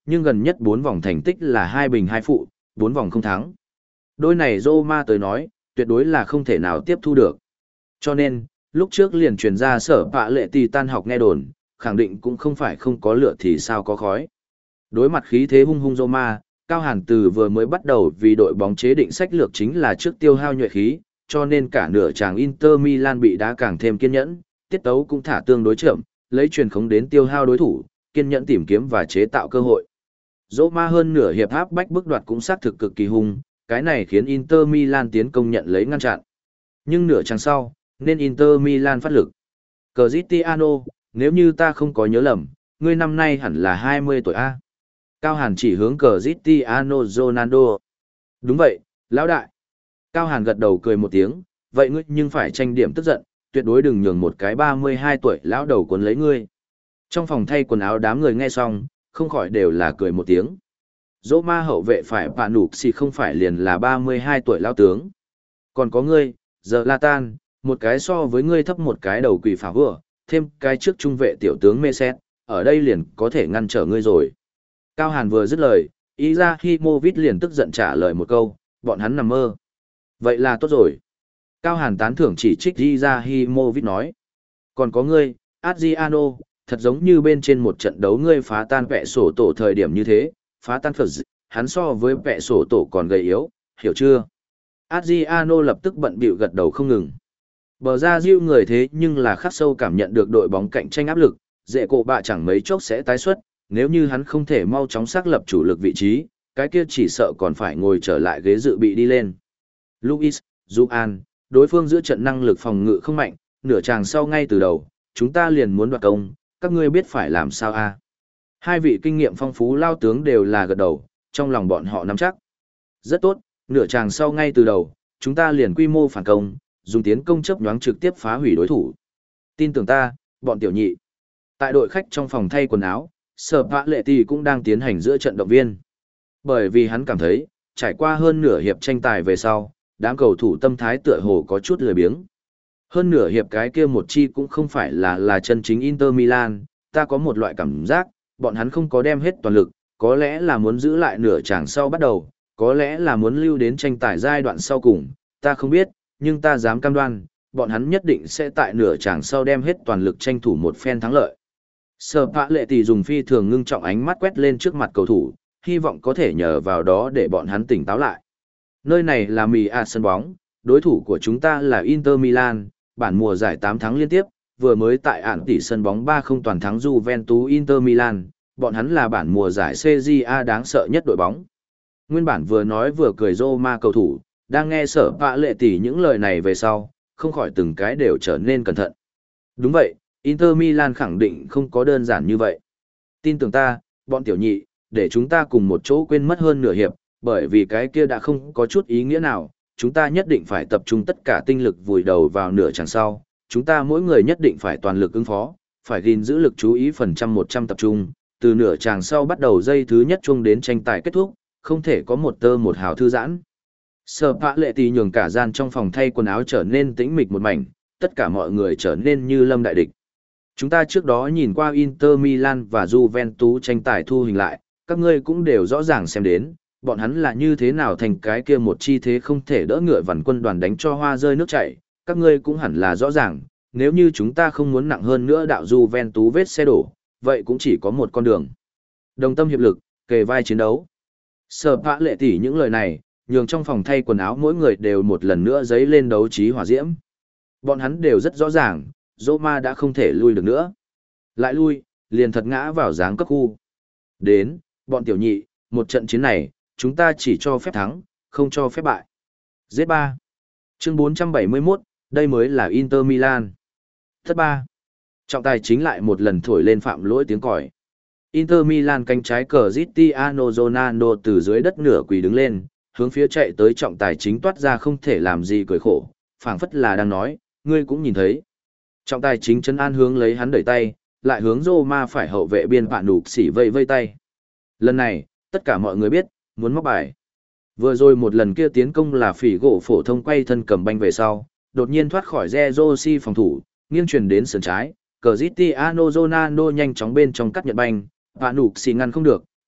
nhưng gần nhất bốn vòng thành tích là hai bình hai phụ, bốn vòng không thắng. Đôi này Roma tới nói, tuyệt đối là không thể nào tiếp thu được. Cho nên, lúc trước liền truyền ra sở bạ lệ tì tan học nghe đồn, khẳng định cũng không phải không có lửa thì sao có khói. Đối mặt khí thế hung hung Roma, Cao Hàn từ vừa mới bắt đầu vì đội bóng chế định sách lược chính là trước tiêu hao nhuệ khí, cho nên cả nửa chàng Inter Milan bị đá càng thêm kiên nhẫn, tiết tấu cũng thả tương đối chậm, lấy truyền khống đến tiêu hao đối thủ, kiên nhẫn tìm kiếm và chế tạo cơ hội. Roma hơn nửa hiệp áp bách bức đoạt cũng xác thực cực kỳ hung, cái này khiến Inter Milan tiến công nhận lấy ngăn chặn. Nhưng nửa chặng sau, nên Inter Milan phát lực. Cristiano, nếu như ta không có nhớ lầm, ngươi năm nay hẳn là hai mươi tuổi A. Cao Hàn chỉ hướng Cristiano Ronaldo. Đúng vậy, lão đại. Cao Hàn gật đầu cười một tiếng, vậy ngươi nhưng phải tranh điểm tức giận, tuyệt đối đừng nhường một cái ba mươi hai tuổi lão đầu cuốn lấy ngươi. Trong phòng thay quần áo đám người nghe xong, không khỏi đều là cười một tiếng. Dỗ ma hậu vệ phải bà nụp xì không phải liền là ba mươi hai tuổi lão tướng. Còn có ngươi, giờ La Tan, một cái so với ngươi thấp một cái đầu quỷ phá vừa, thêm cái trước trung vệ tiểu tướng mê xét, ở đây liền có thể ngăn trở ngươi rồi. Cao Hàn vừa dứt lời, Izahimovic liền tức giận trả lời một câu, bọn hắn nằm mơ. Vậy là tốt rồi. Cao Hàn tán thưởng chỉ trích Izahimovic nói. Còn có ngươi, Adriano, thật giống như bên trên một trận đấu ngươi phá tan vẹ sổ tổ thời điểm như thế, phá tan phật, hắn so với vẹ sổ tổ còn gầy yếu, hiểu chưa? Adriano lập tức bận bịu gật đầu không ngừng. Bờ ra diêu người thế nhưng là khắc sâu cảm nhận được đội bóng cạnh tranh áp lực, dễ cổ bạ chẳng mấy chốc sẽ tái xuất, nếu như hắn không thể mau chóng xác lập chủ lực vị trí, cái kia chỉ sợ còn phải ngồi trở lại ghế dự bị đi lên. Luis, Juan, đối phương giữa trận năng lực phòng ngự không mạnh, nửa chàng sau ngay từ đầu, chúng ta liền muốn đoạt công, các ngươi biết phải làm sao a? À? Hai vị kinh nghiệm phong phú lao tướng đều là gật đầu, trong lòng bọn họ nắm chắc. Rất tốt, nửa chàng sau ngay từ đầu, chúng ta liền quy mô phản công, dùng tiến công chấp nhoáng trực tiếp phá hủy đối thủ. Tin tưởng ta, bọn tiểu nhị. Tại đội khách trong phòng thay quần áo, Sở Pạ Lệ Tì cũng đang tiến hành giữa trận động viên. Bởi vì hắn cảm thấy, trải qua hơn nửa hiệp tranh tài về sau, đám cầu thủ tâm thái tựa hồ có chút lười biếng. Hơn nửa hiệp cái kia một chi cũng không phải là là chân chính Inter Milan, ta có một loại cảm giác, bọn hắn không có đem hết toàn lực, có lẽ là muốn giữ lại nửa chàng sau bắt đầu, có lẽ là muốn lưu đến tranh tài giai đoạn sau cùng, ta không biết, nhưng ta dám cam đoan, bọn hắn nhất định sẽ tại nửa chàng sau đem hết toàn lực tranh thủ một phen thắng lợi. Sở Pạ Lệ Tì dùng phi thường ngưng trọng ánh mắt quét lên trước mặt cầu thủ, hy vọng có thể nhờ vào đó để bọn hắn tỉnh táo lại. Nơi này là Mì A sân bóng, đối thủ của chúng ta là Inter Milan, bản mùa giải tám thắng liên tiếp, vừa mới tại ản tỷ sân bóng ba không toàn thắng Juventus Inter Milan, bọn hắn là bản mùa giải xê giê a đáng sợ nhất đội bóng. Nguyên bản vừa nói vừa cười Roma cầu thủ, đang nghe Sở Pạ Lệ Tì những lời này về sau, không khỏi từng cái đều trở nên cẩn thận. Đúng vậy, Inter Milan khẳng định không có đơn giản như vậy. Tin tưởng ta, bọn tiểu nhị, để chúng ta cùng một chỗ quên mất hơn nửa hiệp, bởi vì cái kia đã không có chút ý nghĩa nào, chúng ta nhất định phải tập trung tất cả tinh lực vùi đầu vào nửa chặng sau, chúng ta mỗi người nhất định phải toàn lực ứng phó, phải gìn giữ lực chú ý phần trăm một trăm tập trung, từ nửa chàng sau bắt đầu giây thứ nhất chung đến tranh tài kết thúc, không thể có một tơ một hào thư giãn. Sở Pạ Lệ Tì nhường cả gian trong phòng thay quần áo trở nên tĩnh mịch một mảnh, tất cả mọi người trở nên như lâm đại địch. Chúng ta trước đó nhìn qua Inter Milan và Juventus tranh tài thu hình lại, các ngươi cũng đều rõ ràng xem đến, bọn hắn là như thế nào thành cái kia một chi thế không thể đỡ ngựa vằn quân đoàn đánh cho hoa rơi nước chảy, các ngươi cũng hẳn là rõ ràng, nếu như chúng ta không muốn nặng hơn nữa đạo Juventus vết xe đổ, vậy cũng chỉ có một con đường. Đồng tâm hiệp lực, kề vai chiến đấu. Sở Pạ Lệ Tì những lời này, nhường trong phòng thay quần áo mỗi người đều một lần nữa dấy lên đấu trí hỏa diễm. Bọn hắn đều rất rõ ràng, Roma đã không thể lui được nữa. Lại lui, liền thật ngã vào dáng cấp khu. Đến, bọn tiểu nhị, một trận chiến này, chúng ta chỉ cho phép thắng, không cho phép bại. Z ba. Chương bốn trăm bảy mươi mốt, đây mới là Inter Milan. Thất ba. Trọng tài chính lại một lần thổi lên phạm lỗi tiếng còi. Inter Milan cánh trái Cristiano Ronaldo từ dưới đất nửa quỳ đứng lên, hướng phía chạy tới trọng tài chính toát ra không thể làm gì cười khổ, phảng phất là đang nói, ngươi cũng nhìn thấy. Trọng tài chính trấn an hướng lấy hắn đẩy tay, lại hướng Roma phải hậu vệ biên bạn nụp xỉ vây vây tay. Lần này, tất cả mọi người biết, muốn móc bài. Vừa rồi một lần kia tiến công là phỉ gỗ phổ thông quay thân cầm banh về sau, đột nhiên thoát khỏi Zerosi phòng thủ, nghiêng chuyển đến sườn trái, Cristiano Ronaldo nhanh chóng bên trong cắt nhận banh, bạn nụp xỉ ngăn không được,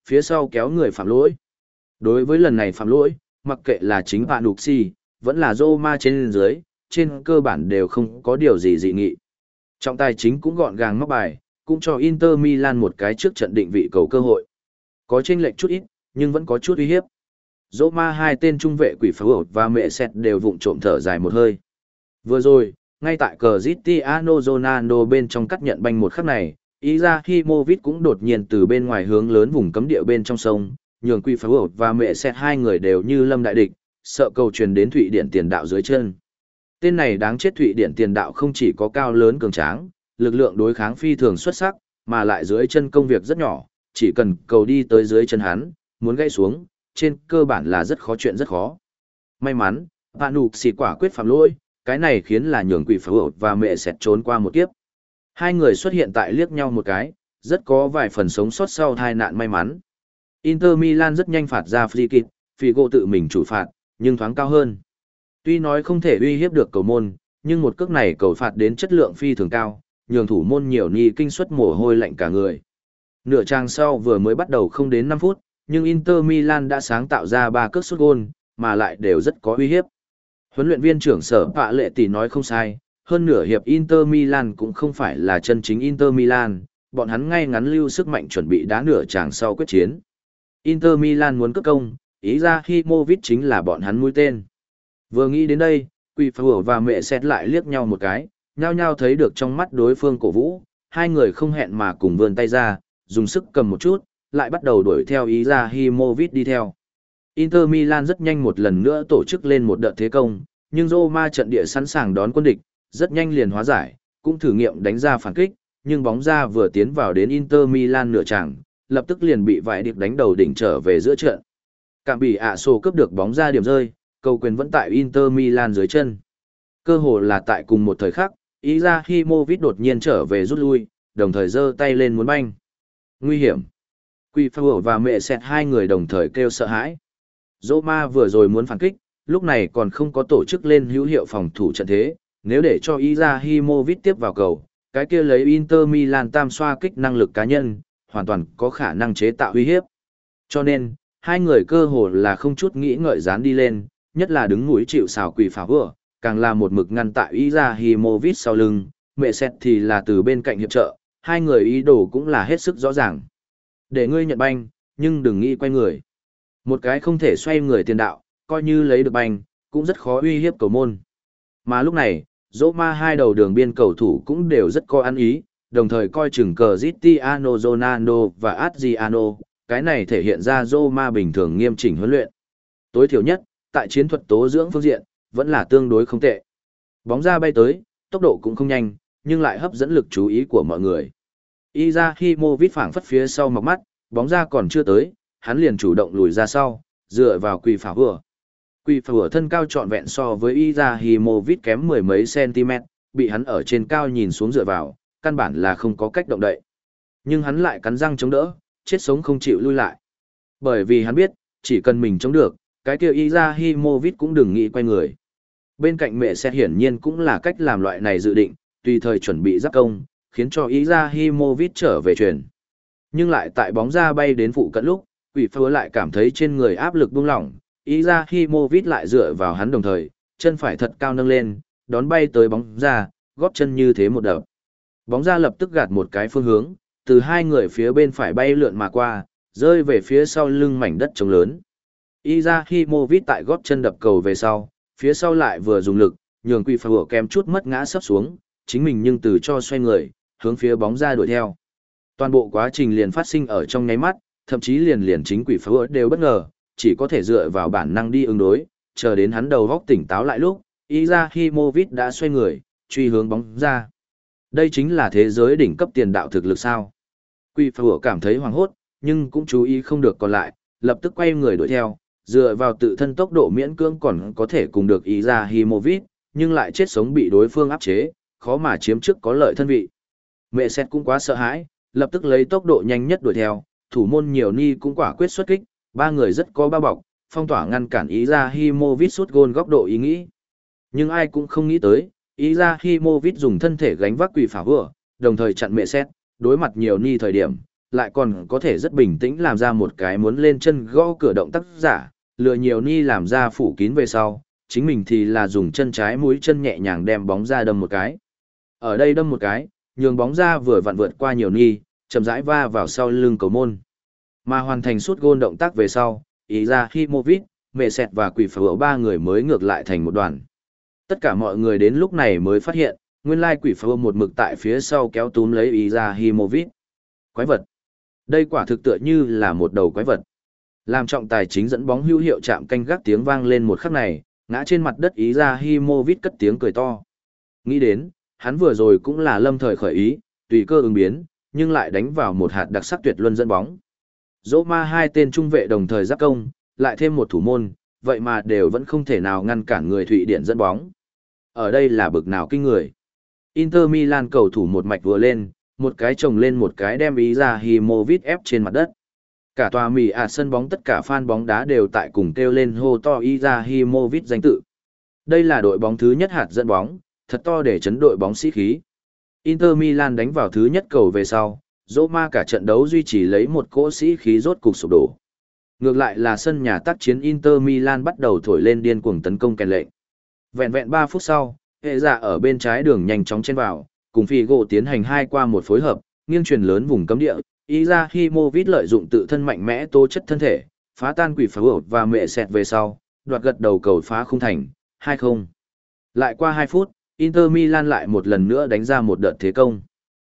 phía sau kéo người phạm lỗi. Đối với lần này phạm lỗi, mặc kệ là chính bạn Đục Si, vẫn là Roma trên dưới, trên cơ bản đều không có điều gì dị nghị. Trọng tài chính cũng gọn gàng móc bài, cũng cho Inter Milan một cái trước trận định vị cầu cơ hội. Có chênh lệch chút ít, nhưng vẫn có chút uy hiếp. Roma hai tên trung vệ quỷ phá và mẹ sẹt đều vụng trộm thở dài một hơi. Vừa rồi, ngay tại Cristiano Ronaldo bên trong cắt nhận banh một khắc này, Izahimovic cũng đột nhiên từ bên ngoài hướng lớn vùng cấm địa bên trong sông, nhường quỷ phá và mẹ sẹt hai người đều như lâm đại địch, sợ cầu truyền đến Thụy Điển tiền đạo dưới chân. Tên này đáng chết Thụy Điển tiền đạo không chỉ có cao lớn cường tráng, lực lượng đối kháng phi thường xuất sắc, mà lại dưới chân công việc rất nhỏ, chỉ cần cầu đi tới dưới chân hắn, muốn gãy xuống, trên cơ bản là rất khó chuyện rất khó. May mắn, bạn nụ xì quả quyết phạm lỗi, cái này khiến là nhường quỷ phá và mẹ sẹt trốn qua một kiếp. Hai người xuất hiện tại liếc nhau một cái, rất có vài phần sống sót sau tai nạn may mắn. Inter Milan rất nhanh phạt ra free kick, Figo tự mình chủ phạt, nhưng thoáng cao hơn. Tuy nói không thể uy hiếp được cầu môn, nhưng một cước này cầu phạt đến chất lượng phi thường cao, nhường thủ môn nhiều ni kinh suất mồ hôi lạnh cả người. Nửa trang sau vừa mới bắt đầu không đến năm phút, nhưng Inter Milan đã sáng tạo ra ba cước sút gôn, mà lại đều rất có uy hiếp. Huấn luyện viên trưởng Sở Pạ Lệ Tỷ nói không sai, hơn nửa hiệp Inter Milan cũng không phải là chân chính Inter Milan, bọn hắn ngay ngắn lưu sức mạnh chuẩn bị đá nửa tràng sau quyết chiến. Inter Milan muốn cướp công, ý ra Himovic chính là bọn hắn mũi tên. Vừa nghĩ đến đây, Quỷ Phá và mẹ xét lại liếc nhau một cái, nhao nhao thấy được trong mắt đối phương cổ vũ, hai người không hẹn mà cùng vươn tay ra, dùng sức cầm một chút, lại bắt đầu đuổi theo ý ra Himovic đi theo. Inter Milan rất nhanh một lần nữa tổ chức lên một đợt thế công, nhưng Roma trận địa sẵn sàng đón quân địch, rất nhanh liền hóa giải, cũng thử nghiệm đánh ra phản kích, nhưng bóng ra vừa tiến vào đến Inter Milan nửa chặng, lập tức liền bị vài điệp đánh đầu đỉnh trở về giữa trận. Cảm bị ạ sổ cướp được bóng ra điểm rơi, cầu quyền vẫn tại Inter Milan dưới chân. Cơ hồ là tại cùng một thời khắc, Izahimovic đột nhiên trở về rút lui, đồng thời giơ tay lên muốn banh. Nguy hiểm. Quỷ Phá và mẹ sẹt hai người đồng thời kêu sợ hãi. Roma vừa rồi muốn phản kích, lúc này còn không có tổ chức lên hữu hiệu phòng thủ trận thế, nếu để cho Izahimovic tiếp vào cầu, cái kia lấy Inter Milan tam xoa kích năng lực cá nhân, hoàn toàn có khả năng chế tạo uy hiếp. Cho nên, hai người cơ hồ là không chút nghĩ ngợi dán đi lên, nhất là đứng núi chịu sào Quỷ Phá vừa, càng là một mực ngăn tại Izahimovic sau lưng, mẹ sẹt thì là từ bên cạnh hiệp trợ, hai người ý đồ cũng là hết sức rõ ràng. Để ngươi nhận banh, nhưng đừng nghĩ quay người. Một cái không thể xoay người tiền đạo, coi như lấy được banh, cũng rất khó uy hiếp cầu môn. Mà lúc này, Roma hai đầu đường biên cầu thủ cũng đều rất có ăn ý, đồng thời coi chừng Cristiano Ronaldo và Adriano, cái này thể hiện ra Roma bình thường nghiêm chỉnh huấn luyện. Tối thiểu nhất, tại chiến thuật tố dưỡng phương diện, vẫn là tương đối không tệ. Bóng ra bay tới, tốc độ cũng không nhanh, nhưng lại hấp dẫn lực chú ý của mọi người. Izahimovic phảng phất phía sau mọc mắt, bóng ra còn chưa tới, hắn liền chủ động lùi ra sau, dựa vào Quỷ Phá vừa. Quỷ Phá vừa thân cao trọn vẹn so với Izahimovic kém mười mấy cm, bị hắn ở trên cao nhìn xuống dựa vào, căn bản là không có cách động đậy. Nhưng hắn lại cắn răng chống đỡ, chết sống không chịu lui lại. Bởi vì hắn biết, chỉ cần mình chống được, cái kia Izahimovic cũng đừng nghĩ quay người. Bên cạnh mẹ sẽ hiển nhiên cũng là cách làm loại này dự định, tùy thời chuẩn bị giáp công, khiến cho Izahimovic trở về truyền. Nhưng lại tại bóng ra bay đến phụ cận lúc, Quỷ Phá lại cảm thấy trên người áp lực buông lỏng, Izahimovic lại dựa vào hắn đồng thời, chân phải thật cao nâng lên, đón bay tới bóng ra, góp chân như thế một đập. Bóng ra lập tức gạt một cái phương hướng, từ hai người phía bên phải bay lượn mà qua, rơi về phía sau lưng mảnh đất trống lớn. Izahimovic tại góp chân đập cầu về sau, phía sau lại vừa dùng lực, nhường Quỷ Phá kém chút mất ngã sấp xuống, chính mình nhưng từ cho xoay người, hướng phía bóng ra đuổi theo. Toàn bộ quá trình liền phát sinh ở trong nháy mắt, thậm chí liền liền chính Quỷ Phá đều bất ngờ, chỉ có thể dựa vào bản năng đi ứng đối, chờ đến hắn đầu góc tỉnh táo lại lúc, Izahimovic đã xoay người, truy hướng bóng ra. Đây chính là thế giới đỉnh cấp tiền đạo thực lực sao? Quỷ Phá cảm thấy hoảng hốt, nhưng cũng chú ý không được còn lại, lập tức quay người đuổi theo, dựa vào tự thân tốc độ miễn cưỡng còn có thể cùng được Izahimovic, nhưng lại chết sống bị đối phương áp chế, khó mà chiếm trước có lợi thân vị. Mẹ xét cũng quá sợ hãi, lập tức lấy tốc độ nhanh nhất đuổi theo, thủ môn nhiều ni cũng quả quyết xuất kích, ba người rất có bao bọc, phong tỏa ngăn cản Izahimovic sút gôn góc độ ý nghĩ. Nhưng ai cũng không nghĩ tới, Izahimovic dùng thân thể gánh vác Quỷ Phá vừa, đồng thời chặn mẹ xét, đối mặt nhiều ni thời điểm, lại còn có thể rất bình tĩnh làm ra một cái muốn lên chân gõ cửa động tác giả, lừa nhiều ni làm ra phủ kín về sau, chính mình thì là dùng chân trái mũi chân nhẹ nhàng đem bóng ra đâm một cái. Ở đây đâm một cái, nhường bóng ra vừa vặn vượt qua nhiều ni, chậm rãi va vào sau lưng cầu môn. Mà hoàn thành sút gôn động tác về sau, Izahimovic, Mẹ Sẹt và Quỷ Phở ba người mới ngược lại thành một đoàn. Tất cả mọi người đến lúc này mới phát hiện, nguyên lai Quỷ Phở một mực tại phía sau kéo túm lấy Izahimovic. Quái vật. Đây quả thực tựa như là một đầu quái vật. Làm trọng tài chính dẫn bóng hữu hiệu chạm canh gác tiếng vang lên một khắc này, ngã trên mặt đất Izahimovic cất tiếng cười to. Nghĩ đến, hắn vừa rồi cũng là lâm thời khởi ý, tùy cơ ứng biến, nhưng lại đánh vào một hạt đặc sắc tuyệt luân dẫn bóng. Roma hai tên trung vệ đồng thời giáp công, lại thêm một thủ môn, vậy mà đều vẫn không thể nào ngăn cản người Thụy Điển dẫn bóng. Ở đây là bực nào kinh người. Inter Milan cầu thủ một mạch vừa lên, một cái chồng lên một cái đem Izahimovic ép trên mặt đất. Cả tòa mì à sân bóng tất cả fan bóng đá đều tại cùng kêu lên hô to Izahimovic danh tự. Đây là đội bóng thứ nhất hạt dẫn bóng, thật to để chấn đội bóng sĩ khí. Inter Milan đánh vào thứ nhất cầu về sau, Roma cả trận đấu duy trì lấy một cỗ sĩ khí rốt cục sụp đổ. Ngược lại là sân nhà tác chiến Inter Milan bắt đầu thổi lên điên cuồng tấn công kèn lệnh. Vẹn vẹn ba phút sau, hệ giả ở bên trái đường nhanh chóng chen vào, cùng Figo tiến hành hai qua một phối hợp, nghiêng truyền lớn vùng cấm địa, Izahimovic lợi dụng tự thân mạnh mẽ tố chất thân thể, phá tan Quỷ Phở và Mẹ Sẹt về sau, đoạt gật đầu cầu phá khung thành, hai không. Lại qua hai phút, Inter Milan lại một lần nữa đánh ra một đợt thế công.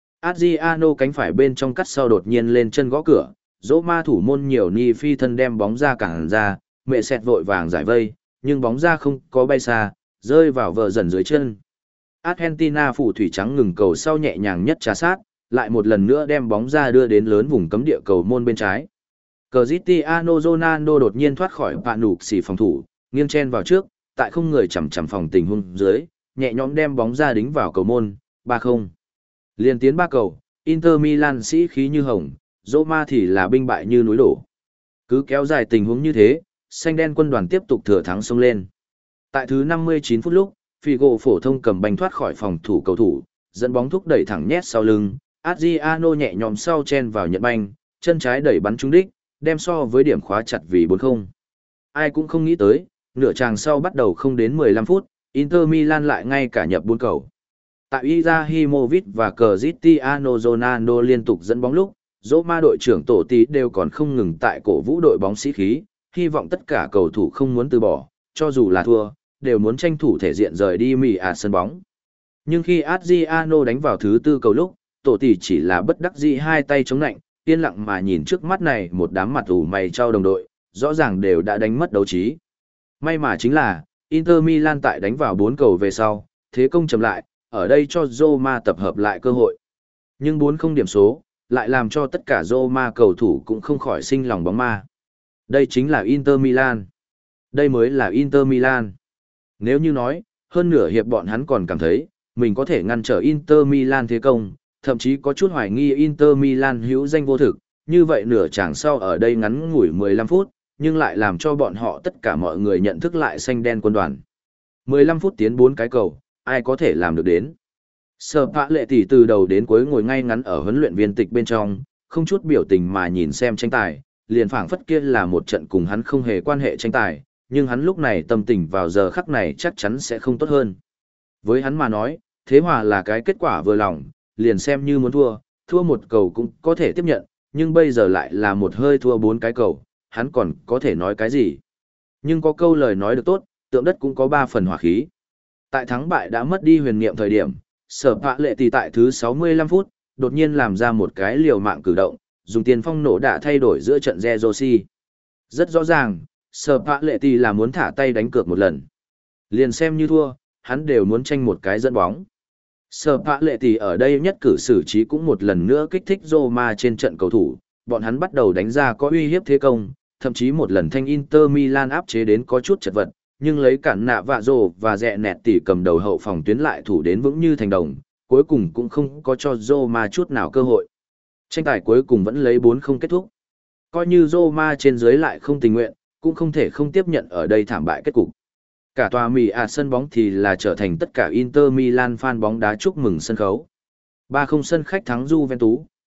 Adriano cánh phải bên trong cắt sau đột nhiên lên chân gõ cửa, Roma thủ môn nhiều ni phi thân đem bóng ra cản ra, Mẹ Sẹt vội vàng giải vây, nhưng bóng ra không có bay xa, rơi vào vờ dần dưới chân. Argentina phủ thủy trắng ngừng cầu sau nhẹ nhàng nhất trà sát, lại một lần nữa đem bóng ra đưa đến lớn vùng cấm địa cầu môn bên trái. Cristiano Ronaldo đột nhiên thoát khỏi bạn nục xỉ phòng thủ, nghiêng chen vào trước, tại không người chằm chằm phòng tình huống dưới, nhẹ nhõm đem bóng ra đính vào cầu môn, ba không. Liên tiến ba cầu, Inter Milan sĩ khí như hồng, Roma thì là binh bại như núi đổ. Cứ kéo dài tình huống như thế, xanh đen quân đoàn tiếp tục thừa thắng xông lên. Tại thứ năm mươi chín phút lúc, Figo phổ thông cầm banh thoát khỏi phòng thủ cầu thủ, dẫn bóng thúc đẩy thẳng nhét sau lưng, Adriano nhẹ nhõm sau chen vào nhận banh, chân trái đẩy bắn trúng đích, đem so với điểm khóa chặt vì bốn không. Ai cũng không nghĩ tới, nửa chàng sau bắt đầu không đến mười lăm phút, Inter Milan lại ngay cả nhập bốn cầu. Tại Izahimovic và Cristiano Ronaldo liên tục dẫn bóng lúc, Roma đội trưởng tổ tí đều còn không ngừng tại cổ vũ đội bóng sĩ khí, hy vọng tất cả cầu thủ không muốn từ bỏ, cho dù là thua, đều muốn tranh thủ thể diện rời đi mì à sân bóng. Nhưng khi Adriano đánh vào thứ tư cầu lúc, tổ tỷ chỉ là bất đắc dĩ hai tay chống nạnh, yên lặng mà nhìn trước mắt này một đám mặt ủ mày trao đồng đội, rõ ràng đều đã đánh mất đấu trí. May mà chính là, Inter Milan tại đánh vào bốn cầu về sau, thế công chậm lại, ở đây cho Roma tập hợp lại cơ hội. Nhưng bốn không điểm số, lại làm cho tất cả Roma cầu thủ cũng không khỏi sinh lòng bóng ma. Đây chính là Inter Milan. Đây mới là Inter Milan. Nếu như nói, hơn nửa hiệp bọn hắn còn cảm thấy, mình có thể ngăn trở Inter Milan thế công, thậm chí có chút hoài nghi Inter Milan hữu danh vô thực, như vậy nửa chàng sau ở đây ngắn ngủi mười lăm phút, nhưng lại làm cho bọn họ tất cả mọi người nhận thức lại xanh đen quân đoàn. mười lăm phút tiến bốn cái cầu, ai có thể làm được đến. Sở Pạ Lệ tỷ từ đầu đến cuối ngồi ngay ngắn ở huấn luyện viên tịch bên trong, không chút biểu tình mà nhìn xem tranh tài, liền phảng phất kia là một trận cùng hắn không hề quan hệ tranh tài, nhưng hắn lúc này tâm tình vào giờ khắc này chắc chắn sẽ không tốt hơn. Với hắn mà nói, thế hòa là cái kết quả vừa lòng, liền xem như muốn thua, thua một cầu cũng có thể tiếp nhận, nhưng bây giờ lại là một hơi thua bốn cái cầu, hắn còn có thể nói cái gì. Nhưng có câu lời nói được tốt, tượng đất cũng có ba phần hỏa khí. Tại thắng bại đã mất đi huyền niệm thời điểm, Sở Pạ Lệ tỷ tại thứ sáu mươi lăm phút, đột nhiên làm ra một cái liều mạng cử động, dùng tiền phong nổ đã thay đổi giữa trận Zerosi. Rất rõ ràng, Sở Pạ Lệ tỷ là muốn thả tay đánh cược một lần. Liền xem như thua, hắn đều muốn tranh một cái dẫn bóng. Sở Pạ Lệ tỷ ở đây nhất cử xử trí cũng một lần nữa kích thích Roma trên trận cầu thủ, bọn hắn bắt đầu đánh ra có uy hiếp thế công, thậm chí một lần thanh Inter Milan áp chế đến có chút chật vật, nhưng lấy cản nạ vạ rồ và dẹ nẹt tỉ cầm đầu hậu phòng tuyến lại thủ đến vững như thành đồng, cuối cùng cũng không có cho Roma chút nào cơ hội. Tranh tài cuối cùng vẫn lấy bốn không kết thúc. Coi như Roma trên dưới lại không tình nguyện, cũng không thể không tiếp nhận ở đây thảm bại kết cục. Cả tòa mì à sân bóng thì là trở thành tất cả Inter Milan fan bóng đá chúc mừng sân khấu. ba không sân khách thắng Juventus,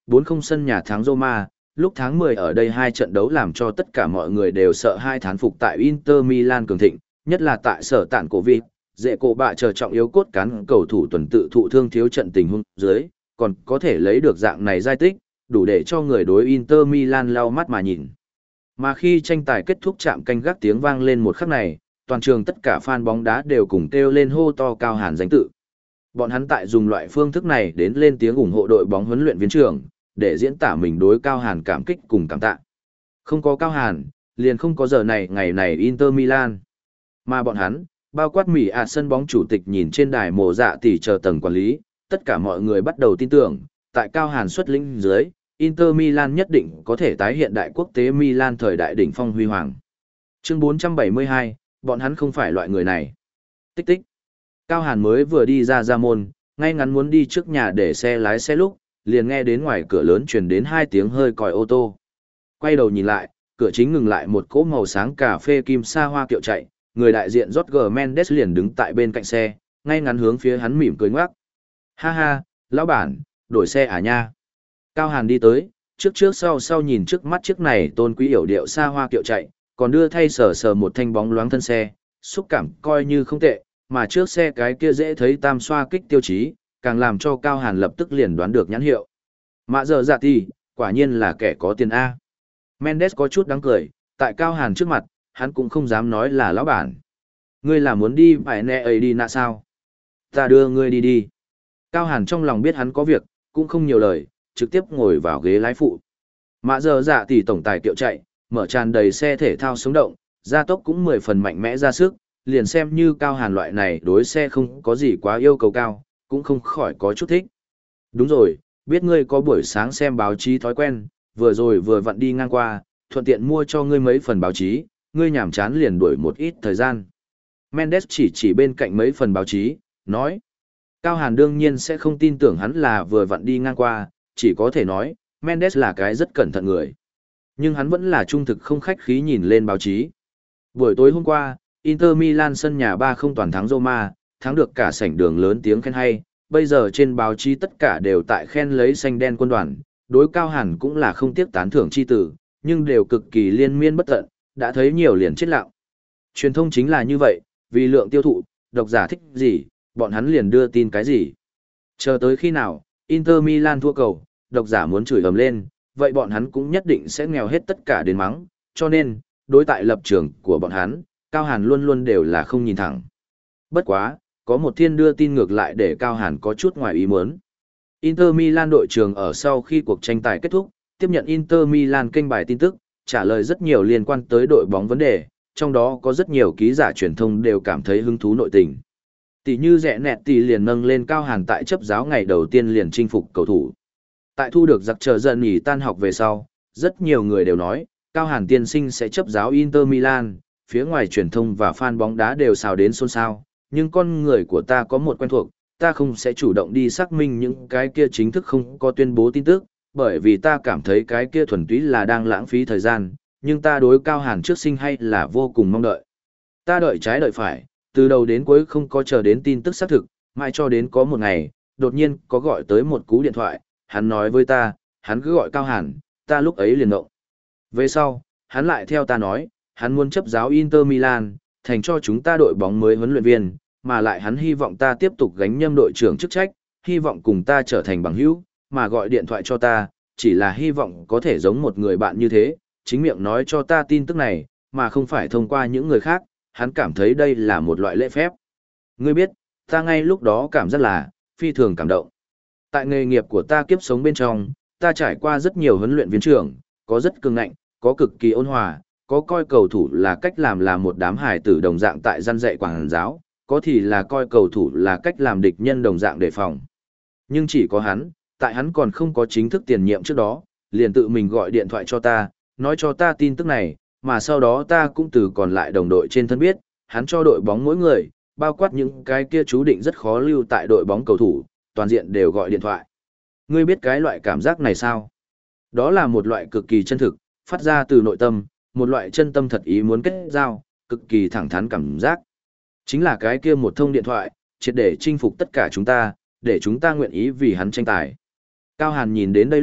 bốn không sân nhà thắng Roma, lúc tháng mười ở đây hai trận đấu làm cho tất cả mọi người đều sợ hai thán phục tại Inter Milan cường thịnh, nhất là tại sở tản cổ vị, dễ cổ bạ chờ trọng yếu cốt cán cầu thủ tuần tự thụ thương thiếu trận tình huống dưới, còn có thể lấy được dạng này giai tích, đủ để cho người đối Inter Milan lau mắt mà nhìn. Mà khi tranh tài kết thúc chạm canh gác tiếng vang lên một khắc này, toàn trường tất cả fan bóng đá đều cùng kêu lên hô to Cao Hàn danh tự. Bọn hắn tại dùng loại phương thức này đến lên tiếng ủng hộ đội bóng huấn luyện viên trưởng, để diễn tả mình đối Cao Hàn cảm kích cùng cảm tạ. Không có Cao Hàn, liền không có giờ này ngày này Inter Milan. Mà bọn hắn, bao quát Mỹ ạ sân bóng chủ tịch nhìn trên đài mồ dạ tỷ chờ tầng quản lý, tất cả mọi người bắt đầu tin tưởng, tại Cao Hàn xuất lĩnh dưới, Inter Milan nhất định có thể tái hiện đại quốc tế Milan thời đại đỉnh phong huy hoàng. Chương bốn trăm bảy mươi hai, bọn hắn không phải loại người này. Tích tích. Cao Hàn mới vừa đi ra ra môn, ngay ngắn muốn đi trước nhà để xe lái xe lúc, liền nghe đến ngoài cửa lớn truyền đến hai tiếng hơi còi ô tô. Quay đầu nhìn lại, cửa chính ngừng lại một cỗ màu sáng cà phê kim sa hoa kiệu chạy, người đại diện Jorge Mendes liền đứng tại bên cạnh xe, ngay ngắn hướng phía hắn mỉm cười ngoác. Ha ha, lão bản, đổi xe à nha. Cao Hàn đi tới, trước trước sau sau nhìn trước mắt chiếc này tôn quý yểu điệu xa hoa kiệu chạy, còn đưa thay sờ sờ một thanh bóng loáng thân xe, xúc cảm coi như không tệ, mà trước xe cái kia dễ thấy tam xoa kích tiêu chí, càng làm cho Cao Hàn lập tức liền đoán được nhãn hiệu. Mạ giờ dạ thì, quả nhiên là kẻ có tiền A. Mendes có chút đáng cười, tại Cao Hàn trước mặt, hắn cũng không dám nói là lão bản. Ngươi là muốn đi phải nè ấy đi nạ sao? Ta đưa ngươi đi đi. Cao Hàn trong lòng biết hắn có việc, cũng không nhiều lời, trực tiếp ngồi vào ghế lái phụ. Mạ giờ dạ thì tổng tài kiệu chạy, mở tràn đầy xe thể thao sống động, gia tốc cũng mười phần mạnh mẽ ra sức, liền xem như Cao Hàn loại này đối xe không có gì quá yêu cầu cao, cũng không khỏi có chút thích. Đúng rồi, biết ngươi có buổi sáng xem báo chí thói quen, vừa rồi vừa vặn đi ngang qua, thuận tiện mua cho ngươi mấy phần báo chí, ngươi nhàm chán liền đuổi một ít thời gian. Mendes chỉ chỉ bên cạnh mấy phần báo chí, nói. Cao Hàn đương nhiên sẽ không tin tưởng hắn là vừa vặn đi ngang qua, chỉ có thể nói, Mendes là cái rất cẩn thận người. Nhưng hắn vẫn là trung thực không khách khí nhìn lên báo chí. Buổi tối hôm qua, Inter Milan sân nhà ba không toàn thắng Roma, thắng được cả sảnh đường lớn tiếng khen hay, bây giờ trên báo chí tất cả đều tại khen lấy xanh đen quân đoàn, đối Cao Hàn cũng là không tiếc tán thưởng chi tử, nhưng đều cực kỳ liên miên bất tận, đã thấy nhiều liền chết lặng. Truyền thông chính là như vậy, vì lượng tiêu thụ, độc giả thích gì, bọn hắn liền đưa tin cái gì. Chờ tới khi nào, Inter Milan thua cầu, độc giả muốn chửi ầm lên, vậy bọn hắn cũng nhất định sẽ nghèo hết tất cả đến mắng, cho nên, đối tại lập trường của bọn hắn, Cao Hàn luôn luôn đều là không nhìn thẳng. Bất quá, có một thiên đưa tin ngược lại để Cao Hàn có chút ngoài ý muốn. Inter Milan đội trưởng ở sau khi cuộc tranh tài kết thúc, tiếp nhận Inter Milan kênh bài tin tức, trả lời rất nhiều liên quan tới đội bóng vấn đề, trong đó có rất nhiều ký giả truyền thông đều cảm thấy hứng thú nội tình. Tỷ như rẽ nẹt tỷ liền nâng lên Cao Hàn tại chấp giáo ngày đầu tiên liền chinh phục cầu thủ. Tại thu được giặc chờ dần nghỉ tan học về sau, rất nhiều người đều nói, Cao Hàn tiên sinh sẽ chấp giáo Inter Milan, phía ngoài truyền thông và fan bóng đá đều xào đến xôn xao, nhưng con người của ta có một quen thuộc, ta không sẽ chủ động đi xác minh những cái kia chính thức không có tuyên bố tin tức, bởi vì ta cảm thấy cái kia thuần túy là đang lãng phí thời gian, nhưng ta đối Cao Hàn trước sinh hay là vô cùng mong đợi. Ta đợi trái đợi phải, từ đầu đến cuối không có chờ đến tin tức xác thực, mãi cho đến có một ngày, đột nhiên có gọi tới một cú điện thoại, hắn nói với ta, hắn cứ gọi Cao Hàn, ta lúc ấy liền động. Về sau, hắn lại theo ta nói, hắn muốn chấp giáo Inter Milan, thành cho chúng ta đội bóng mới huấn luyện viên, mà lại hắn hy vọng ta tiếp tục gánh nhâm đội trưởng chức trách, hy vọng cùng ta trở thành bằng hữu, mà gọi điện thoại cho ta, chỉ là hy vọng có thể giống một người bạn như thế, chính miệng nói cho ta tin tức này, mà không phải thông qua những người khác, hắn cảm thấy đây là một loại lễ phép. Ngươi biết, ta ngay lúc đó cảm giác là, phi thường cảm động. Tại nghề nghiệp của ta kiếp sống bên trong, ta trải qua rất nhiều huấn luyện viên trưởng, có rất cường ngạnh, có cực kỳ ôn hòa, có coi cầu thủ là cách làm là một đám hài tử đồng dạng tại gian dạy quảng giáo, có thì là coi cầu thủ là cách làm địch nhân đồng dạng đề phòng. Nhưng chỉ có hắn, tại hắn còn không có chính thức tiền nhiệm trước đó, liền tự mình gọi điện thoại cho ta, nói cho ta tin tức này, mà sau đó ta cũng từ còn lại đồng đội trên thân biết, hắn cho đội bóng mỗi người, bao quát những cái kia chú định rất khó lưu tại đội bóng cầu thủ, toàn diện đều gọi điện thoại. Ngươi biết cái loại cảm giác này sao? Đó là một loại cực kỳ chân thực, phát ra từ nội tâm, một loại chân tâm thật ý muốn kết giao, cực kỳ thẳng thắn cảm giác. Chính là cái kia một thông điện thoại, triệt để chinh phục tất cả chúng ta, để chúng ta nguyện ý vì hắn tranh tài. Cao Hàn nhìn đến đây lúc,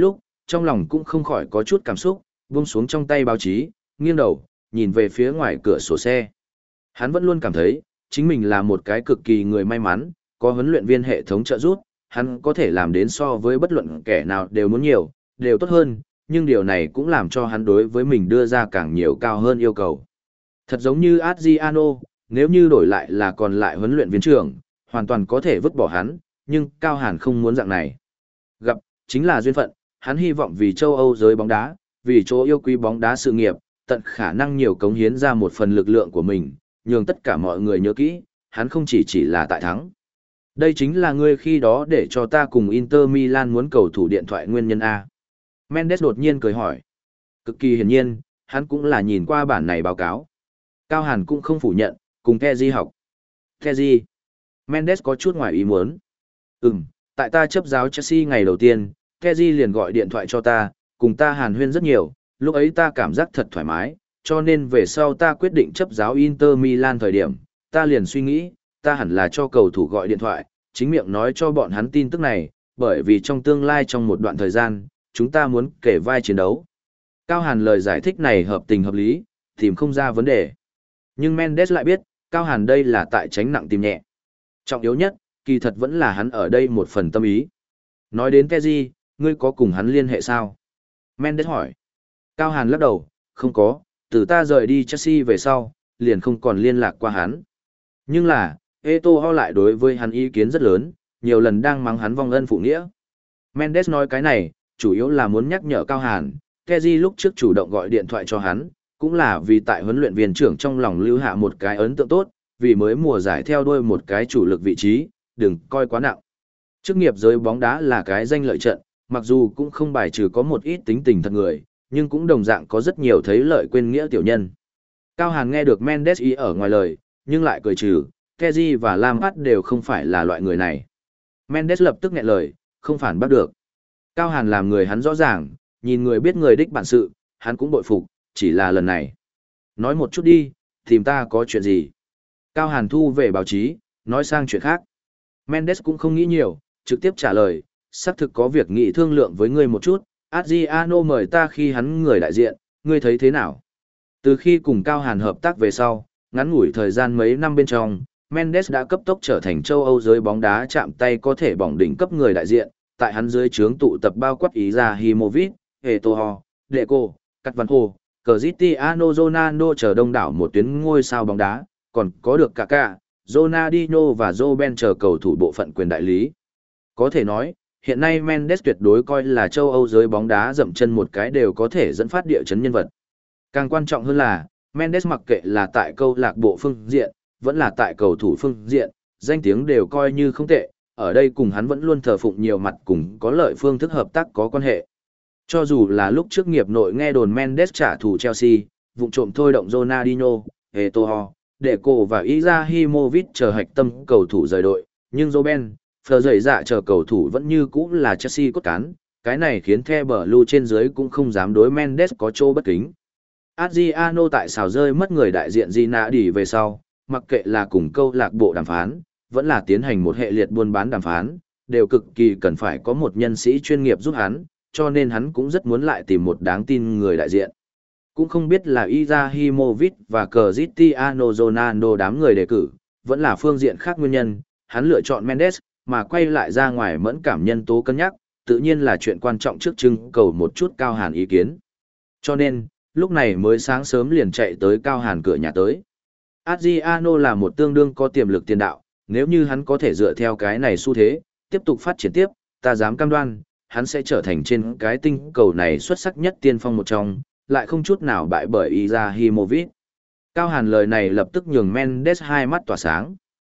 trong lòng cũng không khỏi có chút cảm xúc, buông xuống trong tay báo chí, nghiêng đầu, nhìn về phía ngoài cửa sổ xe. Hắn vẫn luôn cảm thấy, chính mình là một cái cực kỳ người may mắn, có huấn luyện viên hệ thống trợ giúp, hắn có thể làm đến so với bất luận kẻ nào đều muốn nhiều, đều tốt hơn, nhưng điều này cũng làm cho hắn đối với mình đưa ra càng nhiều cao hơn yêu cầu. Thật giống như Adriano, nếu như đổi lại là còn lại huấn luyện viên trưởng, hoàn toàn có thể vứt bỏ hắn, nhưng Cao Hàn không muốn dạng này. Gặp, chính là duyên phận, hắn hy vọng vì châu Âu giới bóng đá, vì chỗ yêu quý bóng đá sự nghiệp, tận khả năng nhiều cống hiến ra một phần lực lượng của mình, nhường tất cả mọi người nhớ kỹ, hắn không chỉ chỉ là tại thắng. Đây chính là ngươi khi đó để cho ta cùng Inter Milan muốn cầu thủ điện thoại nguyên nhân A. Mendes đột nhiên cười hỏi. Cực kỳ hiển nhiên, hắn cũng là nhìn qua bản này báo cáo. Cao Hàn cũng không phủ nhận, cùng Kezi học. Kezi. Mendes có chút ngoài ý muốn. Ừm, tại ta chấp giáo Chelsea ngày đầu tiên, Kezi liền gọi điện thoại cho ta, cùng ta hàn huyên rất nhiều, lúc ấy ta cảm giác thật thoải mái, cho nên về sau ta quyết định chấp giáo Inter Milan thời điểm, ta liền suy nghĩ, ta hẳn là cho cầu thủ gọi điện thoại, chính miệng nói cho bọn hắn tin tức này, bởi vì trong tương lai trong một đoạn thời gian, chúng ta muốn kể vai chiến đấu. Cao Hàn lời giải thích này hợp tình hợp lý, tìm không ra vấn đề. Nhưng Mendes lại biết, Cao Hàn đây là tại tránh nặng tìm nhẹ. Trọng yếu nhất, kỳ thật vẫn là hắn ở đây một phần tâm ý. Nói đến Kezi, ngươi có cùng hắn liên hệ sao? Mendes hỏi. Cao Hàn lắc đầu, không có, từ ta rời đi Chelsea về sau, liền không còn liên lạc qua hắn. Nhưng là, Eto'o lại đối với hắn ý kiến rất lớn, nhiều lần đang mắng hắn vong ân phụ nghĩa. Mendes nói cái này, chủ yếu là muốn nhắc nhở Cao Hàn, Kezi lúc trước chủ động gọi điện thoại cho hắn, cũng là vì tại huấn luyện viên trưởng trong lòng lưu hạ một cái ấn tượng tốt, vì mới mùa giải theo đuôi một cái chủ lực vị trí, đừng coi quá nặng. Chức nghiệp giới bóng đá là cái danh lợi trận, mặc dù cũng không bài trừ có một ít tính tình thật người, nhưng cũng đồng dạng có rất nhiều thấy lợi quên nghĩa tiểu nhân. Cao Hàn nghe được Mendes ý ở ngoài lời, nhưng lại cười trừ, Kezi và Lampard đều không phải là loại người này. Mendes lập tức nghẹn lời, không phản bác được. Cao Hàn làm người hắn rõ ràng, nhìn người biết người đích bản sự, hắn cũng bội phục, chỉ là lần này. Nói một chút đi, tìm ta có chuyện gì? Cao Hàn thu về báo chí, nói sang chuyện khác. Mendes cũng không nghĩ nhiều, trực tiếp trả lời, xác thực có việc nghị thương lượng với ngươi một chút, Adriano mời ta khi hắn người đại diện, ngươi thấy thế nào? Từ khi cùng Cao Hàn hợp tác về sau, ngắn ngủi thời gian mấy năm bên trong, Mendes đã cấp tốc trở thành châu Âu giới bóng đá chạm tay có thể bỏng đỉnh cấp người đại diện, tại hắn dưới trướng tụ tập bao quát ý ra Himovic, Eto'o, Deco, Cắt Văn Hồ, Cristiano Ronaldo chờ đông đảo một tuyến ngôi sao bóng đá, còn có được Kaká, Ronaldinho và Robben chờ cầu thủ bộ phận quyền đại lý. Có thể nói, hiện nay Mendes tuyệt đối coi là châu Âu giới bóng đá dậm chân một cái đều có thể dẫn phát địa chấn nhân vật. Càng quan trọng hơn là, Mendes mặc kệ là tại câu lạc bộ phương diện, vẫn là tại cầu thủ phương diện, danh tiếng đều coi như không tệ, ở đây cùng hắn vẫn luôn thờ phụng nhiều mặt cùng có lợi phương thức hợp tác có quan hệ. Cho dù là lúc trước nghiệp nội nghe đồn Mendes trả thù Chelsea, vụng trộm thôi động Ronaldinho, Eto'o, Deco và Izahimovic chờ hạch tâm cầu thủ rời đội, nhưng Robben, Phờ dậy dạ chờ cầu thủ vẫn như cũ là Chelsea cốt cán, cái này khiến The Blue trên dưới cũng không dám đối Mendes có chỗ bất kính. Adriano tại xào rơi mất người đại diện Ginardi về sau, mặc kệ là cùng câu lạc bộ đàm phán, vẫn là tiến hành một hệ liệt buôn bán đàm phán, đều cực kỳ cần phải có một nhân sĩ chuyên nghiệp giúp hắn, cho nên hắn cũng rất muốn lại tìm một đáng tin người đại diện. Cũng không biết là Izahimovic và Cristiano Ronaldo đám người đề cử, vẫn là phương diện khác nguyên nhân, hắn lựa chọn Mendes, mà quay lại ra ngoài mẫn cảm nhân tố cân nhắc, tự nhiên là chuyện quan trọng trước trưng cầu một chút Cao Hàn ý kiến. Cho nên, lúc này mới sáng sớm liền chạy tới Cao Hàn cửa nhà tới. Adriano là một tương đương có tiềm lực tiền đạo, nếu như hắn có thể dựa theo cái này xu thế, tiếp tục phát triển tiếp, ta dám cam đoan, hắn sẽ trở thành trên cái tinh cầu này xuất sắc nhất tiên phong một trong, lại không chút nào bại bởi Izahimovic. Cao Hàn lời này lập tức nhường Mendes hai mắt tỏa sáng.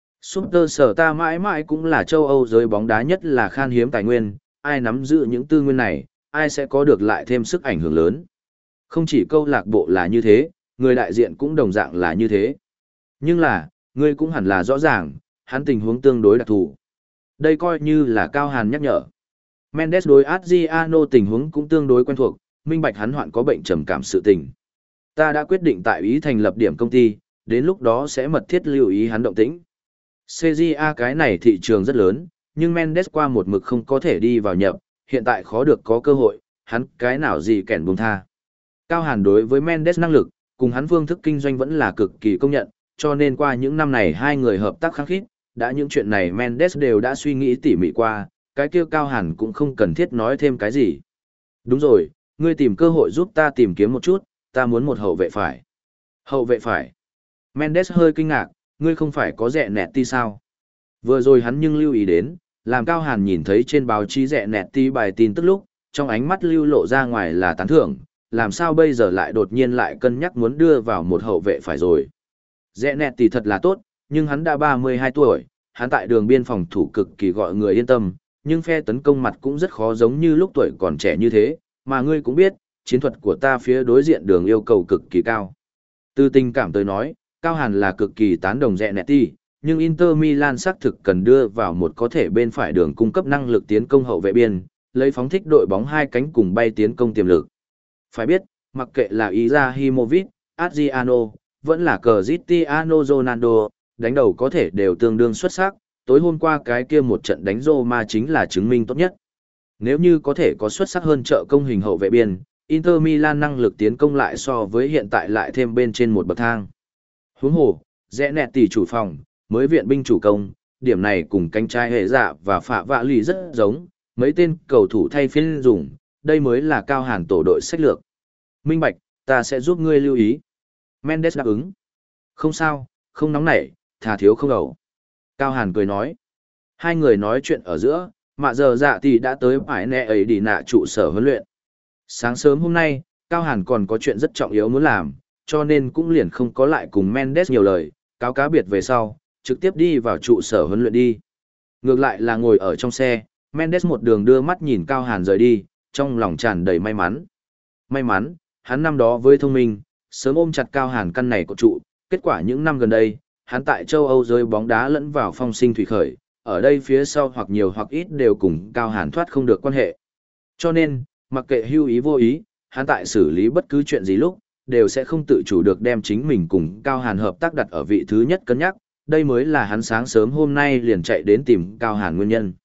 Super sở ta mãi mãi cũng là châu Âu giới bóng đá nhất là khan hiếm tài nguyên, ai nắm giữ những tư nguyên này, ai sẽ có được lại thêm sức ảnh hưởng lớn. Không chỉ câu lạc bộ là như thế, người đại diện cũng đồng dạng là như thế. Nhưng là, ngươi cũng hẳn là rõ ràng, hắn tình huống tương đối đặc thù. Đây coi như là Cao Hàn nhắc nhở. Mendes đối Adriano tình huống cũng tương đối quen thuộc, minh bạch hắn hoạn có bệnh trầm cảm sự tình. Ta đã quyết định tại ý thành lập điểm công ty, đến lúc đó sẽ mật thiết lưu ý hắn động tĩnh. xê giê a cái này thị trường rất lớn, nhưng Mendes qua một mực không có thể đi vào nhập, hiện tại khó được có cơ hội, hắn cái nào gì kẻn buông tha. Cao Hàn đối với Mendes năng lực, cùng hắn phương thức kinh doanh vẫn là cực kỳ công nhận, cho nên qua những năm này hai người hợp tác khăng khít, đã những chuyện này Mendes đều đã suy nghĩ tỉ mỉ qua, cái kia Cao Hàn cũng không cần thiết nói thêm cái gì. Đúng rồi, ngươi tìm cơ hội giúp ta tìm kiếm một chút, ta muốn một hậu vệ phải. Hậu vệ phải. Mendes hơi kinh ngạc, ngươi không phải có rẻ nẹt ti sao? Vừa rồi hắn nhưng lưu ý đến, làm Cao Hàn nhìn thấy trên báo chí rẻ nẹt ti bài tin tức lúc, trong ánh mắt lưu lộ ra ngoài là tán thưởng, làm sao bây giờ lại đột nhiên lại cân nhắc muốn đưa vào một hậu vệ phải rồi. Rẽ nẹt thì thật là tốt, nhưng hắn đã ba mươi hai tuổi, hắn tại đường biên phòng thủ cực kỳ gọi người yên tâm, nhưng phe tấn công mặt cũng rất khó giống như lúc tuổi còn trẻ như thế, mà ngươi cũng biết, chiến thuật của ta phía đối diện đường yêu cầu cực kỳ cao. Từ tình cảm tới nói, Cao Hàn là cực kỳ tán đồng rẽ nẹt ti, nhưng Inter Milan xác thực cần đưa vào một có thể bên phải đường cung cấp năng lực tiến công hậu vệ biên, lấy phóng thích đội bóng hai cánh cùng bay tiến công tiềm lực. Phải biết, mặc kệ là Izahimovic, Adriano, vẫn là Cristiano Ronaldo, đánh đầu có thể đều tương đương xuất sắc, tối hôm qua cái kia một trận đánh Roma chính là chứng minh tốt nhất. Nếu như có thể có xuất sắc hơn trợ công hình hậu vệ biên, Inter Milan năng lực tiến công lại so với hiện tại lại thêm bên trên một bậc thang. Huống hồ, rẽ nẹt tỷ chủ phòng, mới viện binh chủ công, điểm này cùng cánh trái hệ dạ và phạ vạ lì rất giống, mấy tên cầu thủ thay phiên dùng, đây mới là Cao Hàn tổ đội sách lược. Minh bạch, ta sẽ giúp ngươi lưu ý. Mendes đáp ứng. Không sao, không nóng nảy, thà thiếu không ẩu. Cao Hàn cười nói. Hai người nói chuyện ở giữa, mạ giờ dạ thì đã tới bãi nẹ ấy đi nạ trụ sở huấn luyện. Sáng sớm hôm nay, Cao Hàn còn có chuyện rất trọng yếu muốn làm, cho nên cũng liền không có lại cùng Mendes nhiều lời, cáo cá biệt về sau, trực tiếp đi vào trụ sở huấn luyện đi. Ngược lại là ngồi ở trong xe, Mendes một đường đưa mắt nhìn Cao Hàn rời đi, trong lòng tràn đầy may mắn. May mắn, hắn năm đó với thông minh, sớm ôm chặt Cao Hàn căn này của trụ, kết quả những năm gần đây, hắn tại châu Âu giới bóng đá lẫn vào phong sinh thủy khởi, ở đây phía sau hoặc nhiều hoặc ít đều cùng Cao Hàn thoát không được quan hệ. Cho nên, mặc kệ hưu ý vô ý, hắn tại xử lý bất cứ chuyện gì lúc, đều sẽ không tự chủ được đem chính mình cùng Cao Hàn hợp tác đặt ở vị thứ nhất cân nhắc, đây mới là hắn sáng sớm hôm nay liền chạy đến tìm Cao Hàn nguyên nhân.